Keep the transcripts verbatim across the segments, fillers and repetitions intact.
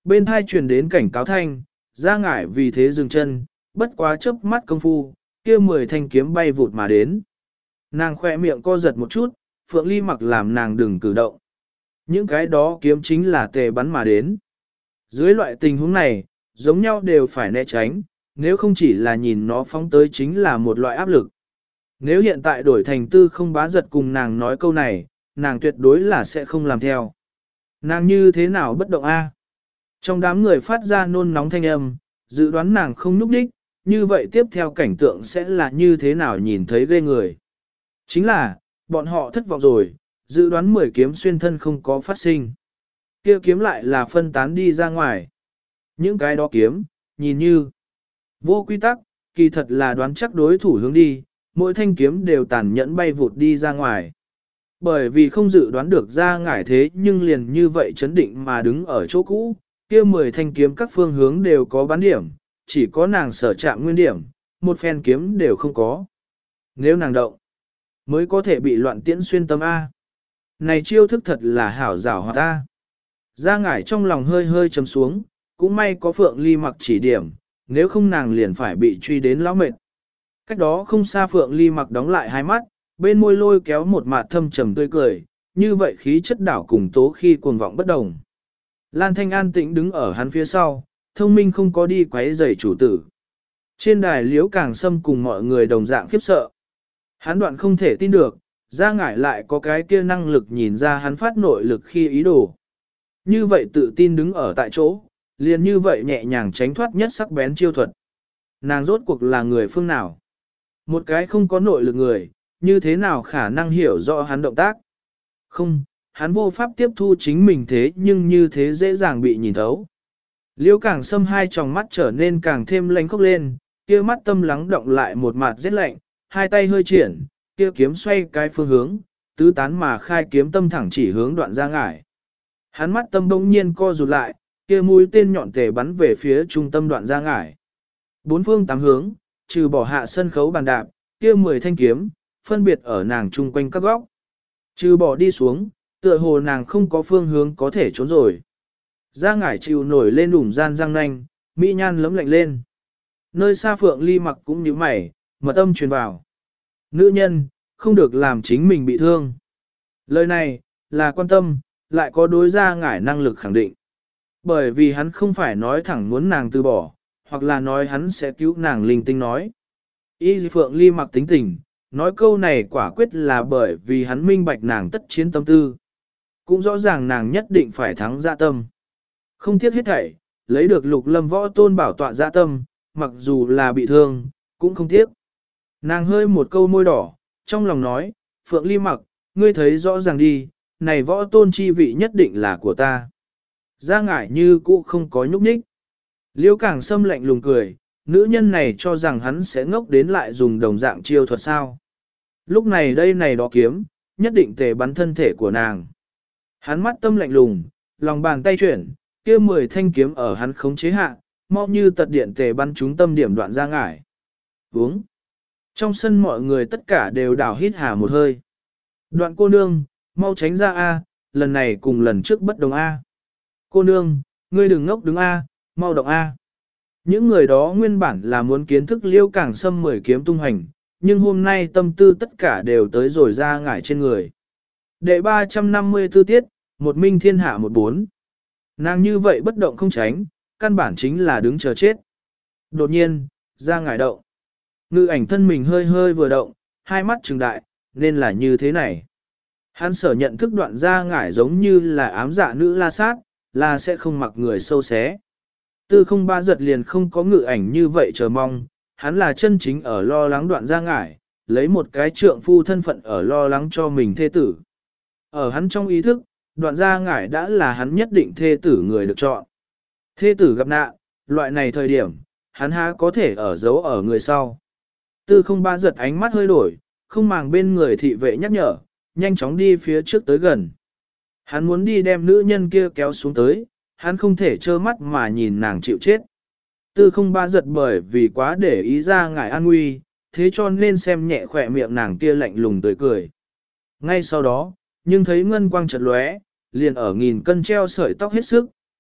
Bên hai truyền đến cảnh cáo thanh, ra ngải vì thế dừng chân, bất quá chớp mắt công phu, kia mười thanh kiếm bay vụt mà đến. Nàng khoe miệng co giật một chút, Phượng Ly Mặc làm nàng đừng cử động. Những cái đó kiếm chính là tề bắn mà đến. Dưới loại tình huống này, giống nhau đều phải né tránh, nếu không chỉ là nhìn nó phóng tới chính là một loại áp lực. Nếu hiện tại đổi thành Tư Không Bá Giật cùng nàng nói câu này, nàng tuyệt đối là sẽ không làm theo. Nàng như thế nào bất động a? Trong đám người phát ra nôn nóng thanh âm, dự đoán nàng không núp đích, như vậy tiếp theo cảnh tượng sẽ là như thế nào nhìn thấy ghê người. Chính là, bọn họ thất vọng rồi, dự đoán mười kiếm xuyên thân không có phát sinh. Kia kiếm lại là phân tán đi ra ngoài. Những cái đó kiếm, nhìn như vô quy tắc, kỳ thật là đoán chắc đối thủ hướng đi, mỗi thanh kiếm đều tàn nhẫn bay vụt đi ra ngoài. Bởi vì không dự đoán được ra ngải thế nhưng liền như vậy chấn định mà đứng ở chỗ cũ, kia mười thanh kiếm các phương hướng đều có bán điểm, chỉ có nàng sở chạm nguyên điểm, một phen kiếm đều không có. Nếu nàng động, mới có thể bị loạn tiễn xuyên tâm A. Này chiêu thức thật là hảo giảo hoạt ta. Ra ngải trong lòng hơi hơi chấm xuống, cũng may có Phượng Ly Mặc chỉ điểm, nếu không nàng liền phải bị truy đến lão mệt. Cách đó không xa Phượng Ly Mặc đóng lại hai mắt, bên môi lôi kéo một mạt thâm trầm tươi cười, như vậy khí chất đảo cùng tố khi cuồng vọng bất đồng. Lan Thanh an tĩnh đứng ở hắn phía sau, thông minh không có đi quấy rầy chủ tử. Trên đài Liễu Càng Sâm cùng mọi người đồng dạng khiếp sợ. Hắn đoạn không thể tin được, ra ngải lại có cái kia năng lực nhìn ra hắn phát nội lực khi ý đồ. Như vậy tự tin đứng ở tại chỗ, liền như vậy nhẹ nhàng tránh thoát nhất sắc bén chiêu thuật. Nàng rốt cuộc là người phương nào? Một cái không có nội lực người, như thế nào khả năng hiểu rõ hắn động tác? Không, hắn vô pháp tiếp thu chính mình thế nhưng như thế dễ dàng bị nhìn thấu. Liễu Càng Sâm hai tròng mắt trở nên càng thêm lánh khóc lên, kia mắt tâm lắng động lại một mặt rét lạnh, hai tay hơi triển, kia kiếm xoay cái phương hướng, tứ tán mà khai kiếm tâm thẳng chỉ hướng Đoạn Ra Ngải. Hắn mắt tâm bỗng nhiên co rụt lại, kia mũi tên nhọn tề bắn về phía trung tâm Đoạn Ra Ngải. Bốn phương tám hướng, trừ bỏ hạ sân khấu bàn đạp, kia mười thanh kiếm, phân biệt ở nàng chung quanh các góc. Trừ bỏ đi xuống, tựa hồ nàng không có phương hướng có thể trốn rồi. Ra Ngải chịu nổi lên đủng gian răng nanh, mỹ nhan lấm lạnh lên. Nơi xa Phượng Ly Mặc cũng nhíu mày, mật âm truyền vào. Nữ nhân, không được làm chính mình bị thương. Lời này, là quan tâm, lại có đối Ra Ngải năng lực khẳng định. Bởi vì hắn không phải nói thẳng muốn nàng từ bỏ, hoặc là nói hắn sẽ cứu nàng linh tinh nói. Y Phượng Ly Mặc tính tình, nói câu này quả quyết là bởi vì hắn minh bạch nàng tất chiến tâm tư. Cũng rõ ràng nàng nhất định phải thắng dạ tâm. Không tiếc hết thảy, lấy được Lục Lâm Võ Tôn bảo tọa dạ tâm, mặc dù là bị thương, cũng không tiếc. Nàng hơi một câu môi đỏ, trong lòng nói, Phượng Ly Mặc, ngươi thấy rõ ràng đi, này Võ Tôn chi vị nhất định là của ta. Ra Ngải như cũ không có nhúc nhích. Liễu Càng Sâm lạnh lùng cười, nữ nhân này cho rằng hắn sẽ ngốc đến lại dùng đồng dạng chiêu thuật sao. Lúc này đây này đó kiếm, nhất định tề bắn thân thể của nàng. Hắn mắt tâm lạnh lùng, lòng bàn tay chuyển, kia mười thanh kiếm ở hắn khống chế hạ, mau như tật điện tề bắn trúng tâm điểm Đoạn Ra Ngải. Uống. Trong sân mọi người tất cả đều đảo hít hà một hơi. Đoạn cô nương, mau tránh ra A, lần này cùng lần trước bất đồng A. Cô nương, ngươi đừng ngốc đứng A, mau động A. Những người đó nguyên bản là muốn kiến thức Liễu Càng Sâm mười kiếm tung hành, nhưng hôm nay tâm tư tất cả đều tới rồi Ra Ngải trên người. Đệ ba trăm năm mươi tư tiết, một minh thiên hạ một bốn. Nàng như vậy bất động không tránh, căn bản chính là đứng chờ chết. Đột nhiên, Ra Ngải động. Ngự ảnh thân mình hơi hơi vừa động, hai mắt trừng đại, nên là như thế này. Hắn sở nhận thức Đoạn Ra Ngải giống như là ám dạ nữ la sát, là sẽ không mặc người sâu xé. Tư Không Ba Giật liền không có ngự ảnh như vậy chờ mong, hắn là chân chính ở lo lắng Đoạn Ra Ngải, lấy một cái trượng phu thân phận ở lo lắng cho mình thê tử. Ở hắn trong ý thức, Đoạn Ra Ngải đã là hắn nhất định thê tử người được chọn. Thê tử gặp nạn, loại này thời điểm, hắn há có thể ở giấu ở người sau. Tư Không Ba Giật ánh mắt hơi đổi, không màng bên người thị vệ nhắc nhở, nhanh chóng đi phía trước tới gần. Hắn muốn đi đem nữ nhân kia kéo xuống tới, hắn không thể trơ mắt mà nhìn nàng chịu chết. Tư Không Ba Giật bởi vì quá để ý Ra Ngải an nguy, thế cho nên xem nhẹ khỏe miệng nàng kia lạnh lùng tươi cười. Ngay sau đó, nhưng thấy ngân quang chợt lóe, liền ở nghìn cân treo sợi tóc hết sức,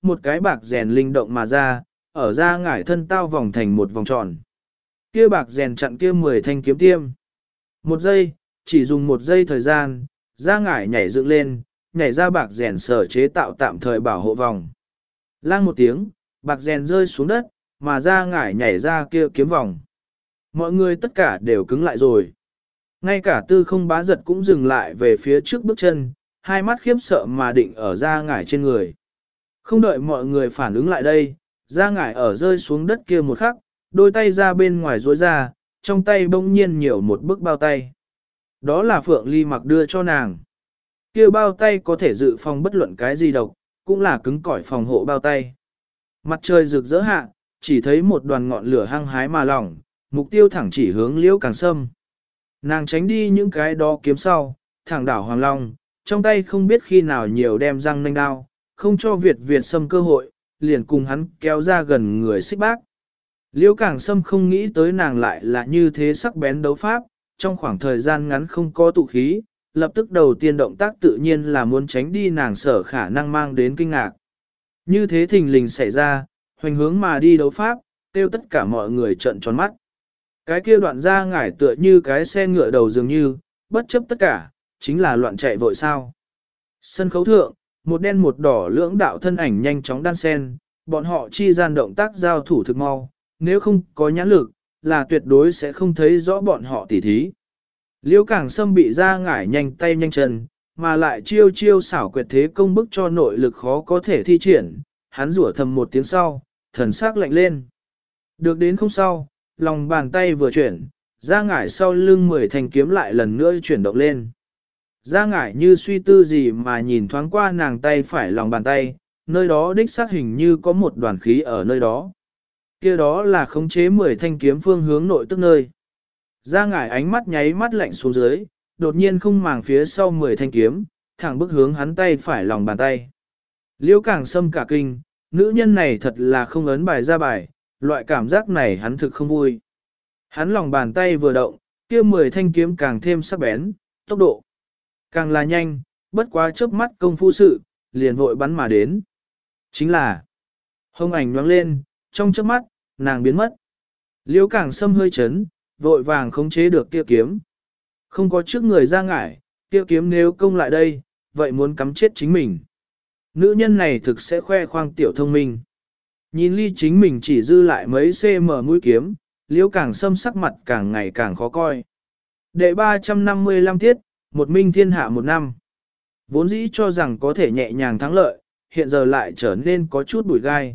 một cái bạc rèn linh động mà ra, ở ra ngải thân tao vòng thành một vòng tròn. Kia bạc rèn chặn kia mười thanh kiếm tiêm. Một giây, chỉ dùng một giây thời gian, ra ngải nhảy dựng lên, nhảy ra bạc rèn sở chế tạo tạm thời bảo hộ vòng. Lang một tiếng, bạc rèn rơi xuống đất, mà ra ngải nhảy ra kia kiếm vòng. Mọi người tất cả đều cứng lại rồi. Ngay cả tư không bá giật cũng dừng lại về phía trước bước chân, hai mắt khiếp sợ mà định ở ra ngải trên người. Không đợi mọi người phản ứng lại đây, ra ngải ở rơi xuống đất kia một khắc, đôi tay ra bên ngoài duỗi ra, trong tay bỗng nhiên nhiều một bức bao tay. Đó là Phượng Ly mặc đưa cho nàng. Kia bao tay có thể dự phòng bất luận cái gì độc, cũng là cứng cỏi phòng hộ bao tay. Mặt trời rực rỡ hạ, chỉ thấy một đoàn ngọn lửa hăng hái mà lỏng, mục tiêu thẳng chỉ hướng Liễu Càng Sâm. Nàng tránh đi những cái đó kiếm sau, thẳng đảo Hoàng Long, trong tay không biết khi nào nhiều đem răng nanh đao, không cho Việt Việt Sâm cơ hội, liền cùng hắn kéo ra gần người xích bác. Liễu Càng Sâm không nghĩ tới nàng lại là như thế sắc bén đấu pháp, trong khoảng thời gian ngắn không có tụ khí, lập tức đầu tiên động tác tự nhiên là muốn tránh đi nàng sở khả năng mang đến kinh ngạc. Như thế thình lình xảy ra, hoành hướng mà đi đấu pháp, tiêu tất cả mọi người trợn tròn mắt. Cái kia đoạn ra ngải tựa như cái xe ngựa đầu dường như, bất chấp tất cả, chính là loạn chạy vội sao. Sân khấu thượng, một đen một đỏ lưỡng đạo thân ảnh nhanh chóng đan sen, bọn họ chi gian động tác giao thủ thực mau, nếu không có nhãn lực, là tuyệt đối sẽ không thấy rõ bọn họ tỉ thí. Liễu Càng Sâm bị ra ngải nhanh tay nhanh chân, mà lại chiêu chiêu xảo quyệt thế công bức cho nội lực khó có thể thi triển, hắn rủa thầm một tiếng sau, thần sắc lạnh lên. Được đến không sau, lòng bàn tay vừa chuyển, ra ngải sau lưng mười thanh kiếm lại lần nữa chuyển động lên. Ra ngải như suy tư gì mà nhìn thoáng qua nàng tay phải lòng bàn tay, nơi đó đích xác hình như có một đoàn khí ở nơi đó. Kia đó là khống chế mười thanh kiếm phương hướng nội tức nơi. Ra ngải ánh mắt nháy mắt lạnh xuống dưới, đột nhiên không màng phía sau mười thanh kiếm, thẳng bức hướng hắn tay phải lòng bàn tay. Liễu Càng Sâm cả kinh, nữ nhân này thật là không ấn bài ra bài, loại cảm giác này hắn thực không vui. Hắn lòng bàn tay vừa động, kia mười thanh kiếm càng thêm sắc bén, tốc độ càng là nhanh, bất quá chớp mắt công phu sự, liền vội bắn mà đến. Chính là hông ảnh nhoáng lên, trong chớp mắt, nàng biến mất. Liễu Càng Sâm hơi chấn, vội vàng khống chế được kia kiếm. Không có trước người ra ngải, kia kiếm nếu công lại đây, vậy muốn cắm chết chính mình. Nữ nhân này thực sẽ khoe khoang tiểu thông minh. Nhìn ly chính mình chỉ dư lại mấy cm mũi kiếm, Liễu Càng Sâm sắc mặt càng ngày càng khó coi. Đệ ba trăm năm mươi lăm tiết, một minh thiên hạ một năm. Vốn dĩ cho rằng có thể nhẹ nhàng thắng lợi, hiện giờ lại trở nên có chút bụi gai.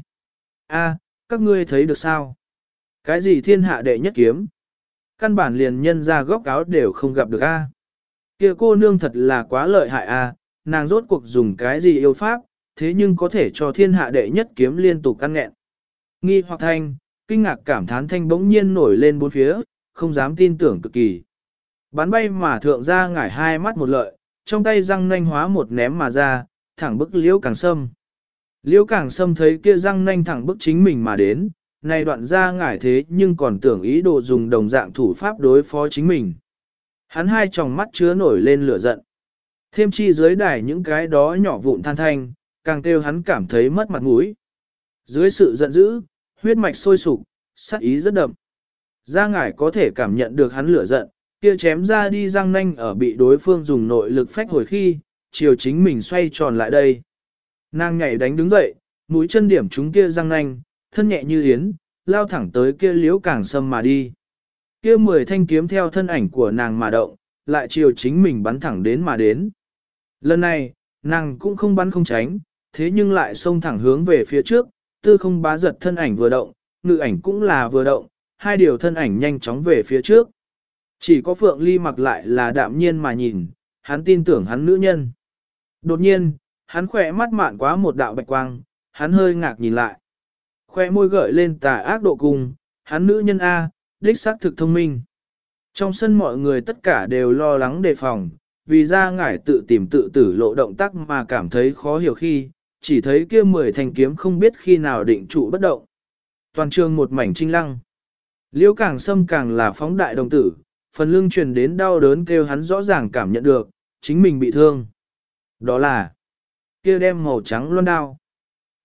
A, các ngươi thấy được sao? Cái gì thiên hạ đệ nhất kiếm? Căn bản liền nhân ra góc áo đều không gặp được A. Kia cô nương thật là quá lợi hại A, nàng rốt cuộc dùng cái gì yêu pháp, thế nhưng có thể cho thiên hạ đệ nhất kiếm liên tục căn nghẹn. Nghi hoặc thanh, kinh ngạc cảm thán thanh bỗng nhiên nổi lên bốn phía, không dám tin tưởng cực kỳ. Bắn bay mà thượng ra ngải hai mắt một lợi, trong tay răng nanh hóa một ném mà ra, thẳng bức Liễu Càng Sâm. Liễu Càng Sâm thấy kia răng nanh thẳng bức chính mình mà đến, này đoạn ra ngải thế nhưng còn tưởng ý đồ dùng đồng dạng thủ pháp đối phó chính mình. Hắn hai tròng mắt chứa nổi lên lửa giận. Thêm chi dưới đài những cái đó nhỏ vụn than thanh, càng kêu hắn cảm thấy mất mặt mũi. Dưới sự giận dữ, huyết mạch sôi sục, sát ý rất đậm. Ra ngải có thể cảm nhận được hắn lửa giận, kia chém ra đi răng nanh ở bị đối phương dùng nội lực phách hồi khi, chiều chính mình xoay tròn lại đây. Nàng nhảy đánh đứng dậy, mũi chân điểm trúng kia răng nanh, thân nhẹ như yến, lao thẳng tới kia Liễu Càng Sâm mà đi. Kia mười thanh kiếm theo thân ảnh của nàng mà động, lại chiều chính mình bắn thẳng đến mà đến. Lần này, nàng cũng không bắn không tránh, thế nhưng lại xông thẳng hướng về phía trước, tư không bá giật thân ảnh vừa động, ngự ảnh cũng là vừa động, hai điều thân ảnh nhanh chóng về phía trước. Chỉ có Phượng Ly mặc lại là đạm nhiên mà nhìn, hắn tin tưởng hắn nữ nhân. Đột nhiên, hắn khỏe mắt mạn quá một đạo bạch quang, hắn hơi ngạc nhìn lại. Khoe môi gợi lên tà ác độ cùng, hắn nữ nhân A, đích xác thực thông minh. Trong sân mọi người tất cả đều lo lắng đề phòng, vì ra ngải tự tìm tự tử lộ động tác mà cảm thấy khó hiểu khi, chỉ thấy kia mười thanh kiếm không biết khi nào định trụ bất động. Toàn trường một mảnh trinh lăng. Liễu Càng Sâm càng là phóng đại đồng tử, phần lưng truyền đến đau đớn kêu hắn rõ ràng cảm nhận được, chính mình bị thương. Đó là kia đem màu trắng loan đao.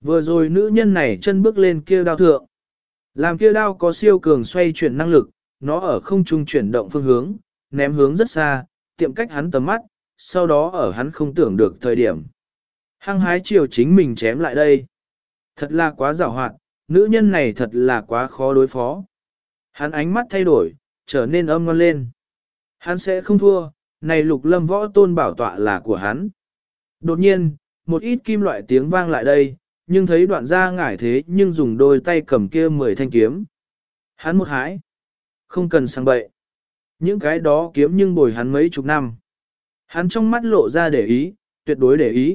Vừa rồi nữ nhân này chân bước lên kia đao thượng. Làm kia đao có siêu cường xoay chuyển năng lực, nó ở không trung chuyển động phương hướng, ném hướng rất xa, tiệm cách hắn tầm mắt, sau đó ở hắn không tưởng được thời điểm. Hăng hái chiều chính mình chém lại đây. Thật là quá giàu hoạt, nữ nhân này thật là quá khó đối phó. Hắn ánh mắt thay đổi, trở nên âm ngon lên. Hắn sẽ không thua, này lục lâm võ tôn bảo tọa là của hắn. Đột nhiên, một ít kim loại tiếng vang lại đây, nhưng thấy đoạn ra ngải thế nhưng dùng đôi tay cầm kia mười thanh kiếm. Hắn một hái. Không cần sang bậy. Những cái đó kiếm nhưng bồi hắn mấy chục năm. Hắn trong mắt lộ ra để ý, tuyệt đối để ý.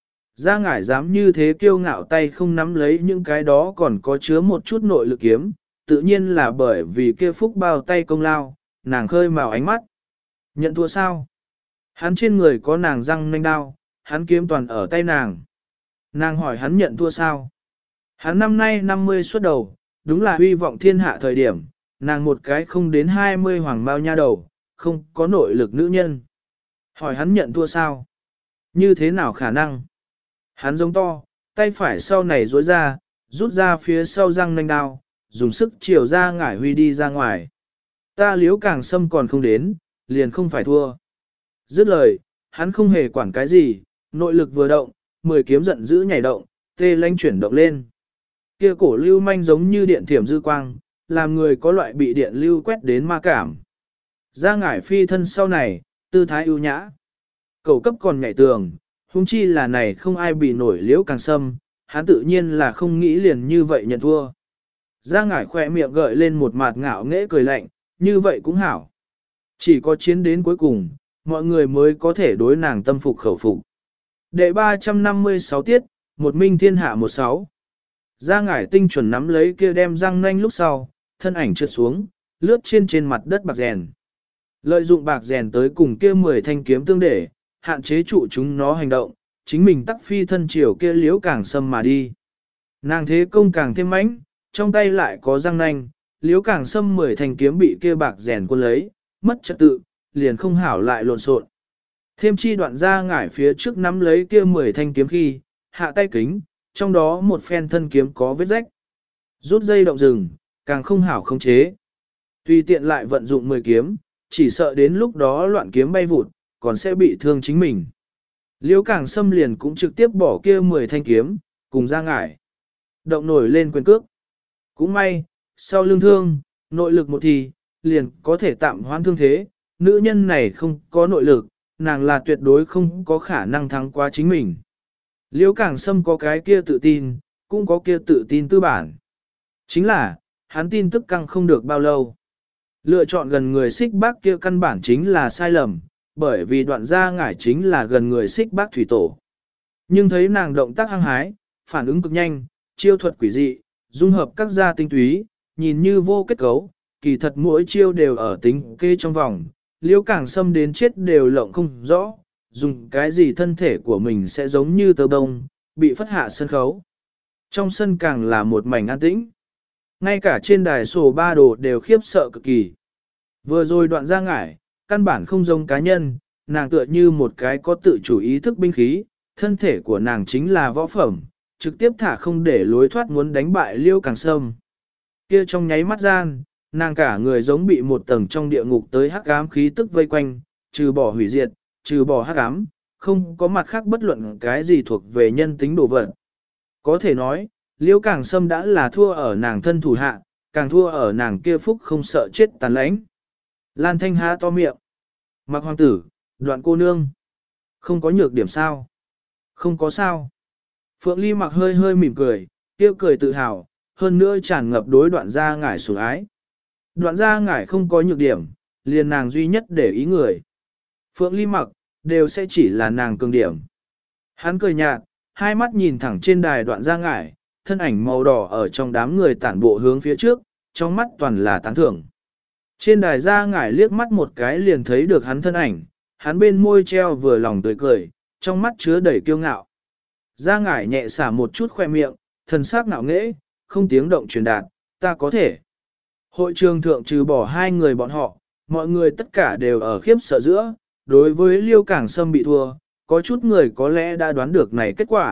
Ra ngải dám như thế kiêu ngạo tay không nắm lấy những cái đó còn có chứa một chút nội lực kiếm, tự nhiên là bởi vì kia phúc bao tay công lao, nàng khơi màu ánh mắt. Nhận thua sao? Hắn trên người có nàng răng nanh đao, hắn kiếm toàn ở tay nàng. Nàng hỏi hắn nhận thua sao? Hắn năm nay năm mươi xuất đầu, đúng là huy vọng thiên hạ thời điểm, nàng một cái không đến hai mươi hoàng bao nha đầu, không có nội lực nữ nhân. Hỏi hắn nhận thua sao? Như thế nào khả năng? Hắn giống to, tay phải sau này duỗi ra, rút ra phía sau răng nanh đao, dùng sức chiều ra ngải huy đi ra ngoài. Ta liếu càng xâm còn không đến, liền không phải thua. Dứt lời, hắn không hề quản cái gì, nội lực vừa động, mười kiếm giận dữ nhảy động, tê lanh chuyển động lên. Kia cổ lưu manh giống như điện thiểm dư quang, làm người có loại bị điện lưu quét đến ma cảm. Ra ngải phi thân sau này, tư thái ưu nhã. Cầu cấp còn nhảy tường, huống chi là này không ai bị nổi liễu càng sâm, hắn tự nhiên là không nghĩ liền như vậy nhận thua. Ra ngải khỏe miệng gợi lên một mặt ngạo nghễ cười lạnh, như vậy cũng hảo. Chỉ có chiến đến cuối cùng, mọi người mới có thể đối nàng tâm phục khẩu phục. Đệ ba trăm năm mươi sáu tiết, một minh thiên hạ một sáu. Ra ngải tinh chuẩn nắm lấy kia đem răng nanh lúc sau, thân ảnh trượt xuống, lướt trên trên mặt đất bạc rèn. Lợi dụng bạc rèn tới cùng kia mười thanh kiếm tương để, hạn chế trụ chúng nó hành động, chính mình tắc phi thân chiều kia liễu càng sâm mà đi. Nàng thế công càng thêm mãnh, trong tay lại có răng nanh, liễu càng sâm mười thanh kiếm bị kia bạc rèn quân lấy, mất trật tự, liền không hảo lại lộn xộn. Thêm chi đoạn ra ngải phía trước nắm lấy kia mười thanh kiếm khi, hạ tay kính, trong đó một phen thân kiếm có vết rách. Rút dây động rừng, càng không hảo khống chế. Tùy tiện lại vận dụng mười kiếm, chỉ sợ đến lúc đó loạn kiếm bay vụt, còn sẽ bị thương chính mình. Liễu càng xâm liền cũng trực tiếp bỏ kia mười thanh kiếm, cùng ra ngải. Động nổi lên quyền cước. Cũng may, sau lưng thương, nội lực một thì, liền có thể tạm hoãn thương thế. Nữ nhân này không có nội lực, nàng là tuyệt đối không có khả năng thắng qua chính mình. Liễu càng xâm có cái kia tự tin, cũng có kia tự tin tư bản. Chính là, hắn tin tức căng không được bao lâu. Lựa chọn gần người xích bác kia căn bản chính là sai lầm, bởi vì đoạn gia ngải chính là gần người xích bác thủy tổ. Nhưng thấy nàng động tác hăng hái, phản ứng cực nhanh, chiêu thuật quỷ dị, dung hợp các gia tinh túy, nhìn như vô kết cấu, kỳ thật mỗi chiêu đều ở tính kê trong vòng, liễu càng xâm đến chết đều lộng không rõ, dùng cái gì thân thể của mình sẽ giống như tơ bông, bị phất hạ sân khấu. Trong sân càng là một mảnh an tĩnh. Ngay cả trên đài sổ ba đồ đều khiếp sợ cực kỳ. Vừa rồi đoạn ra ngải, căn bản không giống cá nhân, nàng tựa như một cái có tự chủ ý thức binh khí, thân thể của nàng chính là võ phẩm, trực tiếp thả không để lối thoát muốn đánh bại liêu càng sâm. Kia trong nháy mắt gian, nàng cả người giống bị một tầng trong địa ngục tới hắc ám khí tức vây quanh, trừ bỏ hủy diệt, trừ bỏ hắc ám, không có mặt khác bất luận cái gì thuộc về nhân tính đồ vật. Có thể nói, liễu càng sâm đã là thua ở nàng thân thủ hạ, càng thua ở nàng kia phúc không sợ chết tàn lãnh. Lan Thanh há to miệng. Mặc hoàng tử, đoạn cô nương. Không có nhược điểm sao? Không có sao. Phượng Ly mặc hơi hơi mỉm cười, kia cười tự hào, hơn nữa tràn ngập đối đoạn gia ngải sủng ái. Đoạn gia ngải không có nhược điểm, liền nàng duy nhất để ý người. Phượng Ly mặc, đều sẽ chỉ là nàng cường điểm. Hắn cười nhạt, hai mắt nhìn thẳng trên đài đoạn gia ngải, thân ảnh màu đỏ ở trong đám người tản bộ hướng phía trước, trong mắt toàn là tán thưởng. Trên đài gia ngải liếc mắt một cái liền thấy được hắn thân ảnh, hắn bên môi treo vừa lòng tươi cười, trong mắt chứa đầy kiêu ngạo. Gia ngải nhẹ xả một chút khoe miệng, thần sắc ngạo nghễ, không tiếng động truyền đạt, ta có thể. Hội trường thượng trừ bỏ hai người bọn họ, mọi người tất cả đều ở khiếp sợ giữa, đối với Liêu Cảng Sâm bị thua, có chút người có lẽ đã đoán được này kết quả,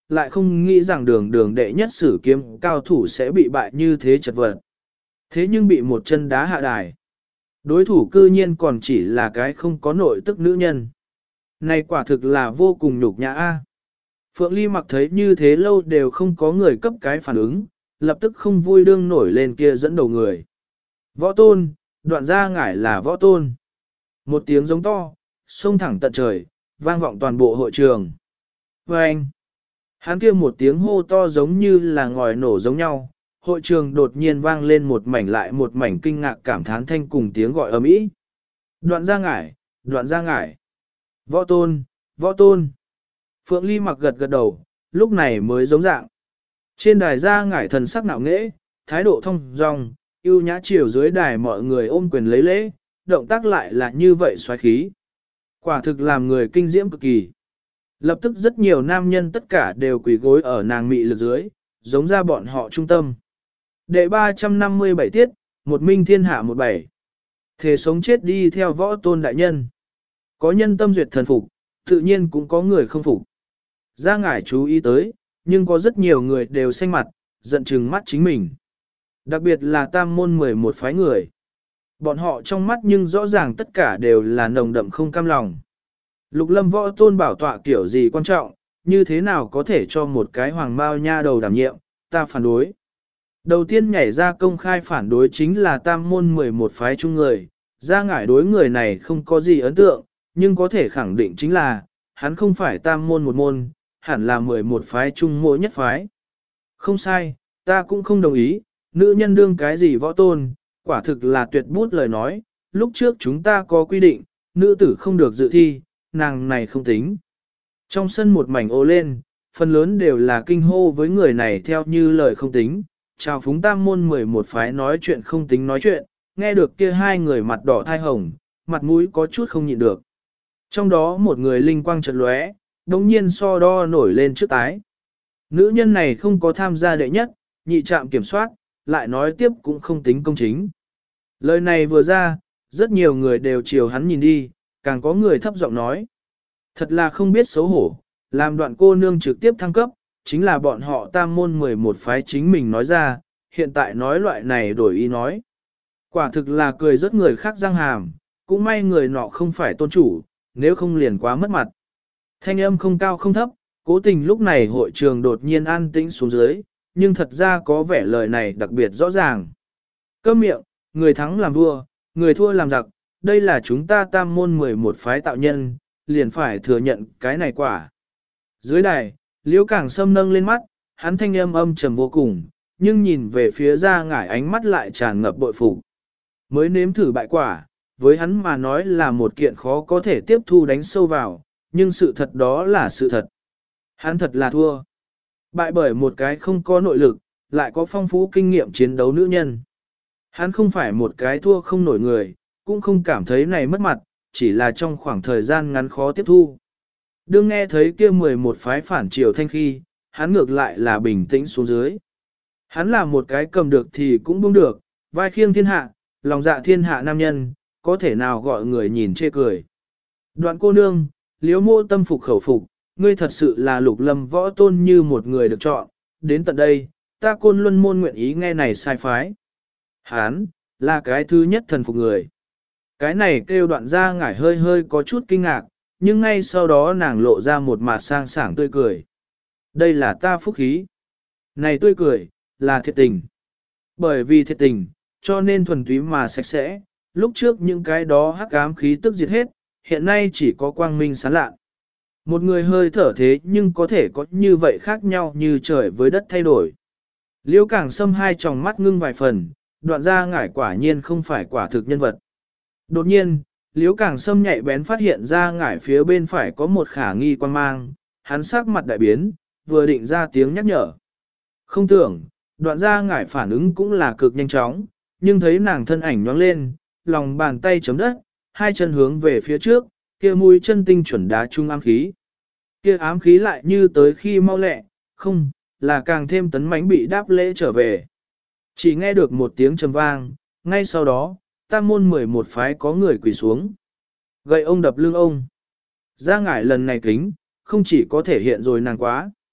lại không nghĩ rằng đường đường đệ nhất sử kiếm cao thủ sẽ bị bại như thế chật vật. Thế nhưng bị một chân đá hạ đài. Đối thủ cư nhiên còn chỉ là cái không có nội tức nữ nhân. Này quả thực là vô cùng nhục nhã a. Phượng Ly Mặc thấy như thế lâu đều không có người cấp cái phản ứng, lập tức không vui đương nổi lên kia dẫn đầu người. Võ tôn, đoạn ra ngải là võ tôn. Một tiếng giống to, xông thẳng tận trời, vang vọng toàn bộ hội trường. Và anh, hắn kia một tiếng hô to giống như là ngòi nổ giống nhau, hội trường đột nhiên vang lên một mảnh lại một mảnh kinh ngạc cảm thán thanh cùng tiếng gọi ầm ĩ. Đoạn ra ngải, đoạn ra ngải. Võ tôn, võ tôn. Phượng Ly Mặc gật gật đầu, lúc này mới giống dạng. Trên đài ra ngải thần sắc nạo nghễ, thái độ thông dong, yêu nhã chiều dưới đài mọi người ôm quyền lấy lễ, động tác lại là như vậy xoáy khí. Quả thực làm người kinh diễm cực kỳ. Lập tức rất nhiều nam nhân tất cả đều quỳ gối ở nàng mị lực dưới, giống ra bọn họ trung tâm. Đệ ba trăm năm mươi bảy tiết, một minh thiên hạ một bảy. Thể sống chết đi theo võ tôn đại nhân. Có nhân tâm duyệt thần phục, tự nhiên cũng có người không phục. Ra ngải chú ý tới, nhưng có rất nhiều người đều xanh mặt, giận chừng mắt chính mình. Đặc biệt là tam môn mười một phái người. Bọn họ trong mắt nhưng rõ ràng tất cả đều là nồng đậm không cam lòng. Lục lâm võ tôn bảo tọa kiểu gì quan trọng, như thế nào có thể cho một cái hoàng bao nha đầu đảm nhiệm, ta phản đối. Đầu tiên nhảy ra công khai phản đối chính là tam môn mười một phái chung người, ra ngải đối người này không có gì ấn tượng, nhưng có thể khẳng định chính là, hắn không phải tam môn một môn, hẳn là mười một phái chung mỗi nhất phái. Không sai, ta cũng không đồng ý, nữ nhân đương cái gì võ tôn, quả thực là tuyệt bút lời nói, lúc trước chúng ta có quy định, nữ tử không được dự thi, nàng này không tính. Trong sân một mảnh ô lên, phần lớn đều là kinh hô với người này theo như lời không tính, chào phúng tam môn mười một phái nói chuyện không tính nói chuyện, nghe được kia hai người mặt đỏ thai hồng, mặt mũi có chút không nhịn được. Trong đó một người linh quang chợt lóe, đồng nhiên so đo nổi lên trước tái. Nữ nhân này không có tham gia đệ nhất, nhị trạm kiểm soát, lại nói tiếp cũng không tính công chính. Lời này vừa ra, rất nhiều người đều chiều hắn nhìn đi, càng có người thấp giọng nói. Thật là không biết xấu hổ, làm đoạn cô nương trực tiếp thăng cấp, chính là bọn họ tam môn mười một phái chính mình nói ra, hiện tại nói loại này đổi ý nói. Quả thực là cười rất người khác răng hàm, cũng may người nọ không phải tôn chủ, nếu không liền quá mất mặt. Thanh âm không cao không thấp, cố tình lúc này hội trường đột nhiên an tĩnh xuống dưới, nhưng thật ra có vẻ lời này đặc biệt rõ ràng. Câm miệng, người thắng làm vua, người thua làm giặc, đây là chúng ta tam môn mười một phái tạo nhân, liền phải thừa nhận cái này quả. Dưới đài, Liễu Càng Sâm nâng lên mắt, hắn thanh âm âm trầm vô cùng, nhưng nhìn về phía ra ngải ánh mắt lại tràn ngập bội phục. Mới nếm thử bại quả, với hắn mà nói là một kiện khó có thể tiếp thu đánh sâu vào, nhưng sự thật đó là sự thật. Hắn thật là thua. Bại bởi một cái không có nội lực, lại có phong phú kinh nghiệm chiến đấu nữ nhân. Hắn không phải một cái thua không nổi người, cũng không cảm thấy này mất mặt, chỉ là trong khoảng thời gian ngắn khó tiếp thu. Đương nghe thấy kia mười một phái phản triều thanh khi, hắn ngược lại là bình tĩnh xuống dưới. Hắn là một cái cầm được thì cũng buông được, vai khiêng thiên hạ, lòng dạ thiên hạ nam nhân, có thể nào gọi người nhìn chê cười. Đoạn cô nương, Liễu mô tâm phục khẩu phục, ngươi thật sự là lục lâm võ tôn như một người được chọn, đến tận đây, ta Côn Luân môn nguyện ý nghe này sai phái. Hán, là cái thứ nhất thần phục người. Cái này kêu đoạn ra ngải hơi hơi có chút kinh ngạc, nhưng ngay sau đó nàng lộ ra một mặt sang sảng tươi cười. Đây là ta phúc khí. Này tươi cười, là thiệt tình. Bởi vì thiệt tình, cho nên thuần túy mà sạch sẽ, lúc trước những cái đó hắc ám khí tức diệt hết, hiện nay chỉ có quang minh sáng lạ. Một người hơi thở thế nhưng có thể có như vậy khác nhau như trời với đất thay đổi. Liễu Càng Sâm hai tròng mắt ngưng vài phần, đoạn ra ngải quả nhiên không phải quả thực nhân vật. Đột nhiên, Liễu Càng Sâm nhạy bén phát hiện ra ngải phía bên phải có một khả nghi quan mang, hắn sắc mặt đại biến, vừa định ra tiếng nhắc nhở. Không tưởng, đoạn ra ngải phản ứng cũng là cực nhanh chóng, nhưng thấy nàng thân ảnh nhoáng lên, lòng bàn tay chấm đất, hai chân hướng về phía trước, kia mũi chân tinh chuẩn đá trung ám khí. Kia ám khí lại như tới khi mau lẹ, không, là càng thêm tấn mãnh bị đáp lễ trở về. Chỉ nghe được một tiếng trầm vang, ngay sau đó, tam môn mười một phái có người quỳ xuống. Gậy ông đập lưng ông. Ra ngải lần này kính, không chỉ có thể hiện rồi nàng quá.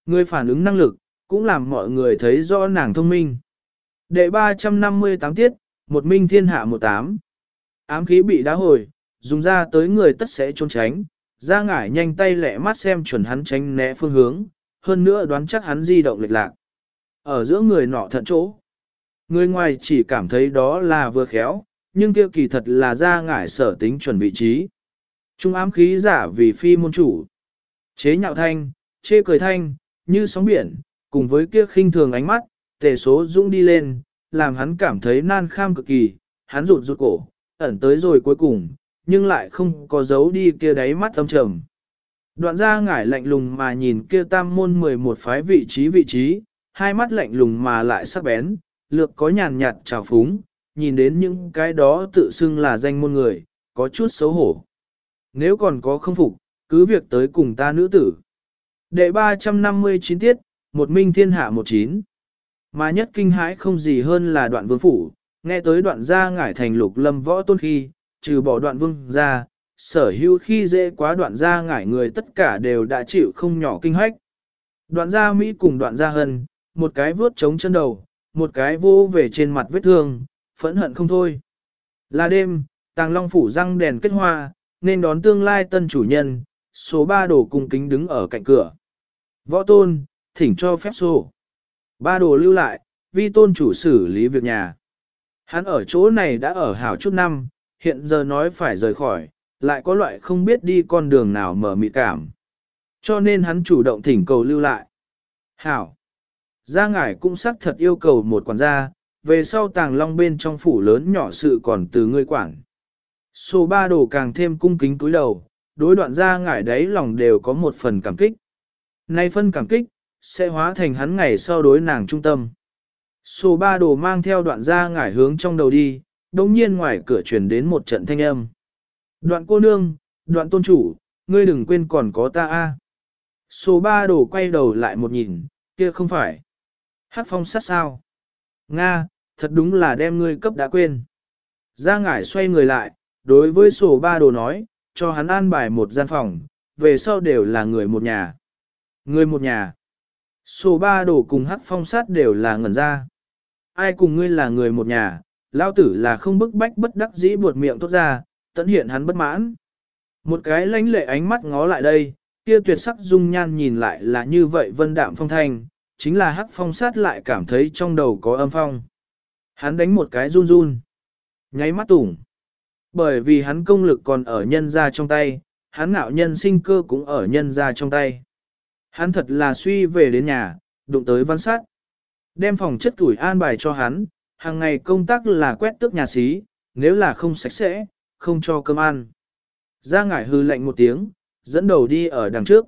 Người phản ứng năng lực, cũng làm mọi người thấy rõ nàng thông minh. Đệ ba trăm năm mươi tám tiết, một minh thiên hạ một tám. Ám khí bị đá hồi, dùng ra tới người tất sẽ trốn tránh, ra ngải nhanh tay lẹ mắt xem chuẩn hắn tránh né phương hướng, hơn nữa đoán chắc hắn di động lệch lạc. Ở giữa người nọ thận chỗ. Người ngoài chỉ cảm thấy đó là vừa khéo, nhưng kia kỳ thật là ra ngải sở tính chuẩn vị trí. Trung ám khí giả vì phi môn chủ. Chế nhạo thanh, chê cười thanh, như sóng biển, cùng với kia khinh thường ánh mắt, tề số dũng đi lên, làm hắn cảm thấy nan kham cực kỳ, hắn rụt rụt cổ, ẩn tới rồi cuối cùng, nhưng lại không có giấu đi kia đáy mắt âm trầm. Đoạn ra ngải lạnh lùng mà nhìn kia tam môn mười một phái vị trí vị trí, hai mắt lạnh lùng mà lại sắc bén, lược có nhàn nhạt trào phúng, nhìn đến những cái đó tự xưng là danh môn người, có chút xấu hổ. Nếu còn có không phục, cứ việc tới cùng ta nữ tử. Đệ ba trăm năm mươi chín tiết, một minh thiên hạ một chín. Mà nhất kinh hãi không gì hơn là đoạn vương phủ, nghe tới đoạn gia ngải thành lục lâm võ tôn khi, trừ bỏ đoạn vương ra, sở hữu khi dễ quá đoạn gia ngải người tất cả đều đã chịu không nhỏ kinh hách. Đoạn gia Mỹ cùng đoạn gia hân, một cái vướt chống chân đầu, một cái vô về trên mặt vết thương, phẫn hận không thôi. Là đêm, tàng long phủ răng đèn kết hoa, nên đón tương lai tân chủ nhân, số ba đồ cung kính đứng ở cạnh cửa. Võ tôn, thỉnh cho phép xô. Ba đồ lưu lại, vi tôn chủ xử lý việc nhà. Hắn ở chỗ này đã ở hảo chút năm, hiện giờ nói phải rời khỏi, lại có loại không biết đi con đường nào mở mịt cảm. Cho nên hắn chủ động thỉnh cầu lưu lại. Hảo. Gia ngải cũng xác thật yêu cầu một quản gia, về sau tàng long bên trong phủ lớn nhỏ sự còn từ ngươi quản. Số ba đồ càng thêm cung kính túi đầu, đối đoạn gia ngải đấy lòng đều có một phần cảm kích. Nay phân cảm kích, sẽ hóa thành hắn ngày sau đối nàng trung tâm. Số ba đồ mang theo đoạn gia ngải hướng trong đầu đi, đồng nhiên ngoài cửa truyền đến một trận thanh âm. Đoạn cô nương, đoạn tôn chủ, ngươi đừng quên còn có ta a. Số ba đồ quay đầu lại một nhìn, kia không phải. Hắc phong sát sao? Nga, thật đúng là đem ngươi cấp đã quên. Gia ngải xoay người lại, đối với sổ ba đồ nói, cho hắn an bài một gian phòng, về sau đều là người một nhà. Người một nhà. Sổ ba đồ cùng hắc phong sát đều là ngẩn ra. Ai cùng ngươi là người một nhà, lao tử là không bức bách bất đắc dĩ buột miệng tốt ra, tận hiện hắn bất mãn. Một cái lãnh lệ ánh mắt ngó lại đây, kia tuyệt sắc dung nhan nhìn lại là như vậy vân đạm phong thanh, chính là hắc phong sát lại cảm thấy trong đầu có âm phong. Hắn đánh một cái run run, nháy mắt tủng. Bởi vì hắn công lực còn ở nhân ra trong tay, hắn ngạo nhân sinh cơ cũng ở nhân ra trong tay. Hắn thật là suy về đến nhà, đụng tới văn sát. Đem phòng chất tuổi an bài cho hắn, hàng ngày công tác là quét tước nhà xí, nếu là không sạch sẽ, không cho cơm ăn. Gia ngải hư lạnh một tiếng, dẫn đầu đi ở đằng trước.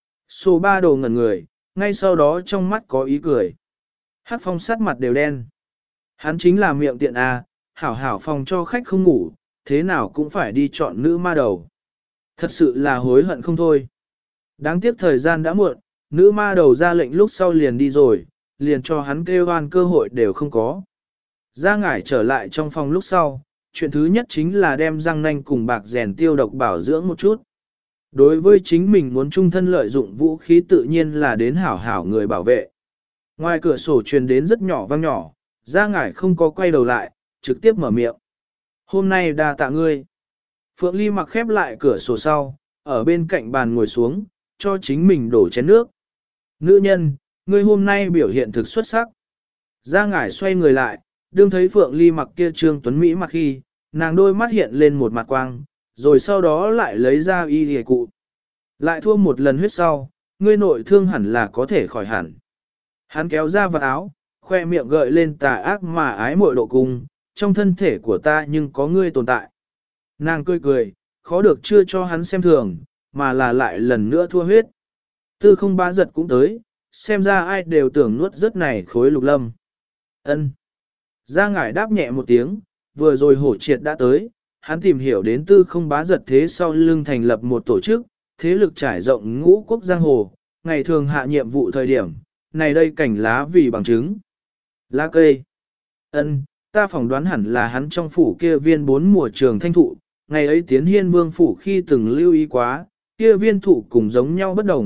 Số ba đồ ngẩn người, ngay sau đó trong mắt có ý cười. Hắc phong sát mặt đều đen. Hắn chính là miệng tiện à, hảo hảo phòng cho khách không ngủ, thế nào cũng phải đi chọn nữ ma đầu. Thật sự là hối hận không thôi. Đáng tiếc thời gian đã muộn, nữ ma đầu ra lệnh lúc sau liền đi rồi, liền cho hắn kêu oan cơ hội đều không có. Gia ngải trở lại trong phòng lúc sau, chuyện thứ nhất chính là đem răng nanh cùng bạc rèn tiêu độc bảo dưỡng một chút. Đối với chính mình muốn trung thân lợi dụng vũ khí tự nhiên là đến hảo hảo người bảo vệ. Ngoài cửa sổ truyền đến rất nhỏ vang nhỏ, Gia ngải không có quay đầu lại, trực tiếp mở miệng. Hôm nay đa tạ ngươi. Phượng Ly mặc khép lại cửa sổ sau, ở bên cạnh bàn ngồi xuống, cho chính mình đổ chén nước. Nữ nhân, ngươi hôm nay biểu hiện thực xuất sắc. Gia ngải xoay người lại, đương thấy Phượng Ly mặc kia trương tuấn Mỹ mặc khi, nàng đôi mắt hiện lên một mặt quang, rồi sau đó lại lấy ra y hề cụ. Lại thua một lần huyết sau, ngươi nội thương hẳn là có thể khỏi hẳn. Hắn kéo ra vật áo, khoe miệng gợi lên tà ác mà ái muội độ cung, trong thân thể của ta nhưng có ngươi tồn tại. Nàng cười cười, khó được chưa cho hắn xem thường, mà là lại lần nữa thua huyết. Tư không bá giật cũng tới, xem ra ai đều tưởng nuốt rất này khối lục lâm. Ân. Gia ngải đáp nhẹ một tiếng, vừa rồi hổ triệt đã tới, hắn tìm hiểu đến tư không bá giật thế sau lưng thành lập một tổ chức, thế lực trải rộng ngũ quốc giang hồ, ngày thường hạ nhiệm vụ thời điểm, này đây cảnh lá vì bằng chứng. Lá cây. Ân, ta phỏng đoán hẳn là hắn trong phủ kia viên bốn mùa trường thanh thụ, ngày ấy tiến hiên vương phủ khi từng lưu ý quá, kia viên thụ cùng giống nhau bất đồng,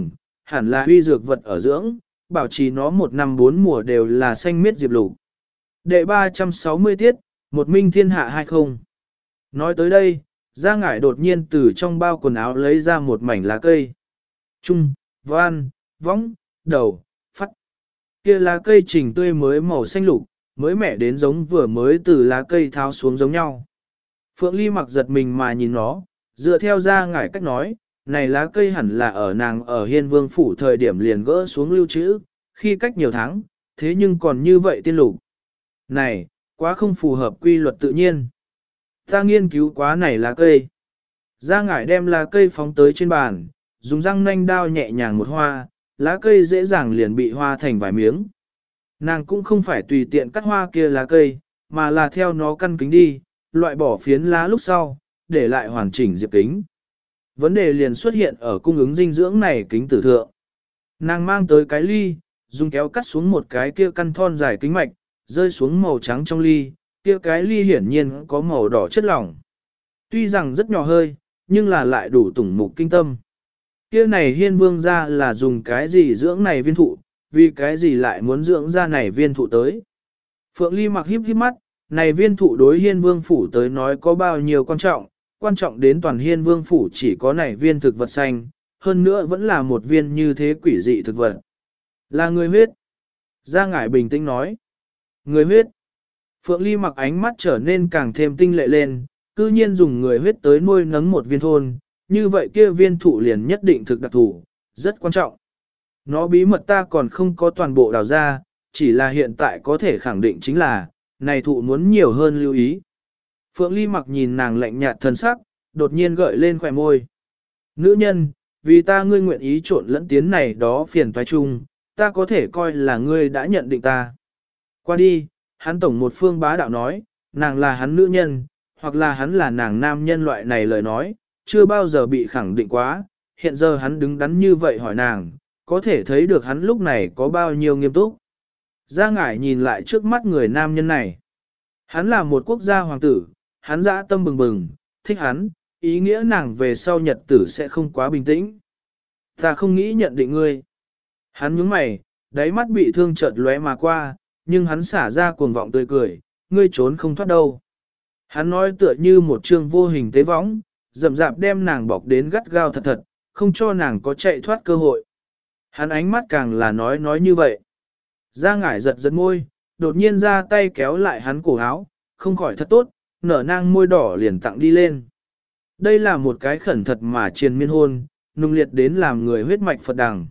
hẳn là huy dược vật ở dưỡng, bảo trì nó một năm bốn mùa đều là xanh miết diệp lục. Đệ ba trăm sáu mươi tiết, một minh thiên hạ hay không? Nói tới đây, Gia Ngải đột nhiên từ trong bao quần áo lấy ra một mảnh lá cây. Trung, van, võng, đầu, phát. Kia lá cây trình tươi mới màu xanh lục, mới mẻ đến giống vừa mới từ lá cây tháo xuống giống nhau. Phượng Ly mặc giật mình mà nhìn nó, dựa theo Gia Ngải cách nói, này lá cây hẳn là ở nàng ở Hiên Vương phủ thời điểm liền gỡ xuống lưu trữ, khi cách nhiều tháng, thế nhưng còn như vậy tiên lục. Này, quá không phù hợp quy luật tự nhiên. Ta nghiên cứu quá này lá cây. Gia Ngải đem lá cây phóng tới trên bàn, dùng răng nanh đao nhẹ nhàng một hoa, lá cây dễ dàng liền bị hoa thành vài miếng. Nàng cũng không phải tùy tiện cắt hoa kia lá cây, mà là theo nó căn kính đi, loại bỏ phiến lá lúc sau, để lại hoàn chỉnh diệp kính. Vấn đề liền xuất hiện ở cung ứng dinh dưỡng này kính tử thượng. Nàng mang tới cái ly, dùng kéo cắt xuống một cái kia căn thon dài kính mạch, rơi xuống màu trắng trong ly, kia cái ly hiển nhiên có màu đỏ chất lỏng. Tuy rằng rất nhỏ hơi, nhưng là lại đủ tủng mục kinh tâm. Kia này Hiên Vương ra là dùng cái gì dưỡng này viên thụ, vì cái gì lại muốn dưỡng ra này viên thụ tới. Phượng Ly mặc híp híp mắt, này viên thụ đối Hiên Vương phủ tới nói có bao nhiêu quan trọng, quan trọng đến toàn Hiên Vương phủ chỉ có này viên thực vật xanh, hơn nữa vẫn là một viên như thế quỷ dị thực vật. Là người huyết. Gia Ngải bình tĩnh nói. Người huyết. Phượng Ly mặc ánh mắt trở nên càng thêm tinh lệ lên, cư nhiên dùng người huyết tới nuôi nấng một viên thôn, như vậy kia viên thụ liền nhất định thực đặc thủ, rất quan trọng. Nó bí mật ta còn không có toàn bộ đào ra, chỉ là hiện tại có thể khẳng định chính là, này thụ muốn nhiều hơn lưu ý. Phượng Ly mặc nhìn nàng lạnh nhạt thân sắc, đột nhiên gợi lên khỏe môi. Nữ nhân, vì ta ngươi nguyện ý trộn lẫn tiến này đó phiền toái chung, ta có thể coi là ngươi đã nhận định ta. Qua đi, hắn tổng một phương bá đạo nói, nàng là hắn nữ nhân, hoặc là hắn là nàng nam nhân loại này lời nói, chưa bao giờ bị khẳng định quá, hiện giờ hắn đứng đắn như vậy hỏi nàng, có thể thấy được hắn lúc này có bao nhiêu nghiêm túc. Gia Ngải nhìn lại trước mắt người nam nhân này. Hắn là một quốc gia hoàng tử, hắn dã tâm bừng bừng, thích hắn, ý nghĩa nàng về sau nhật tử sẽ không quá bình tĩnh. Ta không nghĩ nhận định ngươi. Hắn nhướng mày, đáy mắt bị thương chợt lóe mà qua, nhưng hắn xả ra cuồng vọng tươi cười, ngươi trốn không thoát đâu. Hắn nói tựa như một chương vô hình tế võng, rậm rạp đem nàng bọc đến gắt gao thật thật, không cho nàng có chạy thoát cơ hội. Hắn ánh mắt càng là nói nói như vậy. Gia Ngải giật giật môi, đột nhiên ra tay kéo lại hắn cổ áo, không khỏi thật tốt, nở nang môi đỏ liền tặng đi lên. Đây là một cái khẩn thật mà triền miên hôn, nung liệt đến làm người huyết mạch Phật đằng.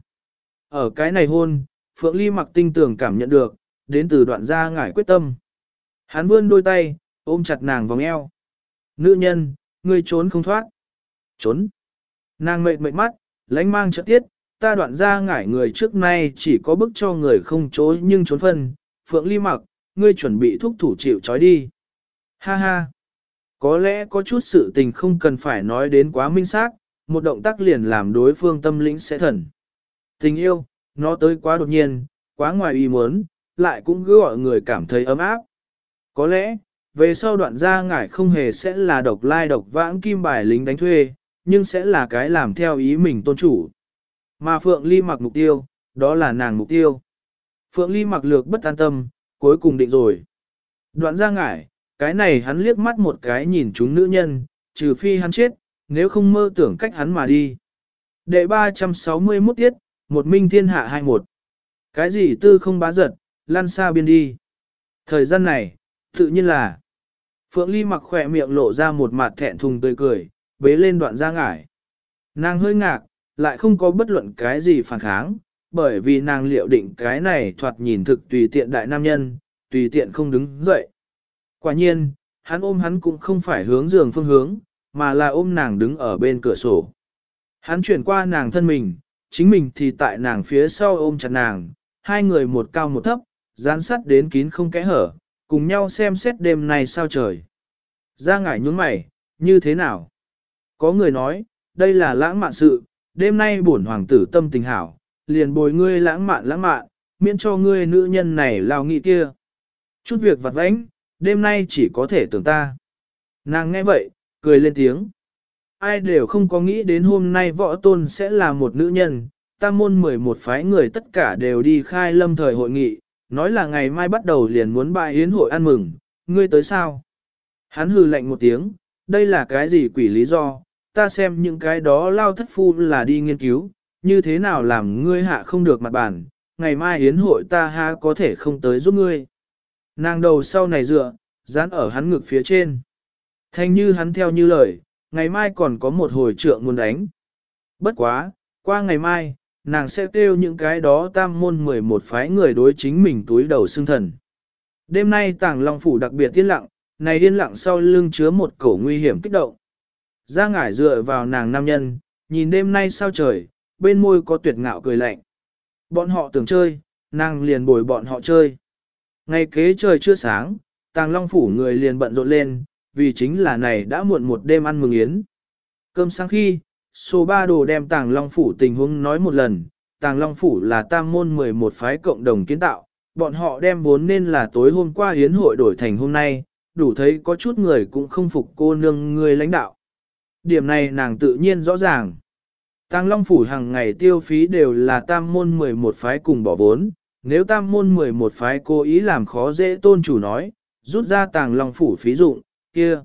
Ở cái này hôn, Phượng Ly mặc tinh tường cảm nhận được, đến từ đoạn Gia Ngải quyết tâm. Hắn vươn đôi tay, ôm chặt nàng vòng eo. Nữ nhân, ngươi trốn không thoát. Trốn. Nàng mệt mệt mắt, lánh mang trợ tiết, ta đoạn Gia Ngải người trước nay chỉ có bức cho người không chối nhưng trốn phân. Phượng Ly mặc, ngươi chuẩn bị thúc thủ chịu trói đi. Ha ha. Có lẽ có chút sự tình không cần phải nói đến quá minh xác, một động tác liền làm đối phương tâm lĩnh sẽ thần. Tình yêu, nó tới quá đột nhiên, quá ngoài ý muốn, lại cũng cứ gọi người cảm thấy ấm áp. Có lẽ, về sau đoạn Gia Ngải không hề sẽ là độc lai độc vãng kim bài lính đánh thuê, nhưng sẽ là cái làm theo ý mình tôn chủ. Mà Phượng Ly mặc mục tiêu, đó là nàng mục tiêu. Phượng Ly mặc lược bất an tâm, cuối cùng định rồi. Đoạn Gia Ngải, cái này hắn liếc mắt một cái nhìn chúng nữ nhân, trừ phi hắn chết, nếu không mơ tưởng cách hắn mà đi. Đệ ba trăm sáu mươi mốt tiết, một minh thiên hạ hai một. Cái gì tư không bá giật, lăn xa biên đi. Thời gian này, tự nhiên là Phượng Ly mặc khỏe miệng lộ ra một mặt thẹn thùng tươi cười, bế lên đoạn Gia Ngải. Nàng hơi ngạc, lại không có bất luận cái gì phản kháng, bởi vì nàng liệu định cái này thoạt nhìn thực tùy tiện đại nam nhân, tùy tiện không đứng dậy. Quả nhiên, hắn ôm hắn cũng không phải hướng giường phương hướng, mà là ôm nàng đứng ở bên cửa sổ. Hắn chuyển qua nàng thân mình, chính mình thì tại nàng phía sau ôm chặt nàng, hai người một cao một thấp, dán sắt đến kín không kẽ hở, cùng nhau xem xét đêm nay sao trời. Gia Ngải nhướng mày, như thế nào? Có người nói, đây là lãng mạn sự, đêm nay bổn hoàng tử tâm tình hảo, liền bồi ngươi lãng mạn lãng mạn, miễn cho ngươi nữ nhân này lao nghị kia. Chút việc vặt vãnh, đêm nay chỉ có thể tưởng ta. Nàng nghe vậy, cười lên tiếng. Ai đều không có nghĩ đến hôm nay võ tôn sẽ là một nữ nhân, tam môn mười một phái người tất cả đều đi khai lâm thời hội nghị, nói là ngày mai bắt đầu liền muốn bại yến hội ăn mừng, ngươi tới sao? Hắn hừ lạnh một tiếng, đây là cái gì quỷ lý do, ta xem những cái đó lao thất phu là đi nghiên cứu, như thế nào làm ngươi hạ không được mặt bản, ngày mai yến hội ta ha có thể không tới giúp ngươi. Nàng đầu sau này dựa, dán ở hắn ngực phía trên. Thanh như hắn theo như lời, ngày mai còn có một hồi trượng muốn đánh. Bất quá, qua ngày mai, nàng sẽ kêu những cái đó tam môn mười một phái người đối chính mình túi đầu xương thần. Đêm nay Tàng Long Phủ đặc biệt yên lặng, này yên lặng sau lưng chứa một cổ nguy hiểm kích động. Ra ngải dựa vào nàng nam nhân, nhìn đêm nay sao trời, bên môi có tuyệt ngạo cười lạnh. Bọn họ tưởng chơi, nàng liền bồi bọn họ chơi. Ngày kế trời chưa sáng, Tàng Long Phủ người liền bận rộn lên, vì chính là này đã muộn một đêm ăn mừng yến. Cơm sáng khi, số ba đồ đem Tàng Long Phủ tình huống nói một lần, Tàng Long Phủ là tam môn mười một phái cộng đồng kiến tạo, bọn họ đem vốn nên là tối hôm qua yến hội đổi thành hôm nay, đủ thấy có chút người cũng không phục cô nương người lãnh đạo. Điểm này nàng tự nhiên rõ ràng. Tàng Long Phủ hàng ngày tiêu phí đều là tam môn mười một phái cùng bỏ vốn, nếu tam môn mười một phái cố ý làm khó dễ tôn chủ nói, rút ra Tàng Long Phủ phí dụng, kia.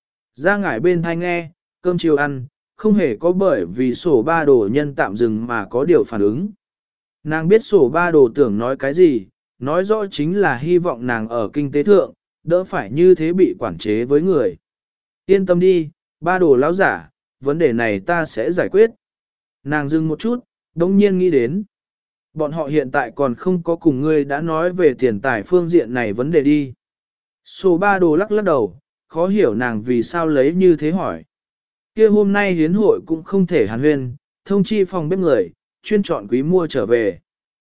Ra ngải bên thai nghe, cơm chiều ăn, không hề có bởi vì sổ ba đồ nhân tạm dừng mà có điều phản ứng. Nàng biết sổ ba đồ tưởng nói cái gì, nói rõ chính là hy vọng nàng ở kinh tế thượng, đỡ phải như thế bị quản chế với người. Yên tâm đi, ba đồ lão giả, vấn đề này ta sẽ giải quyết. Nàng dừng một chút, đồng nhiên nghĩ đến. Bọn họ hiện tại còn không có cùng ngươi đã nói về tiền tài phương diện này vấn đề đi. Sổ ba đồ lắc lắc đầu, khó hiểu nàng vì sao lấy như thế hỏi. Kia hôm nay hiến hội cũng không thể hàn huyên, thông chi phòng bếp người, chuyên chọn quý mua trở về.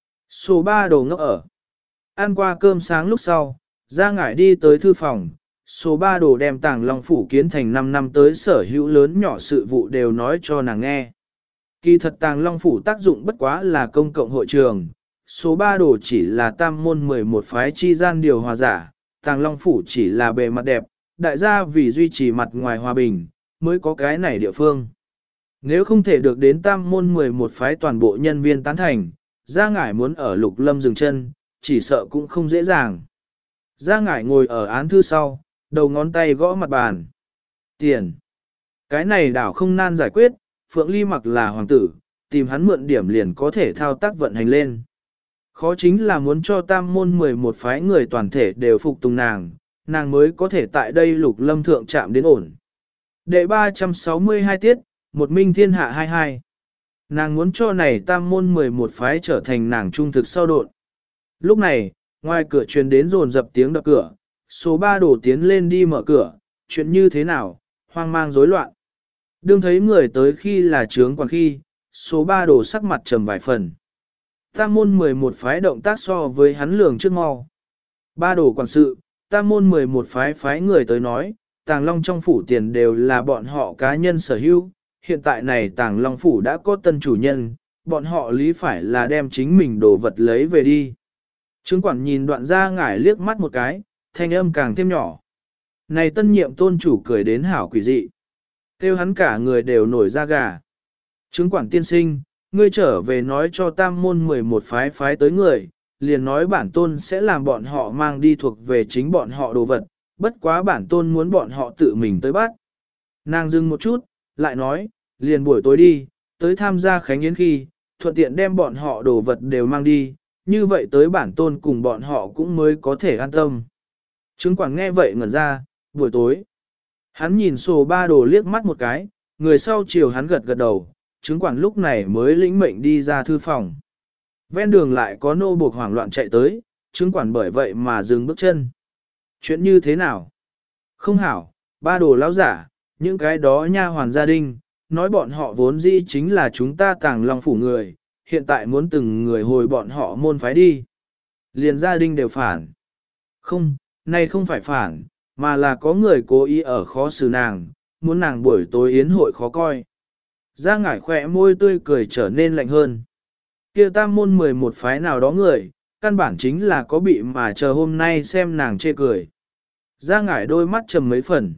Sổ ba đồ ngốc ở. Ăn qua cơm sáng lúc sau, ra ngải đi tới thư phòng, số ba đồ đem Tàng Long Phủ kiến thành năm năm tới sở hữu lớn nhỏ sự vụ đều nói cho nàng nghe. Kỳ thật Tàng Long Phủ tác dụng bất quá là công cộng hội trường, số ba đồ chỉ là tam môn mười một phái chi gian điều hòa giả, Tàng Long Phủ chỉ là bề mặt đẹp, đại gia vì duy trì mặt ngoài hòa bình, mới có cái này địa phương. Nếu không thể được đến tam môn mười một phái toàn bộ nhân viên tán thành, Gia Ngải muốn ở Lục Lâm dừng chân, chỉ sợ cũng không dễ dàng. Gia Ngải ngồi ở án thư sau, đầu ngón tay gõ mặt bàn. Tiền. Cái này đảo không nan giải quyết, Phượng Ly mặc là hoàng tử, tìm hắn mượn điểm liền có thể thao tác vận hành lên. Khó chính là muốn cho tam môn mười một phái người toàn thể đều phục tùng nàng, nàng mới có thể tại đây Lục Lâm thượng chạm đến ổn. Đệ ba trăm sáu mươi hai tiết, một minh thiên hạ hai hai. Nàng muốn cho này tam môn mười một phái trở thành nàng trung thực sau độn. Lúc này, ngoài cửa truyền đến rồn dập tiếng đập cửa, số ba đổ tiến lên đi mở cửa, chuyện như thế nào, hoang mang rối loạn. Đương thấy người tới khi là trướng quản khi, số ba đổ sắc mặt trầm vài phần. Tam môn mười một phái động tác so với hắn lường trước mau. Ba đổ quản sự, tam môn mười một phái phái người tới nói, Tàng Long trong phủ tiền đều là bọn họ cá nhân sở hữu, hiện tại này Tàng Long phủ đã có tân chủ nhân, bọn họ lý phải là đem chính mình đồ vật lấy về đi. Trướng quản nhìn Đoạn Gia Ngải liếc mắt một cái, thanh âm càng thêm nhỏ. Này tân nhiệm tôn chủ cười đến hảo quỷ dị. Kêu hắn cả người đều nổi da gà. Trướng quản tiên sinh, ngươi trở về nói cho tam môn mười một phái phái tới người, liền nói bản tôn sẽ làm bọn họ mang đi thuộc về chính bọn họ đồ vật, bất quá bản tôn muốn bọn họ tự mình tới bắt. Nàng dừng một chút, lại nói, liền buổi tối đi, tới tham gia khánh yến khi, thuận tiện đem bọn họ đồ vật đều mang đi, như vậy tới bản tôn cùng bọn họ cũng mới có thể an tâm. Trướng quản nghe vậy ngẩn ra, buổi tối. Hắn nhìn sổ ba đồ liếc mắt một cái, người sau chiều hắn gật gật đầu, trướng quản lúc này mới lĩnh mệnh đi ra thư phòng. Ven đường lại có nô buộc hoảng loạn chạy tới, trướng quản bởi vậy mà dừng bước chân. Chuyện như thế nào? Không hảo, ba đồ lão giả, những cái đó nha hoàn gia đình, nói bọn họ vốn dĩ chính là chúng ta Tàng Long phủ người, hiện tại muốn từng người hồi bọn họ môn phái đi. Liền gia đình đều phản. Không, này không phải phản, mà là có người cố ý ở khó xử nàng, muốn nàng buổi tối yến hội khó coi. Gia Ngải khỏe môi tươi cười trở nên lạnh hơn. Kia tam môn mười một phái nào đó người, căn bản chính là có bị mà chờ hôm nay xem nàng chê cười. Gia Ngải đôi mắt trầm mấy phần.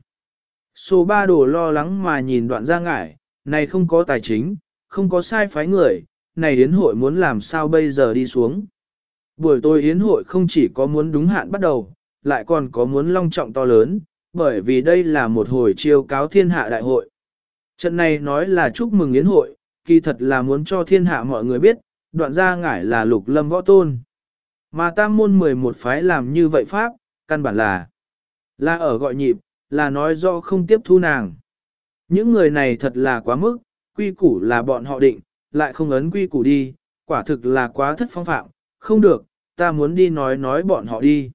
Số ba đồ lo lắng mà nhìn Đoạn Gia Ngải, này không có tài chính, không có sai phái người, này yến hội muốn làm sao bây giờ đi xuống. Buổi tối yến hội không chỉ có muốn đúng hạn bắt đầu, lại còn có muốn long trọng to lớn, bởi vì đây là một hồi chiêu cáo thiên hạ đại hội. Trận này nói là chúc mừng yến hội, kỳ thật là muốn cho thiên hạ mọi người biết, đoạn gia ngải là lục lâm võ tôn. Mà tam môn mười một phái làm như vậy pháp, căn bản là là ở gọi nhịp, là nói rõ không tiếp thu nàng. Những người này thật là quá mức, quy củ là bọn họ định, lại không ấn quy củ đi, quả thực là quá thất phong phạm, không được, ta muốn đi nói nói bọn họ đi.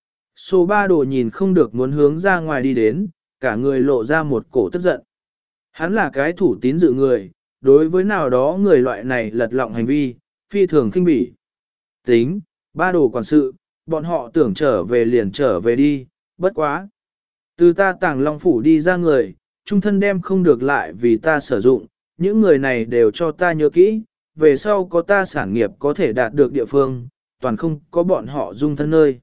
Số ba đồ nhìn không được muốn hướng ra ngoài đi đến, cả người lộ ra một cổ tức giận. Hắn là cái thủ tín dự người, đối với nào đó người loại này lật lọng hành vi, phi thường khinh bỉ. Tính, ba đồ quản sự, bọn họ tưởng trở về liền trở về đi, bất quá. Từ ta tàng long phủ đi ra người, trung thân đem không được lại vì ta sử dụng, những người này đều cho ta nhớ kỹ, về sau có ta sản nghiệp có thể đạt được địa phương, toàn không có bọn họ dung thân nơi.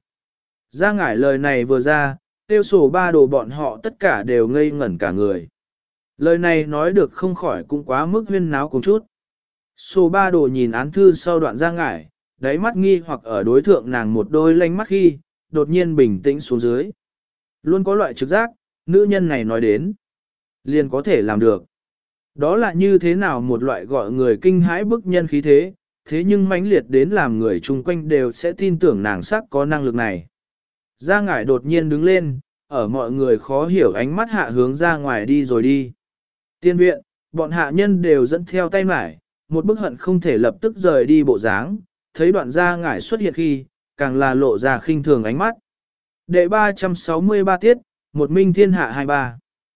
Ra ngải lời này vừa ra, tiêu sổ ba đồ bọn họ tất cả đều ngây ngẩn cả người. Lời này nói được không khỏi cũng quá mức huyên náo cùng chút. Sổ ba đồ nhìn án thư sau đoạn ra ngải, đáy mắt nghi hoặc ở đối thượng nàng một đôi lanh mắt khi, đột nhiên bình tĩnh xuống dưới. Luôn có loại trực giác, nữ nhân này nói đến, liền có thể làm được. Đó là như thế nào một loại gọi người kinh hãi bức nhân khí thế, thế nhưng mãnh liệt đến làm người chung quanh đều sẽ tin tưởng nàng sắc có năng lực này. Gia ngải đột nhiên đứng lên, ở mọi người khó hiểu ánh mắt hạ hướng ra ngoài đi rồi đi. Tiên viện, bọn hạ nhân đều dẫn theo tay mải, một bức hận không thể lập tức rời đi bộ dáng, thấy đoạn gia ngải xuất hiện khi, càng là lộ ra khinh thường ánh mắt. Đệ ba trăm sáu mươi ba tiết, một minh thiên hạ hai ba.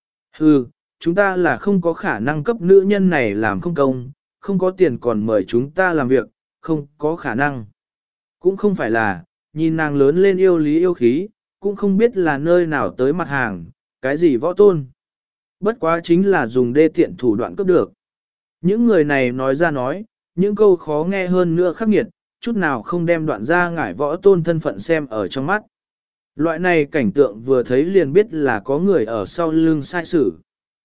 Hừ, chúng ta là không có khả năng cấp nữ nhân này làm không công, không có tiền còn mời chúng ta làm việc, không có khả năng. Cũng không phải là, nhìn nàng lớn lên yêu lý yêu khí, cũng không biết là nơi nào tới mặt hàng, cái gì võ tôn. Bất quá chính là dùng đê tiện thủ đoạn cấp được. Những người này nói ra nói, những câu khó nghe hơn nữa khắc nghiệt, chút nào không đem đoạn ra ngải võ tôn thân phận xem ở trong mắt. Loại này cảnh tượng vừa thấy liền biết là có người ở sau lưng sai sử.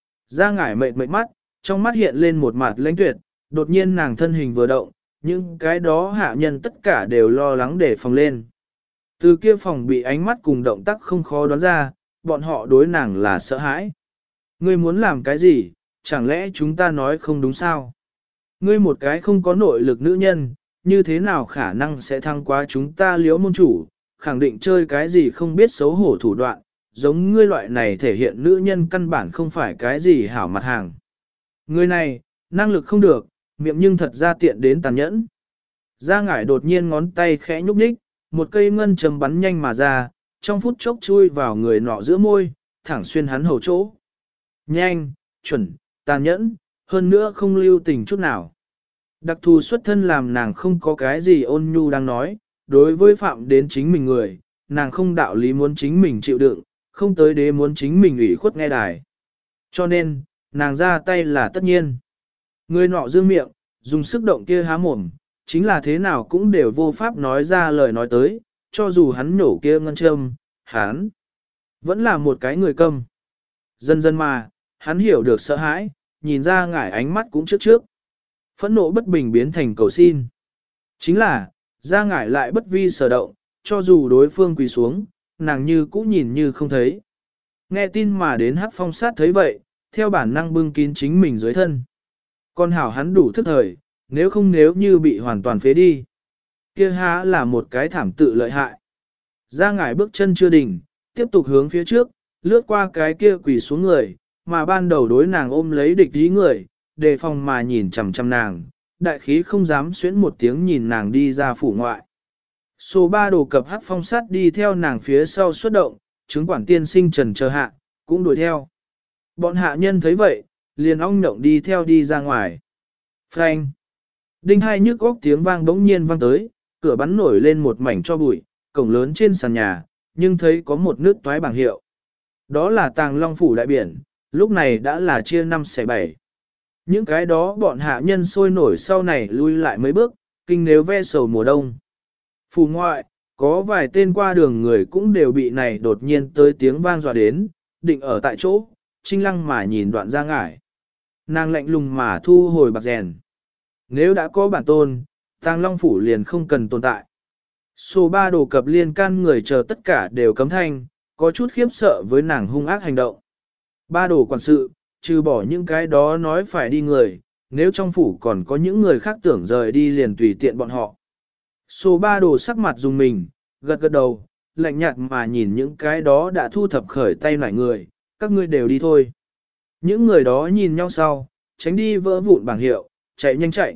Ra ngải mệt mệt mắt, trong mắt hiện lên một mặt lãnh tuyệt, đột nhiên nàng thân hình vừa động, nhưng cái đó hạ nhân tất cả đều lo lắng để phòng lên. Từ kia phòng bị ánh mắt cùng động tác không khó đoán ra, bọn họ đối nàng là sợ hãi. Ngươi muốn làm cái gì, chẳng lẽ chúng ta nói không đúng sao? Ngươi một cái không có nội lực nữ nhân, như thế nào khả năng sẽ thăng quá chúng ta liễu môn chủ, khẳng định chơi cái gì không biết xấu hổ thủ đoạn, giống ngươi loại này thể hiện nữ nhân căn bản không phải cái gì hảo mặt hàng. Ngươi này, năng lực không được, miệng nhưng thật ra tiện đến tàn nhẫn. Gia ngải đột nhiên ngón tay khẽ nhúc nhích, một cây ngân châm bắn nhanh mà ra, trong phút chốc chui vào người nọ giữa môi, thẳng xuyên hắn hầu chỗ. Nhanh, chuẩn, tàn nhẫn, hơn nữa không lưu tình chút nào. Đặc thù xuất thân làm nàng không có cái gì ôn nhu đang nói, đối với phạm đến chính mình người, nàng không đạo lý muốn chính mình chịu đựng, không tới đế muốn chính mình ủy khuất nghe đài. Cho nên, nàng ra tay là tất nhiên. Người nọ dương miệng, dùng sức động kia há mồm, chính là thế nào cũng đều vô pháp nói ra lời nói tới, cho dù hắn nổ kia ngân châm, hắn vẫn là một cái người câm. Dần dần mà, hắn hiểu được sợ hãi, nhìn ra ngải ánh mắt cũng trước trước. Phẫn nộ bất bình biến thành cầu xin. Chính là, ra ngải lại bất vi sở động, cho dù đối phương quỳ xuống, nàng như cũ nhìn như không thấy. Nghe tin mà đến Hắc Phong sát thấy vậy, theo bản năng bưng kín chính mình dưới thân. Con hảo hắn đủ thức thời, nếu không nếu như bị hoàn toàn phế đi. Kia há là một cái thảm tự lợi hại. Ra ngải bước chân chưa đỉnh, tiếp tục hướng phía trước, lướt qua cái kia quỳ xuống người, mà ban đầu đối nàng ôm lấy địch ý người, đề phòng mà nhìn chằm chằm nàng, đại khí không dám xuyến một tiếng nhìn nàng đi ra phủ ngoại. Số ba đồ cập Hắc Phong sát đi theo nàng phía sau xuất động, chứng quản tiên sinh trần chờ hạ, cũng đuổi theo. Bọn hạ nhân thấy vậy, liền ong nhộng đi theo đi ra ngoài. Phanh! Đinh hai nhức góc tiếng vang bỗng nhiên vang tới, cửa bắn nổi lên một mảnh cho bụi, cổng lớn trên sàn nhà, nhưng thấy có một nước toái bảng hiệu. Đó là Tàng Long Phủ đại biển, lúc này đã là chia năm xẻ bảy. Những cái đó bọn hạ nhân sôi nổi sau này lui lại mấy bước, kinh nếu ve sầu mùa đông. Phủ ngoại, có vài tên qua đường người cũng đều bị này đột nhiên tới tiếng vang dọa đến, định ở tại chỗ, trinh lăng mà nhìn đoạn ra ngải. Nàng lạnh lùng mà thu hồi bạc rèn. Nếu đã có bản tôn, Tàng Long Phủ liền không cần tồn tại. Số ba đồ cập liên can người chờ tất cả đều cấm thanh, có chút khiếp sợ với nàng hung ác hành động. Ba đồ quản sự, trừ bỏ những cái đó nói phải đi người, nếu trong phủ còn có những người khác tưởng rời đi liền tùy tiện bọn họ. Số ba đồ sắc mặt dùng mình, gật gật đầu, lạnh nhạt mà nhìn những cái đó đã thu thập khởi tay lại người, các ngươi đều đi thôi. Những người đó nhìn nhau sau, tránh đi vỡ vụn bảng hiệu, chạy nhanh chạy.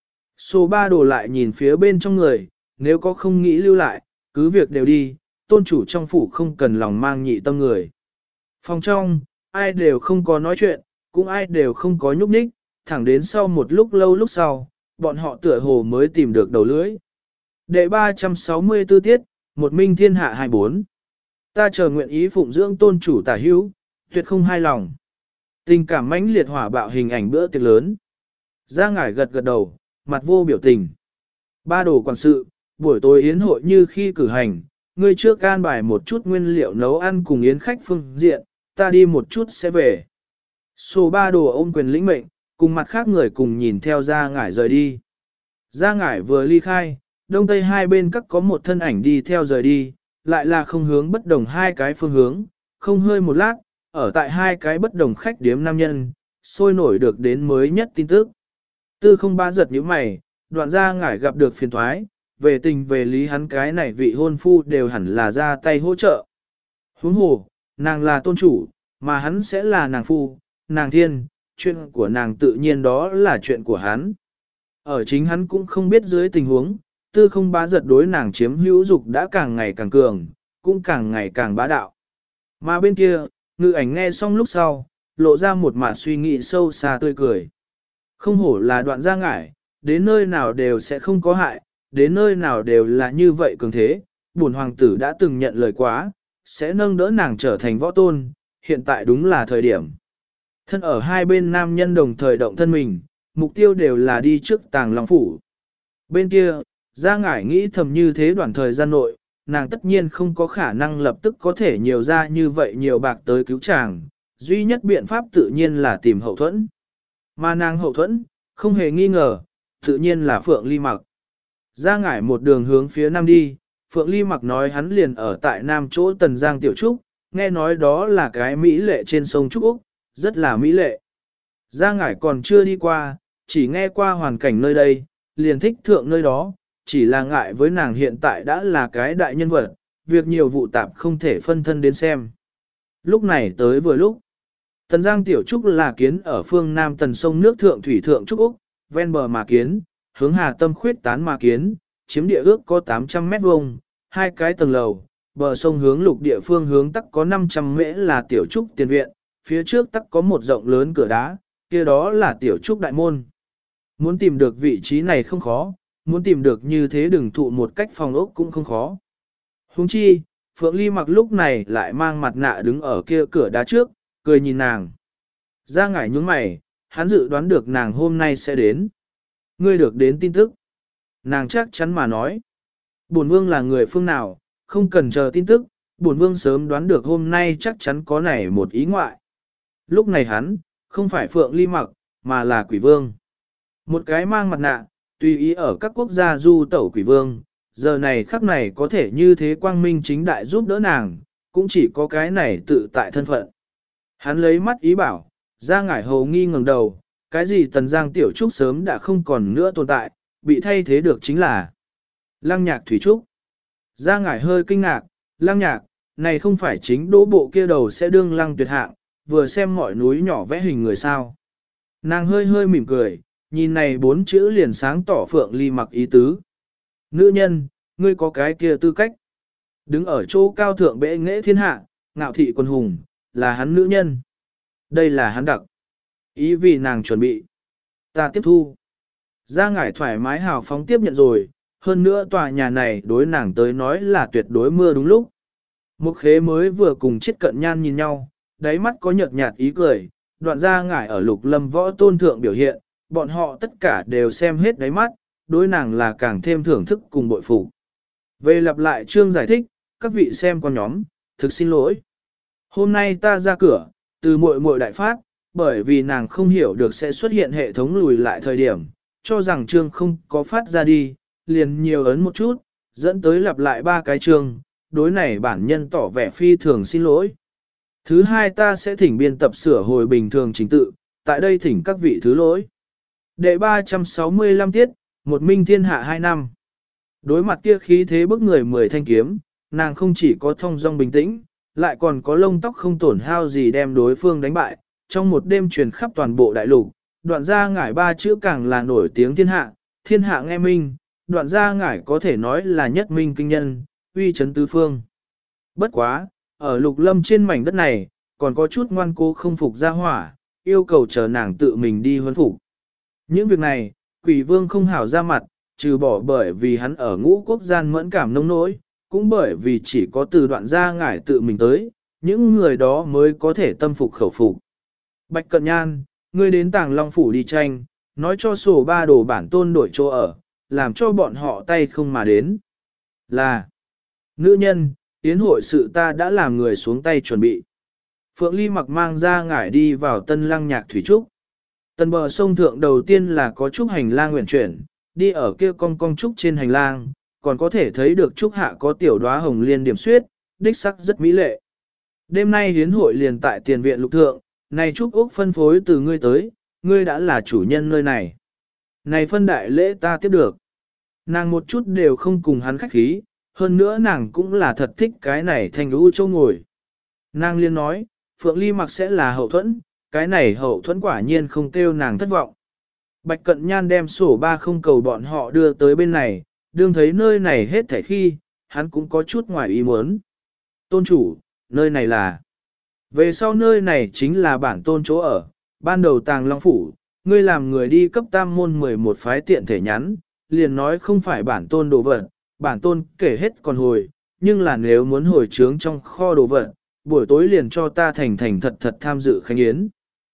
Số ba đồ lại nhìn phía bên trong người, nếu có không nghĩ lưu lại, cứ việc đều đi, tôn chủ trong phủ không cần lòng mang nhị tâm người. Phòng trong, ai đều không có nói chuyện, cũng ai đều không có nhúc nhích, thẳng đến sau một lúc lâu lúc sau, bọn họ tựa hồ mới tìm được đầu lưỡi. Đệ ba trăm sáu mươi tư tiết, một minh thiên hạ hai bốn. Ta chờ nguyện ý phụng dưỡng tôn chủ tả hữu, tuyệt không hai lòng. Tình cảm mãnh liệt hỏa bạo hình ảnh bữa tiệc lớn. Gia ngải gật gật đầu, mặt vô biểu tình. Ba đồ quản sự, buổi tối yến hội như khi cử hành, ngươi trước can bài một chút nguyên liệu nấu ăn cùng yến khách phương diện, ta đi một chút sẽ về. Sô ba đồ ôm quyền lĩnh mệnh, cùng mặt khác người cùng nhìn theo Gia ngải rời đi. Gia ngải vừa ly khai, đông tây hai bên các có một thân ảnh đi theo rời đi, lại là không hướng bất đồng hai cái phương hướng, không hơi một lát, ở tại hai cái bất đồng khách điếm nam nhân, sôi nổi được đến mới nhất tin tức. Tư không ba giật như mày, đoạn Gia ngải gặp được phiền thoái, về tình về lý hắn cái này vị hôn phu đều hẳn là ra tay hỗ trợ. Huống hồ, nàng là tôn chủ, mà hắn sẽ là nàng phu, nàng thiên, chuyện của nàng tự nhiên đó là chuyện của hắn. Ở chính hắn cũng không biết dưới tình huống, tư không bá giật đối nàng chiếm hữu dục đã càng ngày càng cường, cũng càng ngày càng bá đạo. Mà bên kia, ngự ảnh nghe xong lúc sau, lộ ra một mặt suy nghĩ sâu xa tươi cười. Không hổ là đoạn Gia ngải, đến nơi nào đều sẽ không có hại, đến nơi nào đều là như vậy cường thế, bổn hoàng tử đã từng nhận lời quá, sẽ nâng đỡ nàng trở thành võ tôn, hiện tại đúng là thời điểm. Thân ở hai bên nam nhân đồng thời động thân mình, mục tiêu đều là đi trước Tàng Long Phủ. Bên kia, Gia ngải nghĩ thầm như thế đoạn thời gian nội, nàng tất nhiên không có khả năng lập tức có thể nhiều ra như vậy nhiều bạc tới cứu chàng, duy nhất biện pháp tự nhiên là tìm hậu thuẫn. Mà nàng hậu thuẫn, không hề nghi ngờ, tự nhiên là Phượng Ly Mặc. Gia ngải một đường hướng phía nam đi, Phượng Ly Mặc nói hắn liền ở tại nam chỗ Tần Giang Tiểu Trúc, nghe nói đó là cái mỹ lệ trên sông Trúc Úc, rất là mỹ lệ. Gia ngải còn chưa đi qua, chỉ nghe qua hoàn cảnh nơi đây, liền thích thượng nơi đó, chỉ là ngại với nàng hiện tại đã là cái đại nhân vật, việc nhiều vụ tạp không thể phân thân đến xem. Lúc này tới vừa lúc, Tần Giang Tiểu Trúc là kiến ở phương Nam Tần sông nước thượng thủy thượng Trúc Úc, ven bờ mà kiến, hướng hà tâm khuyết tán mà kiến, chiếm địa ước có tám trăm mét vuông, hai cái tầng lầu, bờ sông hướng lục địa phương hướng tắc có năm trăm mễ là Tiểu Trúc tiền viện, phía trước tắc có một rộng lớn cửa đá, kia đó là Tiểu Trúc đại môn. Muốn tìm được vị trí này không khó, muốn tìm được như thế đừng thụ một cách phòng ốc cũng không khó. Huống chi, Phượng Ly Mặc lúc này lại mang mặt nạ đứng ở kia cửa đá trước, cười nhìn nàng. Gia ngải nhướng mày, hắn dự đoán được nàng hôm nay sẽ đến. Ngươi được đến tin tức. Nàng chắc chắn mà nói. Bổn vương là người phương nào, không cần chờ tin tức, bổn vương sớm đoán được hôm nay chắc chắn có này một ý ngoại. Lúc này hắn, không phải Phượng Ly Mặc, mà là quỷ vương. Một cái mang mặt nạ, tùy ý ở các quốc gia du tẩu quỷ vương, giờ này khắc này có thể như thế quang minh chính đại giúp đỡ nàng, cũng chỉ có cái này tự tại thân phận. Hắn lấy mắt ý bảo, Gia ngải hầu nghi ngẩng đầu, cái gì Tần Giang Tiểu Trúc sớm đã không còn nữa tồn tại, bị thay thế được chính là Lăng Nhạc Thủy Trúc. Gia ngải hơi kinh ngạc, Lăng Nhạc, này không phải chính đỗ bộ kia đầu sẽ đương Lăng Tuyệt hạng, vừa xem mọi núi nhỏ vẽ hình người sao. Nàng hơi hơi mỉm cười, nhìn này bốn chữ liền sáng tỏ Phượng Ly Mặc ý tứ. Nữ nhân, ngươi có cái kia tư cách. Đứng ở chỗ cao thượng bệ nghệ thiên hạ, ngạo thị quân hùng, là hắn nữ nhân. Đây là hắn đặc. Ý vì nàng chuẩn bị. Ta tiếp thu. Gia ngải thoải mái hào phóng tiếp nhận rồi, hơn nữa tòa nhà này đối nàng tới nói là tuyệt đối mưa đúng lúc. Một khế mới vừa cùng chiết cận nhan nhìn nhau, đáy mắt có nhợt nhạt ý cười, đoạn Gia ngải ở lục lâm võ tôn thượng biểu hiện, bọn họ tất cả đều xem hết đáy mắt, đối nàng là càng thêm thưởng thức cùng bội phục. Về lặp lại chương giải thích, các vị xem con nhóm, thực xin lỗi. Hôm nay ta ra cửa, từ muội muội đại phát, bởi vì nàng không hiểu được sẽ xuất hiện hệ thống lùi lại thời điểm, cho rằng chương không có phát ra đi, liền nhiều ấn một chút, dẫn tới lặp lại ba cái chương, đối này bản nhân tỏ vẻ phi thường xin lỗi. Thứ hai ta sẽ thỉnh biên tập sửa hồi bình thường chính tự, tại đây thỉnh các vị thứ lỗi. Đệ ba trăm sáu mươi lăm tiết, một minh thiên hạ hai năm. Đối mặt kia khí thế bức người mười thanh kiếm, nàng không chỉ có thông dong bình tĩnh, lại còn có lông tóc không tổn hao gì đem đối phương đánh bại, trong một đêm truyền khắp toàn bộ đại lục, đoạn gia ngải ba chữ càng là nổi tiếng thiên hạ, thiên hạ nghe minh, đoạn gia ngải có thể nói là nhất minh kinh nhân, uy chấn tứ phương. Bất quá, ở lục lâm trên mảnh đất này, còn có chút ngoan cố không phục gia hỏa, yêu cầu chờ nàng tự mình đi huấn phục. Những việc này, quỷ vương không hảo ra mặt, trừ bỏ bởi vì hắn ở ngũ quốc gian mẫn cảm nông nỗi, cũng bởi vì chỉ có từ đoạn gia ngải tự mình tới, những người đó mới có thể tâm phục khẩu phục. Bạch Cận Nhan, ngươi đến Tàng Long Phủ đi tranh, nói cho sổ ba đồ bản tôn đổi chỗ ở, làm cho bọn họ tay không mà đến. Là, nữ nhân, tiến hội sự ta đã làm người xuống tay chuẩn bị. Phượng Ly mặc mang ra ngải đi vào tân lăng nhạc thủy trúc. Tần bờ sông thượng đầu tiên là có trúc hành lang nguyện chuyển, đi ở kia cong cong trúc trên hành lang, còn có thể thấy được trúc hạ có tiểu đóa hồng liên điểm xuyết, đích sắc rất mỹ lệ. Đêm nay hiến hội liền tại tiền viện lục thượng, này trúc úc phân phối từ ngươi tới, ngươi đã là chủ nhân nơi này. Này phân đại lễ ta tiếp được. Nàng một chút đều không cùng hắn khách khí, hơn nữa nàng cũng là thật thích cái này thanh lũ châu ngồi. Nàng liên nói, Phượng Ly mặc sẽ là hậu thuẫn, cái này hậu thuẫn quả nhiên không kêu nàng thất vọng. Bạch Cận Nhan đem sổ ba không cầu bọn họ đưa tới bên này, đương thấy nơi này hết thảy khi, hắn cũng có chút ngoài ý muốn. Tôn chủ, nơi này là... Về sau nơi này chính là bản tôn chỗ ở, ban đầu Tàng Long Phủ, ngươi làm người đi cấp tam môn mười một phái tiện thể nhắn, liền nói không phải bản tôn đồ vật, bản tôn kể hết còn hồi, nhưng là nếu muốn hồi trướng trong kho đồ vật, buổi tối liền cho ta thành thành thật thật tham dự khánh yến.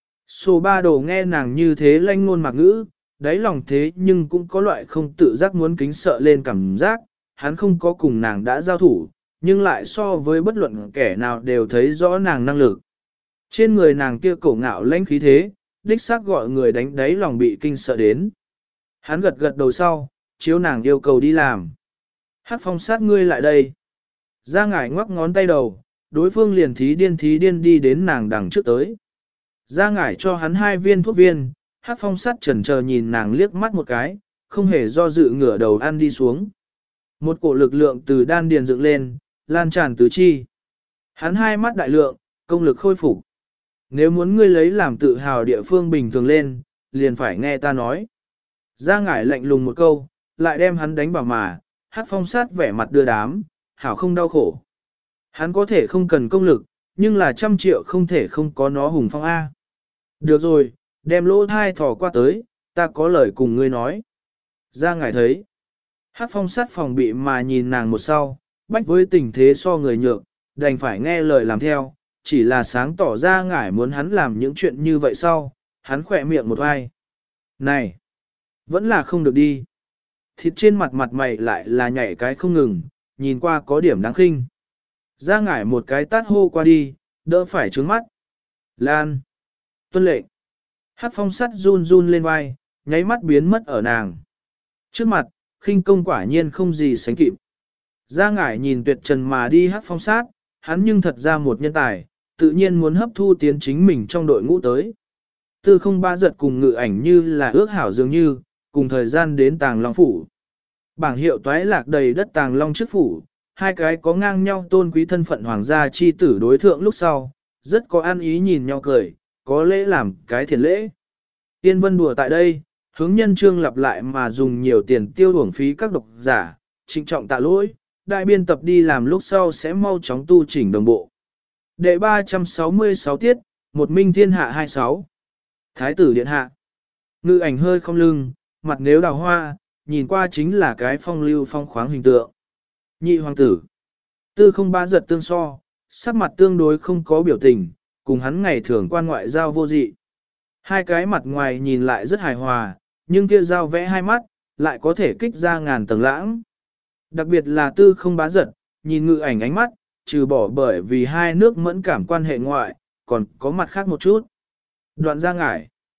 Sổ ba đồ nghe nàng như thế lanh ngôn mạc ngữ, đáy lòng thế nhưng cũng có loại không tự giác muốn kính sợ lên cảm giác, hắn không có cùng nàng đã giao thủ, nhưng lại so với bất luận kẻ nào đều thấy rõ nàng năng lực. Trên người nàng kia cổ ngạo lãnh khí thế, đích xác gọi người đánh đáy lòng bị kinh sợ đến. Hắn gật gật đầu sau, chiếu nàng yêu cầu đi làm. Hắc phong sát ngươi lại đây. Ra ngải ngoắc ngón tay đầu, đối phương liền thí điên thí điên đi đến nàng đằng trước tới. Ra ngải cho hắn hai viên thuốc viên, Hắc phong sát chần chờ nhìn nàng liếc mắt một cái, không hề do dự ngửa đầu ăn đi xuống. Một cổ lực lượng từ đan điền dựng lên, lan tràn tứ chi. Hắn hai mắt đại lượng, công lực khôi phục. Nếu muốn ngươi lấy làm tự hào địa phương bình thường lên, liền phải nghe ta nói. Ra ngải lạnh lùng một câu, lại đem hắn đánh vào mà, Hắc phong sát vẻ mặt đưa đám, hảo không đau khổ. Hắn có thể không cần công lực, nhưng là trăm triệu không thể không có nó hùng phong A. Được rồi, đem lỗ thai thỏ qua tới, ta có lời cùng ngươi nói. Ra ngải thấy. Hắc phong sát phòng bị mà nhìn nàng một sau, bách với tình thế so người nhược, đành phải nghe lời làm theo, chỉ là sáng tỏ ra ngải muốn hắn làm những chuyện như vậy sau, hắn khỏe miệng một ai. Này, vẫn là không được đi. Thịt trên mặt mặt mày lại là nhảy cái không ngừng, nhìn qua có điểm đáng khinh. Ra ngải một cái tát hô qua đi, đỡ phải trướng mắt. Lan. Tuân lệnh. Hắc phong sắt run run lên vai, nháy mắt biến mất ở nàng. Trước mặt, khinh công quả nhiên không gì sánh kịp. Ra ngải nhìn tuyệt trần mà đi Hắc phong sát, hắn nhưng thật ra một nhân tài, tự nhiên muốn hấp thu tiến chính mình trong đội ngũ tới. Tư không ba giật cùng ngự ảnh như là ước hảo dường như, cùng thời gian đến Tàng Long Phủ. Bảng hiệu toái lạc đầy đất Tàng Long trước phủ, hai cái có ngang nhau tôn quý thân phận hoàng gia chi tử đối thượng lúc sau, rất có ăn ý nhìn nhau cười, có lễ làm cái thiền lễ. Tiên vân đùa tại đây, hướng nhân trương lặp lại mà dùng nhiều tiền tiêu uổng phí các độc giả, trịnh trọng tạ lỗi, đại biên tập đi làm lúc sau sẽ mau chóng tu chỉnh đồng bộ. Đệ ba trăm sáu mươi sáu tiết, một minh thiên hạ hai mươi sáu. Thái tử điện hạ. Ngự ảnh hơi không lưng, mặt nếu đào hoa, nhìn qua chính là cái phong lưu phong khoáng hình tượng. Nhị hoàng tử. Tư không ba giật tương so, sắc mặt tương đối không có biểu tình, cùng hắn ngày thường quan ngoại giao vô dị. Hai cái mặt ngoài nhìn lại rất hài hòa, nhưng kia giao vẽ hai mắt, lại có thể kích ra ngàn tầng lãng. Đặc biệt là tư không bá giật, nhìn ngự ảnh ánh mắt, trừ bỏ bởi vì hai nước mẫn cảm quan hệ ngoại, còn có mặt khác một chút. Đoạn ra ngải.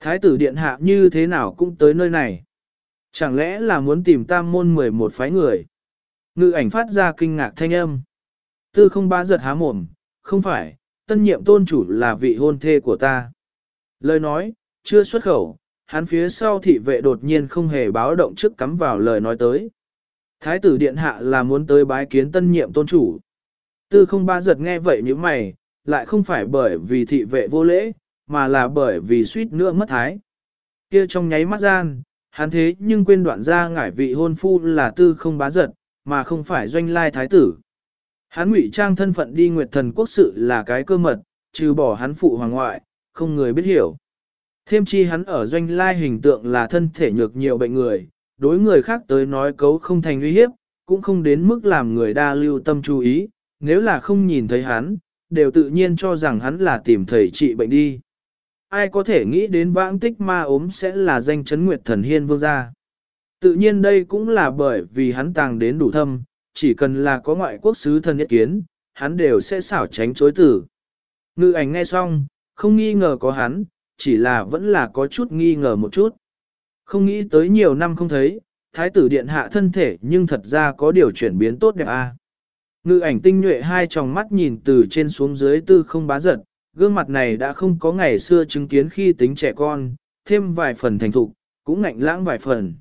Thái tử điện hạ như thế nào cũng tới nơi này. Chẳng lẽ là muốn tìm tam môn mười một phái người? Ngự ảnh phát ra kinh ngạc thanh âm. Tư không ba giật há mồm, không phải, tân nhiệm tôn chủ là vị hôn thê của ta. Lời nói, chưa xuất khẩu, hắn phía sau thị vệ đột nhiên không hề báo động trước cắm vào lời nói tới. Thái tử điện hạ là muốn tới bái kiến tân nhiệm tôn chủ. Tư không ba giật nghe vậy như mày, lại không phải bởi vì thị vệ vô lễ, mà là bởi vì suýt nữa mất thái. Kia trong nháy mắt gian, hắn thế nhưng quên đoạn ra ngải vị hôn phu là tư không bá giật, mà không phải doanh lai thái tử. Hắn ngụy trang thân phận đi nguyệt thần quốc sự là cái cơ mật, trừ bỏ hắn phụ hoàng ngoại, không người biết hiểu. Thêm chi hắn ở doanh lai hình tượng là thân thể nhược nhiều bệnh người, đối người khác tới nói cấu không thành uy hiếp, cũng không đến mức làm người đa lưu tâm chú ý, nếu là không nhìn thấy hắn, đều tự nhiên cho rằng hắn là tìm thầy trị bệnh đi. Ai có thể nghĩ đến vãng tích ma ốm sẽ là danh chấn nguyệt thần hiên vương gia. Tự nhiên đây cũng là bởi vì hắn tàng đến đủ thâm, chỉ cần là có ngoại quốc sứ thân nhất kiến, hắn đều sẽ xảo tránh chối tử. Ngự ảnh nghe xong, không nghi ngờ có hắn, chỉ là vẫn là có chút nghi ngờ một chút. Không nghĩ tới nhiều năm không thấy, thái tử điện hạ thân thể nhưng thật ra có điều chuyển biến tốt đẹp a. À. Ngự ảnh tinh nhuệ hai tròng mắt nhìn từ trên xuống dưới tư không bá giật, gương mặt này đã không có ngày xưa chứng kiến khi tính trẻ con, thêm vài phần thành thục, cũng ngạnh lãng vài phần.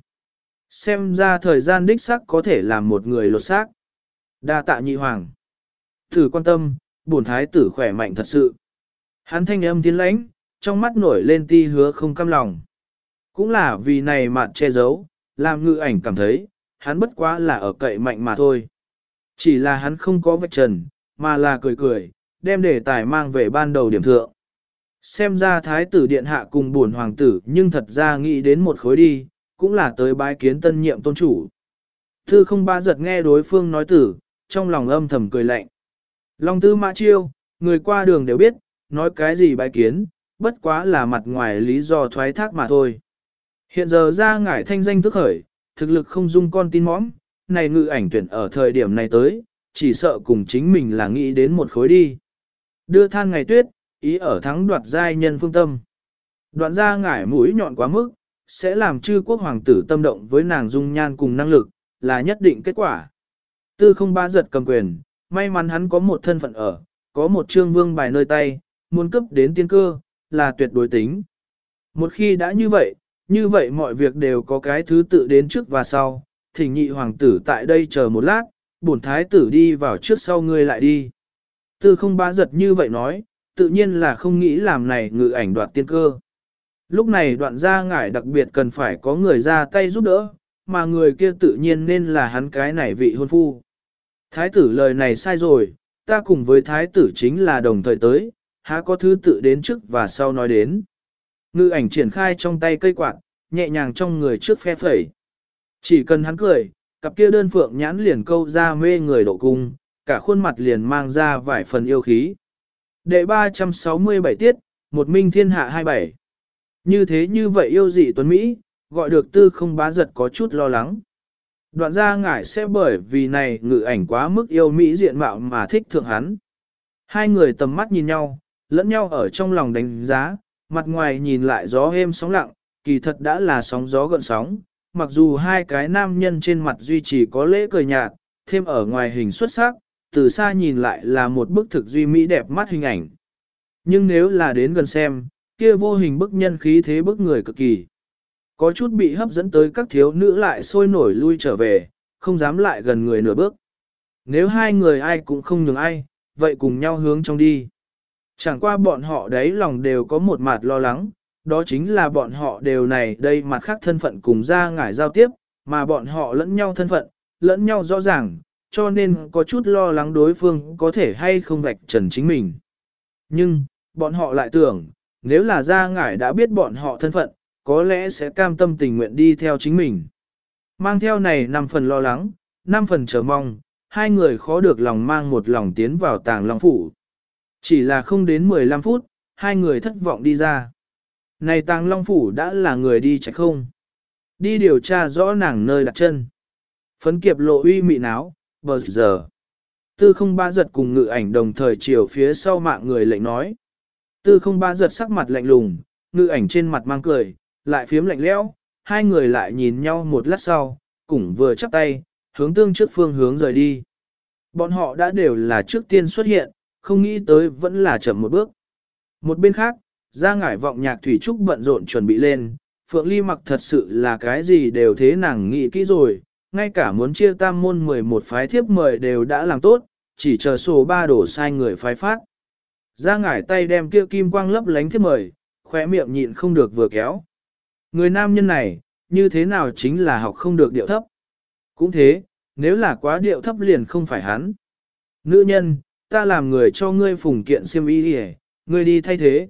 Xem ra thời gian đích xác có thể làm một người lột xác. Đa tạ nhị hoàng. Thử quan tâm, bổn thái tử khỏe mạnh thật sự. Hắn thanh âm tiến lãnh, trong mắt nổi lên ti hứa không cam lòng. Cũng là vì này mà che giấu, làm ngự ảnh cảm thấy, hắn bất quá là ở cậy mạnh mà thôi. Chỉ là hắn không có vạch trần, mà là cười cười, đem đề tài mang về ban đầu điểm thượng. Xem ra thái tử điện hạ cùng buồn hoàng tử nhưng thật ra nghĩ đến một khối đi, cũng là tới bái kiến tân nhiệm tôn chủ. Thư không ba giật nghe đối phương nói tử, trong lòng âm thầm cười lạnh. Long tư mã chiêu, người qua đường đều biết, nói cái gì bái kiến, bất quá là mặt ngoài lý do thoái thác mà thôi. Hiện giờ ra ngải thanh danh thức khởi, thực lực không dung con tin mõm, này ngự ảnh tuyển ở thời điểm này tới, chỉ sợ cùng chính mình là nghĩ đến một khối đi. Đưa than ngày tuyết, ý ở thắng đoạt giai nhân phương tâm. Đoạn ra ngải mũi nhọn quá mức, sẽ làm chư quốc hoàng tử tâm động với nàng dung nhan cùng năng lực, là nhất định kết quả. Tư không ba giật cầm quyền, may mắn hắn có một thân phận ở, có một trương vương bài nơi tay, muốn cấp đến tiên cơ, là tuyệt đối tính. Một khi đã như vậy, như vậy mọi việc đều có cái thứ tự đến trước và sau, thỉnh nhị hoàng tử tại đây chờ một lát, bổn thái tử đi vào trước sau ngươi lại đi. Tư không ba giật như vậy nói, tự nhiên là không nghĩ làm này ngự ảnh đoạt tiên cơ. Lúc này đoạn gia ngải đặc biệt cần phải có người ra tay giúp đỡ, mà người kia tự nhiên nên là hắn cái này vị hôn phu. Thái tử lời này sai rồi, ta cùng với thái tử chính là đồng thời tới, há có thứ tự đến trước và sau nói đến. Ngự ảnh triển khai trong tay cây quạt, nhẹ nhàng trong người trước phe phẩy. Chỉ cần hắn cười, cặp kia đơn phượng nhãn liền câu ra mê người độ cung, cả khuôn mặt liền mang ra vài phần yêu khí. Đệ ba trăm sáu mươi bảy tiết, một minh thiên hạ hai bảy. Như thế như vậy yêu dị tuấn Mỹ, gọi được tư không bá giật có chút lo lắng. Đoạn gia ngải sẽ bởi vì này ngự ảnh quá mức yêu Mỹ diện mạo mà thích thượng hắn. Hai người tầm mắt nhìn nhau, lẫn nhau ở trong lòng đánh giá, mặt ngoài nhìn lại gió êm sóng lặng, kỳ thật đã là sóng gió gợn sóng. Mặc dù hai cái nam nhân trên mặt duy trì có lễ cười nhạt, thêm ở ngoài hình xuất sắc, từ xa nhìn lại là một bức thực duy mỹ đẹp mắt hình ảnh. Nhưng nếu là đến gần xem, kia vô hình bức nhân khí thế bức người cực kỳ. Có chút bị hấp dẫn tới các thiếu nữ lại sôi nổi lui trở về, không dám lại gần người nửa bước. Nếu hai người ai cũng không nhường ai, vậy cùng nhau hướng trong đi. Chẳng qua bọn họ đấy lòng đều có một mặt lo lắng, đó chính là bọn họ đều này đây mặt khác thân phận cùng ra ngải giao tiếp, mà bọn họ lẫn nhau thân phận, lẫn nhau rõ ràng, cho nên có chút lo lắng đối phương có thể hay không vạch trần chính mình. Nhưng, bọn họ lại tưởng, nếu là ra ngải đã biết bọn họ thân phận, có lẽ sẽ cam tâm tình nguyện đi theo chính mình. Mang theo này năm phần lo lắng, năm phần chờ mong, hai người khó được lòng mang một lòng tiến vào Tàng Long Phủ. Chỉ là không đến mười lăm phút, hai người thất vọng đi ra. Này Tàng Long Phủ đã là người đi chạy không? Đi điều tra rõ nàng nơi đặt chân. Phấn kiệp lộ uy mị náo, bờ giờ. Tư không ba giật cùng ngự ảnh đồng thời chiều phía sau mạng người lệnh nói. Tư không ba giật sắc mặt lạnh lùng, ngự ảnh trên mặt mang cười, lại phiếm lạnh lẽo, hai người lại nhìn nhau một lát sau, cùng vừa chắp tay, hướng tương trước phương hướng rời đi. Bọn họ đã đều là trước tiên xuất hiện, không nghĩ tới vẫn là chậm một bước. Một bên khác, ra ngải vọng nhạc thủy trúc bận rộn chuẩn bị lên, Phượng Ly mặc thật sự là cái gì đều thế nàng nghĩ kỹ rồi, ngay cả muốn chia tam môn mười một phái thiếp mời đều đã làm tốt, chỉ chờ sổ ba đổ sai người phái phát. Ra ngải tay đem kia kim quang lấp lánh thiếp mời, khóe miệng nhịn không được vừa kéo. Người nam nhân này, như thế nào chính là học không được điệu thấp. Cũng thế, nếu là quá điệu thấp liền không phải hắn. Nữ nhân, ta làm người cho ngươi phùng kiện xiêm y đi, ngươi đi thay thế.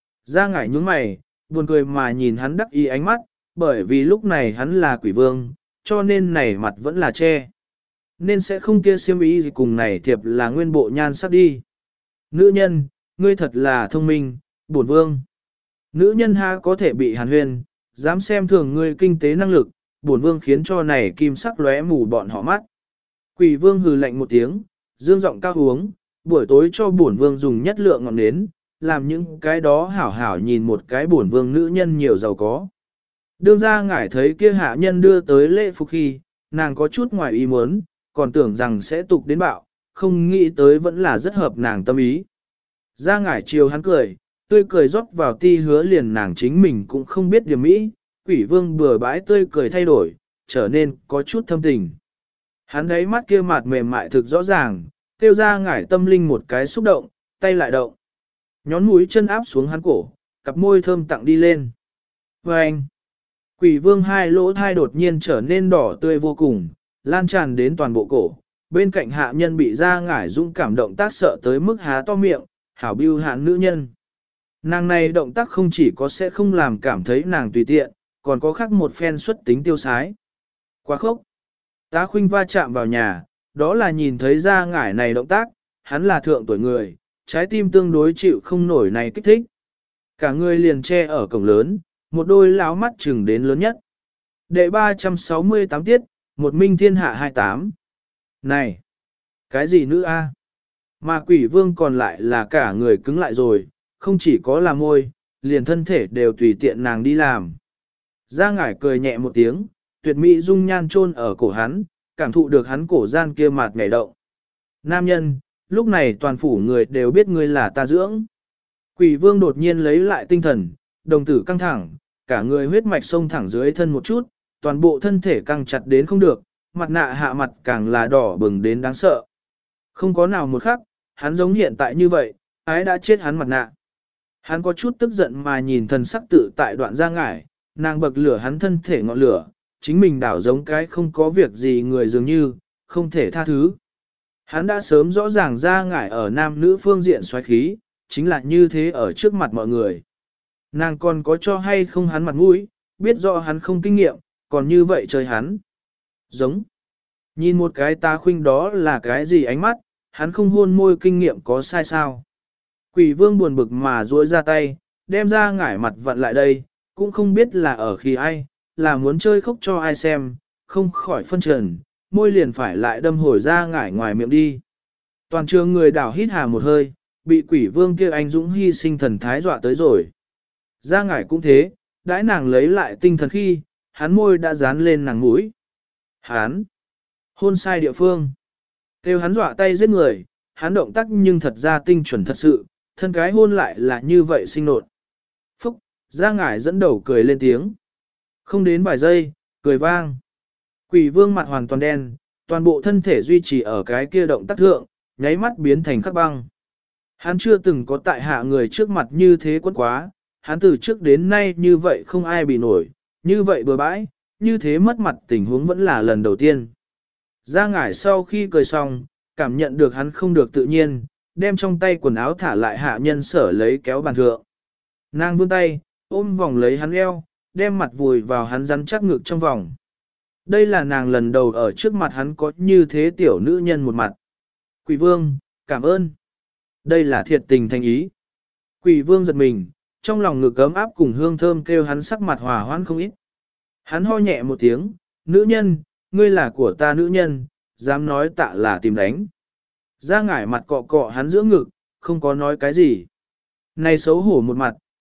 Ra ngải nhướng mày, buồn cười mà nhìn hắn đắc ý ánh mắt, bởi vì lúc này hắn là quỷ vương, cho nên này mặt vẫn là che. Nên sẽ không kia xiêm y gì cùng này thiệp là nguyên bộ nhan sắc đi. Nữ nhân, ngươi thật là thông minh, bổn vương. Nữ nhân ha có thể bị hàn huyền, dám xem thường ngươi kinh tế năng lực, bổn vương khiến cho này kim sắc lóe mù bọn họ mắt. Quỷ vương hừ lạnh một tiếng, dương giọng cao uống, buổi tối cho bổn vương dùng nhất lượng ngọn nến, làm những cái đó hảo hảo nhìn một cái bổn vương nữ nhân nhiều giàu có. Đương ra ngải thấy kia hạ nhân đưa tới lễ phục khi, nàng có chút ngoài ý muốn, còn tưởng rằng sẽ tục đến bạo, không nghĩ tới vẫn là rất hợp nàng tâm ý. Ra ngải chiều hắn cười, tươi cười rót vào ti hứa liền nàng chính mình cũng không biết điểm mỹ, quỷ vương bừa bãi tươi cười thay đổi, trở nên có chút thâm tình. Hắn thấy mắt kia mặt mềm mại thực rõ ràng, tiêu ra ngải tâm linh một cái xúc động, tay lại động. Nhón mũi chân áp xuống hắn cổ, cặp môi thơm tặng đi lên. Và anh, quỷ vương hai lỗ thai đột nhiên trở nên đỏ tươi vô cùng, lan tràn đến toàn bộ cổ. Bên cạnh hạ nhân bị ra ngải dũng cảm động tác sợ tới mức há to miệng, hảo bưu hạn nữ nhân. Nàng này động tác không chỉ có sẽ không làm cảm thấy nàng tùy tiện, còn có khác một phen xuất tính tiêu sái. Quá khốc. Tá khuynh va chạm vào nhà, đó là nhìn thấy ra ngải này động tác, hắn là thượng tuổi người, trái tim tương đối chịu không nổi này kích thích. Cả người liền che ở cổng lớn, một đôi láo mắt chừng đến lớn nhất. Đệ ba trăm sáu mươi tám tiết, một minh thiên hạ hai mươi tám. Này! Cái gì nữa a? Mà quỷ vương còn lại là cả người cứng lại rồi, không chỉ có là môi, liền thân thể đều tùy tiện nàng đi làm. Ra ngải cười nhẹ một tiếng, tuyệt mỹ dung nhan chôn ở cổ hắn, cảm thụ được hắn cổ gian kia mạt nhảy động. Nam nhân, lúc này toàn phủ người đều biết ngươi là ta dưỡng. Quỷ vương đột nhiên lấy lại tinh thần, đồng tử căng thẳng, cả người huyết mạch sông thẳng dưới thân một chút, toàn bộ thân thể căng chặt đến không được, mặt nạ hạ mặt càng là đỏ bừng đến đáng sợ. Không có nào một khắc, hắn giống hiện tại như vậy, ái đã chết hắn mặt nạ. Hắn có chút tức giận mà nhìn thần sắc tự tại đoạn ra ngải, nàng bậc lửa hắn thân thể ngọn lửa, chính mình đảo giống cái không có việc gì người dường như, không thể tha thứ. Hắn đã sớm rõ ràng ra ngải ở nam nữ phương diện xoáy khí, chính là như thế ở trước mặt mọi người. Nàng còn có cho hay không hắn mặt mũi, biết rõ hắn không kinh nghiệm, còn như vậy chơi hắn. Giống. Nhìn một cái ta khuynh đó là cái gì ánh mắt, hắn không hôn môi kinh nghiệm có sai sao. Quỷ vương buồn bực mà duỗi ra tay, đem ra ngải mặt vặn lại đây, cũng không biết là ở khi ai, là muốn chơi khóc cho ai xem, không khỏi phân trần, môi liền phải lại đâm hồi ra ngải ngoài miệng đi. Toàn trường người đảo hít hà một hơi, bị quỷ vương kia anh dũng hy sinh thần thái dọa tới rồi. Ra ngải cũng thế, đãi nàng lấy lại tinh thần khi, hắn môi đã dán lên nàng mũi. Hắn hôn sai địa phương. Kêu hắn dọa tay giết người, hắn động tác nhưng thật ra tinh chuẩn thật sự, thân cái hôn lại là như vậy sinh nộn. Phúc, ra ngải dẫn đầu cười lên tiếng. Không đến vài giây, cười vang. Quỷ vương mặt hoàn toàn đen, toàn bộ thân thể duy trì ở cái kia động tác thượng, nháy mắt biến thành khắc băng. Hắn chưa từng có tại hạ người trước mặt như thế quất quá, hắn từ trước đến nay như vậy không ai bị nổi, như vậy bừa bãi, như thế mất mặt tình huống vẫn là lần đầu tiên. Ra ngải sau khi cười xong, cảm nhận được hắn không được tự nhiên, đem trong tay quần áo thả lại hạ nhân sở lấy kéo bàn thượng. Nàng vươn tay, ôm vòng lấy hắn eo, đem mặt vùi vào hắn rắn chắc ngực trong vòng. Đây là nàng lần đầu ở trước mặt hắn có như thế tiểu nữ nhân một mặt. Quỷ vương, cảm ơn. Đây là thiệt tình thành ý. Quỷ vương giật mình, trong lòng ngực ấm áp cùng hương thơm kêu hắn sắc mặt hòa hoãn không ít. Hắn ho nhẹ một tiếng, nữ nhân, ngươi là của ta nữ nhân, dám nói tạ là tìm đánh. Ra ngải mặt cọ cọ hắn giữa ngực, không có nói cái gì. Này xấu hổ một mặt,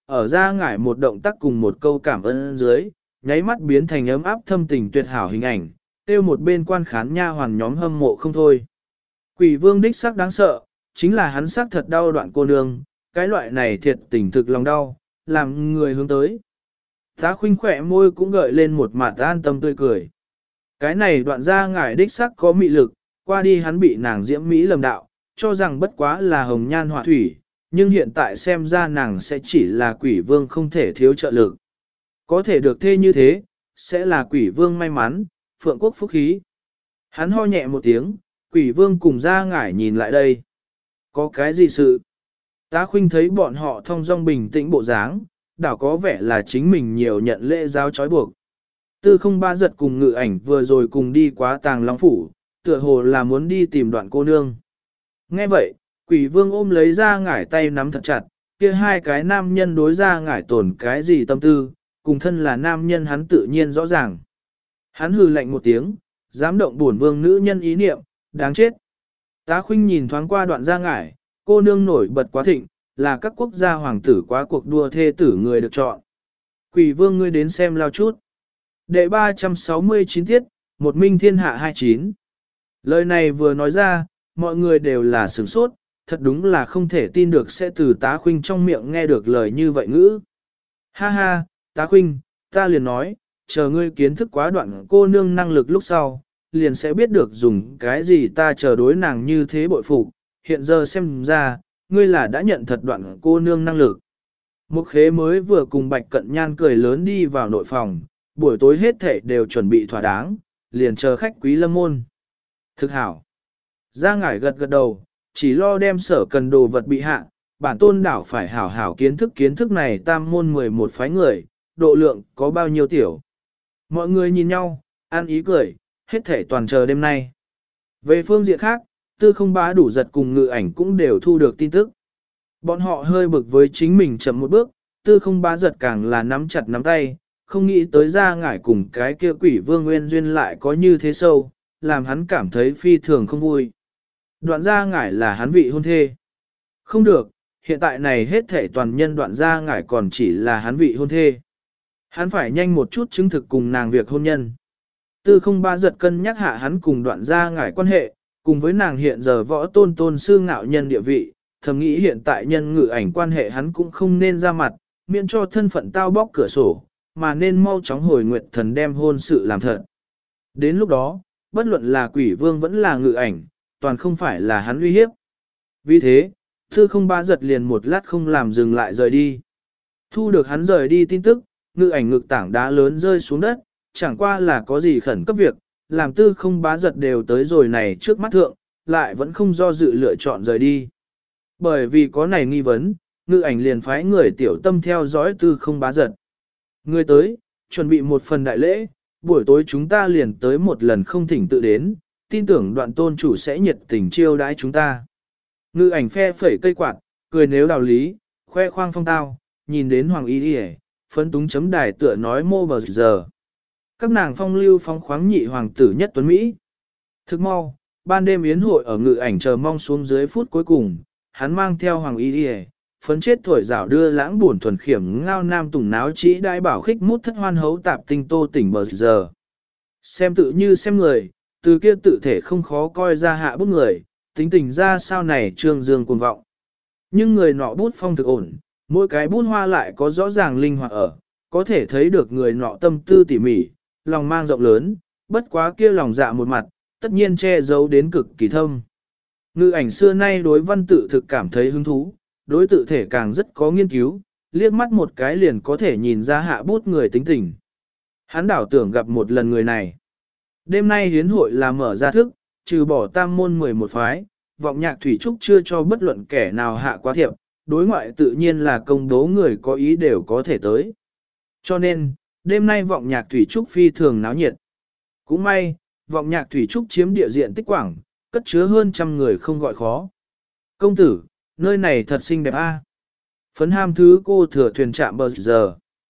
ở ra ngải một động tác cùng một câu cảm ơn dưới, nháy mắt biến thành ấm áp thâm tình tuyệt hảo hình ảnh, tiêu một bên quan khán nha hoàn nhóm hâm mộ không thôi. Quỷ vương đích sắc đáng sợ, chính là hắn sắc thật đau đoạn cô nương, cái loại này thiệt tình thực lòng đau, làm người hướng tới. Tá khuynh khỏe môi cũng gợi lên một mặt an tâm tươi cười. Cái này đoạn ra ngải đích sắc có mị lực, qua đi hắn bị nàng diễm mỹ lầm đạo, cho rằng bất quá là hồng nhan họa thủy, nhưng hiện tại xem ra nàng sẽ chỉ là quỷ vương không thể thiếu trợ lực. Có thể được thê như thế, sẽ là quỷ vương may mắn, phượng quốc phúc khí. Hắn ho nhẹ một tiếng, quỷ vương cùng ra ngải nhìn lại đây. Có cái gì sự? Tá khuynh thấy bọn họ thong dong bình tĩnh bộ dáng, đảo có vẻ là chính mình nhiều nhận lễ giáo trói buộc. Tư không ba giật cùng ngự ảnh vừa rồi cùng đi quá tàng long phủ, tựa hồ là muốn đi tìm đoạn cô nương. Nghe vậy, quỷ vương ôm lấy ra ngải tay nắm thật chặt, kia hai cái nam nhân đối ra ngải tổn cái gì tâm tư, cùng thân là nam nhân hắn tự nhiên rõ ràng. Hắn hừ lạnh một tiếng, dám động bổn vương nữ nhân ý niệm, đáng chết. Tá khuynh nhìn thoáng qua đoạn ra ngải, cô nương nổi bật quá thịnh, là các quốc gia hoàng tử quá cuộc đua thê tử người được chọn. Quỷ vương ngươi đến xem lao chút. Đệ ba trăm sáu mươi chín tiết, một minh thiên hạ hai mươi chín. Lời này vừa nói ra, mọi người đều là sửng sốt, thật đúng là không thể tin được sẽ từ tá khuynh trong miệng nghe được lời như vậy ngữ. Ha ha, tá khuynh, ta liền nói, chờ ngươi kiến thức quá đoạn cô nương năng lực lúc sau, liền sẽ biết được dùng cái gì ta chờ đối nàng như thế bội phục, hiện giờ xem ra, ngươi là đã nhận thật đoạn cô nương năng lực. Mục khế mới vừa cùng Bạch Cận Nhan cười lớn đi vào nội phòng, buổi tối hết thảy đều chuẩn bị thỏa đáng, liền chờ khách quý lâm môn. Thực hảo. Ra ngải gật gật đầu, chỉ lo đem sở cần đồ vật bị hạ, bản tôn đảo phải hảo hảo kiến thức kiến thức này tam môn mười một phái người, độ lượng có bao nhiêu tiểu. Mọi người nhìn nhau, ăn ý cười, hết thảy toàn chờ đêm nay. Về phương diện khác, tư không bá đủ giật cùng ngự ảnh cũng đều thu được tin tức. Bọn họ hơi bực với chính mình chậm một bước, tư không bá giật càng là nắm chặt nắm tay, không nghĩ tới ra ngải cùng cái kia quỷ vương nguyên duyên lại có như thế sâu, làm hắn cảm thấy phi thường không vui. Đoạn ra ngải là hắn vị hôn thê. Không được, hiện tại này hết thể toàn nhân đoạn ra ngải còn chỉ là hắn vị hôn thê. Hắn phải nhanh một chút chứng thực cùng nàng việc hôn nhân. Tư không ba giật cân nhắc hạ hắn cùng đoạn ra ngải quan hệ, cùng với nàng hiện giờ võ tôn tôn sư ngạo nhân địa vị, thầm nghĩ hiện tại nhân ngự ảnh quan hệ hắn cũng không nên ra mặt, miễn cho thân phận tao bóc cửa sổ, mà nên mau chóng hồi nguyện thần đem hôn sự làm thật. Đến lúc đó, bất luận là quỷ vương vẫn là ngự ảnh, toàn không phải là hắn uy hiếp. Vì thế, tư không ba giật liền một lát không làm dừng lại rời đi. Thu được hắn rời đi tin tức, ngự ảnh ngực tảng đá lớn rơi xuống đất, chẳng qua là có gì khẩn cấp việc, làm tư không bá giật đều tới rồi này trước mắt thượng, lại vẫn không do dự lựa chọn rời đi. Bởi vì có này nghi vấn, ngự ảnh liền phái người tiểu tâm theo dõi tư không bá giật. Người tới, chuẩn bị một phần đại lễ, buổi tối chúng ta liền tới một lần không thỉnh tự đến, tin tưởng đoạn tôn chủ sẽ nhiệt tình chiêu đãi chúng ta. Ngự ảnh phe phẩy cây quạt, cười nếu đạo lý, khoe khoang phong tao, nhìn đến hoàng y đi phấn túng chấm đài tựa nói mô bờ giờ. Các nàng phong lưu phong khoáng nhị hoàng tử nhất tuấn Mỹ. Thức mau, ban đêm yến hội ở ngự ảnh chờ mong xuống dưới phút cuối cùng, hắn mang theo hoàng y đi phấn chết thổi rảo đưa lãng buồn thuần khiểm ngao nam tùng náo chỉ đại bảo khích mút thất hoan hấu tạp tinh tô tỉnh bờ giờ. Xem tự như xem người, từ kia tự thể không khó coi ra hạ bút người, tính tình ra sao này trương dương cuồng vọng. Nhưng người nọ bút phong thực ổn, mỗi cái bút hoa lại có rõ ràng linh hoạt ở, có thể thấy được người nọ tâm tư tỉ mỉ, lòng mang rộng lớn, bất quá kia lòng dạ một mặt, tất nhiên che giấu đến cực kỳ thâm. Ngự ảnh xưa nay đối văn tự thực cảm thấy hứng thú, đối tự thể càng rất có nghiên cứu, liếc mắt một cái liền có thể nhìn ra hạ bút người tính tình. Hắn đảo tưởng gặp một lần người này. Đêm nay hiến hội là mở ra thức, trừ bỏ tam môn mười một phái, vọng nhạc thủy trúc chưa cho bất luận kẻ nào hạ quá thiệp, đối ngoại tự nhiên là công bố người có ý đều có thể tới. Cho nên, đêm nay vọng nhạc thủy trúc phi thường náo nhiệt. Cũng may, vọng nhạc thủy trúc chiếm địa diện tích quảng, cất chứa hơn trăm người không gọi khó. Công tử, nơi này thật xinh đẹp a. Phấn ham thứ cô thừa thuyền chạm bờ giờ.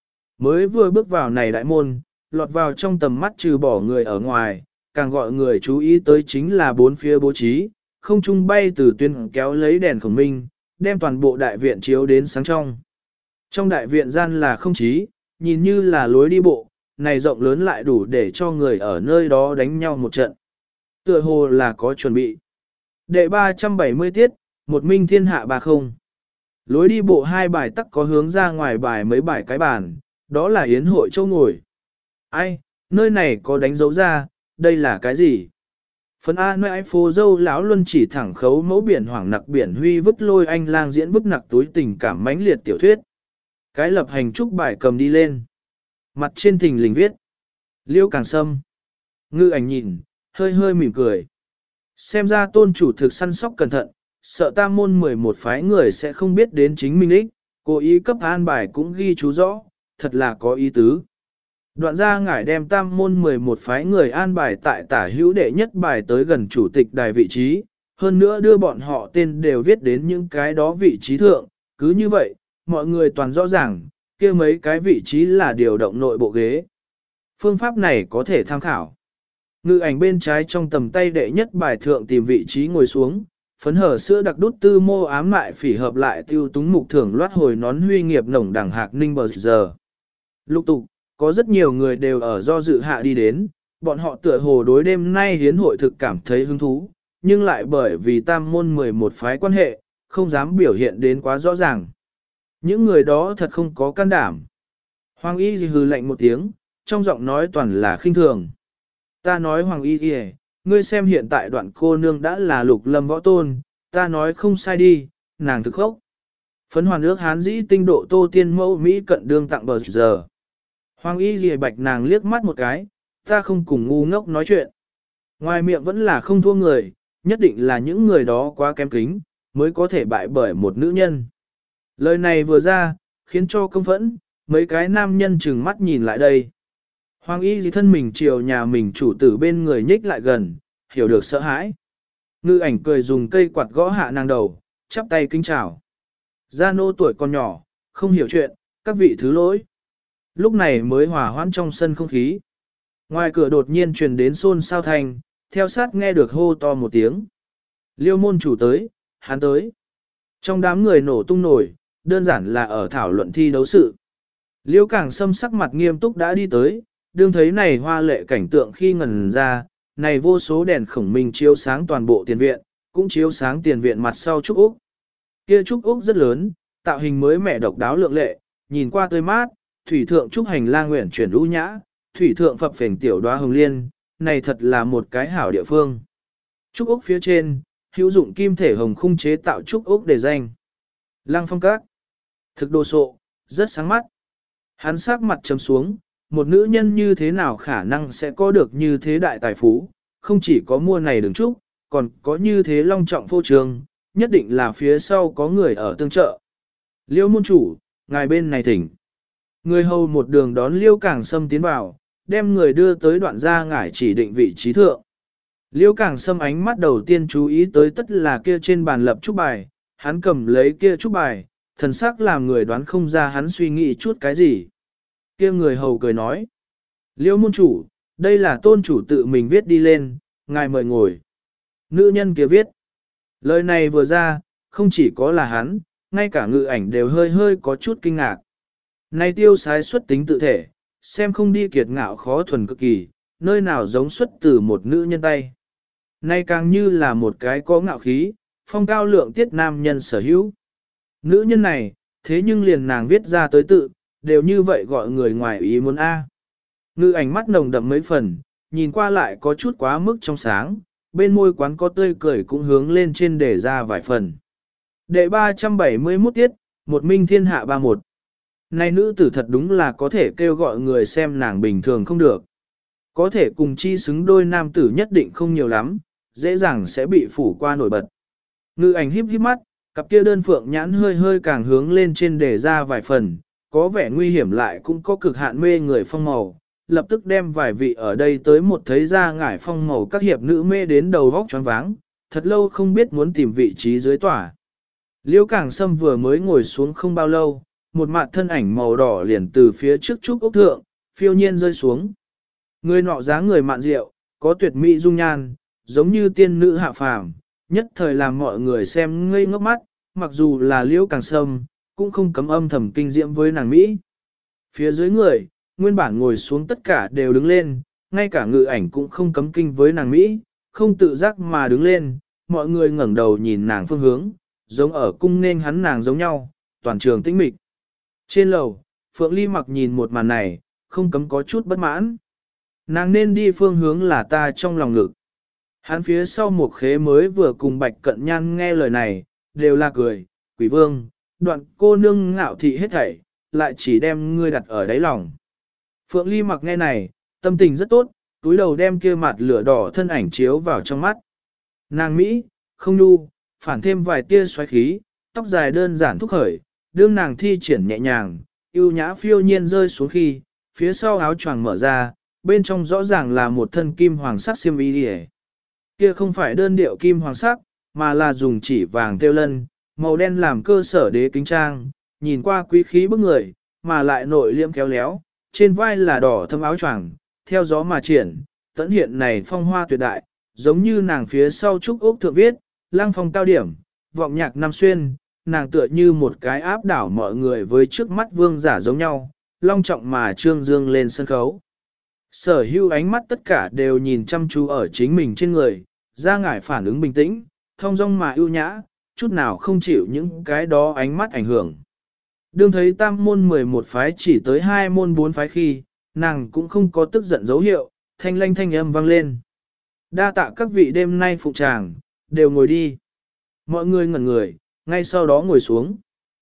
Mới vừa bước vào này đại môn, lọt vào trong tầm mắt trừ bỏ người ở ngoài, càng gọi người chú ý tới chính là bốn phía bố trí, không trung bay từ tuyên kéo lấy đèn khổng minh, đem toàn bộ đại viện chiếu đến sáng trong. Trong đại viện gian là không chí, nhìn như là lối đi bộ, này rộng lớn lại đủ để cho người ở nơi đó đánh nhau một trận. Tựa hồ là có chuẩn bị. Đệ ba trăm bảy mươi tiết, một minh thiên hạ ba không. Lối đi bộ hai bài tắc có hướng ra ngoài bài mấy bài cái bàn, đó là yến hội châu ngồi. Ai, nơi này có đánh dấu ra, đây là cái gì? Phần A nơi phố dâu lão luân chỉ thẳng khấu mẫu biển hoàng nặc biển huy vứt lôi anh lang diễn vứt nặc túi tình cảm mãnh liệt tiểu thuyết. Cái lập hành trúc bài cầm đi lên. Mặt trên thình lình viết. Liêu càng sâm. Ngư ảnh nhìn, hơi hơi mỉm cười. Xem ra tôn chủ thực săn sóc cẩn thận, sợ tam môn mười một phái người sẽ không biết đến chính mình ích, cố ý cấp an bài cũng ghi chú rõ, thật là có ý tứ. Đoạn ra ngải đem tam môn mười một phái người an bài tại tả hữu đệ nhất bài tới gần chủ tịch đài vị trí, hơn nữa đưa bọn họ tên đều viết đến những cái đó vị trí thượng, cứ như vậy, mọi người toàn rõ ràng, kia mấy cái vị trí là điều động nội bộ ghế. Phương pháp này có thể tham khảo. Ngự ảnh bên trái trong tầm tay đệ nhất bài thượng tìm vị trí ngồi xuống, phấn hở sữa đặc đút tư mô ám lại phỉ hợp lại tiêu túng mục thưởng loát hồi nón huy nghiệp nồng đẳng hạc ninh bờ giờ. Lục tục, có rất nhiều người đều ở do dự hạ đi đến, bọn họ tựa hồ đối đêm nay hiến hội thực cảm thấy hứng thú, nhưng lại bởi vì tam môn mười một phái quan hệ, không dám biểu hiện đến quá rõ ràng. Những người đó thật không có can đảm. Hoàng y hừ lạnh một tiếng, trong giọng nói toàn là khinh thường. Ta nói Hoàng y y, ngươi xem hiện tại đoạn cô nương đã là lục lâm võ tôn, ta nói không sai đi, nàng thực khốc. Phấn hoàn ước hán dĩ tinh độ tô tiên mẫu Mỹ cận đương tặng bờ giờ. Hoàng y ghi bạch nàng liếc mắt một cái, ta không cùng ngu ngốc nói chuyện. Ngoài miệng vẫn là không thua người, nhất định là những người đó quá kém kính, mới có thể bại bởi một nữ nhân. Lời này vừa ra, khiến cho công phẫn, mấy cái nam nhân chừng mắt nhìn lại đây. Hoàng y gì thân mình chiều nhà mình chủ tử bên người nhích lại gần, hiểu được sợ hãi. Ngư ảnh cười dùng cây quạt gõ hạ nàng đầu, chắp tay kính chào. Gia nô tuổi còn nhỏ, không hiểu chuyện, các vị thứ lỗi. Lúc này mới hòa hoãn trong sân không khí. Ngoài cửa đột nhiên truyền đến xôn xao thành, theo sát nghe được hô to một tiếng. Liêu môn chủ tới, hắn tới. Trong đám người nổ tung nổi, đơn giản là ở thảo luận thi đấu sự. Liêu càng sâm sắc mặt nghiêm túc đã đi tới, đương thấy này hoa lệ cảnh tượng khi ngần ra, này vô số đèn khổng minh chiếu sáng toàn bộ tiền viện, cũng chiếu sáng tiền viện mặt sau trúc úc. Kia trúc úc rất lớn, tạo hình mới mẻ độc đáo lượng lệ, nhìn qua tươi mát, thủy thượng trúc hành lang nguyện chuyển ưu nhã, thủy thượng phập phềnh tiểu đoá hồng liên, này thật là một cái hảo địa phương. Trúc úc phía trên, hữu dụng kim thể hồng khung chế tạo trúc úc để danh. Lăng phong các, thực đồ sộ, rất sáng mắt. Hắn sắc mặt trầm xuống, một nữ nhân như thế nào khả năng sẽ có được như thế đại tài phú, không chỉ có mua này đường trúc, còn có như thế long trọng phô trương, nhất định là phía sau có người ở tương trợ. Liêu môn chủ, ngài bên này thỉnh. Người hầu một đường đón Liêu Càng Sâm tiến vào, đem người đưa tới đoạn ra ngải chỉ định vị trí thượng. Liêu Càng Sâm ánh mắt đầu tiên chú ý tới tất là kia trên bàn lập trúc bài, hắn cầm lấy kia trúc bài, thần sắc làm người đoán không ra hắn suy nghĩ chút cái gì. Kia người hầu cười nói, Liêu môn chủ, đây là tôn chủ tự mình viết đi lên, ngài mời ngồi. Nữ nhân kia viết, lời này vừa ra, không chỉ có là hắn, ngay cả ngự ảnh đều hơi hơi có chút kinh ngạc. Này tiêu sái xuất tính tự thể, xem không đi kiệt ngạo khó thuần cực kỳ, nơi nào giống xuất từ một nữ nhân tay. Này càng như là một cái có ngạo khí, phong cao lượng tiết nam nhân sở hữu. Nữ nhân này, thế nhưng liền nàng viết ra tới tự, đều như vậy gọi người ngoài ý muốn A. Ngự ảnh mắt nồng đậm mấy phần, nhìn qua lại có chút quá mức trong sáng, bên môi quán có tươi cười cũng hướng lên trên để ra vài phần. Đệ ba trăm bảy mươi mốt tiết, một minh thiên hạ ba một. Này nữ tử thật đúng là có thể kêu gọi người xem nàng bình thường không được. Có thể cùng chi xứng đôi nam tử nhất định không nhiều lắm, dễ dàng sẽ bị phủ qua nổi bật. Ngự ảnh híp híp mắt, cặp kia đơn phượng nhãn hơi hơi càng hướng lên trên để ra vài phần, có vẻ nguy hiểm lại cũng có cực hạn mê người phong màu, lập tức đem vài vị ở đây tới một thấy ra ngải phong màu các hiệp nữ mê đến đầu vóc choáng váng, thật lâu không biết muốn tìm vị trí dưới tỏa. Liễu Càng Sâm vừa mới ngồi xuống không bao lâu, một mặt thân ảnh màu đỏ liền từ phía trước trúc ốc thượng, phiêu nhiên rơi xuống. Người nọ dáng người mạn diệu, có tuyệt mỹ dung nhan, giống như tiên nữ hạ phàm, nhất thời làm mọi người xem ngây ngốc mắt, mặc dù là Liễu Càng Sâm, cũng không cấm âm thầm kinh diễm với nàng Mỹ. Phía dưới người, nguyên bản ngồi xuống tất cả đều đứng lên, ngay cả ngự ảnh cũng không cấm kinh với nàng Mỹ, không tự giác mà đứng lên, mọi người ngẩng đầu nhìn nàng phương hướng, giống ở cung nên hắn nàng giống nhau, toàn trường tĩnh mịch. Trên lầu, Phượng Ly Mặc nhìn một màn này, không cấm có chút bất mãn. Nàng nên đi phương hướng là ta trong lòng ngực. Hắn phía sau một khế mới vừa cùng Bạch Cận Nhan nghe lời này, đều là cười, quỷ vương, đoạn cô nương ngạo thị hết thảy, lại chỉ đem ngươi đặt ở đáy lòng. Phượng Ly Mặc nghe này, tâm tình rất tốt, túi đầu đem kia mặt lửa đỏ thân ảnh chiếu vào trong mắt. Nàng Mỹ, không nu, phản thêm vài tia xoáy khí, tóc dài đơn giản thúc khởi, đương nàng thi triển nhẹ nhàng, yêu nhã phiêu nhiên rơi xuống khi, phía sau áo choàng mở ra, bên trong rõ ràng là một thân kim hoàng sắc xiêm y đi. Kia không phải đơn điệu kim hoàng sắc, mà là dùng chỉ vàng tiêu lân, màu đen làm cơ sở đế kính trang, nhìn qua quý khí bức người, mà lại nội liêm kéo léo, trên vai là đỏ thâm áo choàng, theo gió mà triển, tẫn hiện này phong hoa tuyệt đại, giống như nàng phía sau trúc ốc thượng viết, lang phong cao điểm, vọng nhạc năm xuyên, nàng tựa như một cái áp đảo mọi người với trước mắt vương giả giống nhau, long trọng mà trương dương lên sân khấu. Sở hữu ánh mắt tất cả đều nhìn chăm chú ở chính mình trên người, ra ngải phản ứng bình tĩnh, thong dong mà ưu nhã, chút nào không chịu những cái đó ánh mắt ảnh hưởng. Đương thấy tam môn mười một phái chỉ tới hai môn bốn phái khi, nàng cũng không có tức giận dấu hiệu, thanh lanh thanh âm vang lên. Đa tạ các vị đêm nay phụ tràng, đều ngồi đi. Mọi người ngẩn người, ngay sau đó ngồi xuống.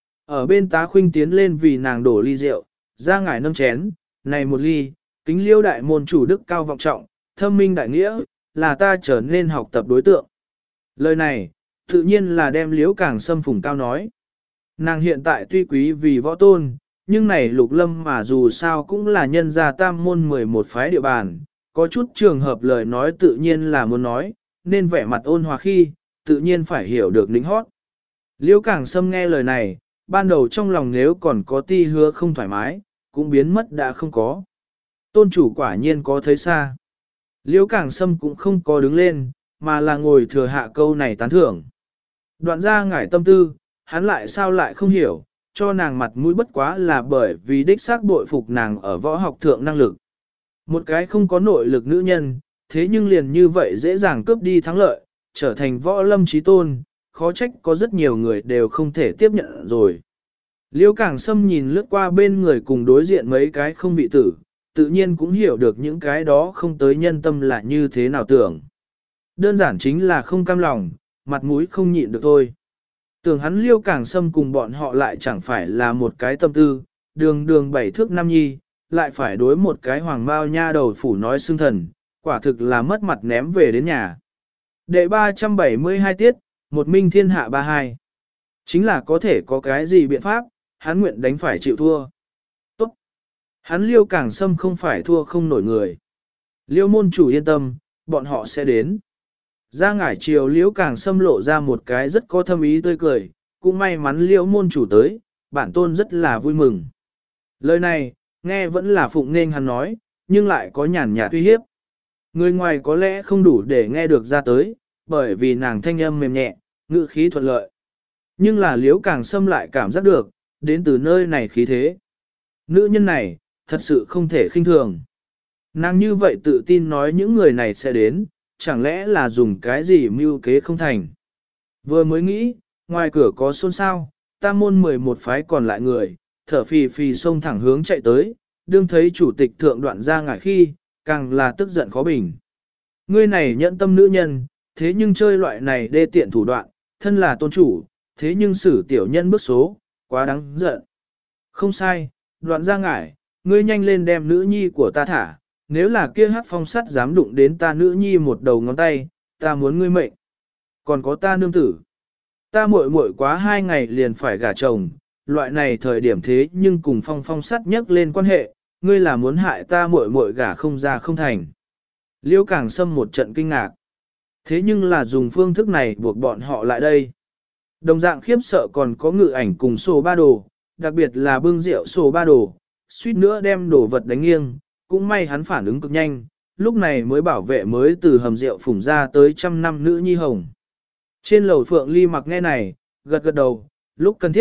Ở bên tá khuynh tiến lên vì nàng đổ ly rượu, ra ngải nâng chén, này một ly, kính liêu đại môn chủ đức cao vọng trọng, thâm minh đại nghĩa, là ta trở nên học tập đối tượng. Lời này, tự nhiên là đem liễu càng xâm phùng cao nói. Nàng hiện tại tuy quý vì võ tôn, nhưng này lục lâm mà dù sao cũng là nhân gia tam môn mười một phái địa bàn, có chút trường hợp lời nói tự nhiên là muốn nói, nên vẻ mặt ôn hòa khi, tự nhiên phải hiểu được lính hót. Liễu càng xâm nghe lời này, ban đầu trong lòng nếu còn có ti hứa không thoải mái, cũng biến mất đã không có. Tôn chủ quả nhiên có thấy xa. Liễu càng xâm cũng không có đứng lên, mà là ngồi thừa hạ câu này tán thưởng. Đoạn ra ngải tâm tư, hắn lại sao lại không hiểu, cho nàng mặt mũi bất quá là bởi vì đích xác bội phục nàng ở võ học thượng năng lực. Một cái không có nội lực nữ nhân, thế nhưng liền như vậy dễ dàng cướp đi thắng lợi, trở thành võ lâm trí tôn, khó trách có rất nhiều người đều không thể tiếp nhận rồi. Liễu Càng Sâm nhìn lướt qua bên người cùng đối diện mấy cái không vị tử, tự nhiên cũng hiểu được những cái đó không tới nhân tâm là như thế nào tưởng. Đơn giản chính là không cam lòng, mặt mũi không nhịn được thôi. Tưởng hắn Liễu Càng Sâm cùng bọn họ lại chẳng phải là một cái tâm tư, đường đường bảy thước nam nhi, lại phải đối một cái hoàng bao nha đầu phủ nói xưng thần, quả thực là mất mặt ném về đến nhà. Đệ ba trăm bảy mươi hai tiết, một minh thiên hạ ba hai. Chính là có thể có cái gì biện pháp, hắn nguyện đánh phải chịu thua. Tốt. Hắn Liêu Càng Sâm không phải thua không nổi người. Liêu môn chủ yên tâm, bọn họ sẽ đến. Ra ngải chiều Liêu Càng Sâm lộ ra một cái rất có thâm ý tươi cười, cũng may mắn Liêu môn chủ tới, bản tôn rất là vui mừng. Lời này, nghe vẫn là phụng nên hắn nói, nhưng lại có nhàn nhạt uy hiếp. Người ngoài có lẽ không đủ để nghe được ra tới, bởi vì nàng thanh âm mềm nhẹ, ngữ khí thuận lợi. Nhưng là Liễu Càng Sâm lại cảm giác được, đến từ nơi này khí thế. Nữ nhân này, thật sự không thể khinh thường. Nàng như vậy tự tin nói những người này sẽ đến, chẳng lẽ là dùng cái gì mưu kế không thành. Vừa mới nghĩ, ngoài cửa có xôn xao, tam môn mười một phái còn lại người, thở phì phì xông thẳng hướng chạy tới, đương thấy chủ tịch thượng đoạn ra ngải khi, càng là tức giận khó bình. Ngươi này nhẫn tâm nữ nhân, thế nhưng chơi loại này đê tiện thủ đoạn, thân là tôn chủ, thế nhưng xử tiểu nhân bước số, quá đáng giận. Không sai, đoạn ra ngải, ngươi nhanh lên đem nữ nhi của ta thả, nếu là kia hát phong sắt dám đụng đến ta nữ nhi một đầu ngón tay, ta muốn ngươi mệnh. Còn có ta nương tử. Ta muội muội quá hai ngày liền phải gả chồng, loại này thời điểm thế nhưng cùng phong phong sắt nhắc lên quan hệ, ngươi là muốn hại ta muội muội gả không ra không thành. Liễu Càng Sâm một trận kinh ngạc. Thế nhưng là dùng phương thức này buộc bọn họ lại đây. Đồng dạng khiếp sợ còn có ngự ảnh cùng sổ ba đồ, đặc biệt là bưng rượu sổ ba đồ, suýt nữa đem đồ vật đánh nghiêng, cũng may hắn phản ứng cực nhanh, lúc này mới bảo vệ mới từ hầm rượu phủng ra tới trăm năm nữ nhi hồng. Trên lầu Phượng Ly Mặc nghe này, gật gật đầu, lúc cần thiết,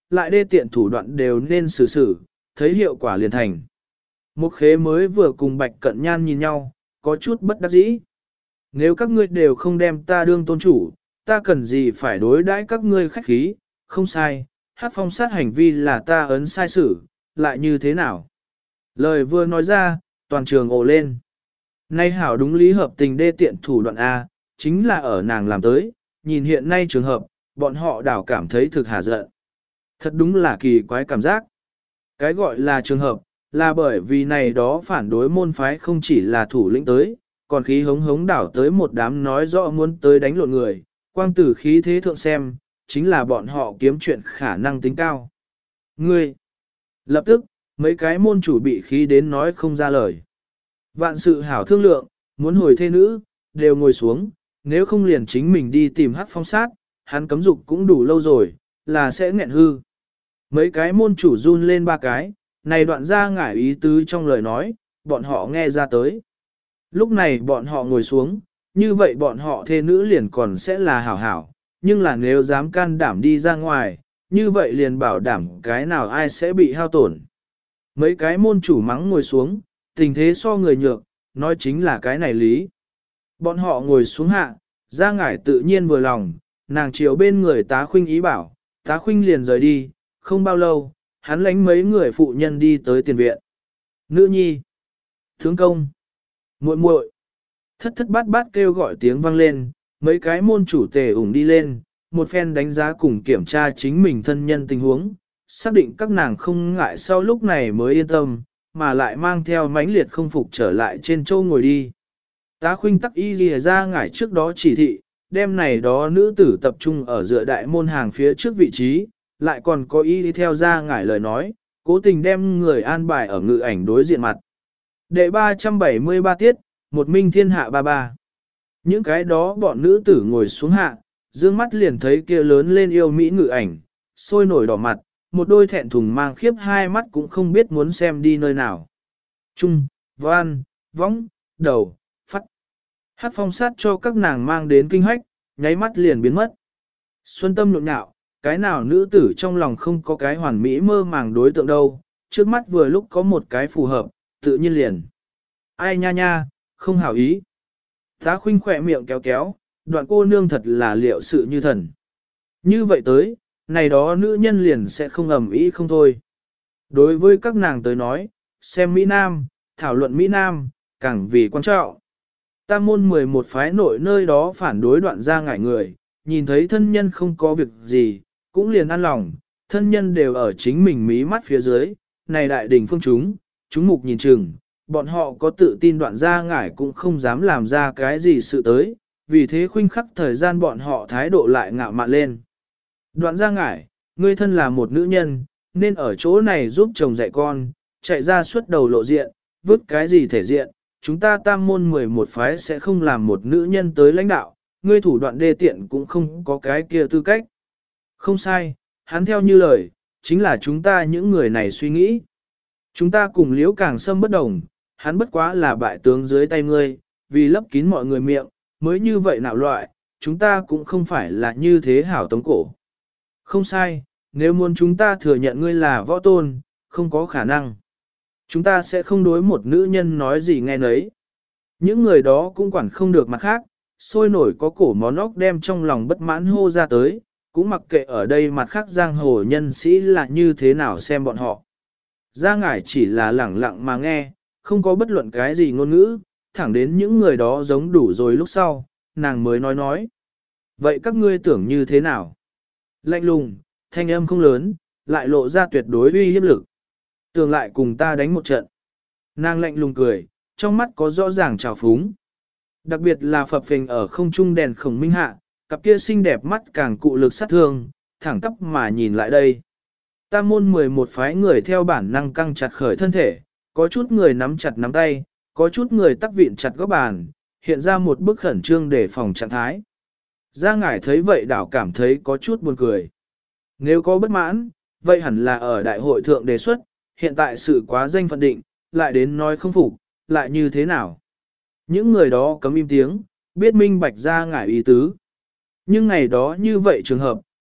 lại đê tiện thủ đoạn đều nên xử xử, thấy hiệu quả liền thành. Một khế mới vừa cùng Bạch Cận Nhan nhìn nhau, có chút bất đắc dĩ. Nếu các ngươi đều không đem ta đương tôn chủ, ta cần gì phải đối đãi các ngươi khách khí, không sai, hát phong sát hành vi là ta ấn sai xử, lại như thế nào? Lời vừa nói ra, toàn trường ồ lên. Nay hảo đúng lý hợp tình đê tiện thủ đoạn A, chính là ở nàng làm tới, nhìn hiện nay trường hợp, bọn họ đảo cảm thấy thực hà giận. Thật đúng là kỳ quái cảm giác. Cái gọi là trường hợp, là bởi vì này đó phản đối môn phái không chỉ là thủ lĩnh tới, còn khí hống hống đảo tới một đám nói rõ muốn tới đánh lộn người, quang tử khí thế thượng xem, chính là bọn họ kiếm chuyện khả năng tính cao. Ngươi! Lập tức, mấy cái môn chủ bị khí đến nói không ra lời. Vạn sự hảo thương lượng, muốn hồi thê nữ, đều ngồi xuống, nếu không liền chính mình đi tìm hát phong sát, hắn cấm dục cũng đủ lâu rồi, là sẽ nghẹn hư. Mấy cái môn chủ run lên ba cái, này đoạn ra ngải ý tứ trong lời nói, bọn họ nghe ra tới. Lúc này bọn họ ngồi xuống, như vậy bọn họ thê nữ liền còn sẽ là hảo hảo, nhưng là nếu dám can đảm đi ra ngoài, như vậy liền bảo đảm cái nào ai sẽ bị hao tổn. Mấy cái môn chủ mắng ngồi xuống, tình thế so người nhược, nói chính là cái này lý. Bọn họ ngồi xuống hạ, ra ngải tự nhiên vừa lòng, nàng chiều bên người tá khuynh ý bảo, tá khuynh liền rời đi, không bao lâu, hắn lánh mấy người phụ nhân đi tới tiền viện. Nữ nhi, tướng công, muội muội, thất thất bát bát kêu gọi tiếng vang lên, mấy cái môn chủ tề ủng đi lên, một phen đánh giá cùng kiểm tra chính mình thân nhân tình huống, xác định các nàng không ngại sau lúc này mới yên tâm, mà lại mang theo mãnh liệt không phục trở lại trên châu ngồi đi. Tá khuynh tắc y lìa ra ngải trước đó chỉ thị, đêm này đó nữ tử tập trung ở dựa đại môn hàng phía trước vị trí, lại còn có y đi theo ra ngải lời nói, cố tình đem người an bài ở ngự ảnh đối diện mặt. Đệ ba trăm bảy mươi ba tiết, một minh thiên hạ ba ba. Những cái đó bọn nữ tử ngồi xuống hạ, dương mắt liền thấy kia lớn lên yêu mỹ ngự ảnh, sôi nổi đỏ mặt, một đôi thẹn thùng mang khiếp hai mắt cũng không biết muốn xem đi nơi nào. Trung, văn, võng, đầu, phát. Hát phong sát cho các nàng mang đến kinh hách, nháy mắt liền biến mất. Xuân tâm nhộn nhạo, cái nào nữ tử trong lòng không có cái hoàn mỹ mơ màng đối tượng đâu, trước mắt vừa lúc có một cái phù hợp, tự nhiên liền. Ai nha nha, không hảo ý. Tá khuynh khỏe miệng kéo kéo, đoạn cô nương thật là liệu sự như thần. Như vậy tới, này đó nữ nhân liền sẽ không ầm ĩ không thôi. Đối với các nàng tới nói, xem Mỹ Nam, thảo luận Mỹ Nam, càng vì quan trọng. Tam môn mười một phái nội nơi đó phản đối đoạn ra ngải người, nhìn thấy thân nhân không có việc gì, cũng liền an lòng, thân nhân đều ở chính mình mí mắt phía dưới, này đại đình phương chúng, chúng mục nhìn chừng, bọn họ có tự tin đoạn ra ngải cũng không dám làm ra cái gì sự tới, vì thế khuynh khắc thời gian bọn họ thái độ lại ngạo mạn lên. Đoạn ra ngải, ngươi thân là một nữ nhân, nên ở chỗ này giúp chồng dạy con, chạy ra suốt đầu lộ diện, vứt cái gì thể diện, chúng ta tam môn mười một phái sẽ không làm một nữ nhân tới lãnh đạo, ngươi thủ đoạn đê tiện cũng không có cái kia tư cách. Không sai, hắn theo như lời, chính là chúng ta những người này suy nghĩ. Chúng ta cùng liễu càng sâm bất đồng, hắn bất quá là bại tướng dưới tay ngươi, vì lấp kín mọi người miệng, mới như vậy nạo loại, chúng ta cũng không phải là như thế hảo tống cổ. Không sai, nếu muốn chúng ta thừa nhận ngươi là võ tôn, không có khả năng. Chúng ta sẽ không đối một nữ nhân nói gì nghe nấy. Những người đó cũng quản không được mặt khác, sôi nổi có cổ món óc đem trong lòng bất mãn hô ra tới, cũng mặc kệ ở đây mặt khác giang hồ nhân sĩ là như thế nào xem bọn họ. Gia ngải chỉ là lẳng lặng mà nghe, không có bất luận cái gì ngôn ngữ, thẳng đến những người đó giống đủ rồi lúc sau, nàng mới nói nói. Vậy các ngươi tưởng như thế nào? Lạnh lùng, thanh âm không lớn, lại lộ ra tuyệt đối uy hiếp lực. Tưởng lại cùng ta đánh một trận. Nàng lạnh lùng cười, trong mắt có rõ ràng trào phúng. Đặc biệt là phập phình ở không trung đèn khổng minh hạ, cặp kia xinh đẹp mắt càng cụ lực sát thương, thẳng tắp mà nhìn lại đây. Tam môn mười một phái người theo bản năng căng chặt khởi thân thể, có chút người nắm chặt nắm tay, có chút người tắc vịn chặt góc bàn, hiện ra một bức khẩn trương để phòng trạng thái. Gia ngải thấy vậy đảo cảm thấy có chút buồn cười. Nếu có bất mãn, vậy hẳn là ở đại hội thượng đề xuất, hiện tại sự quá danh phận định, lại đến nói không phục, lại như thế nào. Những người đó cấm im tiếng, biết minh bạch Gia ngải ý tứ. Nhưng ngày đó như vậy trường hợp,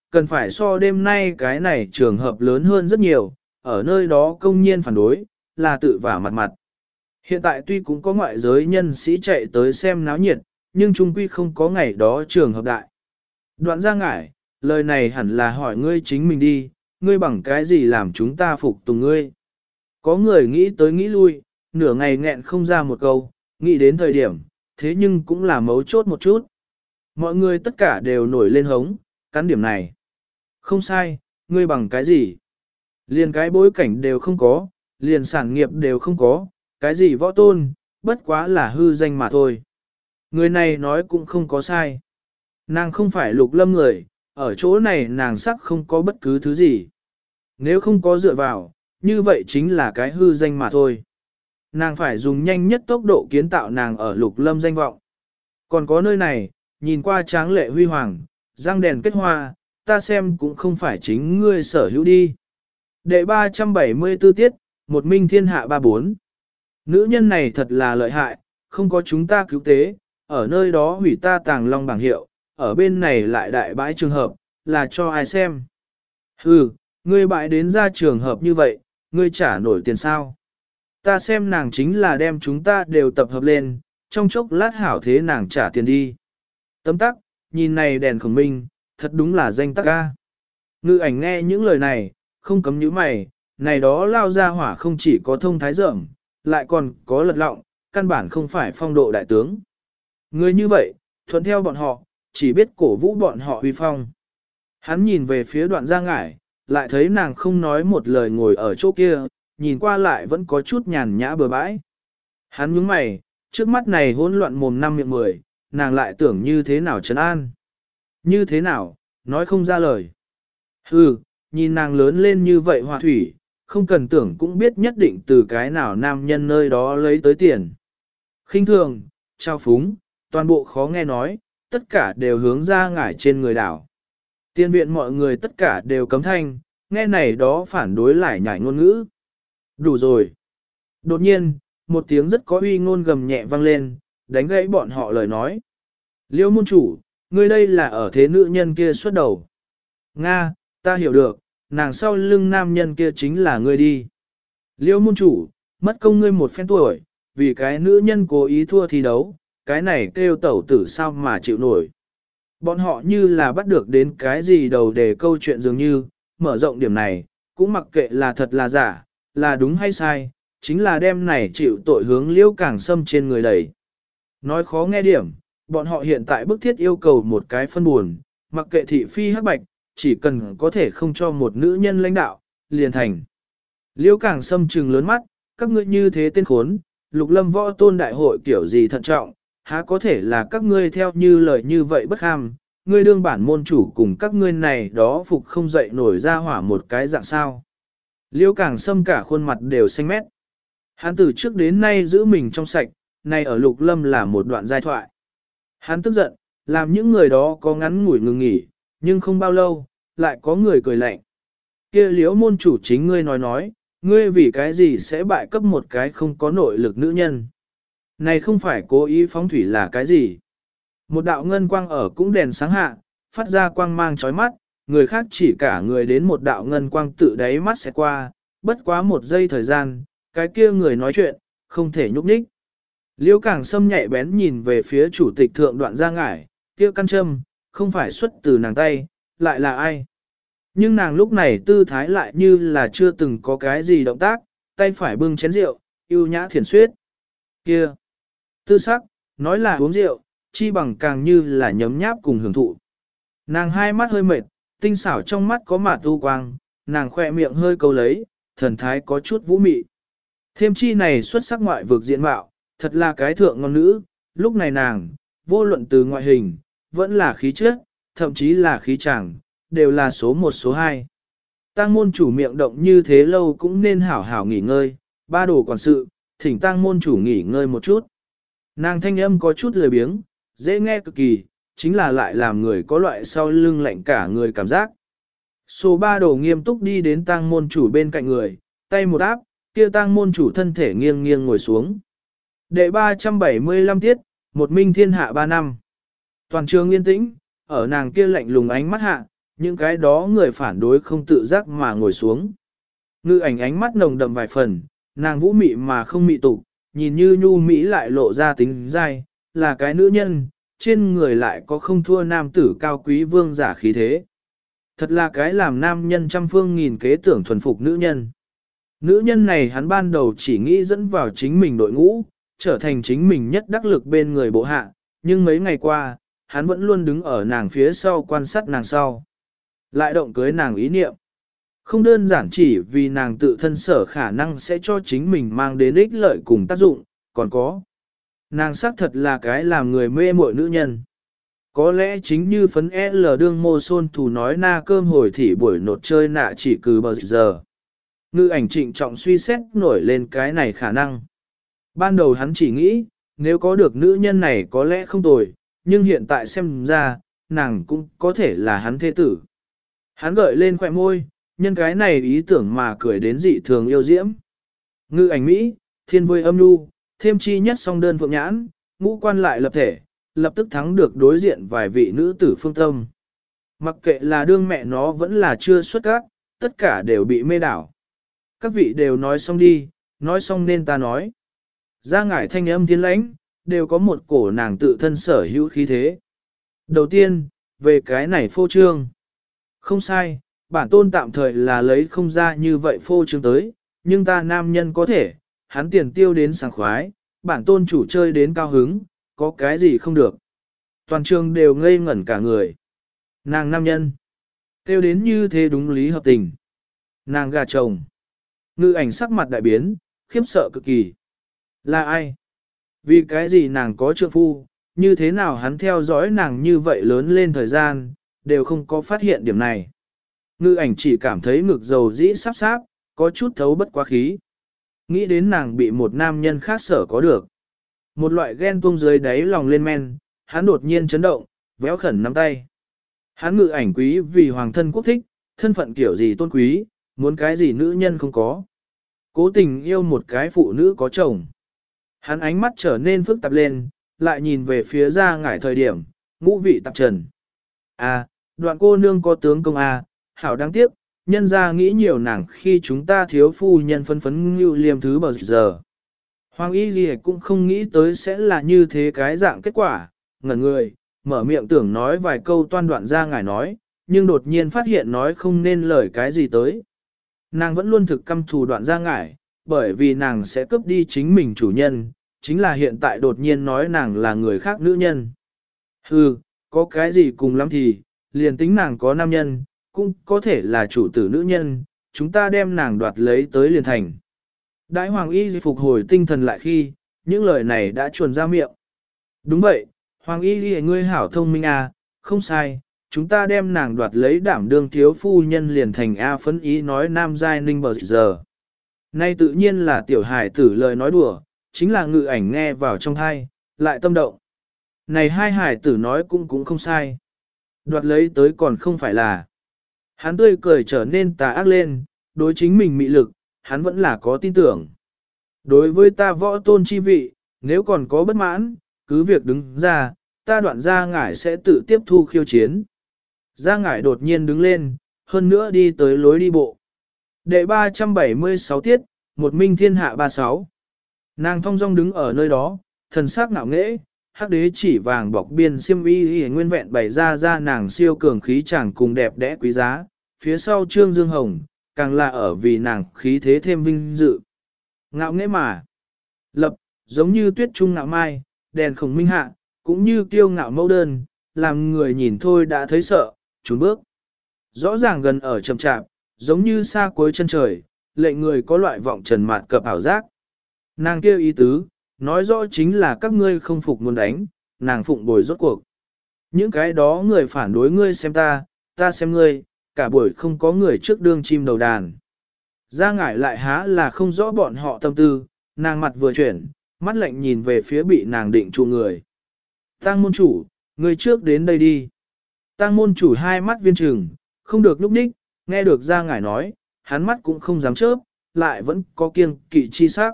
cần phải so đêm nay cái này trường hợp lớn hơn rất nhiều, ở nơi đó công nhiên phản đối, là tự vả mặt mặt. Hiện tại tuy cũng có ngoại giới nhân sĩ chạy tới xem náo nhiệt, nhưng chung quy không có ngày đó trường hợp đại. Đoạn Gia Ngải, lời này hẳn là hỏi ngươi chính mình đi, ngươi bằng cái gì làm chúng ta phục tùng ngươi. Có người nghĩ tới nghĩ lui, nửa ngày nghẹn không ra một câu, nghĩ đến thời điểm, thế nhưng cũng là mấu chốt một chút. Mọi người tất cả đều nổi lên hống, cắn điểm này. Không sai, ngươi bằng cái gì? Liền cái bối cảnh đều không có, liền sản nghiệp đều không có, cái gì võ tôn, bất quá là hư danh mà thôi. Người này nói cũng không có sai. Nàng không phải Lục Lâm người, ở chỗ này nàng sắc không có bất cứ thứ gì. Nếu không có dựa vào, như vậy chính là cái hư danh mà thôi. Nàng phải dùng nhanh nhất tốc độ kiến tạo nàng ở Lục Lâm danh vọng. Còn có nơi này, nhìn qua tráng lệ huy hoàng, răng đèn kết hoa, ta xem cũng không phải chính ngươi sở hữu đi. Đệ ba trăm bảy mươi tư tiết, một minh thiên hạ ba bốn. Nữ nhân này thật là lợi hại, không có chúng ta cứu tế, ở nơi đó hủy ta tàng long bảng hiệu, ở bên này lại đại bãi trường hợp, là cho ai xem. Hừ, ngươi bãi đến ra trường hợp như vậy, ngươi trả nổi tiền sao? Ta xem nàng chính là đem chúng ta đều tập hợp lên, trong chốc lát hảo thế nàng trả tiền đi. Tấm tắc, nhìn này đèn khổng minh, thật đúng là danh tắc ca. Ngự ảnh nghe những lời này, không cấm nhíu mày, này đó lao ra hỏa không chỉ có thông thái dởm, lại còn có lật lọng, căn bản không phải phong độ đại tướng. Người như vậy, thuận theo bọn họ, chỉ biết cổ vũ bọn họ huy phong. Hắn nhìn về phía Đoạn Gia Ngải, lại thấy nàng không nói một lời ngồi ở chỗ kia, nhìn qua lại vẫn có chút nhàn nhã bừa bãi. Hắn nhướng mày, trước mắt này hỗn loạn mồm năm miệng mười, nàng lại tưởng như thế nào trấn an. Như thế nào, nói không ra lời. Hừ, nhìn nàng lớn lên như vậy hòa thủy, không cần tưởng cũng biết nhất định từ cái nào nam nhân nơi đó lấy tới tiền. Khinh thường, trao phúng, toàn bộ khó nghe nói, tất cả đều hướng ra ngải trên người đảo. Tiên viện mọi người tất cả đều cấm thanh, nghe này đó phản đối lại nhảy ngôn ngữ. Đủ rồi. Đột nhiên, một tiếng rất có uy ngôn gầm nhẹ vang lên, đánh gãy bọn họ lời nói. Liêu môn chủ, ngươi đây là ở thế nữ nhân kia xuất đầu. Nga, ta hiểu được, nàng sau lưng nam nhân kia chính là ngươi đi. Liêu môn chủ, mất công ngươi một phen tuổi, vì cái nữ nhân cố ý thua thi đấu, cái này kêu tẩu tử sao mà chịu nổi. Bọn họ như là bắt được đến cái gì đầu để câu chuyện dường như, mở rộng điểm này, cũng mặc kệ là thật là giả, là đúng hay sai, chính là đem này chịu tội hướng liêu càng xâm trên người đẩy. Nói khó nghe điểm, bọn họ hiện tại bức thiết yêu cầu một cái phân buồn, mặc kệ thị phi hắc bạch, chỉ cần có thể không cho một nữ nhân lãnh đạo, liền thành. Liêu càng xâm trừng lớn mắt, các ngươi như thế tên khốn, Lục Lâm võ tôn đại hội kiểu gì thận trọng, há có thể là các ngươi theo như lời như vậy bất ham, ngươi đương bản môn chủ cùng các ngươi này đó phục không dậy nổi ra hỏa một cái dạng sao. Liêu càng xâm cả khuôn mặt đều xanh mét. Hắn từ trước đến nay giữ mình trong sạch, này ở Lục Lâm là một đoạn giai thoại. Hắn tức giận, làm những người đó có ngắn ngủi ngừng nghỉ, nhưng không bao lâu, lại có người cười lạnh. Kia liếu môn chủ chính ngươi nói nói, ngươi vì cái gì sẽ bại cấp một cái không có nội lực nữ nhân. Này không phải cố ý phóng thủy là cái gì. Một đạo ngân quang ở cũng đèn sáng hạ, phát ra quang mang chói mắt, người khác chỉ cả người đến một đạo ngân quang tự đáy mắt sẽ qua, bất quá một giây thời gian, cái kia người nói chuyện, không thể nhúc nhích. Liêu càng xâm nhạy bén nhìn về phía chủ tịch thượng Đoạn Gia Ngải, kia căn châm, không phải xuất từ nàng tay, lại là ai. Nhưng nàng lúc này tư thái lại như là chưa từng có cái gì động tác, tay phải bưng chén rượu, yêu nhã thiền suyết. Kia, tư sắc, nói là uống rượu, chi bằng càng như là nhấm nháp cùng hưởng thụ. Nàng hai mắt hơi mệt, tinh xảo trong mắt có mạt u quang, nàng khoe miệng hơi câu lấy, thần thái có chút vũ mị. Thêm chi này xuất sắc ngoại vực diện mạo, thật là cái thượng ngon nữ, lúc này nàng, vô luận từ ngoại hình, vẫn là khí chất, thậm chí là khí chàng, đều là số một số hai. Tang môn chủ miệng động như thế lâu cũng nên hảo hảo nghỉ ngơi, ba đồ quản sự, thỉnh tang môn chủ nghỉ ngơi một chút. Nàng thanh âm có chút lười biếng, dễ nghe cực kỳ, chính là lại làm người có loại sau lưng lạnh cả người cảm giác. Số ba đồ nghiêm túc đi đến tang môn chủ bên cạnh người, tay một áp, kia tang môn chủ thân thể nghiêng nghiêng ngồi xuống. Đệ ba trăm bảy mươi lăm tiết, một minh thiên hạ ba năm. Toàn trường yên tĩnh, ở nàng kia lạnh lùng ánh mắt hạ, Những cái đó người phản đối không tự giác mà ngồi xuống. Ngư ảnh ánh mắt nồng đậm vài phần, nàng vũ mị mà không mị tục, nhìn như nhu mỹ lại lộ ra tính dai, là cái nữ nhân, trên người lại có không thua nam tử cao quý vương giả khí thế. Thật là cái làm nam nhân trăm phương nghìn kế tưởng thuần phục nữ nhân. Nữ nhân này hắn ban đầu chỉ nghĩ dẫn vào chính mình đội ngũ, trở thành chính mình nhất đắc lực bên người bộ hạ, nhưng mấy ngày qua, hắn vẫn luôn đứng ở nàng phía sau quan sát nàng sau. Lại động cưới nàng ý niệm. Không đơn giản chỉ vì nàng tự thân sở khả năng sẽ cho chính mình mang đến ích lợi cùng tác dụng, còn có. Nàng xác thật là cái làm người mê muội nữ nhân. Có lẽ chính như phấn L đương mô xôn thủ nói na cơm hồi thỉ buổi nột chơi nạ chỉ cừ bờ giờ. Ngư ảnh trịnh trọng suy xét nổi lên cái này khả năng. Ban đầu hắn chỉ nghĩ, nếu có được nữ nhân này có lẽ không tồi, nhưng hiện tại xem ra, nàng cũng có thể là hắn thế tử. Hắn gợi lên khỏe môi, nhân cái này ý tưởng mà cười đến dị thường yêu diễm. Ngư ảnh Mỹ, thiên vui âm nhu, thêm chi nhất song đơn phượng nhãn, ngũ quan lại lập thể, lập tức thắng được đối diện vài vị nữ tử phương tâm. Mặc kệ là đương mẹ nó vẫn là chưa xuất các, tất cả đều bị mê đảo. Các vị đều nói xong đi, nói xong nên ta nói. Ra ngải thanh âm thiên lãnh, đều có một cổ nàng tự thân sở hữu khí thế. Đầu tiên, về cái này phô trương. Không sai, bản tôn tạm thời là lấy không ra như vậy phô trương tới, nhưng ta nam nhân có thể, hắn tiền tiêu đến sảng khoái, bản tôn chủ chơi đến cao hứng, có cái gì không được. Toàn trường đều ngây ngẩn cả người. Nàng nam nhân, tiêu đến như thế đúng lý hợp tình. Nàng gà chồng. Ngư ảnh sắc mặt đại biến, khiếp sợ cực kỳ. Là ai? Vì cái gì nàng có trượng phu, như thế nào hắn theo dõi nàng như vậy lớn lên thời gian, đều không có phát hiện điểm này. Ngư ảnh chỉ cảm thấy ngực dầu dĩ sắp sáp, có chút thấu bất quá khí. Nghĩ đến nàng bị một nam nhân khác sở có được. Một loại ghen tuông dưới đáy lòng lên men, hắn đột nhiên chấn động, véo khẩn nắm tay. Hắn ngự ảnh quý vì hoàng thân quốc thích, thân phận kiểu gì tôn quý, muốn cái gì nữ nhân không có. Cố tình yêu một cái phụ nữ có chồng. Hắn ánh mắt trở nên phức tạp lên, lại nhìn về phía ra ngải thời điểm, ngũ vị tạp trần. À, đoạn cô nương có tướng công à, hảo đáng tiếc, nhân ra nghĩ nhiều nàng khi chúng ta thiếu phu nhân phân phấn như liêm thứ bờ giờ. Hoàng y gì cũng không nghĩ tới sẽ là như thế cái dạng kết quả, ngẩn người, mở miệng tưởng nói vài câu toan đoạn ra ngải nói, nhưng đột nhiên phát hiện nói không nên lời cái gì tới. Nàng vẫn luôn thực căm thù đoạn ra ngải, bởi vì nàng sẽ cướp đi chính mình chủ nhân, chính là hiện tại đột nhiên nói nàng là người khác nữ nhân. Hừ, có cái gì cùng lắm thì, liền tính nàng có nam nhân, cũng có thể là chủ tử nữ nhân, chúng ta đem nàng đoạt lấy tới liền thành. Đại hoàng y phục hồi tinh thần lại khi, những lời này đã chuồn ra miệng. Đúng vậy, hoàng y ngươi hảo thông minh à, không sai, chúng ta đem nàng đoạt lấy đảm đương thiếu phu nhân liền thành A phấn ý nói nam giai ninh bờ giờ. Nay tự nhiên là tiểu hải tử lời nói đùa, chính là ngự ảnh nghe vào trong thai, lại tâm động. Này hai hải tử nói cũng cũng không sai. Đoạt lấy tới còn không phải là. Hắn tươi cười trở nên tà ác lên, đối chính mình mị lực, hắn vẫn là có tin tưởng. Đối với ta võ tôn chi vị, nếu còn có bất mãn, cứ việc đứng ra, ta đoạn ra ngải sẽ tự tiếp thu khiêu chiến. Gia ngải đột nhiên đứng lên, hơn nữa đi tới lối đi bộ. Đệ ba trăm bảy mươi sáu tiết, một minh thiên hạ ba mươi sáu. Nàng thong dong đứng ở nơi đó, thần sắc ngạo nghễ, hắc đế chỉ vàng bọc biên xiêm y y nguyên vẹn bày ra ra nàng siêu cường khí chàng cùng đẹp đẽ quý giá, phía sau trương dương hồng, càng là ở vì nàng khí thế thêm vinh dự. Ngạo nghễ mà, lập, giống như tuyết trung ngạo mai, đèn khổng minh hạ, cũng như kiêu ngạo mẫu đơn, làm người nhìn thôi đã thấy sợ, trốn bước. Rõ ràng gần ở chậm chạp, giống như xa cuối chân trời, lệnh người có loại vọng trần mạt cập ảo giác. Nàng kêu ý tứ, nói rõ chính là các ngươi không phục muốn đánh, nàng phụng bồi rốt cuộc. Những cái đó người phản đối ngươi xem ta, ta xem ngươi, cả buổi không có người trước đương chim đầu đàn. Ra ngải lại há là không rõ bọn họ tâm tư, nàng mặt vừa chuyển, mắt lạnh nhìn về phía bị nàng định trụ người. Tăng môn chủ, người trước đến đây đi. Tăng môn chủ hai mắt viên trừng, không được núp ních, nghe được ra ngải nói, hắn mắt cũng không dám chớp, lại vẫn có kiêng kỵ chi sắc.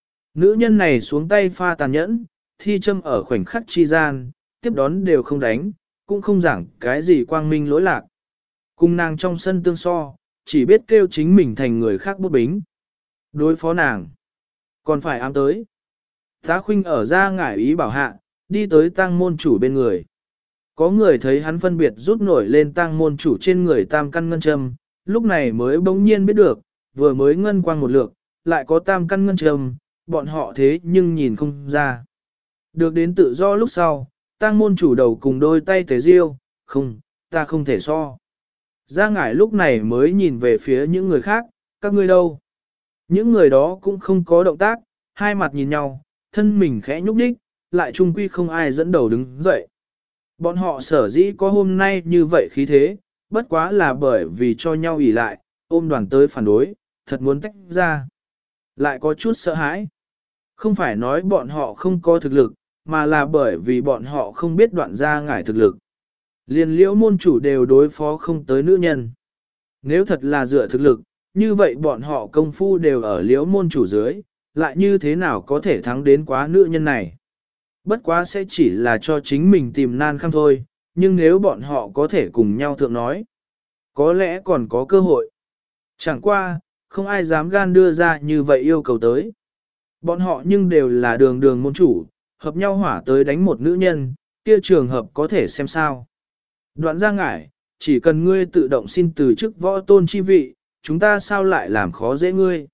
Nữ nhân này xuống tay pha tàn nhẫn, thi châm ở khoảnh khắc chi gian, tiếp đón đều không đánh, cũng không giảng cái gì quang minh lỗi lạc. Cùng nàng trong sân tương so, chỉ biết kêu chính mình thành người khác bút bính. Đối phó nàng, còn phải ám tới. Tá Khuynh ở ra ngải ý bảo hạ, đi tới tang môn chủ bên người. Có người thấy hắn phân biệt rút nổi lên tang môn chủ trên người tam căn ngân châm, lúc này mới bỗng nhiên biết được, vừa mới ngân quang một lượt, lại có tam căn ngân châm, bọn họ thế nhưng nhìn không ra. Được đến tự do lúc sau, tang môn chủ đầu cùng đôi tay tế riêu, không, ta không thể so. Ra ngải lúc này mới nhìn về phía những người khác, các ngươi đâu? Những người đó cũng không có động tác, hai mặt nhìn nhau, thân mình khẽ nhúc nhích, lại chung quy không ai dẫn đầu đứng dậy. Bọn họ sở dĩ có hôm nay như vậy khí thế, bất quá là bởi vì cho nhau ỉ lại, ôm đoàn tới phản đối, thật muốn tách ra. Lại có chút sợ hãi. Không phải nói bọn họ không có thực lực, mà là bởi vì bọn họ không biết đoạn ra ngải thực lực. Liên liễu môn chủ đều đối phó không tới nữ nhân. Nếu thật là dựa thực lực, như vậy bọn họ công phu đều ở liễu môn chủ dưới, lại như thế nào có thể thắng đến quá nữ nhân này. Bất quá sẽ chỉ là cho chính mình tìm nan khăm thôi, nhưng nếu bọn họ có thể cùng nhau thượng nói, có lẽ còn có cơ hội. Chẳng qua, không ai dám gan đưa ra như vậy yêu cầu tới. Bọn họ nhưng đều là đường đường môn chủ, hợp nhau hỏa tới đánh một nữ nhân, kia trường hợp có thể xem sao. Đoạn ra ngải, chỉ cần ngươi tự động xin từ chức võ tôn chi vị, chúng ta sao lại làm khó dễ ngươi.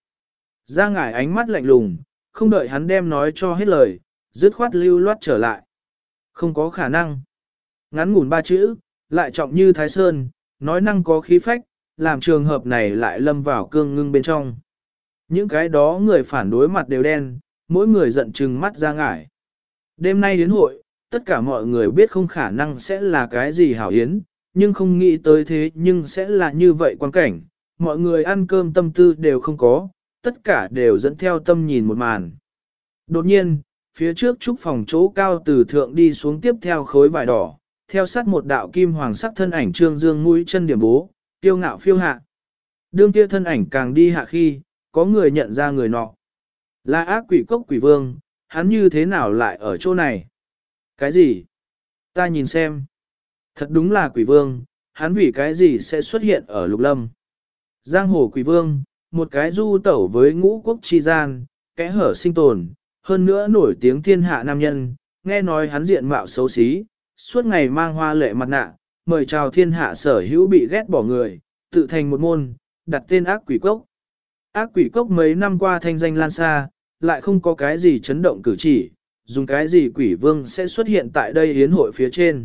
Ra ngải ánh mắt lạnh lùng, không đợi hắn đem nói cho hết lời, dứt khoát lưu loát trở lại. Không có khả năng. Ngắn ngủn ba chữ, lại trọng như Thái Sơn, nói năng có khí phách, làm trường hợp này lại lâm vào cương ngưng bên trong. Những cái đó người phản đối mặt đều đen, mỗi người giận trừng mắt ra ngải. Đêm nay đến hội, tất cả mọi người biết không khả năng sẽ là cái gì hảo yến, nhưng không nghĩ tới thế nhưng sẽ là như vậy quan cảnh. Mọi người ăn cơm tâm tư đều không có, tất cả đều dẫn theo tâm nhìn một màn. Đột nhiên, phía trước trúc phòng chỗ cao từ thượng đi xuống tiếp theo khối vải đỏ, theo sát một đạo kim hoàng sắc thân ảnh trương dương mũi chân điểm bố, tiêu ngạo phiêu hạ. Đương kia thân ảnh càng đi hạ khi, có người nhận ra người nọ. Là ác quỷ cốc quỷ vương, hắn như thế nào lại ở chỗ này? Cái gì? Ta nhìn xem. Thật đúng là quỷ vương, hắn vì cái gì sẽ xuất hiện ở lục lâm? Giang hồ quỷ vương, một cái du tẩu với ngũ quốc chi gian, kẽ hở sinh tồn, hơn nữa nổi tiếng thiên hạ nam nhân, nghe nói hắn diện mạo xấu xí, suốt ngày mang hoa lệ mặt nạ, mời chào thiên hạ sở hữu bị ghét bỏ người, tự thành một môn, đặt tên ác quỷ cốc. Ác quỷ cốc mấy năm qua thanh danh lan xa, lại không có cái gì chấn động cử chỉ, dùng cái gì quỷ vương sẽ xuất hiện tại đây hiến hội phía trên.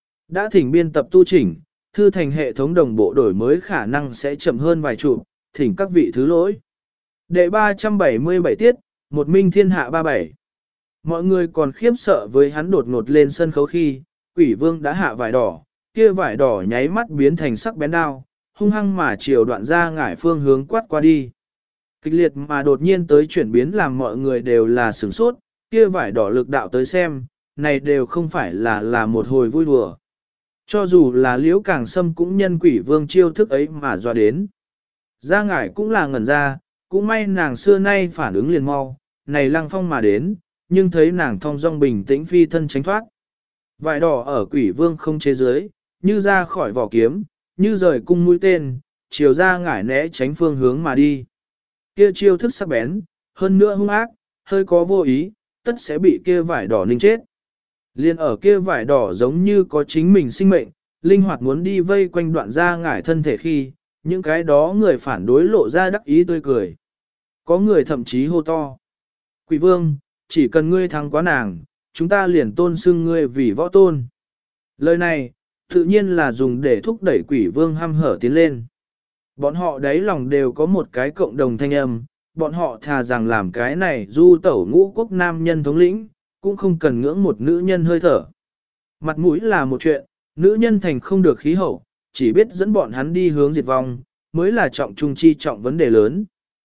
Đã thỉnh biên tập tu chỉnh, thư thành hệ thống đồng bộ đổi mới khả năng sẽ chậm hơn vài chục, thỉnh các vị thứ lỗi. Đệ ba trăm bảy mươi bảy tiết, một minh thiên hạ ba bảy. Mọi người còn khiếp sợ với hắn đột ngột lên sân khấu khi, quỷ vương đã hạ vải đỏ, kia vải đỏ nháy mắt biến thành sắc bén đao, hung hăng mà chiều đoạn ra ngải phương hướng quát qua đi. Kịch liệt mà đột nhiên tới chuyển biến làm mọi người đều là sửng sốt, kia vải đỏ lực đạo tới xem, này đều không phải là là một hồi vui đùa. Cho dù là liễu càng sâm cũng nhân quỷ vương chiêu thức ấy mà dọa đến. Ra ngải cũng là ngẩn ra, cũng may nàng xưa nay phản ứng liền mau, này lăng phong mà đến, nhưng thấy nàng thong dong bình tĩnh phi thân tránh thoát. Vải đỏ ở quỷ vương không chế dưới, như ra khỏi vỏ kiếm, như rời cung mũi tên, chiều ra ngải né tránh phương hướng mà đi. Kia chiêu thức sắc bén, hơn nữa hung ác, hơi có vô ý, tất sẽ bị kia vải đỏ ninh chết. Liên ở kia vải đỏ giống như có chính mình sinh mệnh, linh hoạt muốn đi vây quanh đoạn ra ngải thân thể khi, những cái đó người phản đối lộ ra đắc ý tươi cười. Có người thậm chí hô to. Quỷ vương, chỉ cần ngươi thắng quá nàng, chúng ta liền tôn xưng ngươi vì võ tôn. Lời này, tự nhiên là dùng để thúc đẩy quỷ vương hăm hở tiến lên. Bọn họ đáy lòng đều có một cái cộng đồng thanh âm, bọn họ thà rằng làm cái này du tẩu ngũ quốc nam nhân thống lĩnh, cũng không cần ngưỡng một nữ nhân hơi thở. Mặt mũi là một chuyện, nữ nhân thành không được khí hậu, chỉ biết dẫn bọn hắn đi hướng diệt vong, mới là trọng trung chi trọng vấn đề lớn.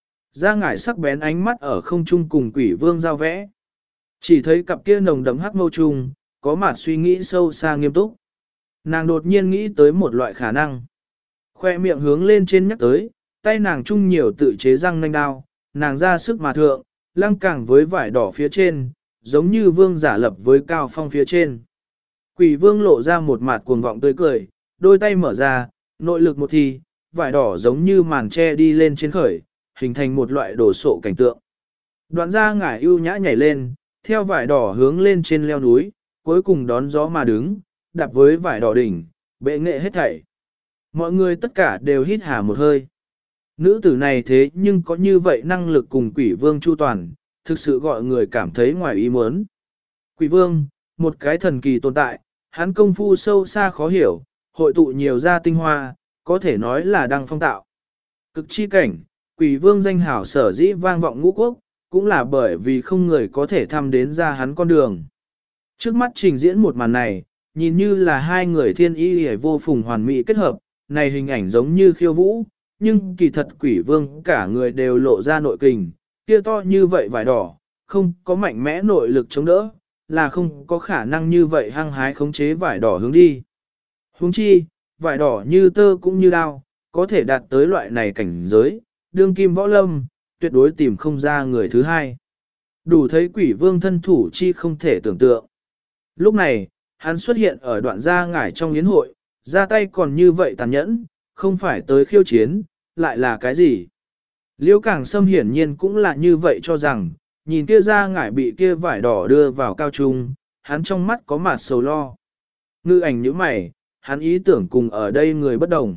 Ra ngải sắc bén ánh mắt ở không trung cùng quỷ vương giao vẽ. Chỉ thấy cặp kia nồng đậm hắc mâu trung, có mặt suy nghĩ sâu xa nghiêm túc. Nàng đột nhiên nghĩ tới một loại khả năng. Khoe miệng hướng lên trên nhắc tới, tay nàng chung nhiều tự chế răng nanh đao, nàng ra sức mà thượng, lăng càng với vải đỏ phía trên, giống như vương giả lập với cao phong phía trên. Quỷ vương lộ ra một mặt cuồng vọng tươi cười, đôi tay mở ra, Nội lực một thì, vải đỏ giống như màn tre đi lên trên khởi, hình thành một loại đổ sộ cảnh tượng. Đoạn ra ngải ưu nhã nhảy lên, theo vải đỏ hướng lên trên leo núi, cuối cùng đón gió mà đứng, đạp với vải đỏ đỉnh, bệ nghệ hết thảy. Mọi người tất cả đều hít hà một hơi. Nữ tử này thế nhưng có như vậy năng lực cùng quỷ vương chu toàn, thực sự gọi người cảm thấy ngoài ý muốn. Quỷ vương, một cái thần kỳ tồn tại, hắn công phu sâu xa khó hiểu, hội tụ nhiều gia tinh hoa, có thể nói là đang phong tạo. Cực chi cảnh, quỷ vương danh hảo sở dĩ vang vọng ngũ quốc, cũng là bởi vì không người có thể thăm đến ra hắn con đường. Trước mắt trình diễn một màn này, nhìn như là hai người thiên y hề vô phùng hoàn mỹ kết hợp, này hình ảnh giống như khiêu vũ, nhưng kỳ thật quỷ vương cả người đều lộ ra nội kình, kia to như vậy vải đỏ, không có mạnh mẽ nội lực chống đỡ, là không có khả năng như vậy hăng hái khống chế vải đỏ hướng đi. Huống chi, vải đỏ như tơ cũng như đao, có thể đạt tới loại này cảnh giới, đương kim võ lâm, tuyệt đối tìm không ra người thứ hai. Đủ thấy quỷ vương thân thủ chi không thể tưởng tượng. Lúc này, hắn xuất hiện ở đoạn gia ngải trong yến hội, ra tay còn như vậy tàn nhẫn, không phải tới khiêu chiến, lại là cái gì? Liễu Càng Sâm hiển nhiên cũng là như vậy cho rằng, nhìn kia ra ngải bị kia vải đỏ đưa vào cao trung, hắn trong mắt có mặt sầu lo. Ngư ảnh như mày, hắn ý tưởng cùng ở đây người bất đồng.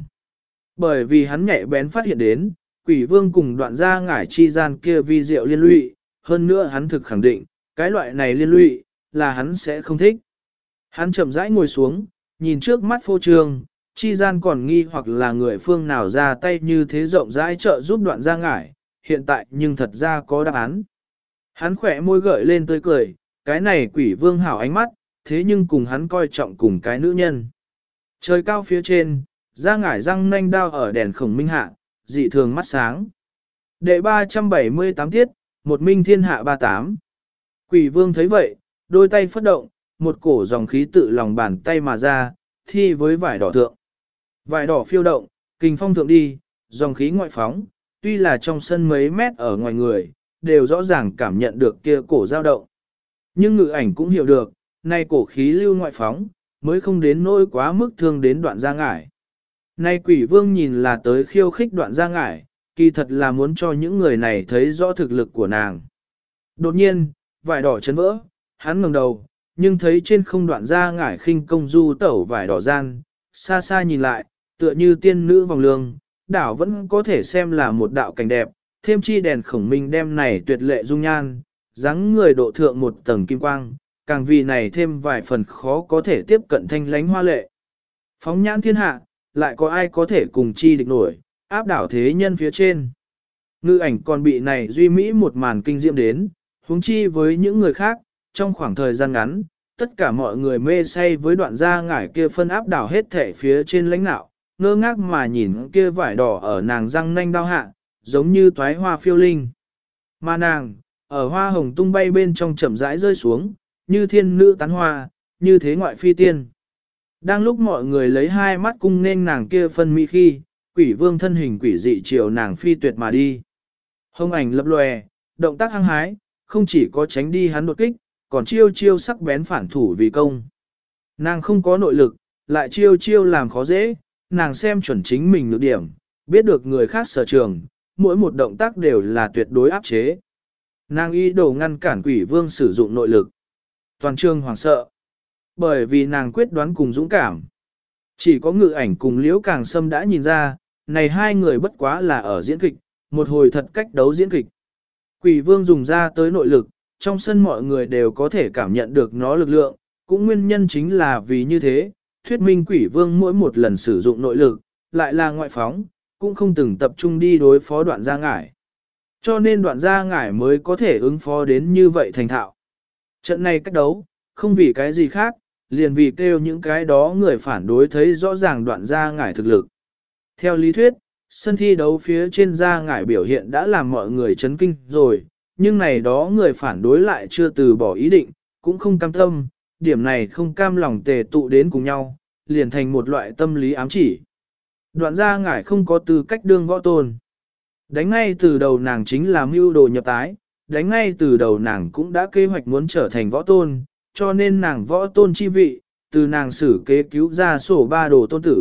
Bởi vì hắn nhạy bén phát hiện đến, quỷ vương cùng đoạn gia ngải chi gian kia vi diệu liên lụy, hơn nữa hắn thực khẳng định, cái loại này liên lụy, là hắn sẽ không thích. Hắn chậm rãi ngồi xuống, nhìn trước mắt phô trương, chi gian còn nghi hoặc là người phương nào ra tay như thế rộng rãi trợ giúp đoạn gia ngải, hiện tại nhưng thật ra có đáp án. Hắn khỏe môi gợi lên tươi cười, cái này quỷ vương hảo ánh mắt, thế nhưng cùng hắn coi trọng cùng cái nữ nhân. Trời cao phía trên, gia ngải răng nanh đao ở đèn khổng minh hạ, dị thường mắt sáng. Đệ ba trăm bảy mươi tám tiết, một minh thiên hạ ba tám. Quỷ vương thấy vậy, đôi tay phất động, một cổ dòng khí tự lòng bàn tay mà ra, thi với vải đỏ thượng. Vải đỏ phiêu động, kình phong thượng đi, dòng khí ngoại phóng, tuy là trong sân mấy mét ở ngoài người, đều rõ ràng cảm nhận được kia cổ dao động. Nhưng ngự ảnh cũng hiểu được, nay cổ khí lưu ngoại phóng, mới không đến nỗi quá mức thương đến đoạn gia ngải. Nay quỷ vương nhìn là tới khiêu khích đoạn gia ngải, kỳ thật là muốn cho những người này thấy rõ thực lực của nàng. Đột nhiên, vải đỏ chấn vỡ, hắn ngẩng đầu, nhưng thấy trên không đoạn gia ngải khinh công du tẩu vải đỏ gian, xa xa nhìn lại, tựa như tiên nữ vòng lương, đảo vẫn có thể xem là một đạo cảnh đẹp, thêm chi đèn khổng minh đem này tuyệt lệ dung nhan, dáng người độ thượng một tầng kim quang, càng vì này thêm vài phần khó có thể tiếp cận thanh lánh hoa lệ. Phóng nhãn thiên hạ, lại có ai có thể cùng chi địch nổi, áp đảo thế nhân phía trên. Ngư ảnh còn bị này duy mỹ một màn kinh diệm đến, huống chi với những người khác, trong khoảng thời gian ngắn, tất cả mọi người mê say với đoạn gia ngải kia phân áp đảo hết thể phía trên lãnh nạo, ngơ ngác mà nhìn kia vải đỏ ở nàng răng nanh đau hạ, giống như toái hoa phiêu linh. Mà nàng, ở hoa hồng tung bay bên trong chậm rãi rơi xuống, như thiên nữ tán hoa, như thế ngoại phi tiên. Đang lúc mọi người lấy hai mắt cung nên nàng kia phân mỹ khi, quỷ vương thân hình quỷ dị chiều nàng phi tuyệt mà đi. Hồng ảnh lập lòe, động tác hăng hái, không chỉ có tránh đi hắn đột kích, còn chiêu chiêu sắc bén phản thủ vì công. Nàng không có nội lực, lại chiêu chiêu làm khó dễ, nàng xem chuẩn chính mình nhược điểm, biết được người khác sở trường, mỗi một động tác đều là tuyệt đối áp chế. Nàng ý đồ ngăn cản quỷ vương sử dụng nội lực. Toàn trường hoảng sợ. Bởi vì nàng quyết đoán cùng dũng cảm. Chỉ có ngự ảnh cùng Liễu Càng Sâm đã nhìn ra, này hai người bất quá là ở diễn kịch, một hồi thật cách đấu diễn kịch. Quỷ vương dùng ra tới nội lực, trong sân mọi người đều có thể cảm nhận được nó lực lượng, cũng nguyên nhân chính là vì như thế, thuyết minh quỷ vương mỗi một lần sử dụng nội lực, lại là ngoại phóng, cũng không từng tập trung đi đối phó đoạn gia ngải. Cho nên đoạn gia ngải mới có thể ứng phó đến như vậy thành thạo. Trận này cách đấu, không vì cái gì khác, liền vì kêu những cái đó người phản đối thấy rõ ràng đoạn gia ngải thực lực. Theo lý thuyết, sân thi đấu phía trên gia ngải biểu hiện đã làm mọi người chấn kinh rồi, nhưng này đó người phản đối lại chưa từ bỏ ý định, cũng không cam tâm, điểm này không cam lòng tề tụ đến cùng nhau, liền thành một loại tâm lý ám chỉ. Đoạn gia ngải không có tư cách đương võ tôn. Đánh ngay từ đầu nàng chính là mưu đồ nhập tái, đánh ngay từ đầu nàng cũng đã kế hoạch muốn trở thành võ tôn, cho nên nàng võ tôn chi vị, từ nàng xử kế cứu ra sổ ba đồ tôn tử,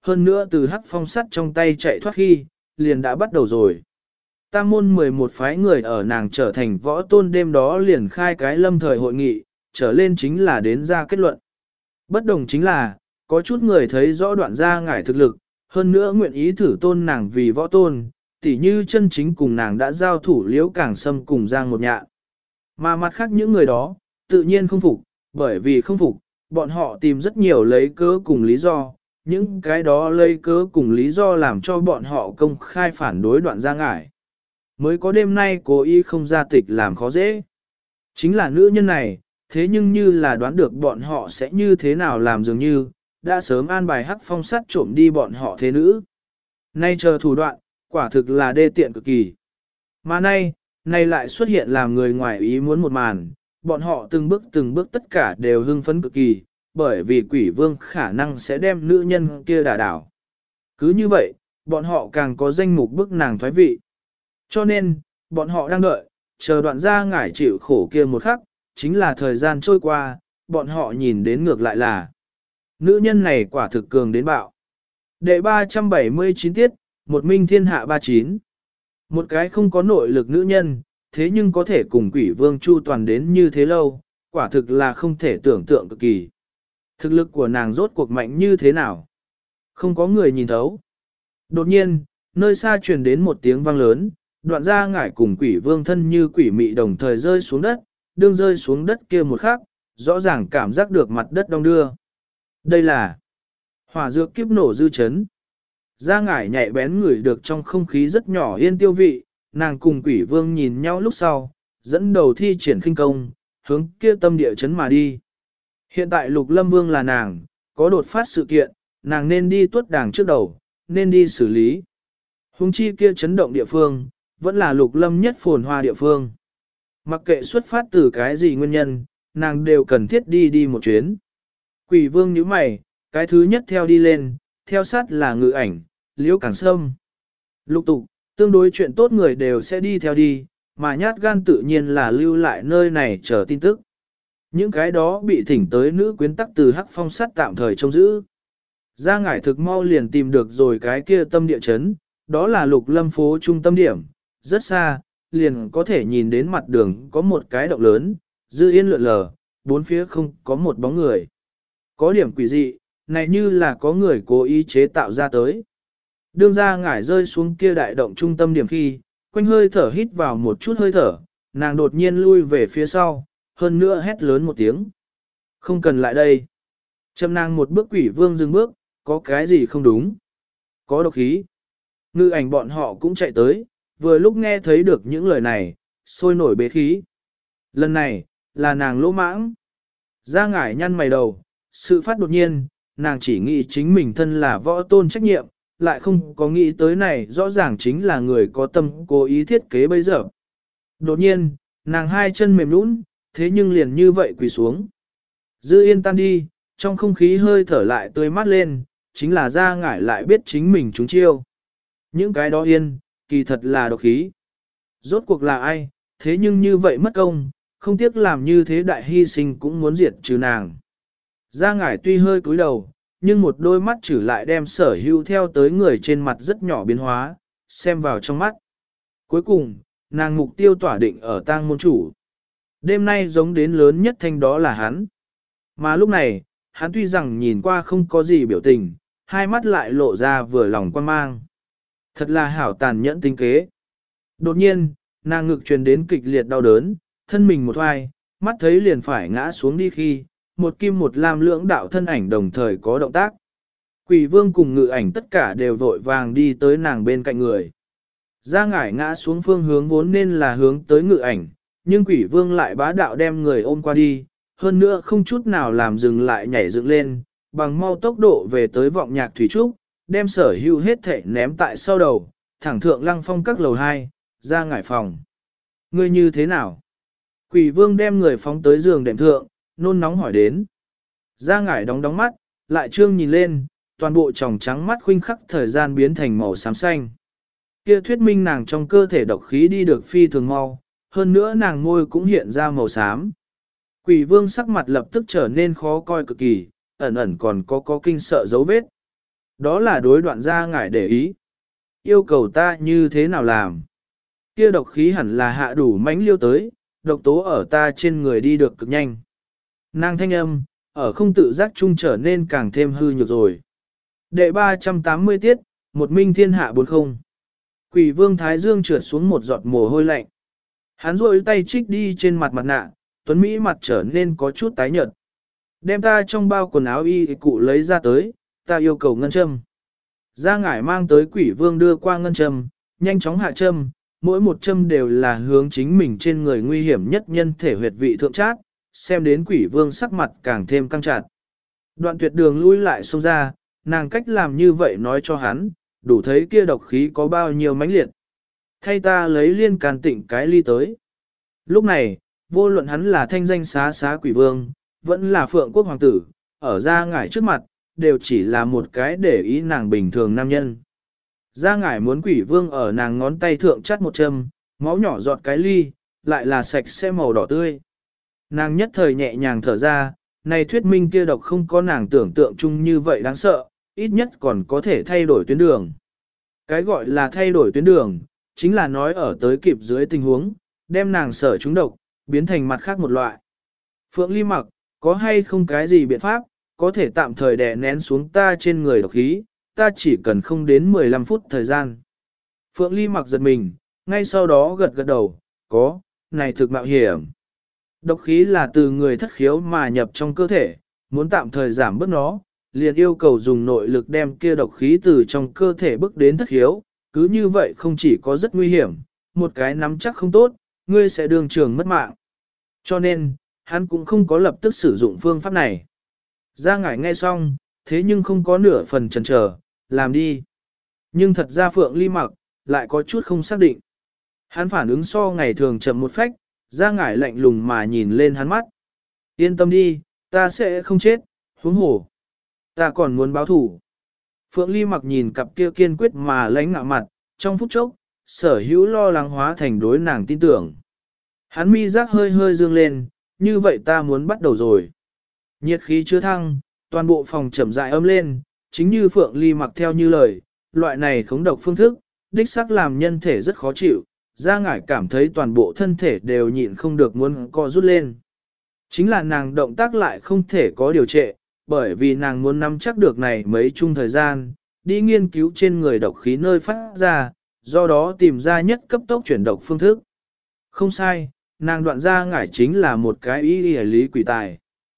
hơn nữa từ hắc phong sắt trong tay chạy thoát khi, liền đã bắt đầu rồi. Tam môn mười một phái người ở nàng trở thành võ tôn đêm đó liền khai cái lâm thời hội nghị, trở lên chính là đến ra kết luận. Bất đồng chính là, có chút người thấy rõ đoạn gia ngải thực lực, hơn nữa nguyện ý thử tôn nàng vì võ tôn, tỉ như chân chính cùng nàng đã giao thủ liễu càng xâm cùng giang một nhạn. Mà mặt khác những người đó, tự nhiên không phục, bởi vì không phục, bọn họ tìm rất nhiều lấy cớ cùng lý do, những cái đó lấy cớ cùng lý do làm cho bọn họ công khai phản đối đoạn gia ngải. Mới có đêm nay cố ý không ra tịch làm khó dễ. Chính là nữ nhân này, thế nhưng như là đoán được bọn họ sẽ như thế nào làm dường như, đã sớm an bài hắc phong sắt trộm đi bọn họ thế nữ. Nay chờ thủ đoạn, quả thực là đê tiện cực kỳ. Mà nay, nay lại xuất hiện làm người ngoài ý muốn một màn, bọn họ từng bước từng bước tất cả đều hưng phấn cực kỳ, bởi vì quỷ vương khả năng sẽ đem nữ nhân kia đả đảo. Cứ như vậy, bọn họ càng có danh mục bức nàng thoái vị. Cho nên, bọn họ đang đợi, chờ đoạn gia ngải chịu khổ kia một khắc, chính là thời gian trôi qua, bọn họ nhìn đến ngược lại là nữ nhân này quả thực cường đến bạo. Đệ ba trăm bảy mươi chín tiết, một minh thiên hạ ba mươi chín. Một cái không có nội lực nữ nhân, thế nhưng có thể cùng quỷ vương chu toàn đến như thế lâu, quả thực là không thể tưởng tượng cực kỳ. Thực lực của nàng rốt cuộc mạnh như thế nào? Không có người nhìn thấu. Đột nhiên, nơi xa truyền đến một tiếng vang lớn, đoạn gia ngải cùng quỷ vương thân như quỷ mị đồng thời rơi xuống đất, đương rơi xuống đất kia một khắc, rõ ràng cảm giác được mặt đất đong đưa. Đây là hỏa dược kiếp nổ dư chấn. Gia ngải nhạy bén ngửi được trong không khí rất nhỏ yên tiêu vị, nàng cùng quỷ vương nhìn nhau lúc sau, dẫn đầu thi triển khinh công, hướng kia tâm địa chấn mà đi. Hiện tại lục lâm vương là nàng, có đột phát sự kiện, nàng nên đi tuốt đàng trước đầu, nên đi xử lý. Hùng chi kia chấn động địa phương, vẫn là lục lâm nhất phồn hoa địa phương. Mặc kệ xuất phát từ cái gì nguyên nhân, nàng đều cần thiết đi đi một chuyến. Quỷ vương nhíu mày, cái thứ nhất theo đi lên, theo sát là ngự ảnh, liễu càng sâm. Lục tục, tương đối chuyện tốt người đều sẽ đi theo đi, mà nhát gan tự nhiên là lưu lại nơi này chờ tin tức. Những cái đó bị thỉnh tới nữ quyến tắc từ hắc phong sắt tạm thời trông giữ. Gia ngải thực mau liền tìm được rồi cái kia tâm địa chấn, đó là lục lâm phố trung tâm điểm, rất xa, liền có thể nhìn đến mặt đường có một cái động lớn, dư yên lượn lờ, bốn phía không có một bóng người. Có điểm quỷ dị, này như là có người cố ý chế tạo ra tới. Đương Gia ngải rơi xuống kia đại động trung tâm điểm khi, quanh hơi thở hít vào một chút hơi thở, nàng đột nhiên lui về phía sau, hơn nữa hét lớn một tiếng. Không cần lại đây. Châm nàng một bước quỷ vương dừng bước, có cái gì không đúng. Có độc khí. Ngư ảnh bọn họ cũng chạy tới, vừa lúc nghe thấy được những lời này, sôi nổi bế khí. Lần này, là nàng lỗ mãng. Gia ngải nhăn mày đầu, sự phát đột nhiên, nàng chỉ nghĩ chính mình thân là võ tôn trách nhiệm, lại không có nghĩ tới này rõ ràng chính là người có tâm cố ý thiết kế bây giờ. Đột nhiên, nàng hai chân mềm nũng, thế nhưng liền như vậy quỳ xuống. Dư yên tan đi, trong không khí hơi thở lại tươi mát lên, chính là Gia ngải lại biết chính mình trúng chiêu. Những cái đó yên, kỳ thật là độc khí. Rốt cuộc là ai, thế nhưng như vậy mất công, không tiếc làm như thế đại hy sinh cũng muốn diệt trừ nàng. Gia ngải tuy hơi cúi đầu, nhưng một đôi mắt trừ lại đem sở hữu theo tới người trên mặt rất nhỏ biến hóa, xem vào trong mắt. Cuối cùng, nàng mục tiêu tỏa định ở tang môn chủ. Đêm nay giống đến lớn nhất thanh đó là hắn. Mà lúc này, hắn tuy rằng nhìn qua không có gì biểu tình, hai mắt lại lộ ra vừa lòng quan mang. Thật là hảo tàn nhẫn tính kế. Đột nhiên, nàng ngực truyền đến kịch liệt đau đớn, thân mình một hoài, mắt thấy liền phải ngã xuống đi khi, một kim một lam lưỡng đạo thân ảnh đồng thời có động tác. Quỷ vương cùng ngự ảnh tất cả đều vội vàng đi tới nàng bên cạnh người. Gia ngải ngã xuống phương hướng vốn nên là hướng tới ngự ảnh, nhưng quỷ vương lại bá đạo đem người ôm qua đi, hơn nữa không chút nào làm dừng lại nhảy dựng lên, bằng mau tốc độ về tới vọng nhạc thủy trúc, đem sở hữu hết thảy ném tại sau đầu, thẳng thượng lăng phong các lầu hai, ra ngải phòng. Ngươi như thế nào? Quỷ vương đem người phóng tới giường đệm thượng, nôn nóng hỏi đến. Ra ngải đóng đóng mắt, lại trương nhìn lên, toàn bộ tròng trắng mắt khuynh khắc thời gian biến thành màu xám xanh. Kia thuyết minh nàng trong cơ thể độc khí đi được phi thường mau, hơn nữa nàng môi cũng hiện ra màu xám. Quỷ vương sắc mặt lập tức trở nên khó coi cực kỳ, ẩn ẩn còn có có kinh sợ dấu vết. Đó là đối đoạn gia ngải để ý. Yêu cầu ta như thế nào làm? Kia độc khí hẳn là hạ đủ mãnh liêu tới, độc tố ở ta trên người đi được cực nhanh. Nàng thanh âm, ở không tự giác chung trở nên càng thêm hư nhược rồi. Đệ ba trăm tám mươi tiết, một minh thiên hạ bốn không. Quỷ vương Thái Dương trượt xuống một giọt mồ hôi lạnh. Hắn rôi tay trích đi trên mặt mặt nạ, tuấn Mỹ mặt trở nên có chút tái nhợt. Đem ta trong bao quần áo y cụ lấy ra tới, ta yêu cầu ngân châm. Gia ngải mang tới quỷ vương đưa qua ngân châm, nhanh chóng hạ châm, mỗi một châm đều là hướng chính mình trên người nguy hiểm nhất nhân thể huyệt vị thượng trát, xem đến quỷ vương sắc mặt càng thêm căng chặt. Đoạn tuyệt đường lui lại xông ra, nàng cách làm như vậy nói cho hắn, đủ thấy kia độc khí có bao nhiêu mãnh liệt. Thay ta lấy liên can tịnh cái ly tới. Lúc này, vô luận hắn là thanh danh xá xá quỷ vương, vẫn là phượng quốc hoàng tử, ở ra ngải trước mặt, đều chỉ là một cái để ý nàng bình thường nam nhân. Ra ngải muốn quỷ vương ở nàng ngón tay thượng chắt một châm, máu nhỏ giọt cái ly, lại là sạch sẽ màu đỏ tươi. Nàng nhất thời nhẹ nhàng thở ra, này thuyết minh kia độc không có nàng tưởng tượng chung như vậy đáng sợ, ít nhất còn có thể thay đổi tuyến đường. Cái gọi là thay đổi tuyến đường, chính là nói ở tới kịp dưới tình huống, đem nàng sở trúng độc, biến thành mặt khác một loại. Phượng Ly Mặc, có hay không cái gì biện pháp, có thể tạm thời đè nén xuống ta trên người độc khí, ta chỉ cần không đến mười lăm phút thời gian. Phượng Ly Mặc giật mình, ngay sau đó gật gật đầu, có, này thực mạo hiểm. Độc khí là từ người thất khiếu mà nhập trong cơ thể, muốn tạm thời giảm bớt nó, liền yêu cầu dùng nội lực đem kia độc khí từ trong cơ thể bước đến thất khiếu, cứ như vậy không chỉ có rất nguy hiểm, một cái nắm chắc không tốt, ngươi sẽ đường trường mất mạng. Cho nên, hắn cũng không có lập tức sử dụng phương pháp này. Gia ngải nghe xong, thế nhưng không có nửa phần chần chờ, làm đi. Nhưng thật ra Phượng Ly Mặc, lại có chút không xác định. Hắn phản ứng so ngày thường chậm một phách, Gia ngải lạnh lùng mà nhìn lên hắn mắt. Yên tâm đi, ta sẽ không chết, huống hồ. Ta còn muốn báo thủ. Phượng Ly Mặc nhìn cặp kia kiên quyết mà lãnh ngạo mặt, trong phút chốc, sở hữu lo lắng hóa thành đối nàng tin tưởng. Hắn mi giác hơi hơi dương lên, như vậy ta muốn bắt đầu rồi. Nhiệt khí chưa thăng, toàn bộ phòng chậm rãi ấm lên, chính như Phượng Ly Mặc theo như lời, loại này khống độc phương thức, đích xác làm nhân thể rất khó chịu, Gia ngải cảm thấy toàn bộ thân thể đều nhịn không được muốn co rút lên. Chính là nàng động tác lại không thể có điều trệ, bởi vì nàng muốn nắm chắc được này mấy chung thời gian, đi nghiên cứu trên người độc khí nơi phát ra, do đó tìm ra nhất cấp tốc chuyển độc phương thức. Không sai, nàng đoạn Gia ngải chính là một cái ý y lý quỷ tài.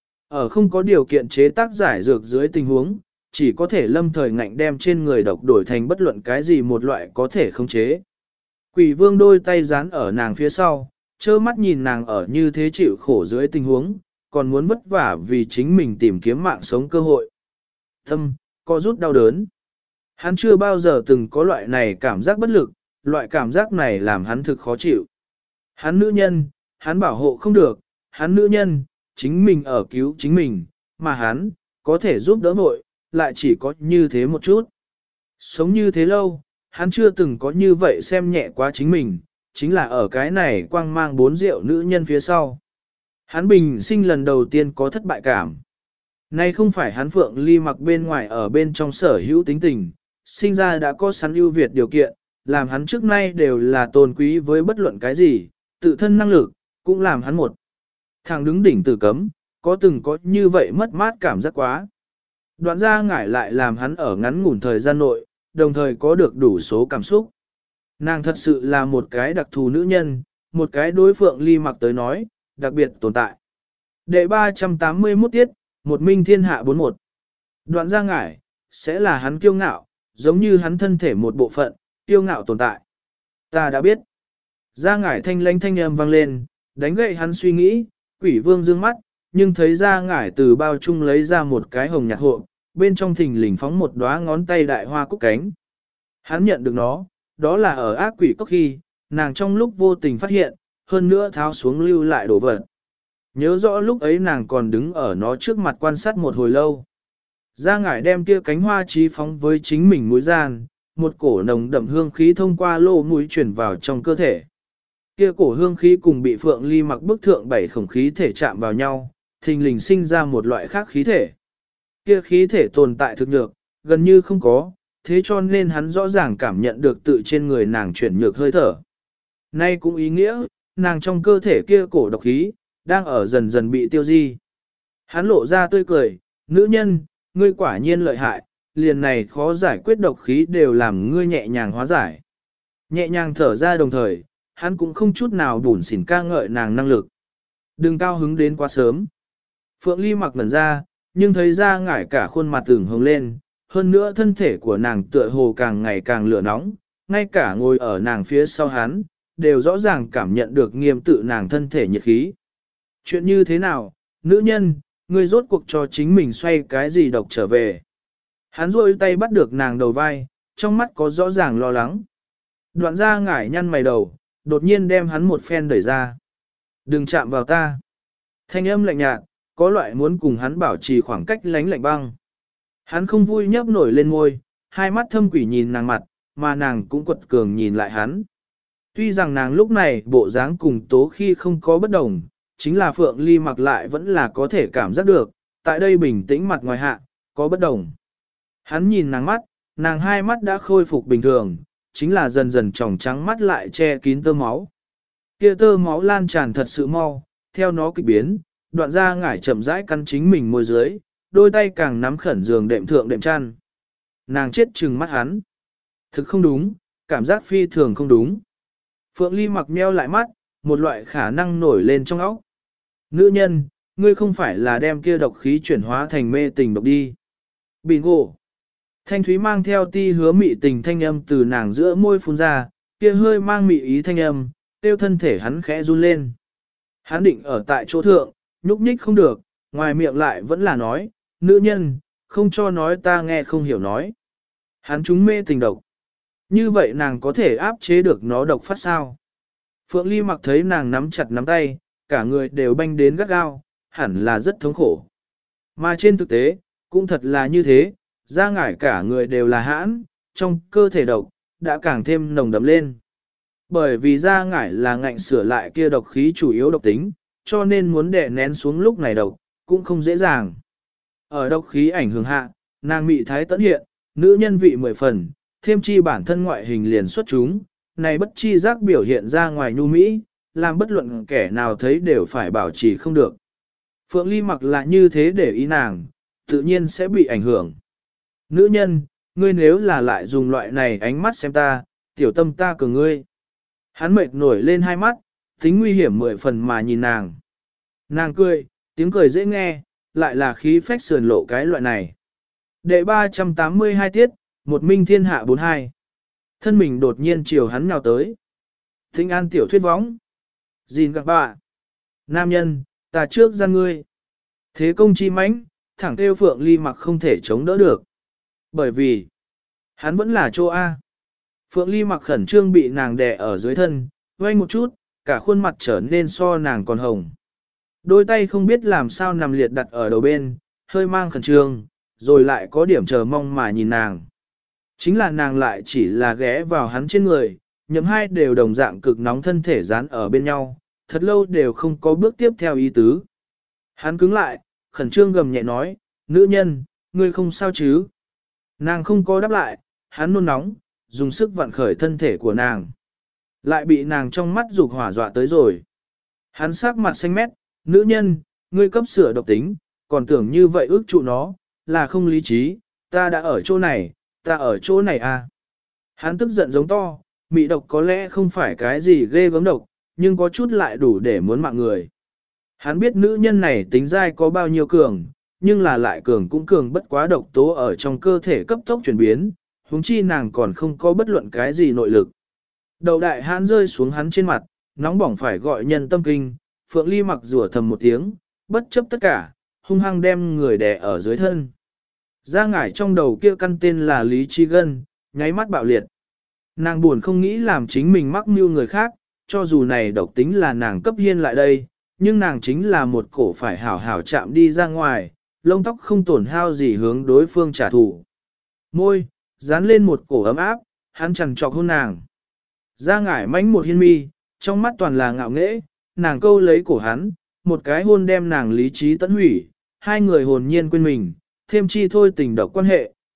Ở không có điều kiện chế tác giải dược dưới tình huống, chỉ có thể lâm thời ngạnh đem trên người độc đổi thành bất luận cái gì một loại có thể khống chế. Quỷ vương đôi tay dán ở nàng phía sau, trơ mắt nhìn nàng ở như thế chịu khổ dưới tình huống, còn muốn vất vả vì chính mình tìm kiếm mạng sống cơ hội. Tâm, có rút đau đớn. Hắn chưa bao giờ từng có loại này cảm giác bất lực, loại cảm giác này làm hắn thực khó chịu. Hắn nữ nhân, hắn bảo hộ không được, hắn nữ nhân, chính mình ở cứu chính mình, mà hắn, có thể giúp đỡ vội, lại chỉ có như thế một chút. Sống như thế lâu, hắn chưa từng có như vậy xem nhẹ quá chính mình, chính là ở cái này quang mang bốn rượu nữ nhân phía sau. Hắn bình sinh lần đầu tiên có thất bại cảm. Nay không phải hắn Phượng Ly Mặc bên ngoài ở bên trong sở hữu tính tình, sinh ra đã có sẵn ưu việt điều kiện, làm hắn trước nay đều là tôn quý với bất luận cái gì, tự thân năng lực, cũng làm hắn một. Thằng đứng đỉnh tử cấm, có từng có như vậy mất mát cảm giác quá. Đoạn Gia ngải lại làm hắn ở ngắn ngủn thời gian nội, đồng thời có được đủ số cảm xúc. Nàng thật sự là một cái đặc thù nữ nhân, một cái đối Phượng Ly Mặc tới nói, đặc biệt tồn tại. Đệ ba trăm tám mươi mốt tiết, một minh thiên hạ bốn một. Đoạn Gia ngải, sẽ là hắn kiêu ngạo, giống như hắn thân thể một bộ phận, kiêu ngạo tồn tại. Ta đã biết. Gia ngải thanh lãnh thanh âm vang lên, đánh gậy hắn suy nghĩ, quỷ vương dương mắt, nhưng thấy Gia ngải từ bao chung lấy ra một cái hồng nhạt hộp, bên trong thình lình phóng một đóa ngón tay đại hoa cúc cánh. Hắn nhận được nó, đó là ở ác quỷ cốc khi, nàng trong lúc vô tình phát hiện, hơn nữa tháo xuống lưu lại đồ vật. Nhớ rõ lúc ấy nàng còn đứng ở nó trước mặt quan sát một hồi lâu. Gia ngải đem kia cánh hoa trí phóng với chính mình mũi gian, một cổ nồng đậm hương khí thông qua lỗ mũi chuyển vào trong cơ thể. Kia cổ hương khí cùng bị Phượng Ly Mặc bức thượng bảy khổng khí thể chạm vào nhau, thình lình sinh ra một loại khác khí thể. Kia khí thể tồn tại thực nhược, gần như không có, thế cho nên hắn rõ ràng cảm nhận được tự trên người nàng chuyển nhược hơi thở. Nay cũng ý nghĩa, nàng trong cơ thể kia cổ độc khí, đang ở dần dần bị tiêu di. Hắn lộ ra tươi cười, nữ nhân, ngươi quả nhiên lợi hại, liền này khó giải quyết độc khí đều làm ngươi nhẹ nhàng hóa giải. Nhẹ nhàng thở ra đồng thời, hắn cũng không chút nào bủn xỉn ca ngợi nàng năng lực. Đừng cao hứng đến quá sớm. Phượng Ly mặc ngẩn ra, nhưng thấy ra ngải cả khuôn mặt tưởng hồng lên, hơn nữa thân thể của nàng tựa hồ càng ngày càng lửa nóng, ngay cả ngồi ở nàng phía sau hắn, đều rõ ràng cảm nhận được nghiêm tự nàng thân thể nhiệt khí. Chuyện như thế nào, nữ nhân, ngươi rốt cuộc cho chính mình xoay cái gì độc trở về. Hắn rôi tay bắt được nàng đầu vai, trong mắt có rõ ràng lo lắng. Đoạn ra ngải nhăn mày đầu, đột nhiên đem hắn một phen đẩy ra. Đừng chạm vào ta. Thanh âm lạnh nhạt, có loại muốn cùng hắn bảo trì khoảng cách lánh lạnh băng. Hắn không vui nhấp nổi lên môi, hai mắt thâm quỷ nhìn nàng mặt, mà nàng cũng quật cường nhìn lại hắn. Tuy rằng nàng lúc này bộ dáng cùng tố khi không có bất đồng, chính là Phượng Ly mặc lại vẫn là có thể cảm giác được, tại đây bình tĩnh mặt ngoài hạ, có bất đồng. Hắn nhìn nàng mắt, nàng hai mắt đã khôi phục bình thường, chính là dần dần tròng trắng mắt lại che kín tơ máu. Kia tơ máu lan tràn thật sự mau, theo nó kịch biến, đoạn ra ngải chậm rãi căn chính mình môi dưới, đôi tay càng nắm khẩn giường đệm thượng đệm chăn. Nàng chết trừng mắt hắn. Thực không đúng, cảm giác phi thường không đúng. Phượng Ly mặc meo lại mắt, một loại khả năng nổi lên trong óc. Nữ nhân, ngươi không phải là đem kia độc khí chuyển hóa thành mê tình độc đi. Bingo. Thanh thúy mang theo ti hứa mị tình thanh âm từ nàng giữa môi phun ra, kia hơi mang mị ý thanh âm, tiêu thân thể hắn khẽ run lên. Hắn định ở tại chỗ thượng, nhúc nhích không được, ngoài miệng lại vẫn là nói, nữ nhân, không cho nói ta nghe không hiểu nói. Hắn chúng mê tình độc. Như vậy nàng có thể áp chế được nó độc phát sao? Phượng Ly mặc thấy nàng nắm chặt nắm tay, cả người đều banh đến gắt gao, hẳn là rất thống khổ. Mà trên thực tế, cũng thật là như thế, da ngải cả người đều là hãn, trong cơ thể độc, đã càng thêm nồng đậm lên. Bởi vì da ngải là ngạnh sửa lại kia độc khí chủ yếu độc tính, cho nên muốn đè nén xuống lúc này độc, cũng không dễ dàng. Ở độc khí ảnh hưởng hạ, nàng mị thái tẫn hiện, nữ nhân vị mười phần, thêm chi bản thân ngoại hình liền xuất chúng, này bất chi giác biểu hiện ra ngoài nhu mỹ, làm bất luận kẻ nào thấy đều phải bảo trì không được. Phượng Ly mặc là như thế để ý nàng, tự nhiên sẽ bị ảnh hưởng. Nữ nhân, ngươi nếu là lại dùng loại này ánh mắt xem ta, tiểu tâm ta cường ngươi. Hắn mệt nổi lên hai mắt, tính nguy hiểm mười phần mà nhìn nàng. Nàng cười, tiếng cười dễ nghe, lại là khí phách sườn lộ cái loại này. Đệ ba trăm tám mươi hai tiết, một minh thiên hạ bốn hai. Thân mình đột nhiên chiều hắn nhào tới. Thinh an tiểu thuyết võng. Gìn gặp bà. Nam nhân, ta trước gian ngươi. Thế công chi mãnh, thẳng kêu Phượng Ly mặc không thể chống đỡ được. Bởi vì, hắn vẫn là chỗ A. Phượng Ly mặc khẩn trương bị nàng đè ở dưới thân, quay một chút, cả khuôn mặt trở nên so nàng còn hồng. Đôi tay không biết làm sao nằm liệt đặt ở đầu bên, hơi mang khẩn trương, rồi lại có điểm chờ mong mà nhìn nàng. Chính là nàng lại chỉ là ghé vào hắn trên người, nhậm hai đều đồng dạng cực nóng thân thể dán ở bên nhau, thật lâu đều không có bước tiếp theo ý tứ. Hắn cứng lại, khẩn trương gầm nhẹ nói, nữ nhân, ngươi không sao chứ? Nàng không có đáp lại, hắn nôn nóng, dùng sức vặn khởi thân thể của nàng. Lại bị nàng trong mắt dục hỏa dọa tới rồi. Hắn sắc mặt xanh mét, nữ nhân, ngươi cấp sửa độc tính, còn tưởng như vậy ước trụ nó, là không lý trí, ta đã ở chỗ này, ta ở chỗ này à. Hắn tức giận giống to, mị độc có lẽ không phải cái gì ghê gớm độc, nhưng có chút lại đủ để muốn mạng người. Hắn biết nữ nhân này tính dai có bao nhiêu cường, nhưng là lại cường cũng cường bất quá độc tố ở trong cơ thể cấp tốc chuyển biến, huống chi nàng còn không có bất luận cái gì nội lực. Đầu đại hãn rơi xuống hắn trên mặt, nóng bỏng phải gọi nhân tâm kinh, Phượng Ly mặc rủa thầm một tiếng, bất chấp tất cả, hung hăng đem người đè ở dưới thân. Ra ngải trong đầu kia căn tên là Lý Chi Gân, nháy mắt bạo liệt. Nàng buồn không nghĩ làm chính mình mắc mưu người khác, cho dù này độc tính là nàng cấp hiên lại đây, nhưng nàng chính là một cổ phải hảo hảo chạm đi ra ngoài, lông tóc không tổn hao gì hướng đối phương trả thù. Môi, dán lên một cổ ấm áp, hắn chằn trọc hôn nàng. Ra ngải mánh một hiên mi, trong mắt toàn là ngạo nghễ, nàng câu lấy cổ hắn, một cái hôn đem nàng lý trí tận hủy, hai người hồn nhiên quên mình, thêm chi thôi tình độc quan hệ,